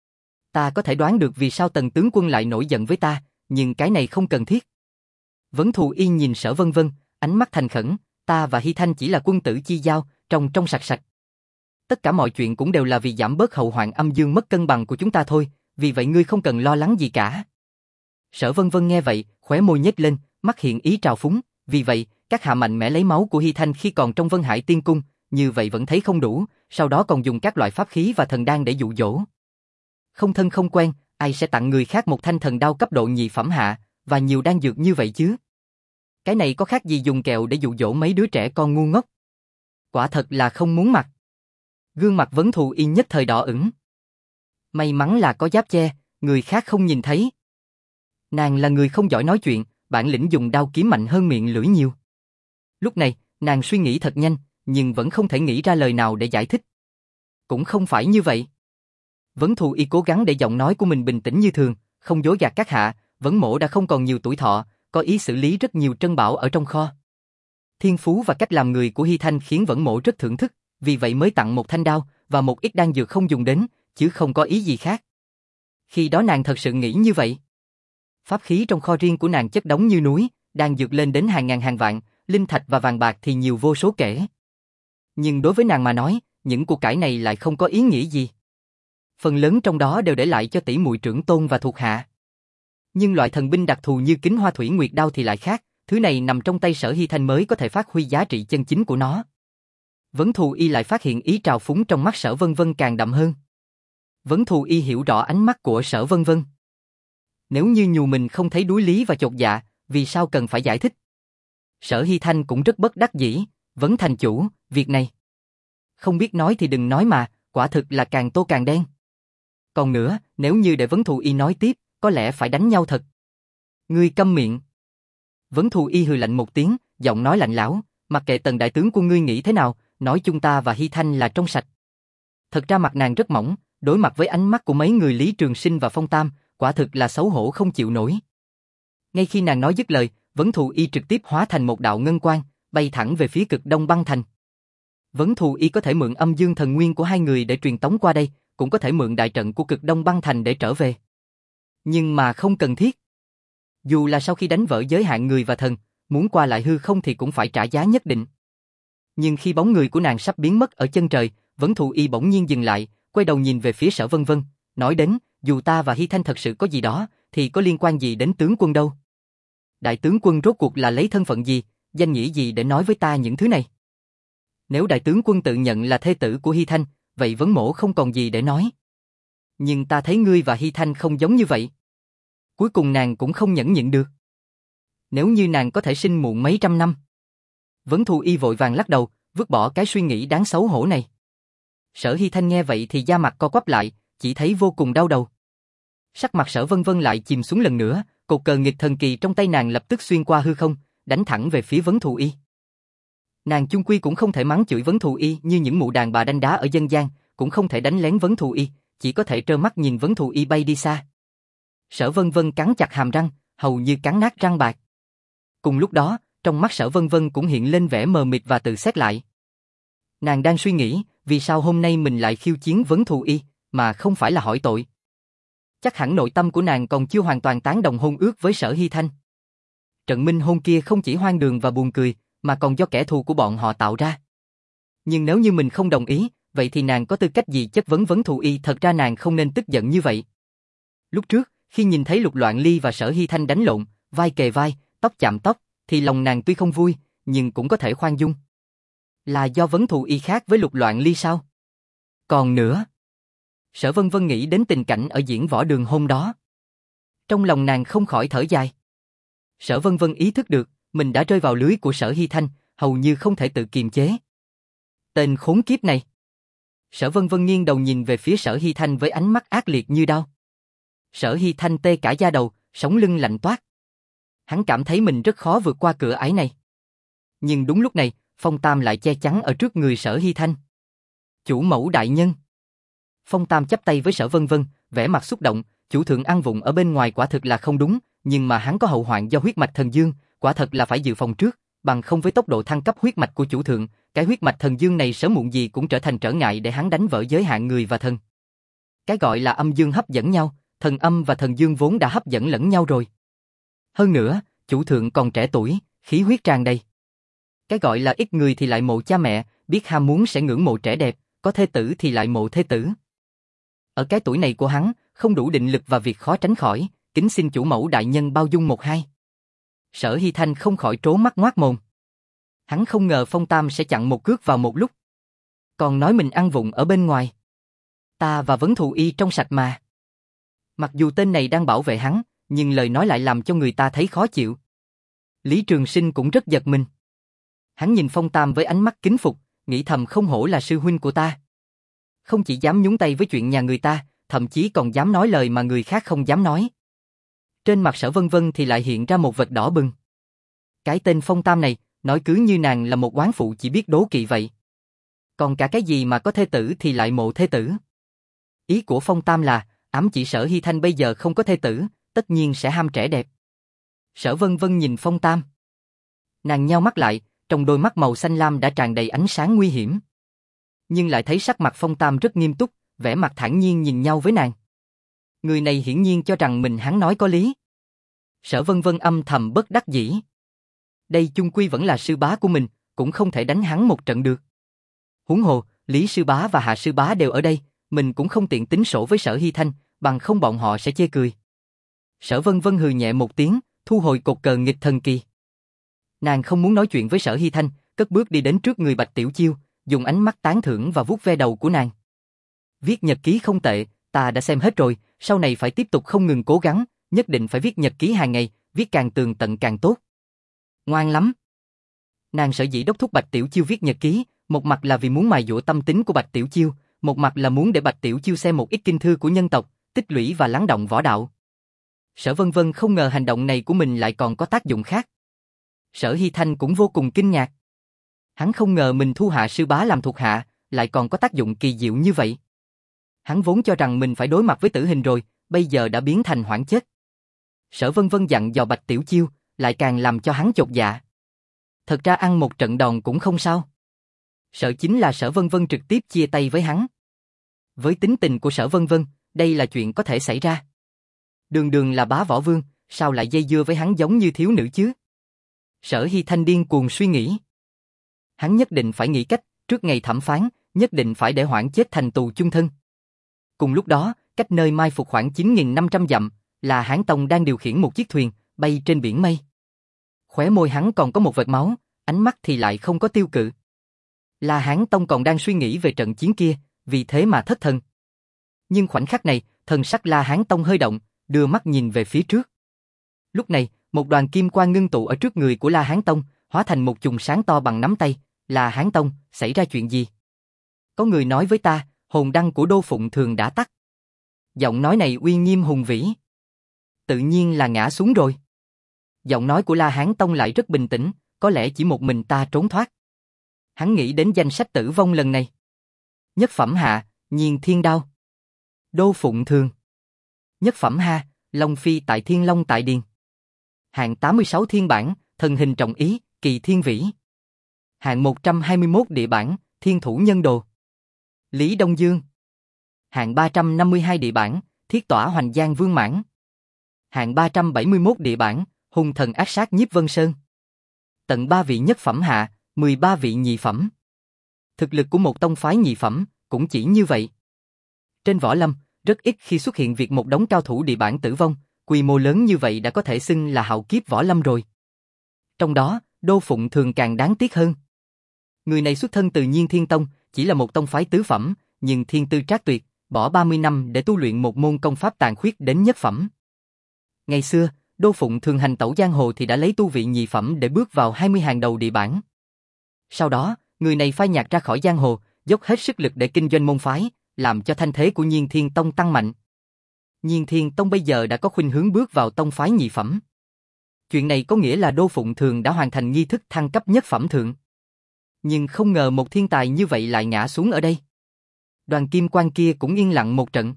Ta có thể đoán được vì sao Tần tướng quân lại nổi giận với ta, nhưng cái này không cần thiết. Vấn Thù Y nhìn Sở Vân Vân, ánh mắt thành khẩn, ta và Hy Thanh chỉ là quân tử chi giao, trong trong sạch sạch. Tất cả mọi chuyện cũng đều là vì giảm bớt hậu hoạn âm dương mất cân bằng của chúng ta thôi, vì vậy ngươi không cần lo lắng gì cả. Sở Vân Vân nghe vậy, khóe môi nhếch lên, mắt hiện ý trào phúng, vì vậy, các hạ mạnh mẽ lấy máu của Hy Thanh khi còn trong Vân Hải Tiên Cung, như vậy vẫn thấy không đủ, sau đó còn dùng các loại pháp khí và thần đan để dụ dỗ. Không thân không quen, ai sẽ tặng người khác một thanh thần đao cấp độ nhị phẩm hạ, và nhiều đan dược như vậy chứ? Cái này có khác gì dùng kẹo để dụ dỗ mấy đứa trẻ con ngu ngốc? Quả thật là không muốn mặt. Gương mặt Vấn Thù Y nhất thời đỏ ửng. May mắn là có giáp che, người khác không nhìn thấy. Nàng là người không giỏi nói chuyện, bản lĩnh dùng đao kiếm mạnh hơn miệng lưỡi nhiều. Lúc này, nàng suy nghĩ thật nhanh, nhưng vẫn không thể nghĩ ra lời nào để giải thích. Cũng không phải như vậy. Vấn Thù Y cố gắng để giọng nói của mình bình tĩnh như thường, không dối gạt các hạ, Vấn mỗ đã không còn nhiều tuổi thọ, có ý xử lý rất nhiều trân bảo ở trong kho. Thiên phú và cách làm người của Hy Thanh khiến Vấn mỗ rất thưởng thức, vì vậy mới tặng một thanh đao và một ít đan dược không dùng đến, chứ không có ý gì khác. Khi đó nàng thật sự nghĩ như vậy. Pháp khí trong kho riêng của nàng chất đống như núi, đan dược lên đến hàng ngàn hàng vạn, linh thạch và vàng bạc thì nhiều vô số kể. Nhưng đối với nàng mà nói, những của cải này lại không có ý nghĩa gì. Phần lớn trong đó đều để lại cho tỷ muội trưởng tôn và thuộc hạ. Nhưng loại thần binh đặc thù như Kính Hoa Thủy Nguyệt Đao thì lại khác, thứ này nằm trong tay Sở Hy Thanh mới có thể phát huy giá trị chân chính của nó. Vấn Thù Y lại phát hiện ý trào phúng trong mắt Sở Vân Vân càng đậm hơn. Vấn Thù Y hiểu rõ ánh mắt của Sở Vân Vân. Nếu như nhù mình không thấy đuối lý và chột dạ, vì sao cần phải giải thích? Sở Hy Thanh cũng rất bất đắc dĩ, Vấn thành chủ, việc này. Không biết nói thì đừng nói mà, quả thực là càng tô càng đen. Còn nữa, nếu như để Vấn Thù Y nói tiếp, có lẽ phải đánh nhau thật. Ngươi câm miệng. Vấn Thù Y hừ lạnh một tiếng, giọng nói lạnh lẽo, mặc kệ Tần đại tướng của ngươi nghĩ thế nào, nói chúng ta và Hy Thanh là trong sạch. Thật ra mặt nàng rất mỏng, đối mặt với ánh mắt của mấy người Lý Trường Sinh và Phong Tam, quả thực là xấu hổ không chịu nổi. Ngay khi nàng nói dứt lời, Vấn Thù Y trực tiếp hóa thành một đạo ngân quang, bay thẳng về phía cực Đông Băng Thành. Vấn Thù Y có thể mượn âm dương thần nguyên của hai người để truyền tống qua đây, cũng có thể mượn đại trận của cực Đông Băng Thành để trở về. Nhưng mà không cần thiết. Dù là sau khi đánh vỡ giới hạn người và thần, muốn qua lại hư không thì cũng phải trả giá nhất định. Nhưng khi bóng người của nàng sắp biến mất ở chân trời, Vấn Thù Y bỗng nhiên dừng lại, quay đầu nhìn về phía Sở Vân Vân, nói đến, dù ta và Hy Thanh thật sự có gì đó, thì có liên quan gì đến tướng quân đâu. Đại tướng quân rốt cuộc là lấy thân phận gì, danh nghĩa gì để nói với ta những thứ này? Nếu đại tướng quân tự nhận là thê tử của Hy Thanh, vậy Vấn mỗ không còn gì để nói. Nhưng ta thấy ngươi và Hy Thanh không giống như vậy. Cuối cùng nàng cũng không nhẫn nhịn được. Nếu như nàng có thể sinh muộn mấy trăm năm. Vấn Thù Y vội vàng lắc đầu, vứt bỏ cái suy nghĩ đáng xấu hổ này. Sở Hy Thanh nghe vậy thì da mặt co quắp lại, chỉ thấy vô cùng đau đầu. Sắc mặt Sở Vân Vân lại chìm xuống lần nữa, cột cờ nghịch thần kỳ trong tay nàng lập tức xuyên qua hư không, đánh thẳng về phía Vấn Thù Y. Nàng chung quy cũng không thể mắng chửi Vấn Thù Y như những mụ đàn bà đanh đá ở dân gian, cũng không thể đánh lén Vấn Thù Y, chỉ có thể trơ mắt nhìn Vấn Thù Y bay đi xa. Sở Vân Vân cắn chặt hàm răng, hầu như cắn nát răng bạc. Cùng lúc đó, trong mắt Sở Vân Vân cũng hiện lên vẻ mờ mịt và tự xét lại. Nàng đang suy nghĩ, vì sao hôm nay mình lại khiêu chiến Vấn Thù Y, mà không phải là hỏi tội. Chắc hẳn nội tâm của nàng còn chưa hoàn toàn tán đồng hôn ước với Sở Hy Thanh. Trận minh hôn kia không chỉ hoang đường và buồn cười, mà còn do kẻ thù của bọn họ tạo ra. Nhưng nếu như mình không đồng ý, vậy thì nàng có tư cách gì chất vấn Vấn Thù Y? Thật ra nàng không nên tức giận như vậy. Lúc trước, khi nhìn thấy Lục Loạn Ly và Sở Hy Thanh đánh lộn, vai kề vai, tóc chạm tóc, thì lòng nàng tuy không vui, nhưng cũng có thể khoan dung. Là do Vấn Thù Y khác với Lục Loạn Ly sao? Còn nữa, Sở Vân Vân nghĩ đến tình cảnh ở diễn võ đường hôm đó. Trong lòng nàng không khỏi thở dài. Sở Vân Vân ý thức được, mình đã rơi vào lưới của Sở Hy Thanh, hầu như không thể tự kiềm chế. Tên khốn kiếp này. Sở Vân Vân nghiêng đầu nhìn về phía Sở Hy Thanh với ánh mắt ác liệt như đao. Sở Hy Thanh tê cả da đầu, sống lưng lạnh toát. Hắn cảm thấy mình rất khó vượt qua cửa ải này. Nhưng đúng lúc này, Phong Tam lại che chắn ở trước người Sở Hy Thanh. Chủ mẫu đại nhân. Phong Tam chắp tay với Sở Vân Vân, vẻ mặt xúc động, chủ thượng ăn vụng ở bên ngoài quả thực là không đúng, nhưng mà hắn có hậu hoạn do huyết mạch thần dương, quả thật là phải dự phòng trước, bằng không với tốc độ thăng cấp huyết mạch của chủ thượng, cái huyết mạch thần dương này sớm muộn gì cũng trở thành trở ngại để hắn đánh vỡ giới hạn người và thần. Cái gọi là âm dương hấp dẫn nhau, thần âm và thần dương vốn đã hấp dẫn lẫn nhau rồi. Hơn nữa, chủ thượng còn trẻ tuổi, khí huyết tràn đầy. Cái gọi là ít người thì lại mộ cha mẹ, biết ham muốn sẽ ngưỡng mộ trẻ đẹp, có thê tử thì lại mộ thê tử. Ở cái tuổi này của hắn, không đủ định lực và việc khó tránh khỏi, kính xin chủ mẫu đại nhân bao dung một hai. Sở Hy Thanh không khỏi trố mắt ngoác mồm. Hắn không ngờ Phong Tam sẽ chặn một cước vào một lúc. Còn nói mình ăn vụng ở bên ngoài. Ta và Vấn Thù Y trong sạch mà. Mặc dù tên này đang bảo vệ hắn, nhưng lời nói lại làm cho người ta thấy khó chịu. Lý Trường Sinh cũng rất giật mình. Hắn nhìn Phong Tam với ánh mắt kính phục, nghĩ thầm không hổ là sư huynh của ta. Không chỉ dám nhúng tay với chuyện nhà người ta, thậm chí còn dám nói lời mà người khác không dám nói. Trên mặt Sở Vân Vân thì lại hiện ra một vệt đỏ bừng. Cái tên Phong Tam này, nói cứ như nàng là một oán phụ chỉ biết đố kỵ vậy. Còn cả cái gì mà có thê tử thì lại mộ thê tử. Ý của Phong Tam là, ám chỉ Sở Hy Thanh bây giờ không có thê tử, tất nhiên sẽ ham trẻ đẹp. Sở Vân Vân nhìn Phong Tam. Nàng nheo mắt lại, trong đôi mắt màu xanh lam đã tràn đầy ánh sáng nguy hiểm. Nhưng lại thấy sắc mặt Phong Tam rất nghiêm túc, vẻ mặt thản nhiên nhìn nhau với nàng. Người này hiển nhiên cho rằng mình hắn nói có lý. Sở Vân Vân âm thầm bất đắc dĩ. Đây chung quy vẫn là sư bá của mình, cũng không thể đánh hắn một trận được. Huống hồ, Lý sư bá và Hạ sư bá đều ở đây, mình cũng không tiện tính sổ với Sở Hy Thanh, bằng không bọn họ sẽ chê cười. Sở Vân Vân hừ nhẹ một tiếng, thu hồi cột cờ nghịch thần kỳ. Nàng không muốn nói chuyện với Sở Hy Thanh, cất bước đi đến trước người Bạch Tiểu Chiêu, dùng ánh mắt tán thưởng và vuốt ve đầu của nàng. Viết nhật ký không tệ, ta đã xem hết rồi, sau này phải tiếp tục không ngừng cố gắng, nhất định phải viết nhật ký hàng ngày, viết càng tường tận càng tốt. Ngoan lắm. Nàng sở dĩ đốc thúc Bạch Tiểu Chiêu viết nhật ký, một mặt là vì muốn mài dũa tâm tính của Bạch Tiểu Chiêu, một mặt là muốn để Bạch Tiểu Chiêu xem một ít kinh thư của nhân tộc, tích lũy và lắng động võ đạo. Sở Vân Vân không ngờ hành động này của mình lại còn có tác dụng khác. Sở Hy Thanh cũng vô cùng kinh ngạc. Hắn không ngờ mình thu Hạ sư bá làm thuộc hạ, lại còn có tác dụng kỳ diệu như vậy. Hắn vốn cho rằng mình phải đối mặt với tử hình rồi, bây giờ đã biến thành hoảng chết. Sở Vân Vân dặn dò Bạch Tiểu Chiêu, lại càng làm cho hắn chột dạ. Thật ra ăn một trận đòn cũng không sao. Sợ chính là Sở Vân Vân trực tiếp chia tay với hắn. Với tính tình của Sở Vân Vân, đây là chuyện có thể xảy ra. Đường đường là bá võ vương, sao lại dây dưa với hắn giống như thiếu nữ chứ? Sở Hy Thanh điên cuồng suy nghĩ. Hắn nhất định phải nghĩ cách, trước ngày thẩm phán, nhất định phải để Hoảng chết thành tù chung thân. Cùng lúc đó, cách nơi mai phục khoảng chín nghìn năm trăm dặm, là Hán Tông đang điều khiển một chiếc thuyền, bay trên biển mây. Khóe môi hắn còn có một vệt máu, ánh mắt thì lại không có tiêu cự. Là Hán Tông còn đang suy nghĩ về trận chiến kia, vì thế mà thất thần. Nhưng khoảnh khắc này, thần sắc La Hán Tông hơi động, đưa mắt nhìn về phía trước. Lúc này, một đoàn kim quang ngưng tụ ở trước người của La Hán Tông, hóa thành một chùm sáng to bằng nắm tay. La Hán Tông, xảy ra chuyện gì? Có người nói với ta, hồn đăng của Đô Phụng Thường đã tắt. Giọng nói này uy nghiêm hùng vĩ. Tự nhiên là ngã xuống rồi. Giọng nói của La Hán Tông lại rất bình tĩnh, có lẽ chỉ một mình ta trốn thoát. Hắn nghĩ đến danh sách tử vong lần này. Nhất phẩm hạ, Nhiên Thiên Đao. Đô Phụng Thường. Nhất phẩm ha, Long Phi tại Thiên Long tại Điền. Hạng tám mươi sáu thiên bản, Thần Hình Trọng Ý, Kỳ Thiên Vĩ. Hạng một trăm hai mươi mốt địa bản, Thiên Thủ Nhân Đồ. Lý Đông Dương. Hạng ba trăm năm mươi hai địa bản, Thiết Tỏa Hoành Giang Vương Mãn. Hạng ba trăm bảy mươi mốt địa bản, Hung Thần Ác Sát Nhiếp Vân Sơn. Tận ba vị nhất phẩm hạ, mười ba vị nhị phẩm. Thực lực của một tông phái nhị phẩm, cũng chỉ như vậy. Trên võ lâm, rất ít khi xuất hiện việc một đống cao thủ địa bản tử vong, quy mô lớn như vậy đã có thể xưng là hạo kiếp võ lâm rồi. Trong đó, Đô Phụng Thường càng đáng tiếc hơn. Người này xuất thân từ Nhiên Thiên Tông, chỉ là một tông phái tứ phẩm, nhưng thiên tư trác tuyệt, bỏ ba mươi năm để tu luyện một môn công pháp tàn khuyết đến nhất phẩm. Ngày xưa, Đô Phụng Thường hành tẩu giang hồ thì đã lấy tu vị nhị phẩm để bước vào hai mươi hàng đầu địa bản. Sau đó, người này phai nhạt ra khỏi giang hồ, dốc hết sức lực để kinh doanh môn phái, làm cho thanh thế của Nhiên Thiên Tông tăng mạnh. Nhiên Thiên Tông bây giờ đã có khuynh hướng bước vào tông phái nhị phẩm. Chuyện này có nghĩa là Đô Phụng Thường đã hoàn thành nghi thức thăng cấp nhất phẩm thượng. Nhưng không ngờ một thiên tài như vậy lại ngã xuống ở đây. Đoàn kim quang kia cũng yên lặng một trận.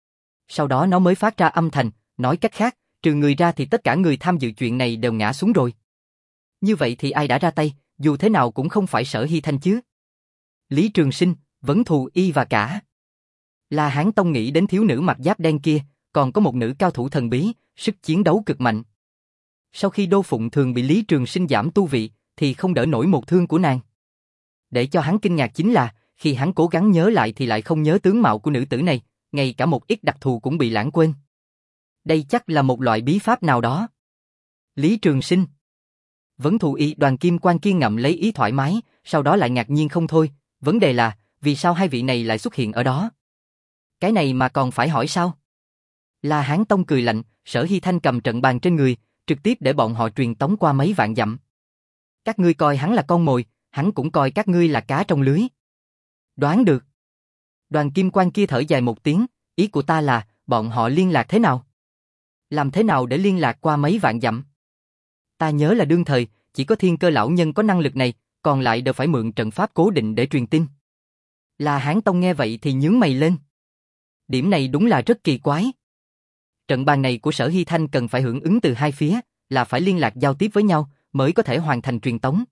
Sau đó nó mới phát ra âm thanh, nói cách khác, trừ người ra thì tất cả người tham dự chuyện này đều ngã xuống rồi. Như vậy thì ai đã ra tay, dù thế nào cũng không phải Sở Hy Thanh chứ. Lý Trường Sinh, Vấn Thù Y và cả. La Hán Tông nghĩ đến thiếu nữ mặc giáp đen kia, còn có một nữ cao thủ thần bí, sức chiến đấu cực mạnh. Sau khi Đô Phụng Thường bị Lý Trường Sinh giảm tu vị, thì không đỡ nổi một thương của nàng. Để cho hắn kinh ngạc chính là, khi hắn cố gắng nhớ lại thì lại không nhớ tướng mạo của nữ tử này, ngay cả một ít đặc thù cũng bị lãng quên. Đây chắc là một loại bí pháp nào đó. Lý Trường Sinh. Vấn Thù Y Đoàn Kim Quan kia ngậm lấy ý thoải mái, sau đó lại ngạc nhiên không thôi, vấn đề là, vì sao hai vị này lại xuất hiện ở đó? Cái này mà còn phải hỏi sao? La Hán Tông cười lạnh, Sở Hy Thanh cầm trận bàn trên người, trực tiếp để bọn họ truyền tống qua mấy vạn dặm. Các ngươi coi hắn là con mồi, hắn cũng coi các ngươi là cá trong lưới. Đoán được. Đoàn Kim Quan kia thở dài một tiếng, ý của ta là, bọn họ liên lạc thế nào? Làm thế nào để liên lạc qua mấy vạn dặm? Ta nhớ là đương thời, chỉ có Thiên Cơ lão nhân có năng lực này, còn lại đều phải mượn trận pháp cố định để truyền tin. La Hán Tông nghe vậy thì nhướng mày lên. Điểm này đúng là rất kỳ quái. Trận bàn này của Sở Hy Thanh cần phải hưởng ứng từ hai phía, là phải liên lạc giao tiếp với nhau, mới có thể hoàn thành truyền tống.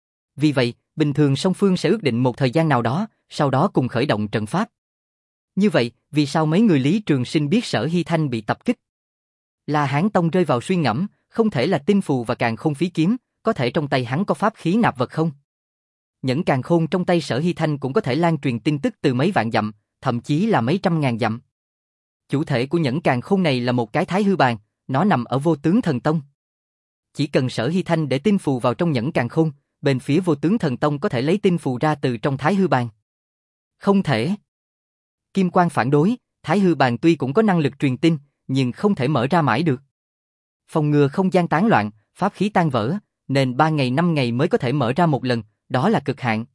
Vì vậy, bình thường song phương sẽ ước định một thời gian nào đó, sau đó cùng khởi động trận pháp. Như vậy, vì sao mấy người Lý Trường Sinh biết Sở Hy Thanh bị tập kích? La Hán Tông rơi vào suy ngẫm, không thể là tinh phù và càn khôn phí kiếm, có thể trong tay hắn có pháp khí nạp vật không? Những càn khôn trong tay Sở Hy Thanh cũng có thể lan truyền tin tức từ mấy vạn dặm, thậm chí là mấy trăm ngàn dặm. Chủ thể của những càn khôn này là một cái Thái Hư Bàn, nó nằm ở Vô Tướng Thần Tông. Chỉ cần Sở Hy Thanh để tinh phù vào trong những càn khôn, bên phía Vô Tướng Thần Tông có thể lấy tinh phù ra từ trong Thái Hư Bàn. Không thể. Kim Quang phản đối, Thái Hư Bàn tuy cũng có năng lực truyền tin, nhưng không thể mở ra mãi được. Phòng ngừa không gian tán loạn, pháp khí tan vỡ, nên ba ngày năm ngày mới có thể mở ra một lần, đó là cực hạn.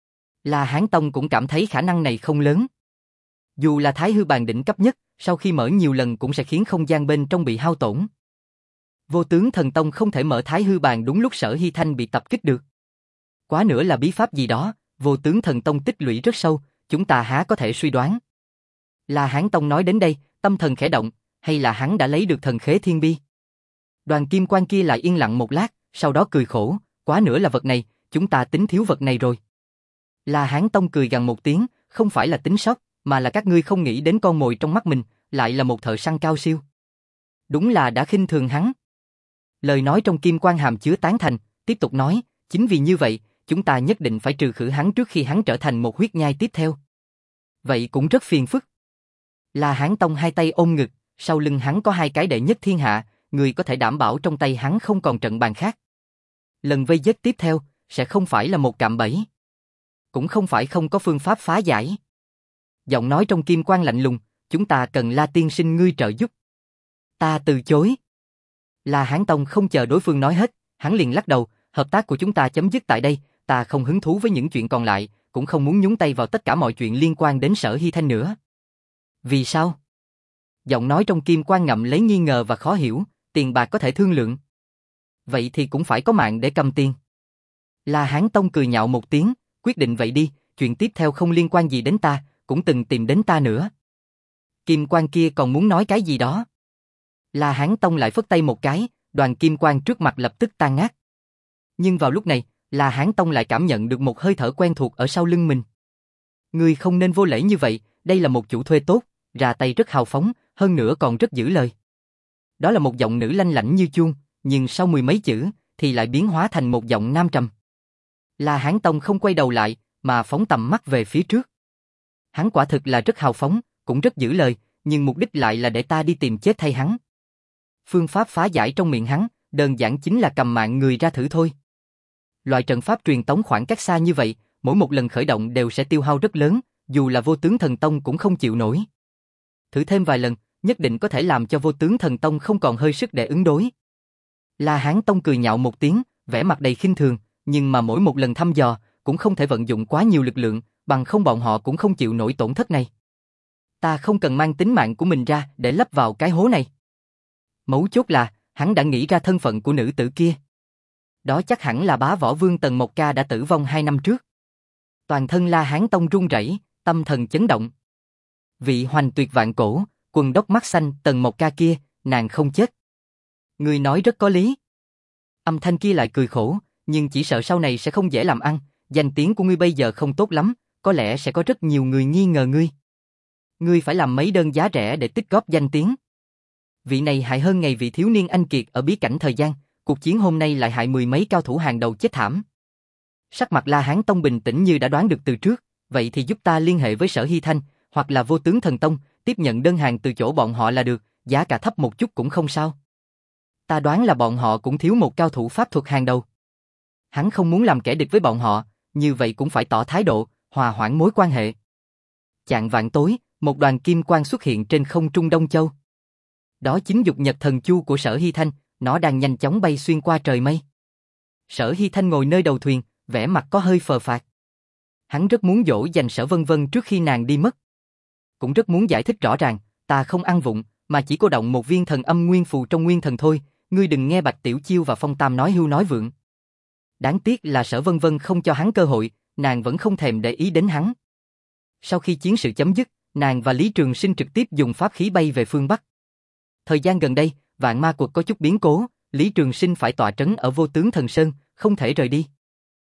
La Hán Tông cũng cảm thấy khả năng này không lớn. Dù là Thái Hư Bàn đỉnh cấp nhất, sau khi mở nhiều lần cũng sẽ khiến không gian bên trong bị hao tổn. Vô Tướng Thần Tông không thể mở Thái Hư Bàn đúng lúc Sở Hy Thanh bị tập kích được. Quá nữa là bí pháp gì đó, Vô Tướng Thần Tông tích lũy rất sâu, chúng ta há có thể suy đoán. La Hán Tông nói đến đây, tâm thần khẽ động, hay là hắn đã lấy được thần khế thiên bi? Đoàn Kim Quan kia lại yên lặng một lát, sau đó cười khổ, quá nữa là vật này, chúng ta tính thiếu vật này rồi. La Hán Tông cười gằn một tiếng, không phải là tính sót, mà là các ngươi không nghĩ đến con mồi trong mắt mình, lại là một thợ săn cao siêu. Đúng là đã khinh thường hắn. Lời nói trong Kim Quan hàm chứa tán thành, tiếp tục nói, chính vì như vậy, chúng ta nhất định phải trừ khử hắn trước khi hắn trở thành một huyết nhai tiếp theo. Vậy cũng rất phiền phức. La Hán Tông hai tay ôm ngực, sau lưng hắn có hai cái đệ nhất thiên hạ, người có thể đảm bảo trong tay hắn không còn trận bàn khác. Lần vây giết tiếp theo, sẽ không phải là một cạm bẫy. Cũng không phải không có phương pháp phá giải. Giọng nói trong Kim Quan lạnh lùng, chúng ta cần La tiên sinh ngươi trợ giúp. Ta từ chối. La Hán Tông không chờ đối phương nói hết, hắn liền lắc đầu, hợp tác của chúng ta chấm dứt tại đây, ta không hứng thú với những chuyện còn lại, cũng không muốn nhúng tay vào tất cả mọi chuyện liên quan đến Sở Hy Thanh nữa. Vì sao? Giọng nói trong Kim Quan ngậm lấy nghi ngờ và khó hiểu, tiền bạc có thể thương lượng. Vậy thì cũng phải có mạng để cầm tiền. La Hán Tông cười nhạo một tiếng, quyết định vậy đi, chuyện tiếp theo không liên quan gì đến ta, cũng từng tìm đến ta nữa. Kim Quan kia còn muốn nói cái gì đó. La Hán Tông lại phất tay một cái, đoàn kim quan trước mặt lập tức tan nát. Nhưng vào lúc này, La Hán Tông lại cảm nhận được một hơi thở quen thuộc ở sau lưng mình. Ngươi không nên vô lễ như vậy, đây là một chủ thuê tốt, ra tay rất hào phóng, hơn nữa còn rất giữ lời. Đó là một giọng nữ lanh lảnh như chuông, nhưng sau mười mấy chữ, thì lại biến hóa thành một giọng nam trầm. La Hán Tông không quay đầu lại, mà phóng tầm mắt về phía trước. Hắn quả thực là rất hào phóng, cũng rất giữ lời, nhưng mục đích lại là để ta đi tìm chết thay hắn. Phương pháp phá giải trong miệng hắn, đơn giản chính là cầm mạng người ra thử thôi. Loại trận pháp truyền tống khoảng cách xa như vậy, mỗi một lần khởi động đều sẽ tiêu hao rất lớn, dù là Vô Tướng Thần Tông cũng không chịu nổi. Thử thêm vài lần, nhất định có thể làm cho Vô Tướng Thần Tông không còn hơi sức để ứng đối. La Hán Tông cười nhạo một tiếng, vẻ mặt đầy khinh thường, nhưng mà mỗi một lần thăm dò, cũng không thể vận dụng quá nhiều lực lượng, bằng không bọn họ cũng không chịu nổi tổn thất này. Ta không cần mang tính mạng của mình ra để lấp vào cái hố này. Mấu chốt là, hắn đã nghĩ ra thân phận của nữ tử kia. Đó chắc hẳn là bá võ vương Tần Mộc Ca đã tử vong hai năm trước. Toàn thân La Hán Tông run rẩy, tâm thần chấn động. Vị hoành tuyệt vạn cổ, quần đốc mắt xanh Tần Mộc Ca kia, nàng không chết. Ngươi nói rất có lý. Âm thanh kia lại cười khổ, nhưng chỉ sợ sau này sẽ không dễ làm ăn, danh tiếng của ngươi bây giờ không tốt lắm, có lẽ sẽ có rất nhiều người nghi ngờ ngươi. Ngươi phải làm mấy đơn giá rẻ để tích góp danh tiếng. Vị này hại hơn ngày vị thiếu niên anh kiệt ở bí cảnh thời gian, cuộc chiến hôm nay lại hại mười mấy cao thủ hàng đầu chết thảm. Sắc mặt La Hán Tông bình tĩnh như đã đoán được từ trước, vậy thì giúp ta liên hệ với Sở Hy Thanh, hoặc là Vô Tướng Thần Tông, tiếp nhận đơn hàng từ chỗ bọn họ là được, giá cả thấp một chút cũng không sao. Ta đoán là bọn họ cũng thiếu một cao thủ pháp thuật hàng đầu. Hắn không muốn làm kẻ địch với bọn họ, như vậy cũng phải tỏ thái độ, hòa hoãn mối quan hệ. Chạng vạn tối, một đoàn kim quang xuất hiện trên không trung Đông Châu. Đó chính Dục Nhật Thần Chu của Sở Hy Thanh, nó đang nhanh chóng bay xuyên qua trời mây. Sở Hy Thanh ngồi nơi đầu thuyền, vẻ mặt có hơi phờ phạc. Hắn rất muốn dỗ dành Sở Vân Vân trước khi nàng đi mất. Cũng rất muốn giải thích rõ ràng, ta không ăn vụng, mà chỉ cô động một viên thần âm nguyên phù trong nguyên thần thôi, ngươi đừng nghe Bạch Tiểu Chiêu và Phong Tam nói hưu nói vượng. Đáng tiếc là Sở Vân Vân không cho hắn cơ hội, nàng vẫn không thèm để ý đến hắn. Sau khi chiến sự chấm dứt, nàng và Lý Trường Sinh trực tiếp dùng pháp khí bay về phương Bắc. Thời gian gần đây, Vạn Ma Quật có chút biến cố, Lý Trường Sinh phải tọa trấn ở Vô Tướng Thần Sơn, không thể rời đi.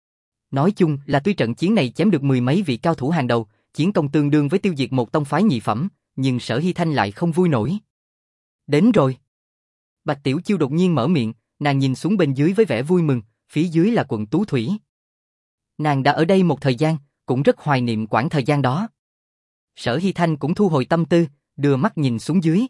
Nói chung là tuy trận chiến này chém được mười mấy vị cao thủ hàng đầu, chiến công tương đương với tiêu diệt một tông phái nhị phẩm, nhưng Sở Hy Thanh lại không vui nổi. Đến rồi. Bạch Tiểu Chiêu đột nhiên mở miệng, nàng nhìn xuống bên dưới với vẻ vui mừng, phía dưới là quận Tú Thủy. Nàng đã ở đây một thời gian, cũng rất hoài niệm quãng thời gian đó. Sở Hy Thanh cũng thu hồi tâm tư, đưa mắt nhìn xuống dưới.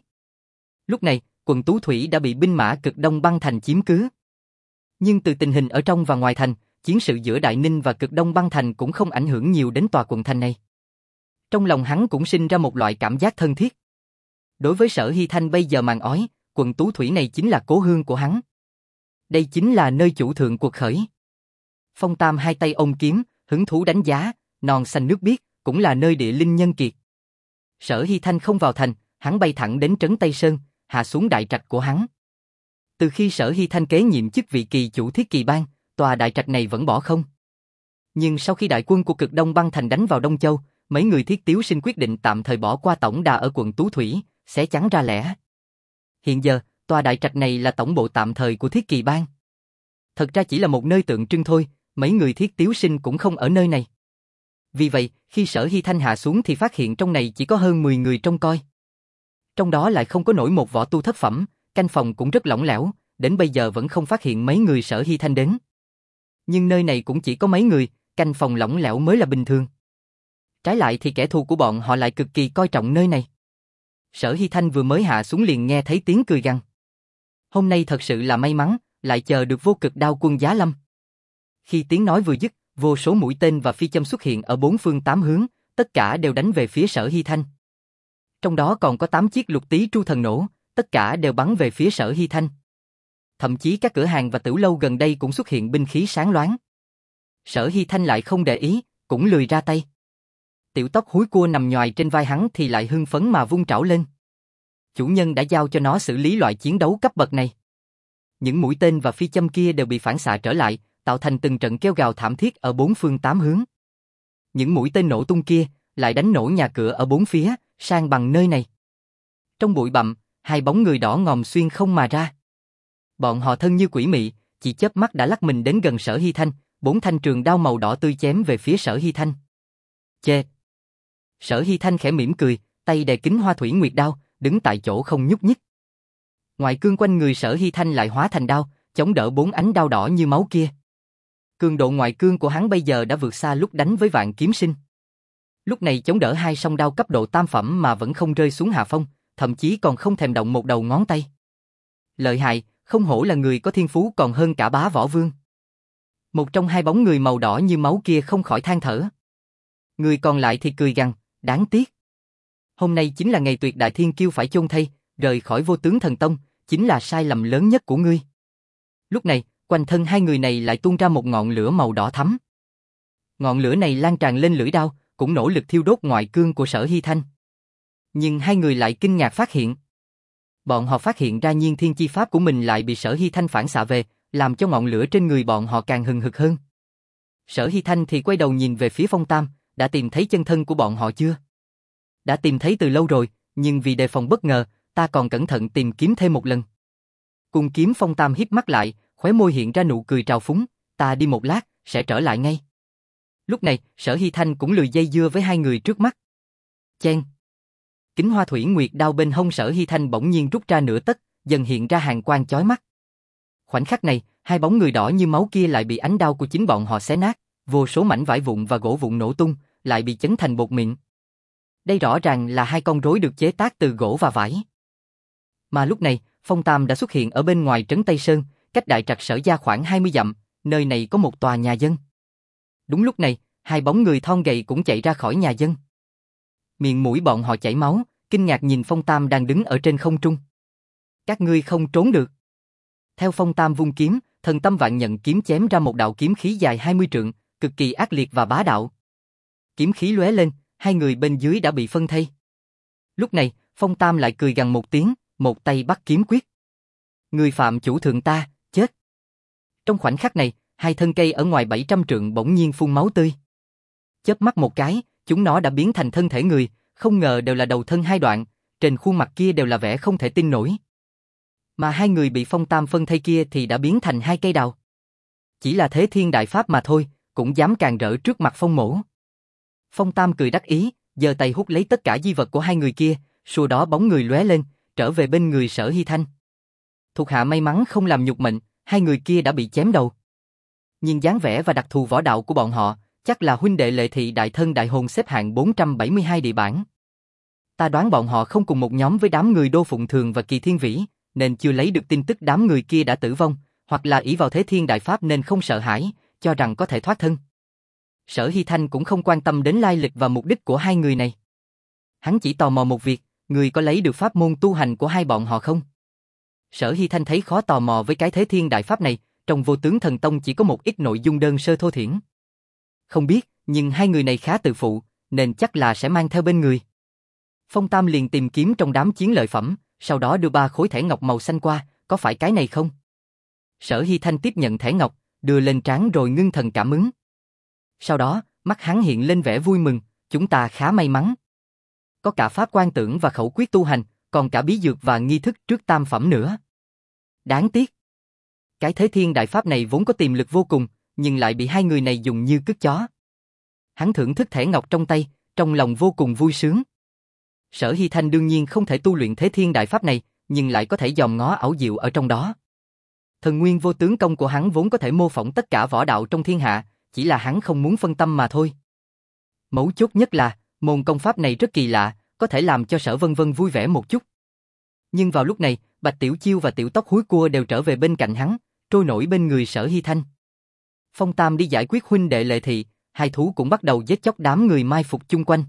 Lúc này, quận Tú Thủy đã bị binh mã Cực Đông Băng Thành chiếm cứ. Nhưng từ tình hình ở trong và ngoài thành, chiến sự giữa Đại Ninh và Cực Đông Băng Thành cũng không ảnh hưởng nhiều đến tòa quận thành này. Trong lòng hắn cũng sinh ra một loại cảm giác thân thiết. Đối với Sở Hy Thanh bây giờ màn ói, quận Tú Thủy này chính là cố hương của hắn. Đây chính là nơi chủ thượng cuộc khởi. Phong Tam hai tay ôm kiếm, hứng thú đánh giá, non xanh nước biếc, cũng là nơi địa linh nhân kiệt. Sở Hy Thanh không vào thành, hắn bay thẳng đến trấn Tây Sơn, hạ xuống đại trạch của hắn. Từ khi Sở Hy Thanh kế nhiệm chức vị kỳ chủ Thiết Kỳ Bang, tòa đại trạch này vẫn bỏ không. Nhưng sau khi đại quân của Cực Đông Băng Thành đánh vào Đông Châu, mấy người Thiết Tiếu Sinh quyết định tạm thời bỏ qua tổng đà ở quận Tú Thủy, xé chắn ra lẻ. Hiện giờ, tòa đại trạch này là tổng bộ tạm thời của Thiết Kỳ Bang. Thật ra chỉ là một nơi tượng trưng thôi, mấy người Thiết Tiếu Sinh cũng không ở nơi này. Vì vậy, khi Sở Hy Thanh hạ xuống thì phát hiện trong này chỉ có hơn mười người trông coi. Trong đó lại không có nổi một võ tu thất phẩm, canh phòng cũng rất lỏng lẻo, đến bây giờ vẫn không phát hiện mấy người Sở Hy Thanh đến. Nhưng nơi này cũng chỉ có mấy người, canh phòng lỏng lẻo mới là bình thường. Trái lại thì kẻ thù của bọn họ lại cực kỳ coi trọng nơi này. Sở Hy Thanh vừa mới hạ xuống liền nghe thấy tiếng cười gằn. Hôm nay thật sự là may mắn, lại chờ được Vô Cực Đao Quân giá lâm. Khi tiếng nói vừa dứt, vô số mũi tên và phi châm xuất hiện ở bốn phương tám hướng, tất cả đều đánh về phía Sở Hy Thanh. Trong đó còn có tám chiếc lục tý tru thần nổ, tất cả đều bắn về phía Sở Hy Thanh. Thậm chí các cửa hàng và tiểu lâu gần đây cũng xuất hiện binh khí sáng loáng. Sở Hy Thanh lại không để ý, cũng lười ra tay. Tiểu tóc húi cua nằm nhoài trên vai hắn thì lại hưng phấn mà vung trảo lên. Chủ nhân đã giao cho nó xử lý loại chiến đấu cấp bậc này. Những mũi tên và phi châm kia đều bị phản xạ trở lại, tạo thành từng trận kêu gào thảm thiết ở bốn phương tám hướng. Những mũi tên nổ tung kia lại đánh nổ nhà cửa ở bốn phía, sang bằng nơi này. Trong bụi bặm, hai bóng người đỏ ngòm xuyên không mà ra. Bọn họ thân như quỷ mị, chỉ chớp mắt đã lắc mình đến gần Sở Hy Thanh, bốn thanh trường đao màu đỏ tươi chém về phía Sở Hy Thanh. Chê! Sở Hy Thanh khẽ mỉm cười, tay đè kính hoa thủy nguyệt đao, đứng tại chỗ không nhúc nhích. Ngoại cương quanh người Sở Hy Thanh lại hóa thành đao, chống đỡ bốn ánh đao đỏ như máu kia. Cường độ ngoại cương của hắn bây giờ đã vượt xa lúc đánh với Vạn Kiếm Sinh. Lúc này chống đỡ hai song đao cấp độ tam phẩm mà vẫn không rơi xuống hạ phong, thậm chí còn không thèm động một đầu ngón tay. Lợi hại, không hổ là người có thiên phú còn hơn cả Bá Võ Vương. Một trong hai bóng người màu đỏ như máu kia không khỏi than thở. Người còn lại thì cười gằn, đáng tiếc. Hôm nay chính là ngày tuyệt đại thiên kiêu phải chôn thây, rời khỏi Vô Tướng Thần Tông, chính là sai lầm lớn nhất của ngươi. Lúc này, quanh thân hai người này lại tuôn ra một ngọn lửa màu đỏ thắm. Ngọn lửa này lan tràn lên lưỡi đao, cũng nỗ lực thiêu đốt ngoại cương của Sở Hy Thanh. Nhưng hai người lại kinh ngạc phát hiện. Bọn họ phát hiện ra nhiên thiên chi pháp của mình lại bị Sở Hy Thanh phản xạ về, làm cho ngọn lửa trên người bọn họ càng hừng hực hơn. Sở Hy Thanh thì quay đầu nhìn về phía Phong Tam, đã tìm thấy chân thân của bọn họ chưa? Đã tìm thấy từ lâu rồi, nhưng vì đề phòng bất ngờ, ta còn cẩn thận tìm kiếm thêm một lần. Cùng kiếm Phong Tam híp mắt lại, khóe môi hiện ra nụ cười trào phúng, ta đi một lát, sẽ trở lại ngay. Lúc này, Sở Hy Thanh cũng lười dây dưa với hai người trước mắt. Chen. Kính hoa thủy nguyệt đao bên hông Sở Hy Thanh bỗng nhiên rút ra nửa tấc, dần hiện ra hàn quang chói mắt. Khoảnh khắc này, hai bóng người đỏ như máu kia lại bị ánh đao của chính bọn họ xé nát, vô số mảnh vải vụn và gỗ vụn nổ tung, lại bị chấn thành bột mịn. Đây rõ ràng là hai con rối được chế tác từ gỗ và vải. Mà lúc này, Phong Tam đã xuất hiện ở bên ngoài trấn Tây Sơn, cách đại trạch Sở gia khoảng hai mươi dặm, nơi này có một tòa nhà dân. Đúng lúc này, hai bóng người thon gầy cũng chạy ra khỏi nhà dân. Miệng mũi bọn họ chảy máu, kinh ngạc nhìn Phong Tam đang đứng ở trên không trung. Các ngươi không trốn được. Theo Phong Tam vung kiếm, thần tâm vạn nhận kiếm chém ra một đạo kiếm khí dài hai mươi trượng, cực kỳ ác liệt và bá đạo. Kiếm khí lóe lên, hai người bên dưới đã bị phân thây. Lúc này, Phong Tam lại cười gằn một tiếng, một tay bắt kiếm quyết. Người phạm chủ thượng ta, chết. Trong khoảnh khắc này, hai thân cây ở ngoài bảy trăm trượng bỗng nhiên phun máu tươi. Chớp mắt một cái, chúng nó đã biến thành thân thể người, không ngờ đều là đầu thân hai đoạn, trên khuôn mặt kia đều là vẻ không thể tin nổi. Mà hai người bị Phong Tam phân thây kia thì đã biến thành hai cây đào. Chỉ là thế thiên đại pháp mà thôi, cũng dám càn rỡ trước mặt Phong mỗ. Phong Tam cười đắc ý, giơ tay hút lấy tất cả di vật của hai người kia, sau đó bóng người lóe lên, trở về bên người Sở Hy Thanh. Thuộc hạ may mắn không làm nhục mệnh, hai người kia đã bị chém đầu. Nhìn dáng vẻ và đặc thù võ đạo của bọn họ, chắc là huynh đệ Lệ Thị Đại Thân Đại Hồn xếp hạng bốn trăm bảy mươi hai địa bảng. Ta đoán bọn họ không cùng một nhóm với đám người Đô Phụng Thường và Kỳ Thiên Vĩ, nên chưa lấy được tin tức đám người kia đã tử vong, hoặc là ỷ vào thế thiên đại pháp nên không sợ hãi, cho rằng có thể thoát thân. Sở Hy Thanh cũng không quan tâm đến lai lịch và mục đích của hai người này. Hắn chỉ tò mò một việc, người có lấy được pháp môn tu hành của hai bọn họ không? Sở Hy Thanh thấy khó tò mò với cái thế thiên đại pháp này, trong Vô Tướng Thần Tông chỉ có một ít nội dung đơn sơ thô thiển. Không biết, nhưng hai người này khá tự phụ, nên chắc là sẽ mang theo bên người. Phong Tam liền tìm kiếm trong đám chiến lợi phẩm, sau đó đưa ba khối thẻ ngọc màu xanh qua, có phải cái này không? Sở Hy Thanh tiếp nhận thẻ ngọc, đưa lên trán rồi ngưng thần cảm ứng. Sau đó, mắt hắn hiện lên vẻ vui mừng, chúng ta khá may mắn. Có cả pháp quan tưởng và khẩu quyết tu hành, còn cả bí dược và nghi thức trước tam phẩm nữa. Đáng tiếc. Cái thế thiên đại pháp này vốn có tiềm lực vô cùng, nhưng lại bị hai người này dùng như cứt chó. Hắn thưởng thức thẻ ngọc trong tay, trong lòng vô cùng vui sướng. Sở Hy Thanh đương nhiên không thể tu luyện thế thiên đại pháp này, nhưng lại có thể dòm ngó ảo diệu ở trong đó. Thần nguyên vô tướng công của hắn vốn có thể mô phỏng tất cả võ đạo trong thiên hạ, chỉ là hắn không muốn phân tâm mà thôi. Mấu chốt nhất là, môn công pháp này rất kỳ lạ, có thể làm cho Sở Vân Vân vui vẻ một chút. Nhưng vào lúc này, Bạch Tiểu Chiêu và Tiểu Tóc Húi Cua đều trở về bên cạnh hắn, trôi nổi bên người Sở Hy Thanh. Phong Tam đi giải quyết huynh đệ Lệ Thị, hai thú cũng bắt đầu giết chóc đám người mai phục chung quanh.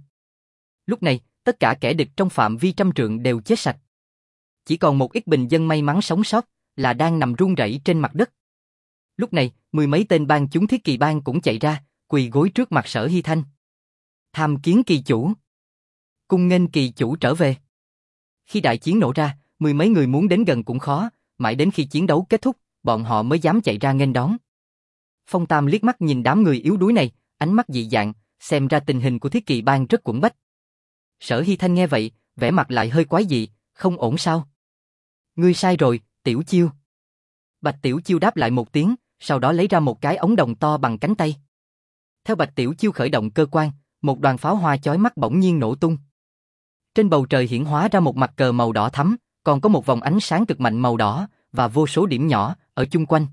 Lúc này, tất cả kẻ địch trong phạm vi trăm trượng đều chết sạch. Chỉ còn một ít bình dân may mắn sống sót, là đang nằm run rẩy trên mặt đất. Lúc này, mười mấy tên bang chúng Thiết Kỳ bang cũng chạy ra, quỳ gối trước mặt Sở Hy Thanh. Tham kiến kỳ chủ. Cung nghênh kỳ chủ trở về. Khi đại chiến nổ ra, mười mấy người muốn đến gần cũng khó, mãi đến khi chiến đấu kết thúc, bọn họ mới dám chạy ra nghênh đón. Phong Tam liếc mắt nhìn đám người yếu đuối này, ánh mắt dị dạng, xem ra tình hình của Thiết Kỳ bang rất quẫn bách. Sở Hy Thanh nghe vậy, vẻ mặt lại hơi quái dị, không ổn sao? Ngươi sai rồi, Tiểu Chiêu. Bạch Tiểu Chiêu đáp lại một tiếng, sau đó lấy ra một cái ống đồng to bằng cánh tay. Theo Bạch Tiểu Chiêu khởi động cơ quan, một đoàn pháo hoa chói mắt bỗng nhiên nổ tung. Trên bầu trời hiển hóa ra một mặt cờ màu đỏ thắm, còn có một vòng ánh sáng cực mạnh màu đỏ, và vô số điểm nhỏ, ở chung quanh.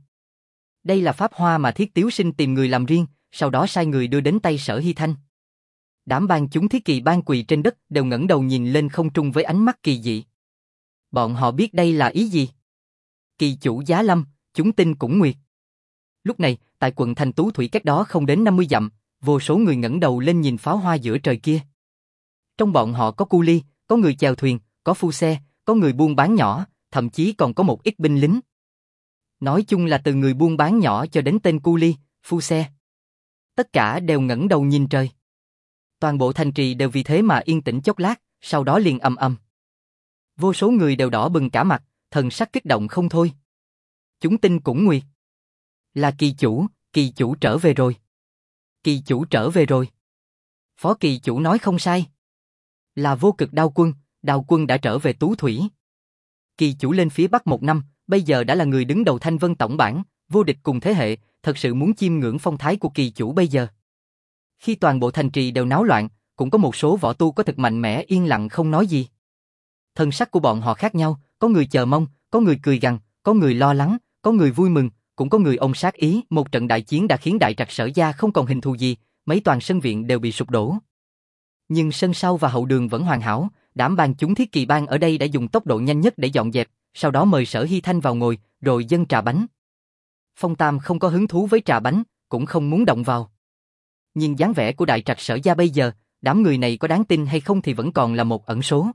Đây là pháp hoa mà Thiết Tiếu Sinh tìm người làm riêng, sau đó sai người đưa đến tay Sở Hy Thanh. Đám bang chúng Thiết Kỳ bang quỳ trên đất đều ngẩng đầu nhìn lên không trung với ánh mắt kỳ dị. Bọn họ biết đây là ý gì? Kỳ chủ giá lâm, chúng tinh cũng nguyệt. Lúc này, tại quận thành Tú Thủy cách đó không đến năm mươi dặm, vô số người ngẩng đầu lên nhìn pháo hoa giữa trời kia. Trong bọn họ có cu ly, có người chèo thuyền, có phu xe, có người buôn bán nhỏ, thậm chí còn có một ít binh lính. Nói chung là từ người buôn bán nhỏ cho đến tên cu ly, phu xe. Tất cả đều ngẩng đầu nhìn trời. Toàn bộ thành trì đều vì thế mà yên tĩnh chốc lát, sau đó liền ầm ầm. Vô số người đều đỏ bừng cả mặt, thần sắc kích động không thôi. Chúng tinh cũng nguyệt. Là kỳ chủ, kỳ chủ trở về rồi. Kỳ chủ trở về rồi. Phó kỳ chủ nói không sai. Là Vô Cực Đao Quân, Đao Quân đã trở về Tú Thủy. Kỳ chủ lên phía Bắc một năm, bây giờ đã là người đứng đầu Thanh Vân tổng bảng, vô địch cùng thế hệ, thật sự muốn chiêm ngưỡng phong thái của kỳ chủ bây giờ. Khi toàn bộ thành trì đều náo loạn, cũng có một số võ tu có thực mạnh mẽ yên lặng không nói gì. Thân sắc của bọn họ khác nhau, có người chờ mong, có người cười gằn, có người lo lắng, có người vui mừng, cũng có người ôm sát ý. Một trận đại chiến đã khiến Đại Trạc Sở gia không còn hình thù gì, mấy toàn sân viện đều bị sụp đổ. Nhưng sân sau và hậu đường vẫn hoàn hảo, đám bang chúng Thiết Kỳ bang ở đây đã dùng tốc độ nhanh nhất để dọn dẹp, sau đó mời Sở Hy Thanh vào ngồi, rồi dâng trà bánh. Phong Tam không có hứng thú với trà bánh, cũng không muốn động vào. Nhưng dáng vẻ của Đại Trạc Sở gia bây giờ, đám người này có đáng tin hay không thì vẫn còn là một ẩn số.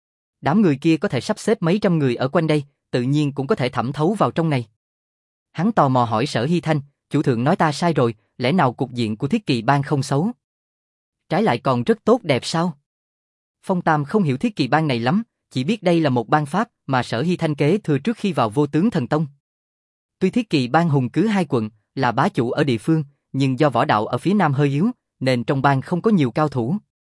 Đám người kia có thể sắp xếp mấy trăm người ở quanh đây, tự nhiên cũng có thể thẩm thấu vào trong này. Hắn tò mò hỏi Sở Hy Thanh, chủ thượng nói ta sai rồi, lẽ nào cục diện của Thiết Kỳ bang không xấu? Trái lại còn rất tốt đẹp sao? Phong Tam không hiểu Thiết Kỳ bang này lắm, chỉ biết đây là một bang pháp mà Sở Hy Thanh kế thừa trước khi vào Vô Tướng Thần Tông. Tuy Thiết Kỳ bang hùng cứ hai quận, là bá chủ ở địa phương, nhưng do võ đạo ở phía nam hơi yếu, nên trong bang không có nhiều cao thủ.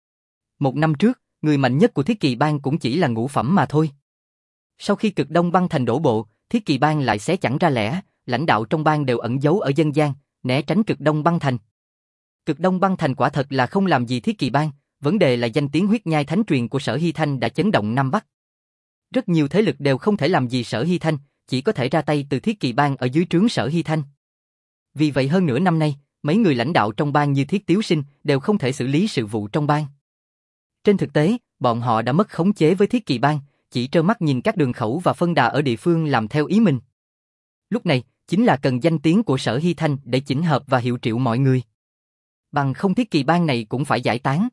Một năm trước, người mạnh nhất của Thiết Kỳ bang cũng chỉ là ngũ phẩm mà thôi. Sau khi Cực Đông băng thành đổ bộ, Thiết Kỳ bang lại xé chẳng ra lẽ, lãnh đạo trong bang đều ẩn giấu ở dân gian, né tránh Cực Đông băng thành. Cực Đông băng thành quả thật là không làm gì Thiết Kỳ bang, vấn đề là danh tiếng huyết nhai thánh truyền của Sở Hy Thanh đã chấn động Nam Bắc. Rất nhiều thế lực đều không thể làm gì Sở Hy Thanh, chỉ có thể ra tay từ Thiết Kỳ bang ở dưới trướng Sở Hy Thanh. Vì vậy hơn nửa năm nay, mấy người lãnh đạo trong bang như Thiết Tiếu Sinh đều không thể xử lý sự vụ trong bang. Trên thực tế, bọn họ đã mất khống chế với Thiết Kỳ bang, chỉ trơ mắt nhìn các đường khẩu và phân đà ở địa phương làm theo ý mình. Lúc này, chính là cần danh tiếng của Sở Hy Thanh để chỉnh hợp và hiệu triệu mọi người. Bằng không Thiết Kỳ bang này cũng phải giải tán.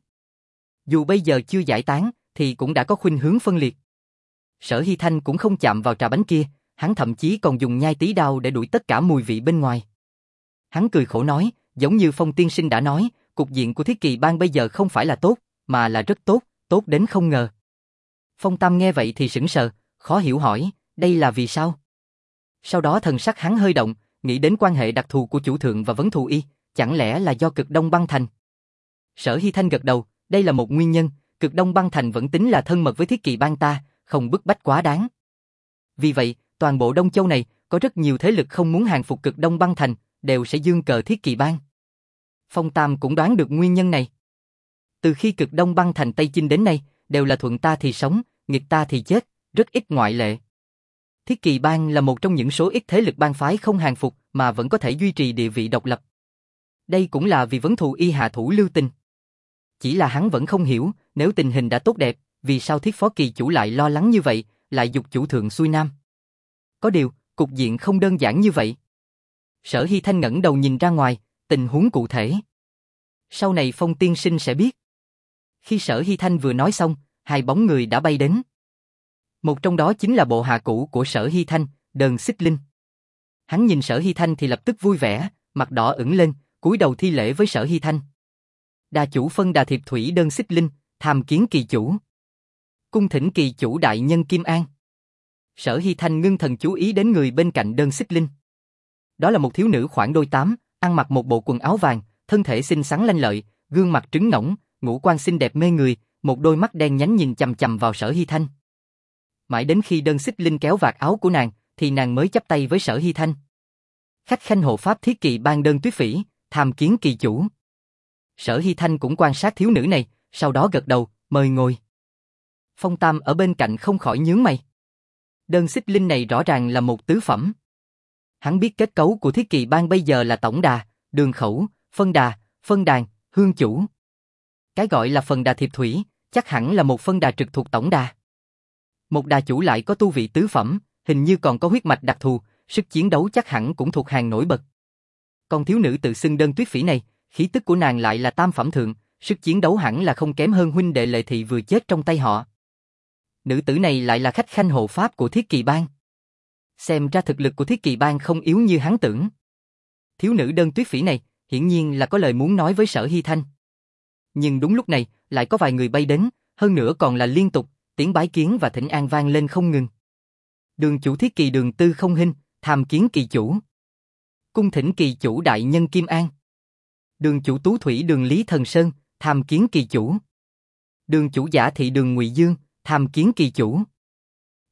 Dù bây giờ chưa giải tán, thì cũng đã có khuynh hướng phân liệt. Sở Hy Thanh cũng không chạm vào trà bánh kia, hắn thậm chí còn dùng nhai tí đao để đuổi tất cả mùi vị bên ngoài. Hắn cười khổ nói, giống như Phong tiên sinh đã nói, cục diện của Thiết Kỳ bang bây giờ không phải là tốt, mà là rất tốt, tốt đến không ngờ. Phong Tam nghe vậy thì sững sờ, khó hiểu hỏi, đây là vì sao? Sau đó thần sắc hắn hơi động, nghĩ đến quan hệ đặc thù của chủ thượng và vấn thù y, chẳng lẽ là do Cực Đông băng thành? Sở Hy Thanh gật đầu, đây là một nguyên nhân, Cực Đông băng thành vẫn tính là thân mật với Thiết Kỳ bang ta, không bức bách quá đáng. Vì vậy, toàn bộ Đông Châu này, có rất nhiều thế lực không muốn hàng phục Cực Đông băng thành, đều sẽ dương cờ Thiết Kỳ bang. Phong Tam cũng đoán được nguyên nhân này. Từ khi Cực Đông băng thành Tây Chinh đến nay, đều là thuận ta thì sống, nghịch ta thì chết, rất ít ngoại lệ. Thiết Kỳ bang là một trong những số ít thế lực bang phái không hàng phục mà vẫn có thể duy trì địa vị độc lập. Đây cũng là vì vấn thù y hạ thủ lưu tình. Chỉ là hắn vẫn không hiểu, nếu tình hình đã tốt đẹp, vì sao Thiết Phó Kỳ chủ lại lo lắng như vậy, lại giục chủ thượng xuôi nam. Có điều, cục diện không đơn giản như vậy. Sở Hy Thanh ngẩng đầu nhìn ra ngoài, tình huống cụ thể. Sau này Phong tiên sinh sẽ biết. Khi Sở Hy Thanh vừa nói xong, hai bóng người đã bay đến. Một trong đó chính là bộ hạ cũ của Sở Hy Thanh, Đờn Xích Linh. Hắn nhìn Sở Hy Thanh thì lập tức vui vẻ, mặt đỏ ửng lên, cúi đầu thi lễ với Sở Hy Thanh. Đà chủ phân đà thiệp thủy Đờn Xích Linh, tham kiến kỳ chủ. Cung thỉnh kỳ chủ đại nhân Kim An. Sở Hy Thanh ngưng thần chú ý đến người bên cạnh Đờn Xích Linh. Đó là một thiếu nữ khoảng đôi tám, ăn mặc một bộ quần áo vàng, thân thể xinh xắn lanh lợi, gương mặt trứng ngỗng, ngũ quan xinh đẹp mê người, một đôi mắt đen nhánh nhìn chằm chằm vào Sở Hy Thanh. Mãi đến khi Đờn Xích Linh kéo vạt áo của nàng, thì nàng mới chắp tay với Sở Hy Thanh. Khách khanh hộ pháp Thiết Kỳ bang Đờn Tuyết Phỉ, tham kiến kỳ chủ. Sở Hy Thanh cũng quan sát thiếu nữ này, sau đó gật đầu, mời ngồi. Phong Tam ở bên cạnh không khỏi nhướng mày. Đờn Xích Linh này rõ ràng là một tứ phẩm. Hắn biết kết cấu của Thiết Kỳ bang bây giờ là tổng đà, đường khẩu, phân đà, phân đàn, hương chủ. Cái gọi là phần đà thiệp thủy, chắc hẳn là một phân đà trực thuộc tổng đà. Một đà chủ lại có tu vị tứ phẩm, hình như còn có huyết mạch đặc thù, sức chiến đấu chắc hẳn cũng thuộc hàng nổi bật. Còn thiếu nữ tự xưng Đờn Tuyết Phỉ này, khí tức của nàng lại là tam phẩm thượng, sức chiến đấu hẳn là không kém hơn huynh đệ Lệ Thị vừa chết trong tay họ. Nữ tử này lại là khách khanh hộ pháp của Thiết Kỳ bang. Xem ra thực lực của Thiết Kỳ bang không yếu như hắn tưởng. Thiếu nữ Đờn Tuyết Phỉ này, hiển nhiên là có lời muốn nói với Sở Hy Thanh. Nhưng đúng lúc này, lại có vài người bay đến, hơn nữa còn là liên tục, tiếng bái kiến và thỉnh an vang lên không ngừng. Đường chủ Thiết Kỳ Đường Tư Không Hinh, tham kiến kỳ chủ. Cung thỉnh kỳ chủ đại nhân Kim An. Đường chủ Tú Thủy Đường Lý Thần Sơn, tham kiến kỳ chủ. Đường chủ Giả Thị Đường Ngụy Dương, tham kiến kỳ chủ.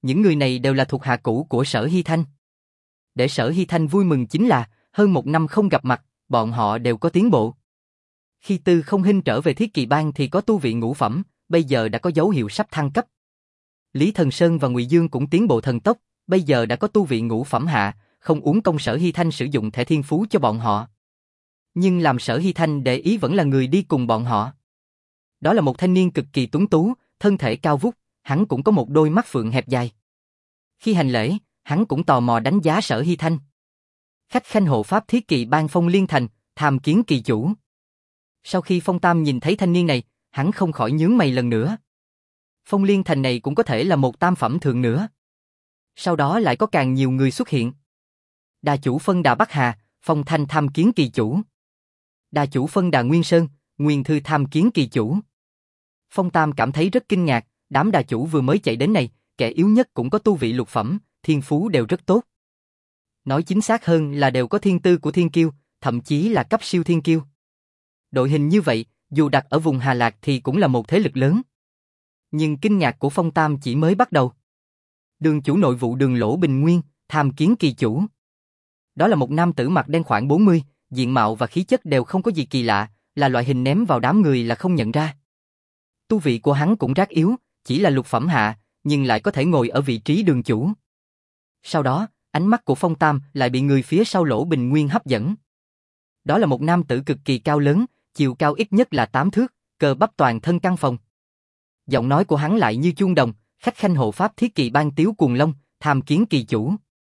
Những người này đều là thuộc hạ cũ của Sở Hy Thanh. Để Sở Hy Thanh vui mừng chính là, hơn một năm không gặp mặt, bọn họ đều có tiến bộ. Khi Tư Không Hinh trở về Thiết Kỵ Bang thì có tu vị ngũ phẩm, bây giờ đã có dấu hiệu sắp thăng cấp. Lý Thần Sơn và Ngụy Dương cũng tiến bộ thần tốc, bây giờ đã có tu vị ngũ phẩm hạ, không uống công Sở Hy Thanh sử dụng thẻ thiên phú cho bọn họ. Nhưng làm Sở Hy Thanh để ý vẫn là người đi cùng bọn họ. Đó là một thanh niên cực kỳ tuấn tú, thân thể cao vút, hắn cũng có một đôi mắt phượng hẹp dài. Khi hành lễ, hắn cũng tò mò đánh giá Sở Hy Thanh. Khách khanh hộ pháp Thiết Kỵ Bang Phong Liên Thành, tham kiến kỳ chủ. Sau khi Phong Tam nhìn thấy thanh niên này, hắn không khỏi nhướng mày lần nữa. Phong Liên Thành này cũng có thể là một tam phẩm thượng nữa. Sau đó lại có càng nhiều người xuất hiện. Đà chủ Phân Đà Bắc Hà, Phong Thanh tham kiến kỳ chủ. Đà chủ Phân Đà Nguyên Sơn, Nguyên Thư tham kiến kỳ chủ. Phong Tam cảm thấy rất kinh ngạc, đám đà chủ vừa mới chạy đến này, kẻ yếu nhất cũng có tu vị lục phẩm, thiên phú đều rất tốt. Nói chính xác hơn là đều có thiên tư của thiên kiêu, thậm chí là cấp siêu thiên kiêu. Đội hình như vậy, dù đặt ở vùng Hà Lạc thì cũng là một thế lực lớn. Nhưng kinh ngạc của Phong Tam chỉ mới bắt đầu. Đường chủ nội vụ Đường Lỗ Bình Nguyên, tham kiến kỳ chủ. Đó là một nam tử mặt đen khoảng bốn mươi, diện mạo và khí chất đều không có gì kỳ lạ, là loại hình ném vào đám người là không nhận ra. Tu vị của hắn cũng rác yếu, chỉ là lục phẩm hạ, nhưng lại có thể ngồi ở vị trí đường chủ. Sau đó, ánh mắt của Phong Tam lại bị người phía sau Lỗ Bình Nguyên hấp dẫn. Đó là một nam tử cực kỳ cao lớn, chiều cao ít nhất là tám thước, cơ bắp toàn thân căng phồng. Giọng nói của hắn lại như chuông đồng, khách khanh hộ pháp Thiết Kỵ Bang Tiếu Cuồng Long, tham kiến kỳ chủ.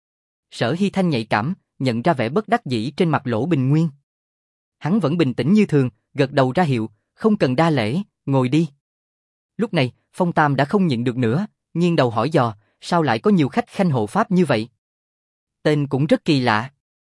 Sở Hy Thanh nhạy cảm, nhận ra vẻ bất đắc dĩ trên mặt Lỗ Bình Nguyên. Hắn vẫn bình tĩnh như thường, gật đầu ra hiệu, không cần đa lễ, ngồi đi. Lúc này, Phong Tam đã không nhịn được nữa, nghiêng đầu hỏi dò, sao lại có nhiều khách khanh hộ pháp như vậy? Tên cũng rất kỳ lạ.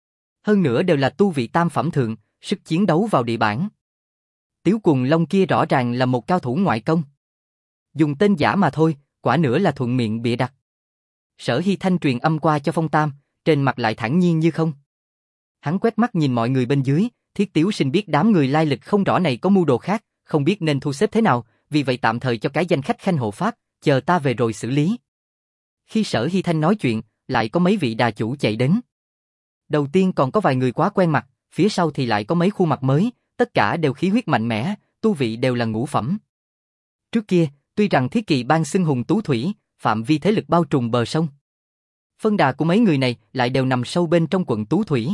Hơn nữa đều là tu vị tam phẩm thượng, sức chiến đấu vào địa bản. Tiếu Cuồng Long kia rõ ràng là một cao thủ ngoại công. Dùng tên giả mà thôi, quả nữa là thuận miệng bịa đặt. Sở Hy Thanh truyền âm qua cho Phong Tam, trên mặt lại thản nhiên như không. Hắn quét mắt nhìn mọi người bên dưới, Thiết Tiếu Sinh biết đám người lai lịch không rõ này có mưu đồ khác, không biết nên thu xếp thế nào, vì vậy tạm thời cho cái danh khách khanh hộ pháp, chờ ta về rồi xử lý. Khi Sở Hy Thanh nói chuyện, lại có mấy vị đà chủ chạy đến. Đầu tiên còn có vài người quá quen mặt, phía sau thì lại có mấy khuôn mặt mới, tất cả đều khí huyết mạnh mẽ, tu vị đều là ngũ phẩm. Trước kia, tuy rằng Thiết Kỵ Bang xưng hùng tú thủy, phạm vi thế lực bao trùm bờ sông. Phân đà của mấy người này lại đều nằm sâu bên trong quận Tú Thủy.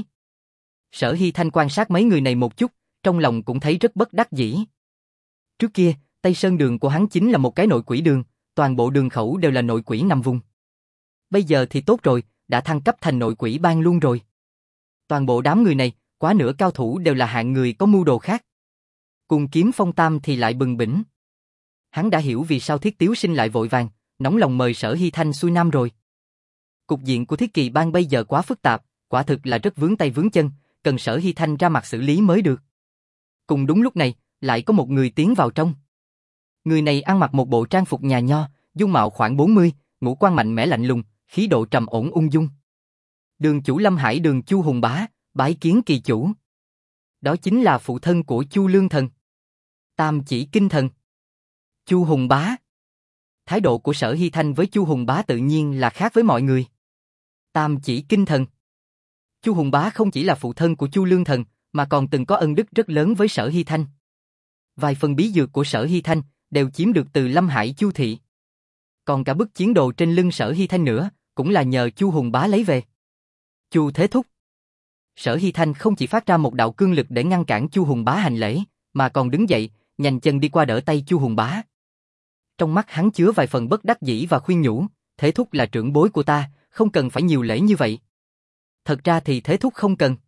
Sở Hy Thanh quan sát mấy người này một chút, trong lòng cũng thấy rất bất đắc dĩ. Trước kia, Tây Sơn đường của hắn chính là một cái nội quỷ đường, toàn bộ đường khẩu đều là nội quỷ nằm vùng. Bây giờ thì tốt rồi, đã thăng cấp thành nội quỷ bang luôn rồi. Toàn bộ đám người này, quá nửa cao thủ đều là hạng người có mưu đồ khác. Cùng kiếm Phong Tam thì lại bừng bỉnh. Hắn đã hiểu vì sao Thiết Tiếu Sinh lại vội vàng, nóng lòng mời Sở Hy Thanh xuôi nam rồi. Cục diện của Thiết Kỵ Bang bây giờ quá phức tạp, quả thực là rất vướng tay vướng chân, cần Sở Hy Thanh ra mặt xử lý mới được. Cùng đúng lúc này, lại có một người tiến vào trong. Người này ăn mặc một bộ trang phục nhà nho, dung mạo khoảng bốn mươi, ngũ quan mạnh mẽ lạnh lùng, khí độ trầm ổn ung dung. Đường chủ Lâm Hải Đường Chu Hùng Bá, bái kiến kỳ chủ. Đó chính là phụ thân của Chu Lương Thần, Tam Chỉ Kinh Thần. Chu Hùng Bá. Thái độ của Sở Hy Thanh với Chu Hùng Bá tự nhiên là khác với mọi người. Tam Chỉ Kinh Thần. Chu Hùng Bá không chỉ là phụ thân của Chu Lương Thần, mà còn từng có ân đức rất lớn với Sở Hy Thanh. Vài phần bí dược của Sở Hy Thanh đều chiếm được từ Lâm Hải Chu thị. Còn cả bức chiến đồ trên lưng Sở Hy Thanh nữa, cũng là nhờ Chu Hùng Bá lấy về. Chu Thế Thúc. Sở Hy Thanh không chỉ phát ra một đạo cương lực để ngăn cản Chu Hùng Bá hành lễ, mà còn đứng dậy, nhanh chân đi qua đỡ tay Chu Hùng Bá. Trong mắt hắn chứa vài phần bất đắc dĩ và khuyên nhủ, Thế Thúc là trưởng bối của ta, không cần phải nhiều lễ như vậy. Thật ra thì Thế Thúc không cần.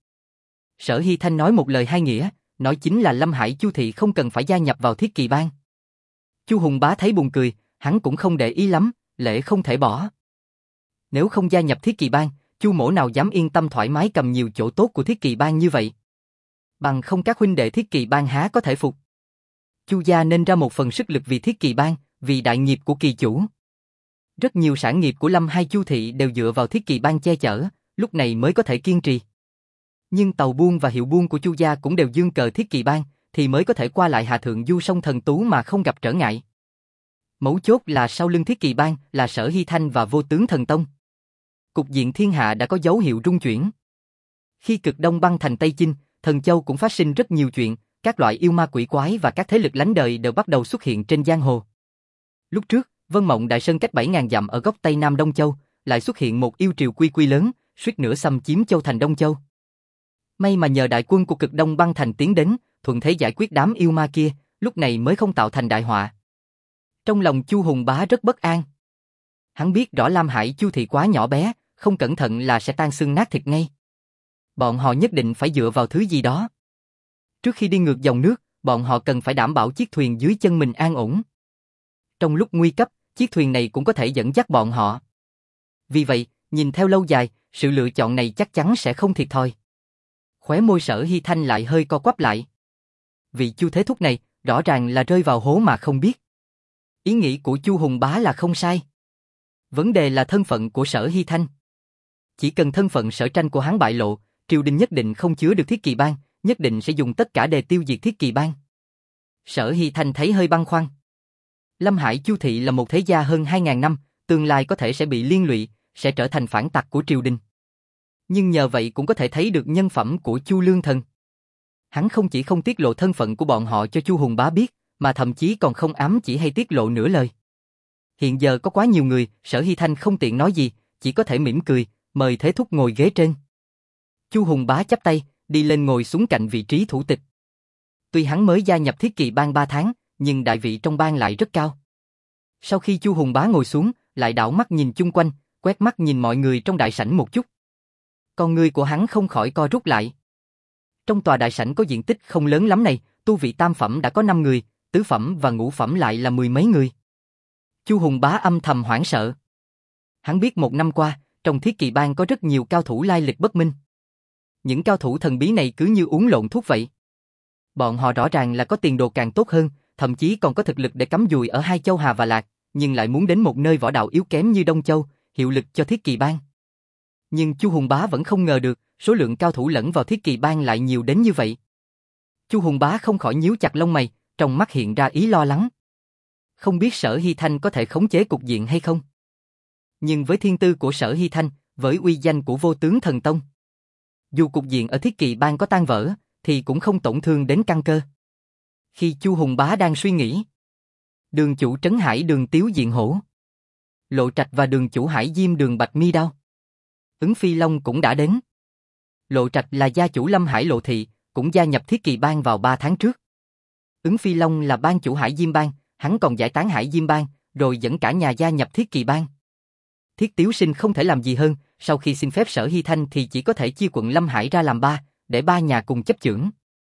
Sở Hy Thanh nói một lời hai nghĩa, nói chính là Lâm Hải Chu thị không cần phải gia nhập vào Thiết Kỵ Bang. Chu Hùng Bá thấy buồn cười, hắn cũng không để ý lắm, lễ không thể bỏ. Nếu không gia nhập Thiết Kỵ Bang, Chu mỗ nào dám yên tâm thoải mái cầm nhiều chỗ tốt của Thiết Kỵ Bang như vậy. Bằng không các huynh đệ Thiết Kỵ Bang há có thể phục. Chu gia nên ra một phần sức lực vì Thiết Kỵ Bang, vì đại nghiệp của kỳ chủ. Rất nhiều sản nghiệp của Lâm Hai Chu thị đều dựa vào Thiết Kỵ Bang che chở, lúc này mới có thể kiên trì. Nhưng tàu buôn và hiệu buôn của Chu gia cũng đều dương cờ Thiết Kỵ Bang, thì mới có thể qua lại hạ thượng du sông Thần Tú mà không gặp trở ngại. Mấu chốt là sau lưng Thiết Kỳ Bang là Sở Hy Thanh và Vô Tướng Thần Tông. Cục diện thiên hạ đã có dấu hiệu rung chuyển. Khi cực đông băng thành Tây Chinh, Thần Châu cũng phát sinh rất nhiều chuyện, các loại yêu ma quỷ quái và các thế lực lánh đời đều bắt đầu xuất hiện trên giang hồ. Lúc trước, Vân Mộng Đại Sơn cách bảy nghìn dặm ở góc Tây Nam Đông Châu, lại xuất hiện một yêu triều quy quy lớn, suýt nữa xâm chiếm Châu thành Đông Châu. May mà nhờ đại quân của cực đông băng thành tiến đến, thuận thế giải quyết đám yêu ma kia, lúc này mới không tạo thành đại họa. Trong lòng Chu Hùng Bá rất bất an. Hắn biết rõ Lam Hải Chu thị quá nhỏ bé, không cẩn thận là sẽ tan xương nát thịt ngay. Bọn họ nhất định phải dựa vào thứ gì đó. Trước khi đi ngược dòng nước, bọn họ cần phải đảm bảo chiếc thuyền dưới chân mình an ổn. Trong lúc nguy cấp, chiếc thuyền này cũng có thể dẫn dắt bọn họ. Vì vậy, nhìn theo lâu dài, sự lựa chọn này chắc chắn sẽ không thiệt thòi. Khóe môi Sở Hy Thanh lại hơi co quắp lại. Vị Chu thế thúc này, rõ ràng là rơi vào hố mà không biết. Ý nghĩ của Chu Hùng Bá là không sai. Vấn đề là thân phận của Sở Hy Thanh. Chỉ cần thân phận Sở Tranh của hắn bại lộ, triều đình nhất định không chứa được Thiết Kỳ Bang, nhất định sẽ dùng tất cả để tiêu diệt Thiết Kỳ Bang. Sở Hy Thanh thấy hơi băn khoăn. Lâm Hải Chu thị là một thế gia hơn hai nghìn năm, tương lai có thể sẽ bị liên lụy, sẽ trở thành phản tặc của triều đình. Nhưng nhờ vậy cũng có thể thấy được nhân phẩm của Chu Lương Thần. Hắn không chỉ không tiết lộ thân phận của bọn họ cho Chu Hùng Bá biết, mà thậm chí còn không ám chỉ hay tiết lộ nửa lời. Hiện giờ có quá nhiều người, Sở Hy Thanh không tiện nói gì, chỉ có thể mỉm cười, mời thế thúc ngồi ghế trên. Chu Hùng Bá chắp tay, đi lên ngồi xuống cạnh vị trí thủ tịch. Tuy hắn mới gia nhập Thiết Kỳ Bang ba tháng, nhưng đại vị trong bang lại rất cao. Sau khi Chu Hùng Bá ngồi xuống, lại đảo mắt nhìn chung quanh, quét mắt nhìn mọi người trong đại sảnh một chút. Con người của hắn không khỏi co rút lại. Trong tòa đại sảnh có diện tích không lớn lắm này, tu vị tam phẩm đã có năm người, tứ phẩm và ngũ phẩm lại là mười mấy người. Chu Hùng Bá âm thầm hoảng sợ. Hắn biết một năm qua, trong Thiết Kỳ Bang có rất nhiều cao thủ lai lịch bất minh. Những cao thủ thần bí này cứ như uống lộn thuốc vậy. Bọn họ rõ ràng là có tiền đồ càng tốt hơn, thậm chí còn có thực lực để cắm dùi ở hai châu Hà và Lạc, nhưng lại muốn đến một nơi võ đạo yếu kém như Đông Châu, hiệu lực cho Thiết Kỳ Bang. Nhưng Chu Hùng Bá vẫn không ngờ được, số lượng cao thủ lẫn vào Thiết Kỳ Bang lại nhiều đến như vậy. Chu Hùng Bá không khỏi nhíu chặt lông mày, trong mắt hiện ra ý lo lắng. Không biết Sở Hy Thanh có thể khống chế cục diện hay không? Nhưng với thiên tư của Sở Hy Thanh, với uy danh của Vô Tướng Thần Tông, dù cục diện ở Thiết Kỳ Bang có tan vỡ, thì cũng không tổn thương đến căn cơ. Khi Chu Hùng Bá đang suy nghĩ, đường chủ Trấn Hải Đường Tiếu Diện Hổ, Lộ Trạch và đường chủ Hải Diêm Đường Bạch Mi Đao, Ứng Phi Long cũng đã đến. Lộ Trạch là gia chủ Lâm Hải Lộ Thị, cũng gia nhập Thiết Kỳ Bang vào ba tháng trước. Ứng Phi Long là bang chủ Hải Diêm Bang, hắn còn giải tán Hải Diêm Bang, rồi dẫn cả nhà gia nhập Thiết Kỳ Bang. Thiết Tiếu Sinh không thể làm gì hơn, sau khi xin phép Sở Hy Thanh thì chỉ có thể chia quận Lâm Hải ra làm ba, để ba nhà cùng chấp chưởng.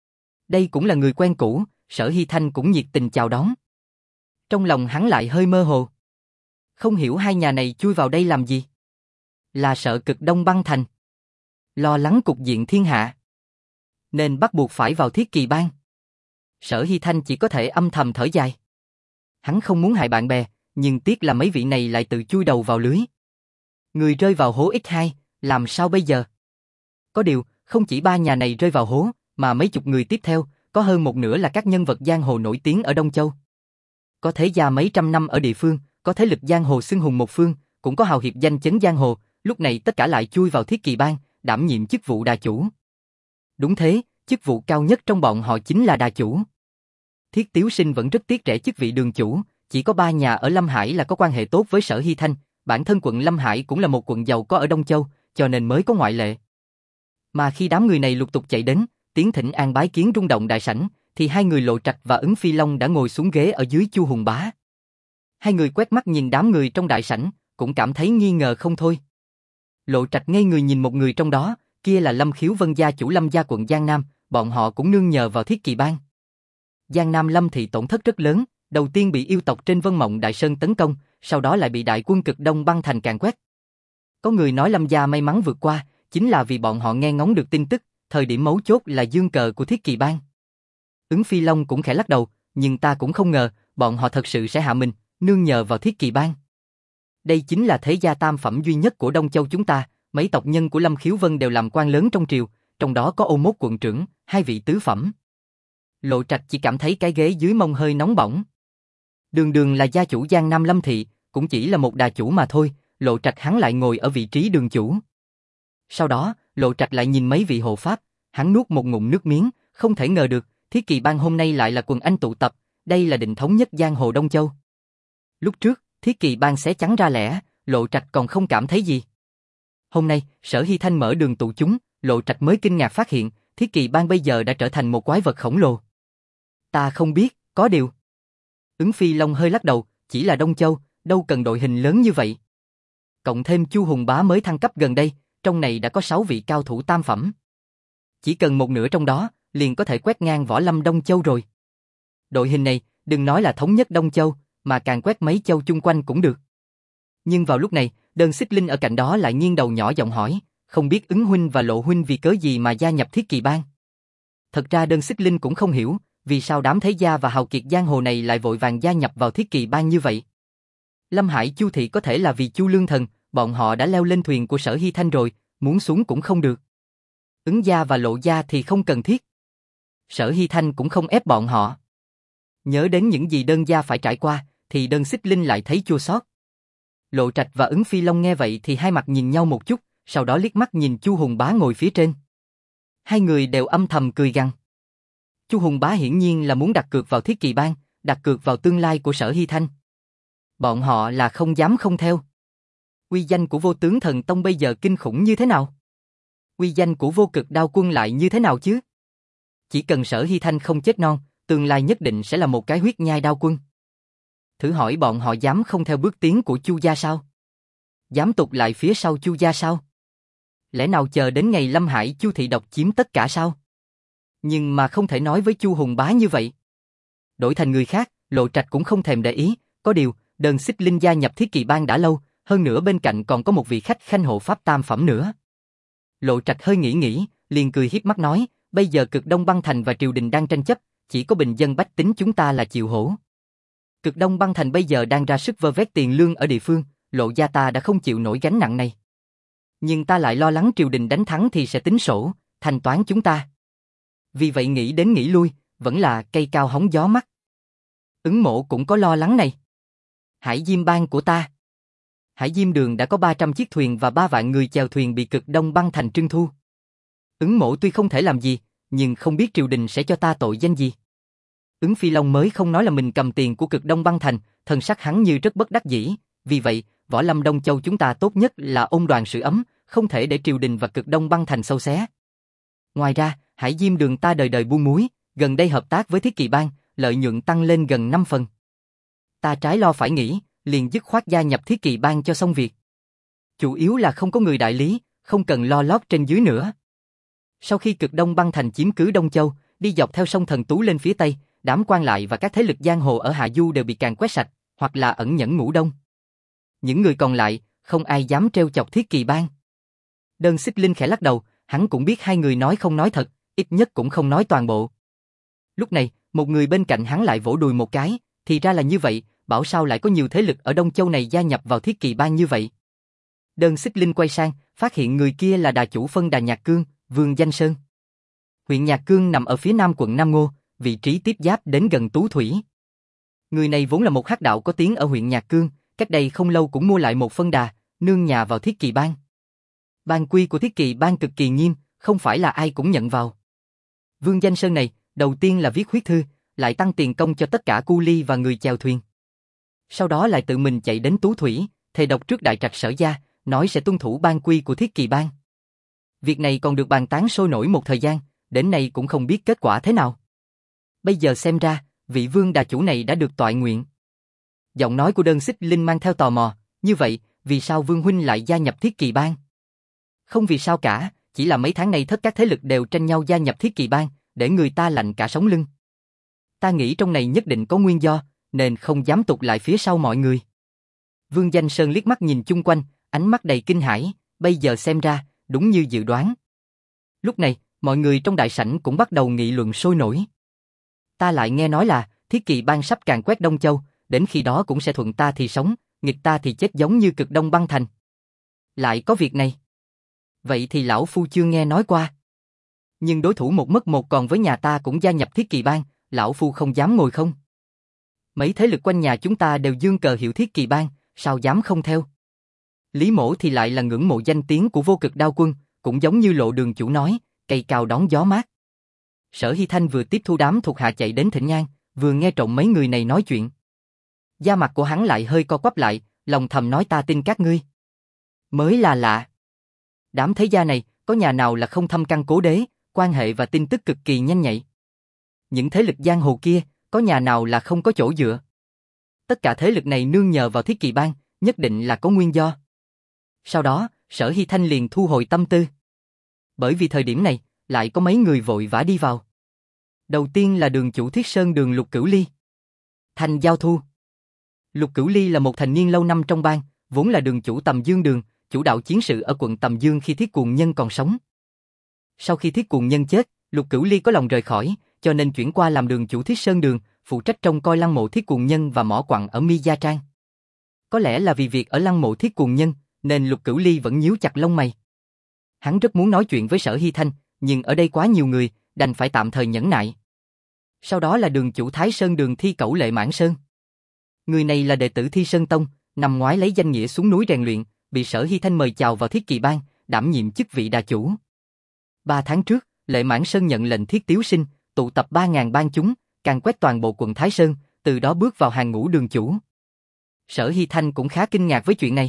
Đây cũng là người quen cũ, Sở Hy Thanh cũng nhiệt tình chào đón. Trong lòng hắn lại hơi mơ hồ. Không hiểu hai nhà này chui vào đây làm gì? Là sợ cực đông băng thành, lo lắng cục diện thiên hạ, nên bắt buộc phải vào Thiết Kỳ Bang. Sở Hy Thanh chỉ có thể âm thầm thở dài. Hắn không muốn hại bạn bè, nhưng tiếc là mấy vị này lại tự chui đầu vào lưới. Người rơi vào hố nhân hai, làm sao bây giờ? Có điều, không chỉ ba nhà này rơi vào hố, mà mấy chục người tiếp theo, có hơn một nửa là các nhân vật giang hồ nổi tiếng ở Đông Châu. Có thế gia mấy trăm năm ở địa phương, có thế lực giang hồ xưng hùng một phương, cũng có hào hiệp danh chấn giang hồ, lúc này tất cả lại chui vào Thiết Kỳ Bang, đảm nhiệm chức vụ đà chủ. Đúng thế, chức vụ cao nhất trong bọn họ chính là đà chủ. Thiết Tiếu Sinh vẫn rất tiếc rẻ chức vị đường chủ, chỉ có ba nhà ở Lâm Hải là có quan hệ tốt với Sở Hy Thanh, bản thân quận Lâm Hải cũng là một quận giàu có ở Đông Châu, cho nên mới có ngoại lệ. Mà khi đám người này lục tục chạy đến, tiến thỉnh an bái kiến rung động đại sảnh, thì hai người Lộ Trạch và Ứng Phi Long đã ngồi xuống ghế ở dưới Chu Hùng Bá. Hai người quét mắt nhìn đám người trong đại sảnh, cũng cảm thấy nghi ngờ không thôi. Lộ Trạch ngây người nhìn một người trong đó, kia là Lâm Khiếu Vân gia chủ Lâm gia quận Giang Nam, bọn họ cũng nương nhờ vào Thiết Kỳ Bang. Giang Nam Lâm thị tổn thất rất lớn, đầu tiên bị yêu tộc trên Vân Mộng Đại Sơn tấn công, sau đó lại bị đại quân cực đông băng thành càn quét. Có người nói Lâm gia may mắn vượt qua, chính là vì bọn họ nghe ngóng được tin tức, thời điểm mấu chốt là dương cờ của Thiết Kỳ Bang. Ứng Phi Long cũng khẽ lắc đầu, nhưng ta cũng không ngờ, bọn họ thật sự sẽ hạ mình, nương nhờ vào Thiết Kỳ Bang. Đây chính là thế gia tam phẩm duy nhất của Đông Châu chúng ta, mấy tộc nhân của Lâm Khiếu Vân đều làm quan lớn trong triều, trong đó có Ô Mốt quận trưởng, hai vị tứ phẩm. Lộ Trạch chỉ cảm thấy cái ghế dưới mông hơi nóng bỏng. Đường đường là gia chủ Giang Nam Lâm Thị, cũng chỉ là một đà chủ mà thôi, Lộ Trạch hắn lại ngồi ở vị trí đường chủ. Sau đó, Lộ Trạch lại nhìn mấy vị hộ pháp, hắn nuốt một ngụm nước miếng, không thể ngờ được, Thiết Kỳ Bang hôm nay lại là quần anh tụ tập, đây là định thống nhất giang hồ Đông Châu. Lúc trước, Thiết Kỳ Bang xé trắng ra lẻ, Lộ Trạch còn không cảm thấy gì. Hôm nay, Sở Hy Thanh mở đường tụ chúng, Lộ Trạch mới kinh ngạc phát hiện, Thiết Kỳ Bang bây giờ đã trở thành một quái vật khổng lồ. Ta không biết, có điều. Ứng Phi Long hơi lắc đầu, chỉ là Đông Châu, đâu cần đội hình lớn như vậy. Cộng thêm Chu Hùng Bá mới thăng cấp gần đây, trong này đã có sáu vị cao thủ tam phẩm. Chỉ cần một nửa trong đó, liền có thể quét ngang võ lâm Đông Châu rồi. Đội hình này, đừng nói là thống nhất Đông Châu, mà càng quét mấy châu chung quanh cũng được. Nhưng vào lúc này, Đơn Xích Linh ở cạnh đó lại nghiêng đầu nhỏ giọng hỏi, không biết Ứng huynh và Lộ huynh vì cớ gì mà gia nhập Thiết Kỳ Bang. Thật ra Đơn Xích Linh cũng không hiểu, vì sao đám thế gia và hào kiệt giang hồ này lại vội vàng gia nhập vào Thiết Kỳ Bang như vậy. Lâm Hải Chu thị có thể là vì Chu Lương Thần, bọn họ đã leo lên thuyền của Sở Hy Thanh rồi, muốn xuống cũng không được. Ứng gia và Lộ gia thì không cần thiết. Sở Hy Thanh cũng không ép bọn họ. Nhớ đến những gì Đơn gia phải trải qua, thì Đơn Xích Linh lại thấy chua xót. Lộ Trạch và Ứng Phi Long nghe vậy thì hai mặt nhìn nhau một chút, sau đó liếc mắt nhìn Chu Hùng Bá ngồi phía trên. Hai người đều âm thầm cười gằn. Chu Hùng Bá hiển nhiên là muốn đặt cược vào Thiết Kỳ Bang, đặt cược vào tương lai của Sở Hy Thanh. Bọn họ là không dám không theo. Uy danh của Vô Tướng Thần Tông bây giờ kinh khủng như thế nào? Uy danh của Vô Cực Đao Quân lại như thế nào chứ? Chỉ cần Sở Hy Thanh không chết non, tương lai nhất định sẽ là một cái huyết nhai đao quân. Thử hỏi bọn họ dám không theo bước tiến của Chu gia sao? Dám tụt lại phía sau Chu gia sao? Lẽ nào chờ đến ngày Lâm Hải Chu thị độc chiếm tất cả sao? Nhưng mà không thể nói với Chu Hùng Bá như vậy. Đổi thành người khác, Lộ Trạch cũng không thèm để ý, có điều, Đơn Xích Linh gia nhập Thiết Kỳ Bang đã lâu, hơn nữa bên cạnh còn có một vị khách khanh hộ pháp tam phẩm nữa. Lộ Trạch hơi nghĩ nghĩ, liền cười hiếp mắt nói, bây giờ Cực Đông Băng Thành và triều đình đang tranh chấp, chỉ có bình dân bách tính chúng ta là chịu hổ. Cực Đông Băng Thành bây giờ đang ra sức vơ vét tiền lương ở địa phương, Lộ gia ta đã không chịu nổi gánh nặng này. Nhưng ta lại lo lắng triều đình đánh thắng thì sẽ tính sổ, thanh toán chúng ta. Vì vậy nghĩ đến nghĩ lui, vẫn là cây cao hóng gió mắt. Ứng Mộ cũng có lo lắng này. Hải Diêm Bang của ta. Hải Diêm Đường đã có ba trăm chiếc thuyền và ba vạn người chèo thuyền bị Cực Đông Băng Thành trưng thu. Ứng Mộ tuy không thể làm gì, nhưng không biết triều đình sẽ cho ta tội danh gì. Ứng Phi Long mới không nói là mình cầm tiền của Cực Đông Băng Thành, thần sắc hắn như rất bất đắc dĩ, vì vậy, võ lâm Đông Châu chúng ta tốt nhất là ôn đoàn sự ấm, không thể để triều đình và Cực Đông Băng Thành xâu xé. Ngoài ra, Hải Diêm Đường ta đời đời buôn muối, gần đây hợp tác với Thiết Kỳ Bang, lợi nhuận tăng lên gần năm phần. Ta trái lo phải nghĩ, liền dứt khoát gia nhập Thiết Kỳ Bang cho xong việc. Chủ yếu là không có người đại lý, không cần lo lót trên dưới nữa. Sau khi Cực Đông Băng Thành chiếm cứ Đông Châu, đi dọc theo sông Thần Tú lên phía Tây, đám quan lại và các thế lực giang hồ ở Hạ Du đều bị càn quét sạch, hoặc là ẩn nhẫn ngủ đông. Những người còn lại, không ai dám trêu chọc Thiết Kỳ Bang. Đơn Xích Linh khẽ lắc đầu, hắn cũng biết hai người nói không nói thật, ít nhất cũng không nói toàn bộ. Lúc này, một người bên cạnh hắn lại vỗ đùi một cái, thì ra là như vậy, bảo sao lại có nhiều thế lực ở Đông Châu này gia nhập vào Thiết Kỳ Bang như vậy. Đơn Xích Linh quay sang, phát hiện người kia là đà chủ phân đà Nhạc Cương, Vương Danh Sơn. Huyện Nhạc Cương nằm ở phía nam quận Nam Ngô, vị trí tiếp giáp đến gần Tú Thủy. Người này vốn là một hắc đạo có tiếng ở huyện Nhạc Cương, cách đây không lâu cũng mua lại một phân đà, nương nhà vào Thiết Kỳ Bang. Ban quy của Thiết Kỳ Bang cực kỳ nghiêm, không phải là ai cũng nhận vào. Vương Danh Sơn này, đầu tiên là viết huyết thư, lại tăng tiền công cho tất cả cu ly và người chèo thuyền. Sau đó lại tự mình chạy đến Tú Thủy, thề độc trước đại trạch Sở gia, nói sẽ tuân thủ ban quy của Thiết Kỳ Bang. Việc này còn được bàn tán sôi nổi một thời gian, đến nay cũng không biết kết quả thế nào. Bây giờ xem ra, vị vương đà chủ này đã được toại nguyện. Giọng nói của Đơn Xích Linh mang theo tò mò, như vậy, vì sao Vương huynh lại gia nhập Thiết Kỳ Bang? Không vì sao cả, chỉ là mấy tháng nay tất các thế lực đều tranh nhau gia nhập Thiết Kỳ Bang, để người ta lạnh cả sống lưng. Ta nghĩ trong này nhất định có nguyên do, nên không dám tụt lại phía sau mọi người. Vương Danh Sơn liếc mắt nhìn chung quanh, ánh mắt đầy kinh hãi, bây giờ xem ra, đúng như dự đoán. Lúc này, mọi người trong đại sảnh cũng bắt đầu nghị luận sôi nổi. Ta lại nghe nói là, Thiết Kỳ Bang sắp càn quét Đông Châu, đến khi đó cũng sẽ thuận ta thì sống, nghịch ta thì chết giống như Cực Đông Băng Thành. Lại có việc này. Vậy thì lão phu chưa nghe nói qua. Nhưng đối thủ một mất một còn với nhà ta cũng gia nhập Thiết Kỳ Bang, lão phu không dám ngồi không. Mấy thế lực quanh nhà chúng ta đều dương cờ hiệu Thiết Kỳ Bang, sao dám không theo? Lý Mỗ thì lại là ngưỡng mộ danh tiếng của Vô Cực Đao Quân, cũng giống như Lộ Đường chủ nói, cây cao đón gió mát. Sở Hy Thanh vừa tiếp thu đám thuộc hạ chạy đến thỉnh ngang, vừa nghe trộm mấy người này nói chuyện. Da mặt của hắn lại hơi co quắp lại, lòng thầm nói ta tin các ngươi. Mới là lạ. Đám thế gia này, có nhà nào là không thâm căn cố đế, quan hệ và tin tức cực kỳ nhanh nhạy. Những thế lực giang hồ kia, có nhà nào là không có chỗ dựa. Tất cả thế lực này nương nhờ vào Thiết Kỳ Bang, nhất định là có nguyên do. Sau đó, Sở Hy Thanh liền thu hồi tâm tư. Bởi vì thời điểm này, lại có mấy người vội vã đi vào. Đầu tiên là đường chủ Thiết Sơn Đường Lục Cửu Ly. Thành Giao Thu. Lục Cửu Ly là một thành niên lâu năm trong bang, vốn là đường chủ Tầm Dương Đường, chủ đạo chiến sự ở quận Tầm Dương khi Thiết Cuồng Nhân còn sống. Sau khi Thiết Cuồng Nhân chết, Lục Cửu Ly có lòng rời khỏi, cho nên chuyển qua làm đường chủ Thiết Sơn Đường, phụ trách trông coi lăng mộ Thiết Cuồng Nhân và mỏ quặng ở Mi Gia Trang. Có lẽ là vì việc ở lăng mộ Thiết Cuồng Nhân, nên Lục Cửu Ly vẫn nhíu chặt lông mày. Hắn rất muốn nói chuyện với Sở Hy Thanh, nhưng ở đây quá nhiều người, đành phải tạm thời nhẫn nại. Sau đó là đường chủ Thái Sơn Đường Thi Cẩu Lệ Mãn Sơn. Người này là đệ tử Thi Sơn Tông, năm ngoái lấy danh nghĩa xuống núi rèn luyện, bị Sở Hy Thanh mời chào vào Thiết Kỳ Bang, đảm nhiệm chức vị đà chủ. Ba tháng trước, Lệ Mãn Sơn nhận lệnh Thiết Tiếu Sinh, tụ tập ba ngàn bang chúng, càn quét toàn bộ quận Thái Sơn, từ đó bước vào hàng ngũ đường chủ. Sở Hy Thanh cũng khá kinh ngạc với chuyện này.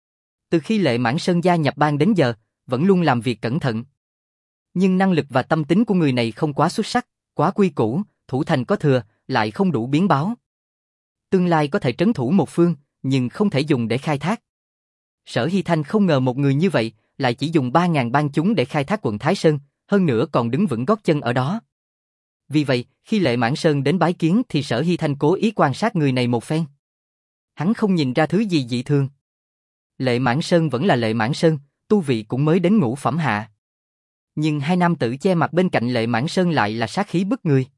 Từ khi Lệ Mãn Sơn gia nhập bang đến giờ, vẫn luôn làm việc cẩn thận. Nhưng năng lực và tâm tính của người này không quá xuất sắc, quá quy củ, thủ thành có thừa, lại không đủ biến báo. Tương lai có thể trấn thủ một phương, nhưng không thể dùng để khai thác. Sở Hy Thanh không ngờ một người như vậy, lại chỉ dùng ba ngàn bang chúng để khai thác quận Thái Sơn, hơn nữa còn đứng vững gót chân ở đó. Vì vậy, khi Lệ Mãn Sơn đến bái kiến thì Sở Hy Thanh cố ý quan sát người này một phen. Hắn không nhìn ra thứ gì dị thường. Lệ Mãn Sơn vẫn là Lệ Mãn Sơn, tu vị cũng mới đến ngũ phẩm hạ. Nhưng hai nam tử che mặt bên cạnh Lệ Mãn Sơn lại là sát khí bức người.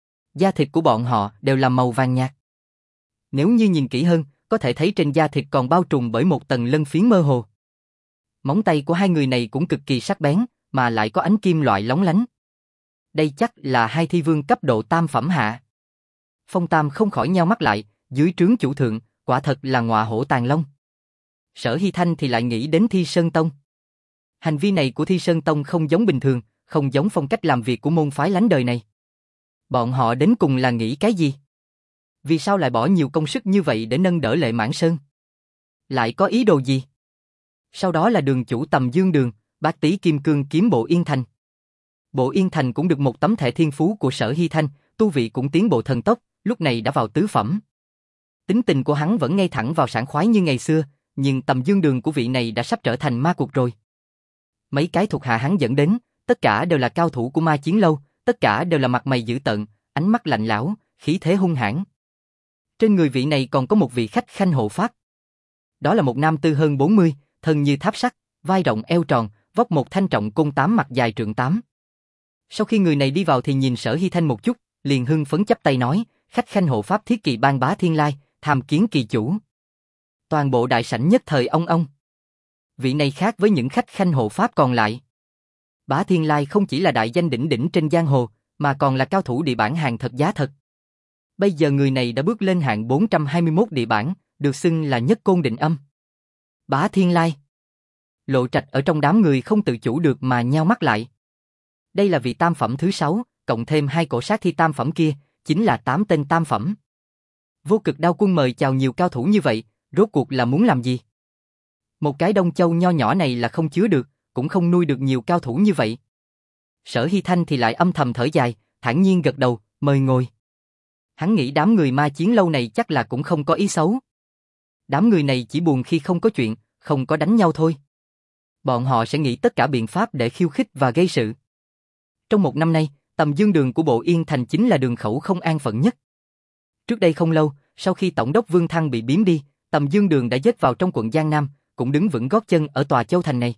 Da thịt của bọn họ đều là màu vàng nhạt. Nếu như nhìn kỹ hơn, có thể thấy trên da thịt còn bao trùm bởi một tầng lân phiến mơ hồ. Móng tay của hai người này cũng cực kỳ sắc bén, mà lại có ánh kim loại lóng lánh. Đây chắc là hai thi vương cấp độ tam phẩm hạ. Phong Tam không khỏi nheo mắt lại, dưới trướng chủ thượng, quả thật là ngọa hổ tàng long. Sở Hy Thanh thì lại nghĩ đến Thi Sơn Tông. Hành vi này của Thi Sơn Tông không giống bình thường, không giống phong cách làm việc của môn phái lánh đời này. Bọn họ đến cùng là nghĩ cái gì? Vì sao lại bỏ nhiều công sức như vậy để nâng đỡ Lệ Mãn Sơn? Lại có ý đồ gì? Sau đó là đường chủ Tầm Dương Đường, Bát Tý Kim Cương Kiếm Bộ Yên Thành. Bộ Yên Thành cũng được một tấm thẻ thiên phú của Sở Hy Thanh, tu vị cũng tiến bộ thần tốc, lúc này đã vào tứ phẩm. Tính tình của hắn vẫn ngay thẳng vào sảng khoái như ngày xưa, nhưng Tầm Dương Đường của vị này đã sắp trở thành ma cuộc rồi. Mấy cái thuộc hạ hắn dẫn đến, tất cả đều là cao thủ của Ma Chiến Lâu, tất cả đều là mặt mày dữ tợn, ánh mắt lạnh lẽo, khí thế hung hãn. Trên người vị này còn có một vị khách khanh hộ pháp. Đó là một nam tư hơn bốn mươi, thân như tháp sắt, vai rộng eo tròn, vóc một thanh trọng côn tám mặt dài trượng tám. Sau khi người này đi vào thì nhìn Sở Hy Thanh một chút, liền hưng phấn chắp tay nói, khách khanh hộ pháp Thiết Kỳ Bang Bá Thiên Lai, tham kiến kỳ chủ. Toàn bộ đại sảnh nhất thời ong ong. Vị này khác với những khách khanh hộ pháp còn lại. Bá Thiên Lai không chỉ là đại danh đỉnh đỉnh trên giang hồ, mà còn là cao thủ địa bản hàng thật giá thật. Bây giờ người này đã bước lên hạng bốn trăm hai mươi mốt địa bản, được xưng là nhất côn định âm. Bá Thiên Lai. Lộ Trạch ở trong đám người không tự chủ được mà nheo mắt lại. Đây là vị tam phẩm thứ sáu, cộng thêm hai cổ sát thi tam phẩm kia, chính là tám tên tam phẩm. Vô Cực Đao Quân mời chào nhiều cao thủ như vậy, rốt cuộc là muốn làm gì? Một cái Đông Châu nho nhỏ này là không chứa được, cũng không nuôi được nhiều cao thủ như vậy. Sở Hy Thanh thì lại âm thầm thở dài, thản nhiên gật đầu, mời ngồi. Hắn nghĩ đám người Ma Chiến Lâu này chắc là cũng không có ý xấu. Đám người này chỉ buồn khi không có chuyện, không có đánh nhau thôi. Bọn họ sẽ nghĩ tất cả biện pháp để khiêu khích và gây sự. Trong một năm nay, Tầm Dương Đường của Bộ Yên Thành chính là đường khẩu không an phận nhất. Trước đây không lâu, sau khi Tổng đốc Vương Thăng bị biếm đi, Tầm Dương Đường đã dết vào trong quận Giang Nam, cũng đứng vững gót chân ở tòa châu thành này.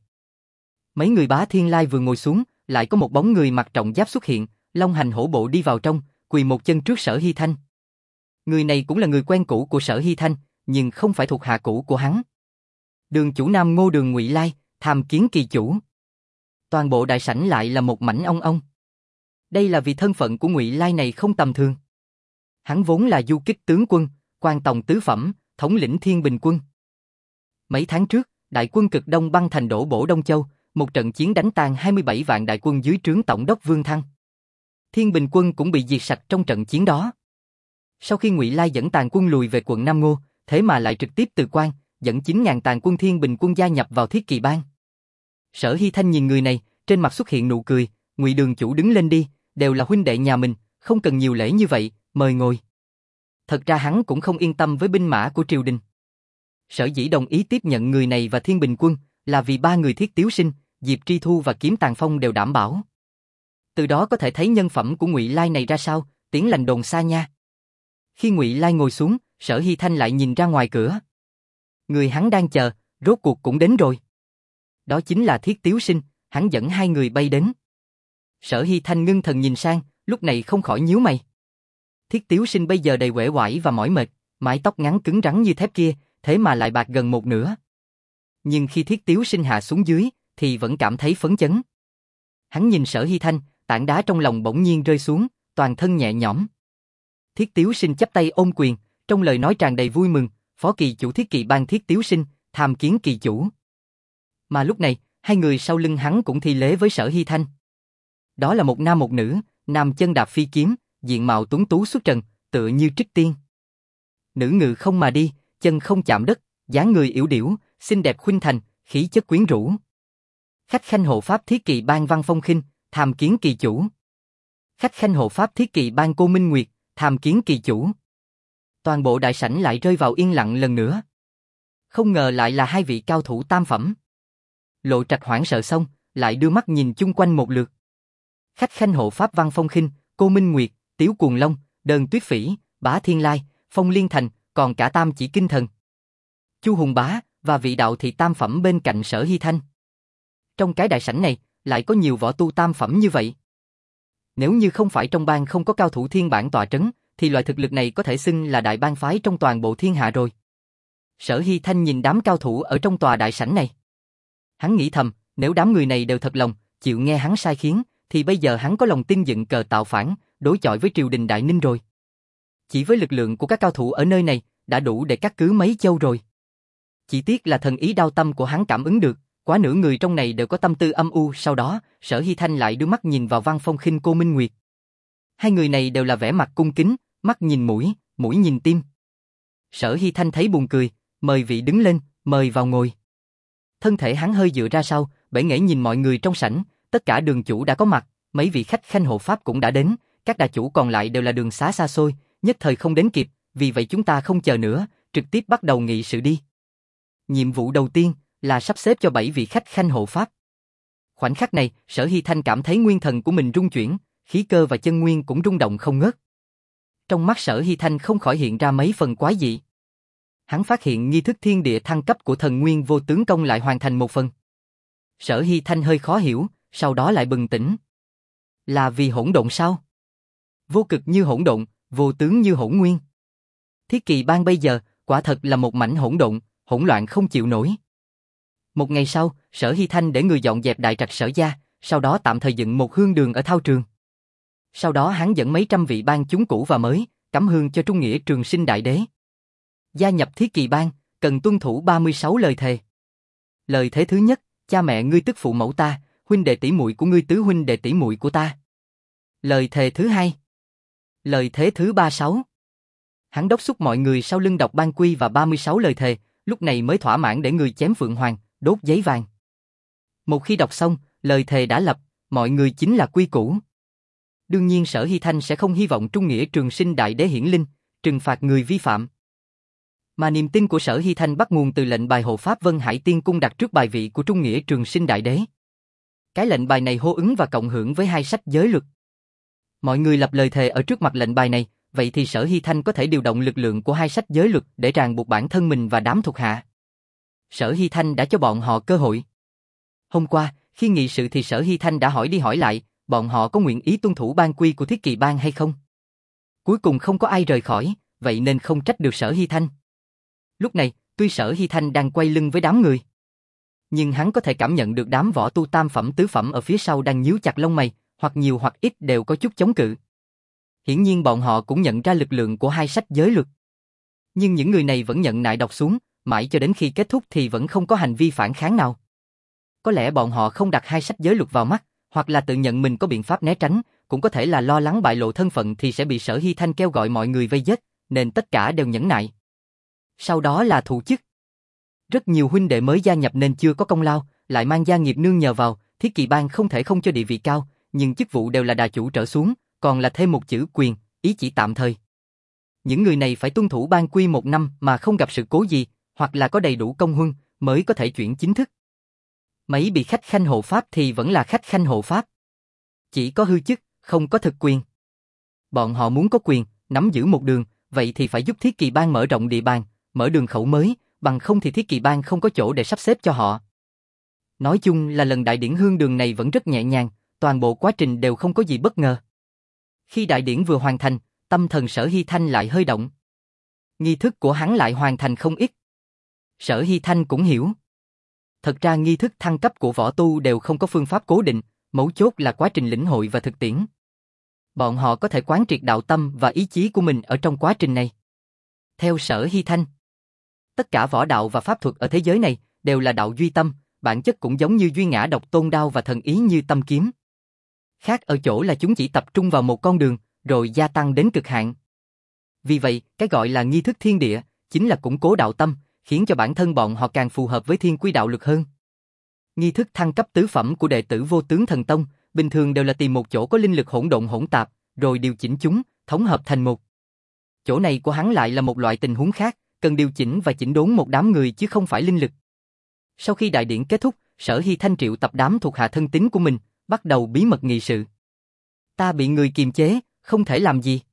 Mấy người Bá Thiên Lai vừa ngồi xuống, lại có một bóng người mặc trọng giáp xuất hiện, long hành hổ bộ đi vào trong, quỳ một chân trước Sở Hy Thanh. Người này cũng là người quen cũ của Sở Hy Thanh, nhưng không phải thuộc hạ cũ của hắn. Đường chủ Nam Ngô Đường Ngụy Lai, tham kiến kỳ chủ. Toàn bộ đại sảnh lại là một mảnh ong ong. Đây là vì thân phận của Ngụy Lai này không tầm thường. Hắn vốn là du kích tướng quân, quan tòng tứ phẩm, thống lĩnh Thiên Bình quân. Mấy tháng trước, đại quân cực Đông băng thành đổ bổ Đông Châu, một trận chiến đánh tan hai mươi bảy vạn đại quân dưới trướng tổng đốc Vương Thăng. Thiên Bình quân cũng bị diệt sạch trong trận chiến đó. Sau khi Ngụy Lai dẫn tàn quân lùi về quận Nam Ngô, thế mà lại trực tiếp từ quan, dẫn chín ngàn tàn quân Thiên Bình quân gia nhập vào Thiết Kỵ bang. Sở Hy Thanh nhìn người này, trên mặt xuất hiện nụ cười, Ngụy đường chủ đứng lên đi, đều là huynh đệ nhà mình, không cần nhiều lễ như vậy, mời ngồi. Thật ra hắn cũng không yên tâm với binh mã của triều đình. Sở dĩ đồng ý tiếp nhận người này và Thiên Bình quân, là vì ba người Thiết Tiếu Sinh, Diệp Tri Thu và Kiếm Tàn Phong đều đảm bảo. Từ đó có thể thấy nhân phẩm của Ngụy Lai này ra sao, tiếng lành đồn xa nha. Khi Ngụy Lai ngồi xuống, Sở Hy Thanh lại nhìn ra ngoài cửa. Người hắn đang chờ, rốt cuộc cũng đến rồi. Đó chính là Thiết Tiếu Sinh, hắn dẫn hai người bay đến. Sở Hy Thanh ngưng thần nhìn sang, lúc này không khỏi nhíu mày. Thiết Tiếu Sinh bây giờ đầy uể oải và mỏi mệt, mái tóc ngắn cứng rắn như thép kia, thế mà lại bạc gần một nửa. Nhưng khi Thiết Tiếu Sinh hạ xuống dưới, thì vẫn cảm thấy phấn chấn. Hắn nhìn Sở Hy Thanh, tảng đá trong lòng bỗng nhiên rơi xuống, toàn thân nhẹ nhõm. Thiết Tiếu Sinh chắp tay ôm quyền, trong lời nói tràn đầy vui mừng, phó kỳ chủ Thiết Kỵ bang Thiết Tiếu Sinh, tham kiến kỳ chủ. Mà lúc này, hai người sau lưng hắn cũng thi lễ với Sở Hy Thanh. Đó là một nam một nữ, nam chân đạp phi kiếm, diện mạo tuấn tú xuất trần, tựa như trích tiên. Nữ ngự không mà đi, chân không chạm đất, dáng người yểu điểu, xinh đẹp khuynh thành, khí chất quyến rũ. Khách khanh hộ pháp Thiết Kỵ bang Văn Phong Khinh, tham kiến kỳ chủ. Khách khanh hộ pháp Thiết Kỵ bang Cô Minh Nguyệt, tham kiến kỳ chủ. Toàn bộ đại sảnh lại rơi vào yên lặng lần nữa. Không ngờ lại là hai vị cao thủ tam phẩm. Lộ Trạch hoảng sợ xong, lại đưa mắt nhìn chung quanh một lượt. Khách khanh hộ pháp Văn Phong Khinh, Cô Minh Nguyệt, Tiếu Cuồng Long, Đơn Tuyết Phỉ, Bá Thiên Lai, Phong Liên Thành, còn cả Tam Chỉ Kinh Thần, Chu Hùng Bá và vị đạo thị tam phẩm bên cạnh Sở Hy Thanh. Trong cái đại sảnh này, lại có nhiều võ tu tam phẩm như vậy. Nếu như không phải trong bang không có cao thủ thiên bản tọa trấn, thì loại thực lực này có thể xưng là đại bang phái trong toàn bộ thiên hạ rồi. Sở Hy Thanh nhìn đám cao thủ ở trong tòa đại sảnh này. Hắn nghĩ thầm, nếu đám người này đều thật lòng, chịu nghe hắn sai khiến, thì bây giờ hắn có lòng tin dựng cờ tạo phản, đối chọi với triều đình Đại Ninh rồi. Chỉ với lực lượng của các cao thủ ở nơi này, đã đủ để cắt cứ mấy châu rồi. Chỉ tiếc là thần ý đao tâm của hắn cảm ứng được, quá nửa người trong này đều có tâm tư âm u. Sau đó, Sở Hy Thanh lại đưa mắt nhìn vào Văn Phong Khinh Cô Minh Nguyệt. Hai người này đều là vẻ mặt cung kính, mắt nhìn mũi, mũi nhìn tim. Sở Hy Thanh thấy buồn cười, mời vị đứng lên, mời vào ngồi. Thân thể hắn hơi dựa ra sau, bể nghễ nhìn mọi người trong sảnh, tất cả đường chủ đã có mặt, mấy vị khách khanh hộ pháp cũng đã đến, các đà chủ còn lại đều là đường xá xa xôi, nhất thời không đến kịp, vì vậy chúng ta không chờ nữa, trực tiếp bắt đầu nghị sự đi. Nhiệm vụ đầu tiên là sắp xếp cho bảy vị khách khanh hộ pháp. Khoảnh khắc này, Sở Hy Thanh cảm thấy nguyên thần của mình rung chuyển, khí cơ và chân nguyên cũng rung động không ngớt. Trong mắt Sở Hy Thanh không khỏi hiện ra mấy phần quái dị. Hắn phát hiện nghi thức thiên địa thăng cấp của thần nguyên vô tướng công lại hoàn thành một phần. Sở Hy Thanh hơi khó hiểu, sau đó lại bừng tỉnh. Là vì hỗn độn sao? Vô cực như hỗn độn, vô tướng như hỗn nguyên. Thiết Kỵ bang bây giờ, quả thật là một mảnh hỗn độn, hỗn loạn không chịu nổi. Một ngày sau, Sở Hy Thanh để người dọn dẹp đại trạch Sở gia, sau đó tạm thời dựng một hương đường ở thao trường. Sau đó hắn dẫn mấy trăm vị bang chúng cũ và mới, cắm hương cho Trung Nghĩa Trường Sinh Đại Đế. Gia nhập Thiết Kỵ bang, cần tuân thủ ba mươi sáu lời thề. Lời thế thứ nhất, cha mẹ ngươi tức phụ mẫu ta, huynh đệ tỷ muội của ngươi tứ huynh đệ tỷ muội của ta. Lời thề thứ hai. Lời thế thứ ba sáu. Hắn đốc thúc mọi người sau lưng đọc ban quy và ba mươi sáu lời thề, lúc này mới thỏa mãn để người chém phượng hoàng, đốt giấy vàng. Một khi đọc xong, lời thề đã lập, mọi người chính là quy củ. Đương nhiên Sở Hy Thanh sẽ không hy vọng Trung Nghĩa Trường Sinh Đại Đế hiển linh, trừng phạt người vi phạm. Mà niềm tin của Sở Hy Thanh bắt nguồn từ lệnh bài hộ pháp Vân Hải Tiên Cung đặt trước bài vị của Trung Nghĩa Trường Sinh Đại Đế. Cái lệnh bài này hô ứng và cộng hưởng với hai sách giới luật. Mọi người lập lời thề ở trước mặt lệnh bài này, vậy thì Sở Hy Thanh có thể điều động lực lượng của hai sách giới luật để ràng buộc bản thân mình và đám thuộc hạ. Sở Hy Thanh đã cho bọn họ cơ hội. Hôm qua, khi nghị sự thì Sở Hy Thanh đã hỏi đi hỏi lại, bọn họ có nguyện ý tuân thủ ban quy của Thiết Kỵ bang hay không. Cuối cùng không có ai rời khỏi, vậy nên không trách được Sở Hy Thanh. Lúc này, tuy Sở Hy Thanh đang quay lưng với đám người, nhưng hắn có thể cảm nhận được đám võ tu tam phẩm tứ phẩm ở phía sau đang nhíu chặt lông mày, hoặc nhiều hoặc ít đều có chút chống cự. Hiển nhiên bọn họ cũng nhận ra lực lượng của hai sách giới luật. Nhưng những người này vẫn nhận nại đọc xuống, mãi cho đến khi kết thúc thì vẫn không có hành vi phản kháng nào. Có lẽ bọn họ không đặt hai sách giới luật vào mắt, hoặc là tự nhận mình có biện pháp né tránh, cũng có thể là lo lắng bại lộ thân phận thì sẽ bị Sở Hy Thanh kêu gọi mọi người vây giết, nên tất cả đều nhẫn nại. Sau đó là thụ chức. Rất nhiều huynh đệ mới gia nhập nên chưa có công lao, lại mang gia nghiệp nương nhờ vào, Thiết Kỵ Bang không thể không cho địa vị cao, nhưng chức vụ đều là đà chủ trở xuống, còn là thêm một chữ quyền, ý chỉ tạm thời. Những người này phải tuân thủ ban quy một năm mà không gặp sự cố gì, hoặc là có đầy đủ công huân, mới có thể chuyển chính thức. Mấy bị khách khanh hộ pháp thì vẫn là khách khanh hộ pháp. Chỉ có hư chức, không có thực quyền. Bọn họ muốn có quyền, nắm giữ một đường, vậy thì phải giúp Thiết Kỵ Bang mở rộng địa bàn, mở đường khẩu mới, bằng không thì Thiết Kỵ Bang không có chỗ để sắp xếp cho họ. Nói chung là lần đại điển hương đường này vẫn rất nhẹ nhàng, toàn bộ quá trình đều không có gì bất ngờ. Khi đại điển vừa hoàn thành, tâm thần Sở Hy Thanh lại hơi động. Nghi thức của hắn lại hoàn thành không ít. Sở Hy Thanh cũng hiểu. Thật ra nghi thức thăng cấp của võ tu đều không có phương pháp cố định, mấu chốt là quá trình lĩnh hội và thực tiễn. Bọn họ có thể quán triệt đạo tâm và ý chí của mình ở trong quá trình này. Theo Sở Hy Thanh, tất cả võ đạo và pháp thuật ở thế giới này đều là đạo duy tâm, bản chất cũng giống như duy ngã độc tôn đao và thần ý như tâm kiếm. Khác ở chỗ là chúng chỉ tập trung vào một con đường, rồi gia tăng đến cực hạn. Vì vậy, cái gọi là nghi thức thiên địa, chính là củng cố đạo tâm, khiến cho bản thân bọn họ càng phù hợp với thiên quy đạo lực hơn. Nghi thức thăng cấp tứ phẩm của đệ tử Vô Tướng Thần Tông, bình thường đều là tìm một chỗ có linh lực hỗn độn hỗn tạp, rồi điều chỉnh chúng, thống hợp thành một. Chỗ này của hắn lại là một loại tình huống khác, cần điều chỉnh và chỉnh đốn một đám người chứ không phải linh lực. Sau khi đại điển kết thúc, Sở Hy Thanh triệu tập đám thuộc hạ thân tín của mình, bắt đầu bí mật nghị sự. Ta bị người kiềm chế, không thể làm gì.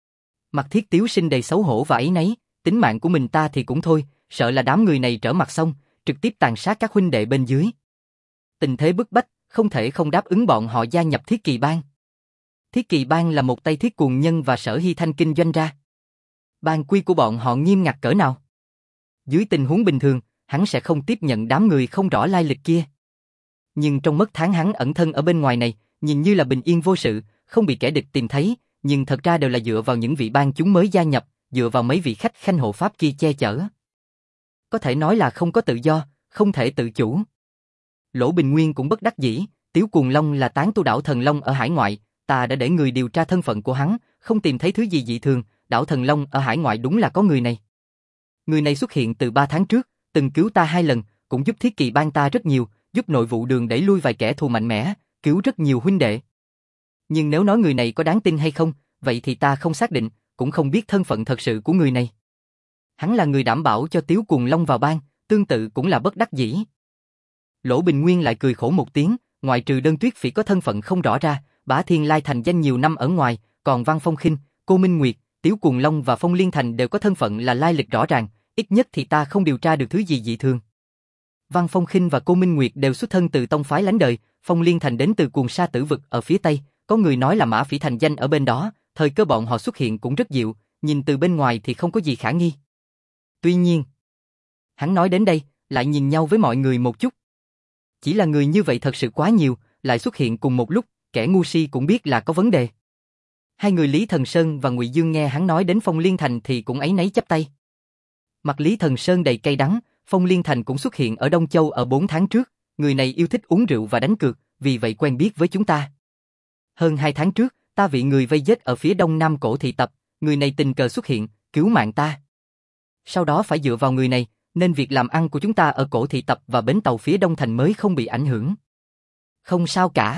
Mặt Thiết Tiếu sinh đầy xấu hổ và áy náy, tính mạng của mình ta thì cũng thôi, sợ là đám người này trở mặt xong, trực tiếp tàn sát các huynh đệ bên dưới. Tình thế bức bách, không thể không đáp ứng bọn họ gia nhập Thiết Kỵ Bang. Thiết Kỵ Bang là một tay thiết cuồng nhân và Sở Hy Thanh kinh doanh ra. Ban quy của bọn họ nghiêm ngặt cỡ nào? Dưới tình huống bình thường, hắn sẽ không tiếp nhận đám người không rõ lai lịch kia. Nhưng trong mất tháng hắn ẩn thân ở bên ngoài này, nhìn như là bình yên vô sự, không bị kẻ địch tìm thấy, nhưng thật ra đều là dựa vào những vị ban chúng mới gia nhập, dựa vào mấy vị khách khanh hộ pháp kia che chở. Có thể nói là không có tự do, không thể tự chủ. Lỗ Bình Nguyên cũng bất đắc dĩ, Tiếu Cuồng Long là tán tu đảo Thần Long ở hải ngoại, ta đã để người điều tra thân phận của hắn, không tìm thấy thứ gì dị thường, đảo Thần Long ở hải ngoại đúng là có người này. Người này xuất hiện từ ba tháng trước, từng cứu ta hai lần, cũng giúp Thiết Kỵ Bang ta rất nhiều, giúp nội vụ đường đẩy lui vài kẻ thù mạnh mẽ, cứu rất nhiều huynh đệ. Nhưng nếu nói người này có đáng tin hay không, vậy thì ta không xác định, cũng không biết thân phận thật sự của người này. Hắn là người đảm bảo cho Tiếu Cuồng Long vào bang, tương tự cũng là bất đắc dĩ. Lỗ Bình Nguyên lại cười khổ một tiếng, ngoại trừ Đơn Tuyết Phỉ có thân phận không rõ ra, Bá Thiên Lai thành danh nhiều năm ở ngoài, còn Văn Phong Khinh, Cô Minh Nguyệt, Tiếu Cuồng Long và Phong Liên Thành đều có thân phận là lai lịch rõ ràng, ít nhất thì ta không điều tra được thứ gì dị thường. Văn Phong Khinh và Cô Minh Nguyệt đều xuất thân từ tông phái lánh đời, Phong Liên Thành đến từ Cuồng Sa Tử Vực ở phía Tây, có người nói là Mã Phỉ thành danh ở bên đó, thời cơ bọn họ xuất hiện cũng rất dịu, nhìn từ bên ngoài thì không có gì khả nghi. Tuy nhiên, hắn nói đến đây, lại nhìn nhau với mọi người một chút. Chỉ là người như vậy thật sự quá nhiều, lại xuất hiện cùng một lúc, kẻ ngu si cũng biết là có vấn đề. Hai người Lý Thần Sơn và Ngụy Dương nghe hắn nói đến Phong Liên Thành thì cũng áy náy chắp tay. Mặt Lý Thần Sơn đầy cay đắng, Phong Liên Thành cũng xuất hiện ở Đông Châu ở bốn tháng trước, người này yêu thích uống rượu và đánh cược, vì vậy quen biết với chúng ta. Hơn hai tháng trước, ta bị người vây giết ở phía đông nam cổ thị tập, người này tình cờ xuất hiện, cứu mạng ta. Sau đó phải dựa vào người này, nên việc làm ăn của chúng ta ở cổ thị tập và bến tàu phía đông thành mới không bị ảnh hưởng. Không sao cả.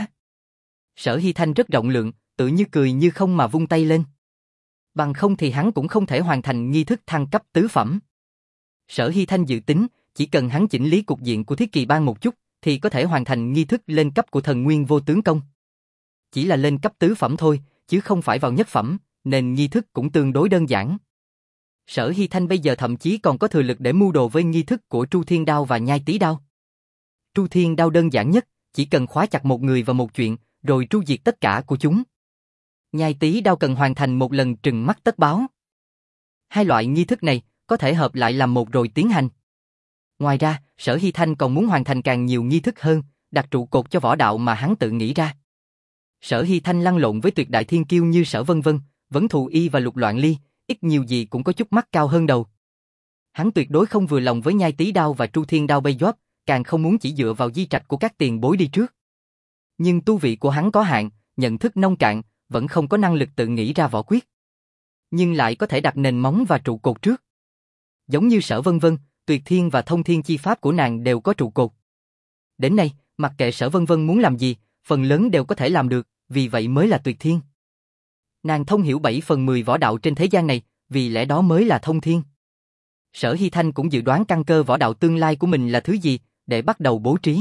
Sở Hy Thanh rất rộng lượng, tự như cười như không mà vung tay lên. Bằng không thì hắn cũng không thể hoàn thành nghi thức thăng cấp tứ phẩm. Sở Hy Thanh dự tính, chỉ cần hắn chỉnh lý cục diện của Thiết Kỵ Bang một chút, thì có thể hoàn thành nghi thức lên cấp của Thần Nguyên Vô Tướng Công. Chỉ là lên cấp tứ phẩm thôi, chứ không phải vào nhất phẩm, nên nghi thức cũng tương đối đơn giản. Sở Hy Thanh bây giờ thậm chí còn có thừa lực để mưu đồ với nghi thức của Tru Thiên Đao và Nhai Tý Đao. Tru Thiên Đao đơn giản nhất, chỉ cần khóa chặt một người và một chuyện, rồi tru diệt tất cả của chúng. Nhai Tý Đao cần hoàn thành một lần trừng mắt tất báo. Hai loại nghi thức này có thể hợp lại làm một rồi tiến hành. Ngoài ra, Sở Hy Thanh còn muốn hoàn thành càng nhiều nghi thức hơn, đặt trụ cột cho võ đạo mà hắn tự nghĩ ra. Sở Hy Thanh lăn lộn với tuyệt đại thiên kiêu như Sở Vân Vân, Vấn Thù Y và Lục Loạn Ly, ít nhiều gì cũng có chút mắt cao hơn đầu. Hắn tuyệt đối không vừa lòng với Nhai Tý Đao và Tru Thiên Đao bây gióp, càng không muốn chỉ dựa vào di trạch của các tiền bối đi trước. Nhưng tu vị của hắn có hạn, nhận thức nông cạn, vẫn không có năng lực tự nghĩ ra võ quyết. Nhưng lại có thể đặt nền móng và trụ cột trước. Giống như Sở Vân Vân, Tuyệt Thiên và Thông Thiên chi pháp của nàng đều có trụ cột. Đến nay, mặc kệ Sở Vân Vân muốn làm gì, phần lớn đều có thể làm được, vì vậy mới là Tuyệt Thiên. Nàng thông hiểu bảy phần mười võ đạo trên thế gian này, vì lẽ đó mới là Thông Thiên. Sở Hy Thanh cũng dự đoán căn cơ võ đạo tương lai của mình là thứ gì, để bắt đầu bố trí.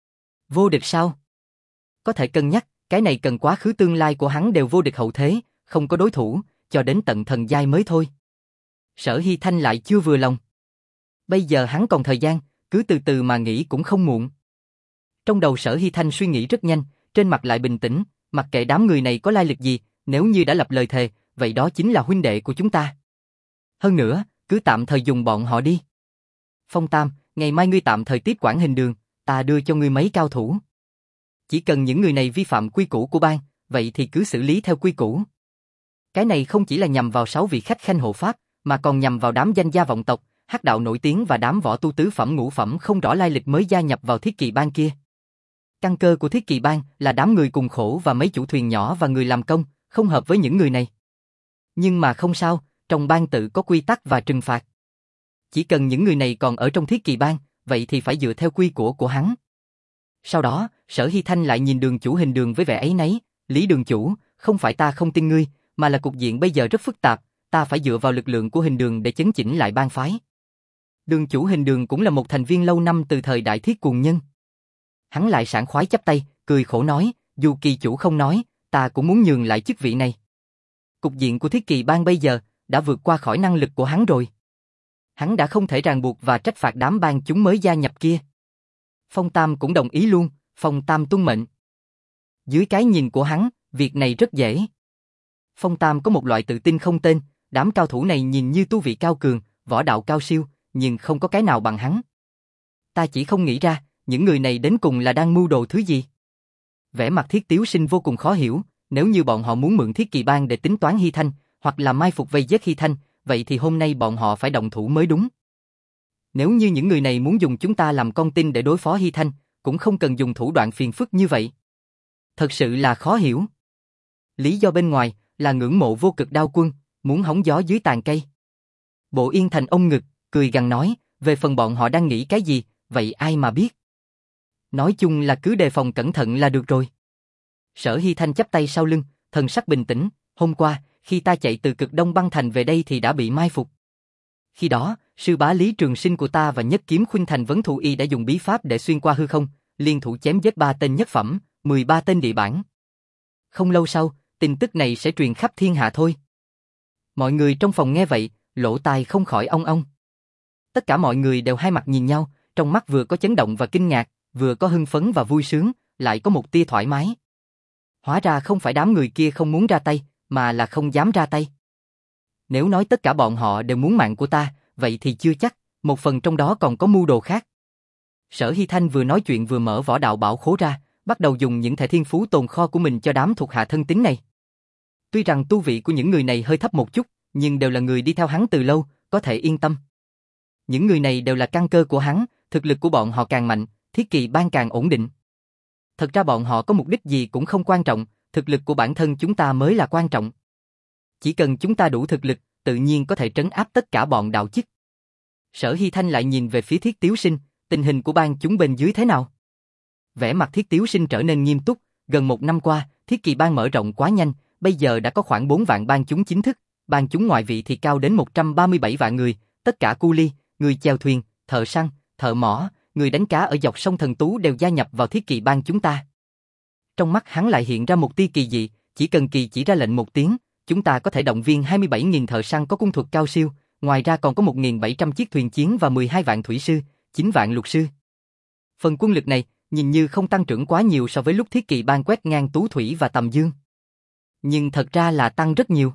Vô địch sao? Có thể cân nhắc, cái này cần quá khứ tương lai của hắn đều vô địch hậu thế, không có đối thủ, cho đến tận thần giai mới thôi. Sở Hy Thanh lại chưa vừa lòng. Bây giờ hắn còn thời gian, cứ từ từ mà nghĩ cũng không muộn. Trong đầu Sở Hy Thanh suy nghĩ rất nhanh, trên mặt lại bình tĩnh, mặc kệ đám người này có lai lịch gì, nếu như đã lập lời thề, vậy đó chính là huynh đệ của chúng ta. Hơn nữa, cứ tạm thời dùng bọn họ đi. Phong Tam, ngày mai ngươi tạm thời tiếp quản hình đường, ta đưa cho ngươi mấy cao thủ. Chỉ cần những người này vi phạm quy củ của bang, vậy thì cứ xử lý theo quy củ. Cái này không chỉ là nhằm vào sáu vị khách khanh hộ pháp, mà còn nhằm vào đám danh gia vọng tộc, hắc đạo nổi tiếng và đám võ tu tứ phẩm ngũ phẩm không rõ lai lịch mới gia nhập vào Thiết Kỵ Bang kia. Căn cơ của Thiết Kỵ Bang là đám người cùng khổ và mấy chủ thuyền nhỏ và người làm công, không hợp với những người này. Nhưng mà không sao, trong bang tự có quy tắc và trừng phạt. Chỉ cần những người này còn ở trong Thiết Kỵ Bang, vậy thì phải dựa theo quy củ của hắn. Sau đó, Sở Hy Thanh lại nhìn Đường chủ hình đường với vẻ ấy nấy, Lý đường chủ, không phải ta không tin ngươi, mà là cục diện bây giờ rất phức tạp, ta phải dựa vào lực lượng của hình đường để chấn chỉnh lại bang phái. Đường chủ hình đường cũng là một thành viên lâu năm từ thời Đại Thiết Cuồng Nhân. Hắn lại sảng khoái chắp tay, cười khổ nói, dù kỳ chủ không nói, ta cũng muốn nhường lại chức vị này. Cục diện của Thiết Kỵ Bang bây giờ đã vượt qua khỏi năng lực của hắn rồi. Hắn đã không thể ràng buộc và trách phạt đám bang chúng mới gia nhập kia. Phong Tam cũng đồng ý luôn, Phong Tam tuân mệnh. Dưới cái nhìn của hắn, việc này rất dễ. Phong Tam có một loại tự tin không tên, đám cao thủ này nhìn như tu vị cao cường, võ đạo cao siêu, nhưng không có cái nào bằng hắn. Ta chỉ không nghĩ ra, những người này đến cùng là đang mưu đồ thứ gì. Vẻ mặt Thiết Tiếu Sinh vô cùng khó hiểu, nếu như bọn họ muốn mượn Thiết Kỵ Bang để tính toán Hy Thanh, hoặc là mai phục vây giết Hy Thanh, vậy thì hôm nay bọn họ phải động thủ mới đúng. Nếu như những người này muốn dùng chúng ta làm con tin để đối phó Hy Thanh, cũng không cần dùng thủ đoạn phiền phức như vậy. Thật sự là khó hiểu. Lý do bên ngoài là ngưỡng mộ Vô Cực Đao Quân, muốn hóng gió dưới tàn cây. Bộ Yên Thành ôm ngực, cười gằn nói, về phần bọn họ đang nghĩ cái gì, vậy ai mà biết. Nói chung là cứ đề phòng cẩn thận là được rồi. Sở Hy Thanh chắp tay sau lưng, thần sắc bình tĩnh, hôm qua, khi ta chạy từ Cực Đông Băng Thành về đây thì đã bị mai phục. Khi đó, sư bá Lý Trường Sinh của ta và nhất kiếm khuynh thành Vấn Thù Y đã dùng bí pháp để xuyên qua hư không, liên thủ chém giết ba tên nhất phẩm, mười ba tên địa bản. Không lâu sau, tin tức này sẽ truyền khắp thiên hạ thôi. Mọi người trong phòng nghe vậy, lỗ tai không khỏi ong ong. Tất cả mọi người đều hai mặt nhìn nhau, trong mắt vừa có chấn động và kinh ngạc, vừa có hưng phấn và vui sướng, lại có một tia thoải mái. Hóa ra không phải đám người kia không muốn ra tay, mà là không dám ra tay. Nếu nói tất cả bọn họ đều muốn mạng của ta, vậy thì chưa chắc, một phần trong đó còn có mưu đồ khác. Sở Hy Thanh vừa nói chuyện vừa mở võ đạo bảo khố ra, bắt đầu dùng những thẻ thiên phú tồn kho của mình cho đám thuộc hạ thân tín này. Tuy rằng tu vị của những người này hơi thấp một chút, nhưng đều là người đi theo hắn từ lâu, có thể yên tâm. Những người này đều là căn cơ của hắn, thực lực của bọn họ càng mạnh, Thiết Kỵ Bang càng ổn định. Thật ra bọn họ có mục đích gì cũng không quan trọng, thực lực của bản thân chúng ta mới là quan trọng. Chỉ cần chúng ta đủ thực lực, tự nhiên có thể trấn áp tất cả bọn đạo chức. Sở Hy Thanh lại nhìn về phía Thiết Tiếu Sinh, tình hình của bang chúng bên dưới thế nào? Vẻ mặt Thiết Tiếu Sinh trở nên nghiêm túc, gần một năm qua, Thiết Kỵ Bang mở rộng quá nhanh, bây giờ đã có khoảng bốn vạn bang chúng chính thức, bang chúng ngoại vị thì cao đến một trăm ba mươi bảy vạn người, tất cả cu ly, người chèo thuyền, thợ săn, thợ mỏ, người đánh cá ở dọc sông Thần Tú đều gia nhập vào Thiết Kỵ Bang chúng ta. Trong mắt hắn lại hiện ra một tia kỳ dị, chỉ cần kỳ chỉ ra lệnh một tiếng, chúng ta có thể động viên hai mươi bảy nghìn thợ săn có cung thuật cao siêu, ngoài ra còn có một nghìn bảy trăm chiếc thuyền chiến và mười hai vạn thủy sư, chín vạn lục sư. Phần quân lực này nhìn như không tăng trưởng quá nhiều so với lúc Thiết Kỵ Bang quét ngang Tú Thủy và Tầm Dương. Nhưng thật ra là tăng rất nhiều.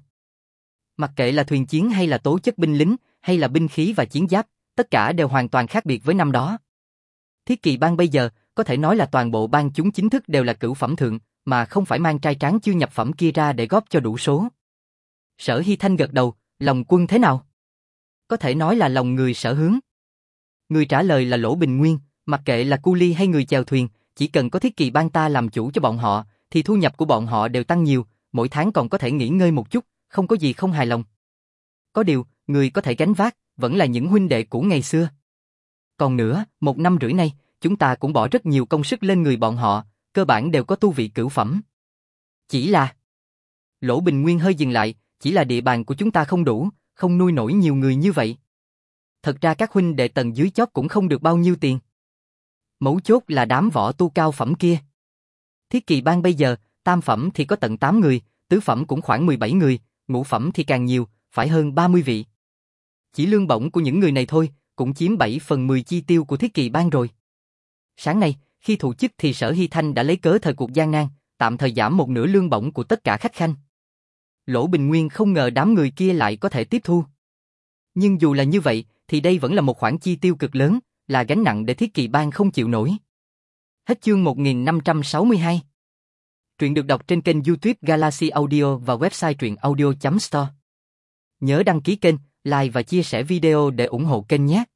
Mặc kệ là thuyền chiến hay là tố chất binh lính, hay là binh khí và chiến giáp, tất cả đều hoàn toàn khác biệt với năm đó. Thiết Kỵ Bang bây giờ, có thể nói là toàn bộ bang chúng chính thức đều là cửu phẩm thượng, mà không phải mang trai tráng chưa nhập phẩm kia ra để góp cho đủ số. Sở Hy Thanh gật đầu, lòng quân thế nào? Có thể nói là lòng người sở hướng. Người trả lời là Lỗ Bình Nguyên, mặc kệ là cu ly hay người chèo thuyền, chỉ cần có Thiết Kỳ Bang ta làm chủ cho bọn họ, thì thu nhập của bọn họ đều tăng nhiều, mỗi tháng còn có thể nghỉ ngơi một chút, không có gì không hài lòng. Có điều, người có thể gánh vác, vẫn là những huynh đệ cũ ngày xưa. Còn nữa, một năm rưỡi nay, chúng ta cũng bỏ rất nhiều công sức lên người bọn họ, cơ bản đều có tu vị cửu phẩm. Chỉ là... Lỗ Bình Nguyên hơi dừng lại, chỉ là địa bàn của chúng ta không đủ, không nuôi nổi nhiều người như vậy. Thật ra các huynh đệ tầng dưới chót cũng không được bao nhiêu tiền. Mấu chốt là đám võ tu cao phẩm kia. Thiết Kỳ Bang bây giờ, tam phẩm thì có tận tám người, tứ phẩm cũng khoảng mười bảy người, ngũ phẩm thì càng nhiều, phải hơn ba mươi vị. Chỉ lương bổng của những người này thôi, cũng chiếm bảy phần mười chi tiêu của Thiết Kỳ Bang rồi. Sáng nay, khi thụ chức thì Sở Hy Thanh đã lấy cớ thời cuộc gian nan, tạm thời giảm một nửa lương bổng của tất cả khách khanh. Lỗ Bình Nguyên không ngờ đám người kia lại có thể tiếp thu. Nhưng dù là như vậy, thì đây vẫn là một khoản chi tiêu cực lớn, là gánh nặng để Thiết Kỳ Bang không chịu nổi. Hết chương một nghìn năm trăm sáu mươi hai. Truyện được đọc trên kênh YouTube Galaxy Audio và website truyện audio chấm store. Nhớ đăng ký kênh, like và chia sẻ video để ủng hộ kênh nhé.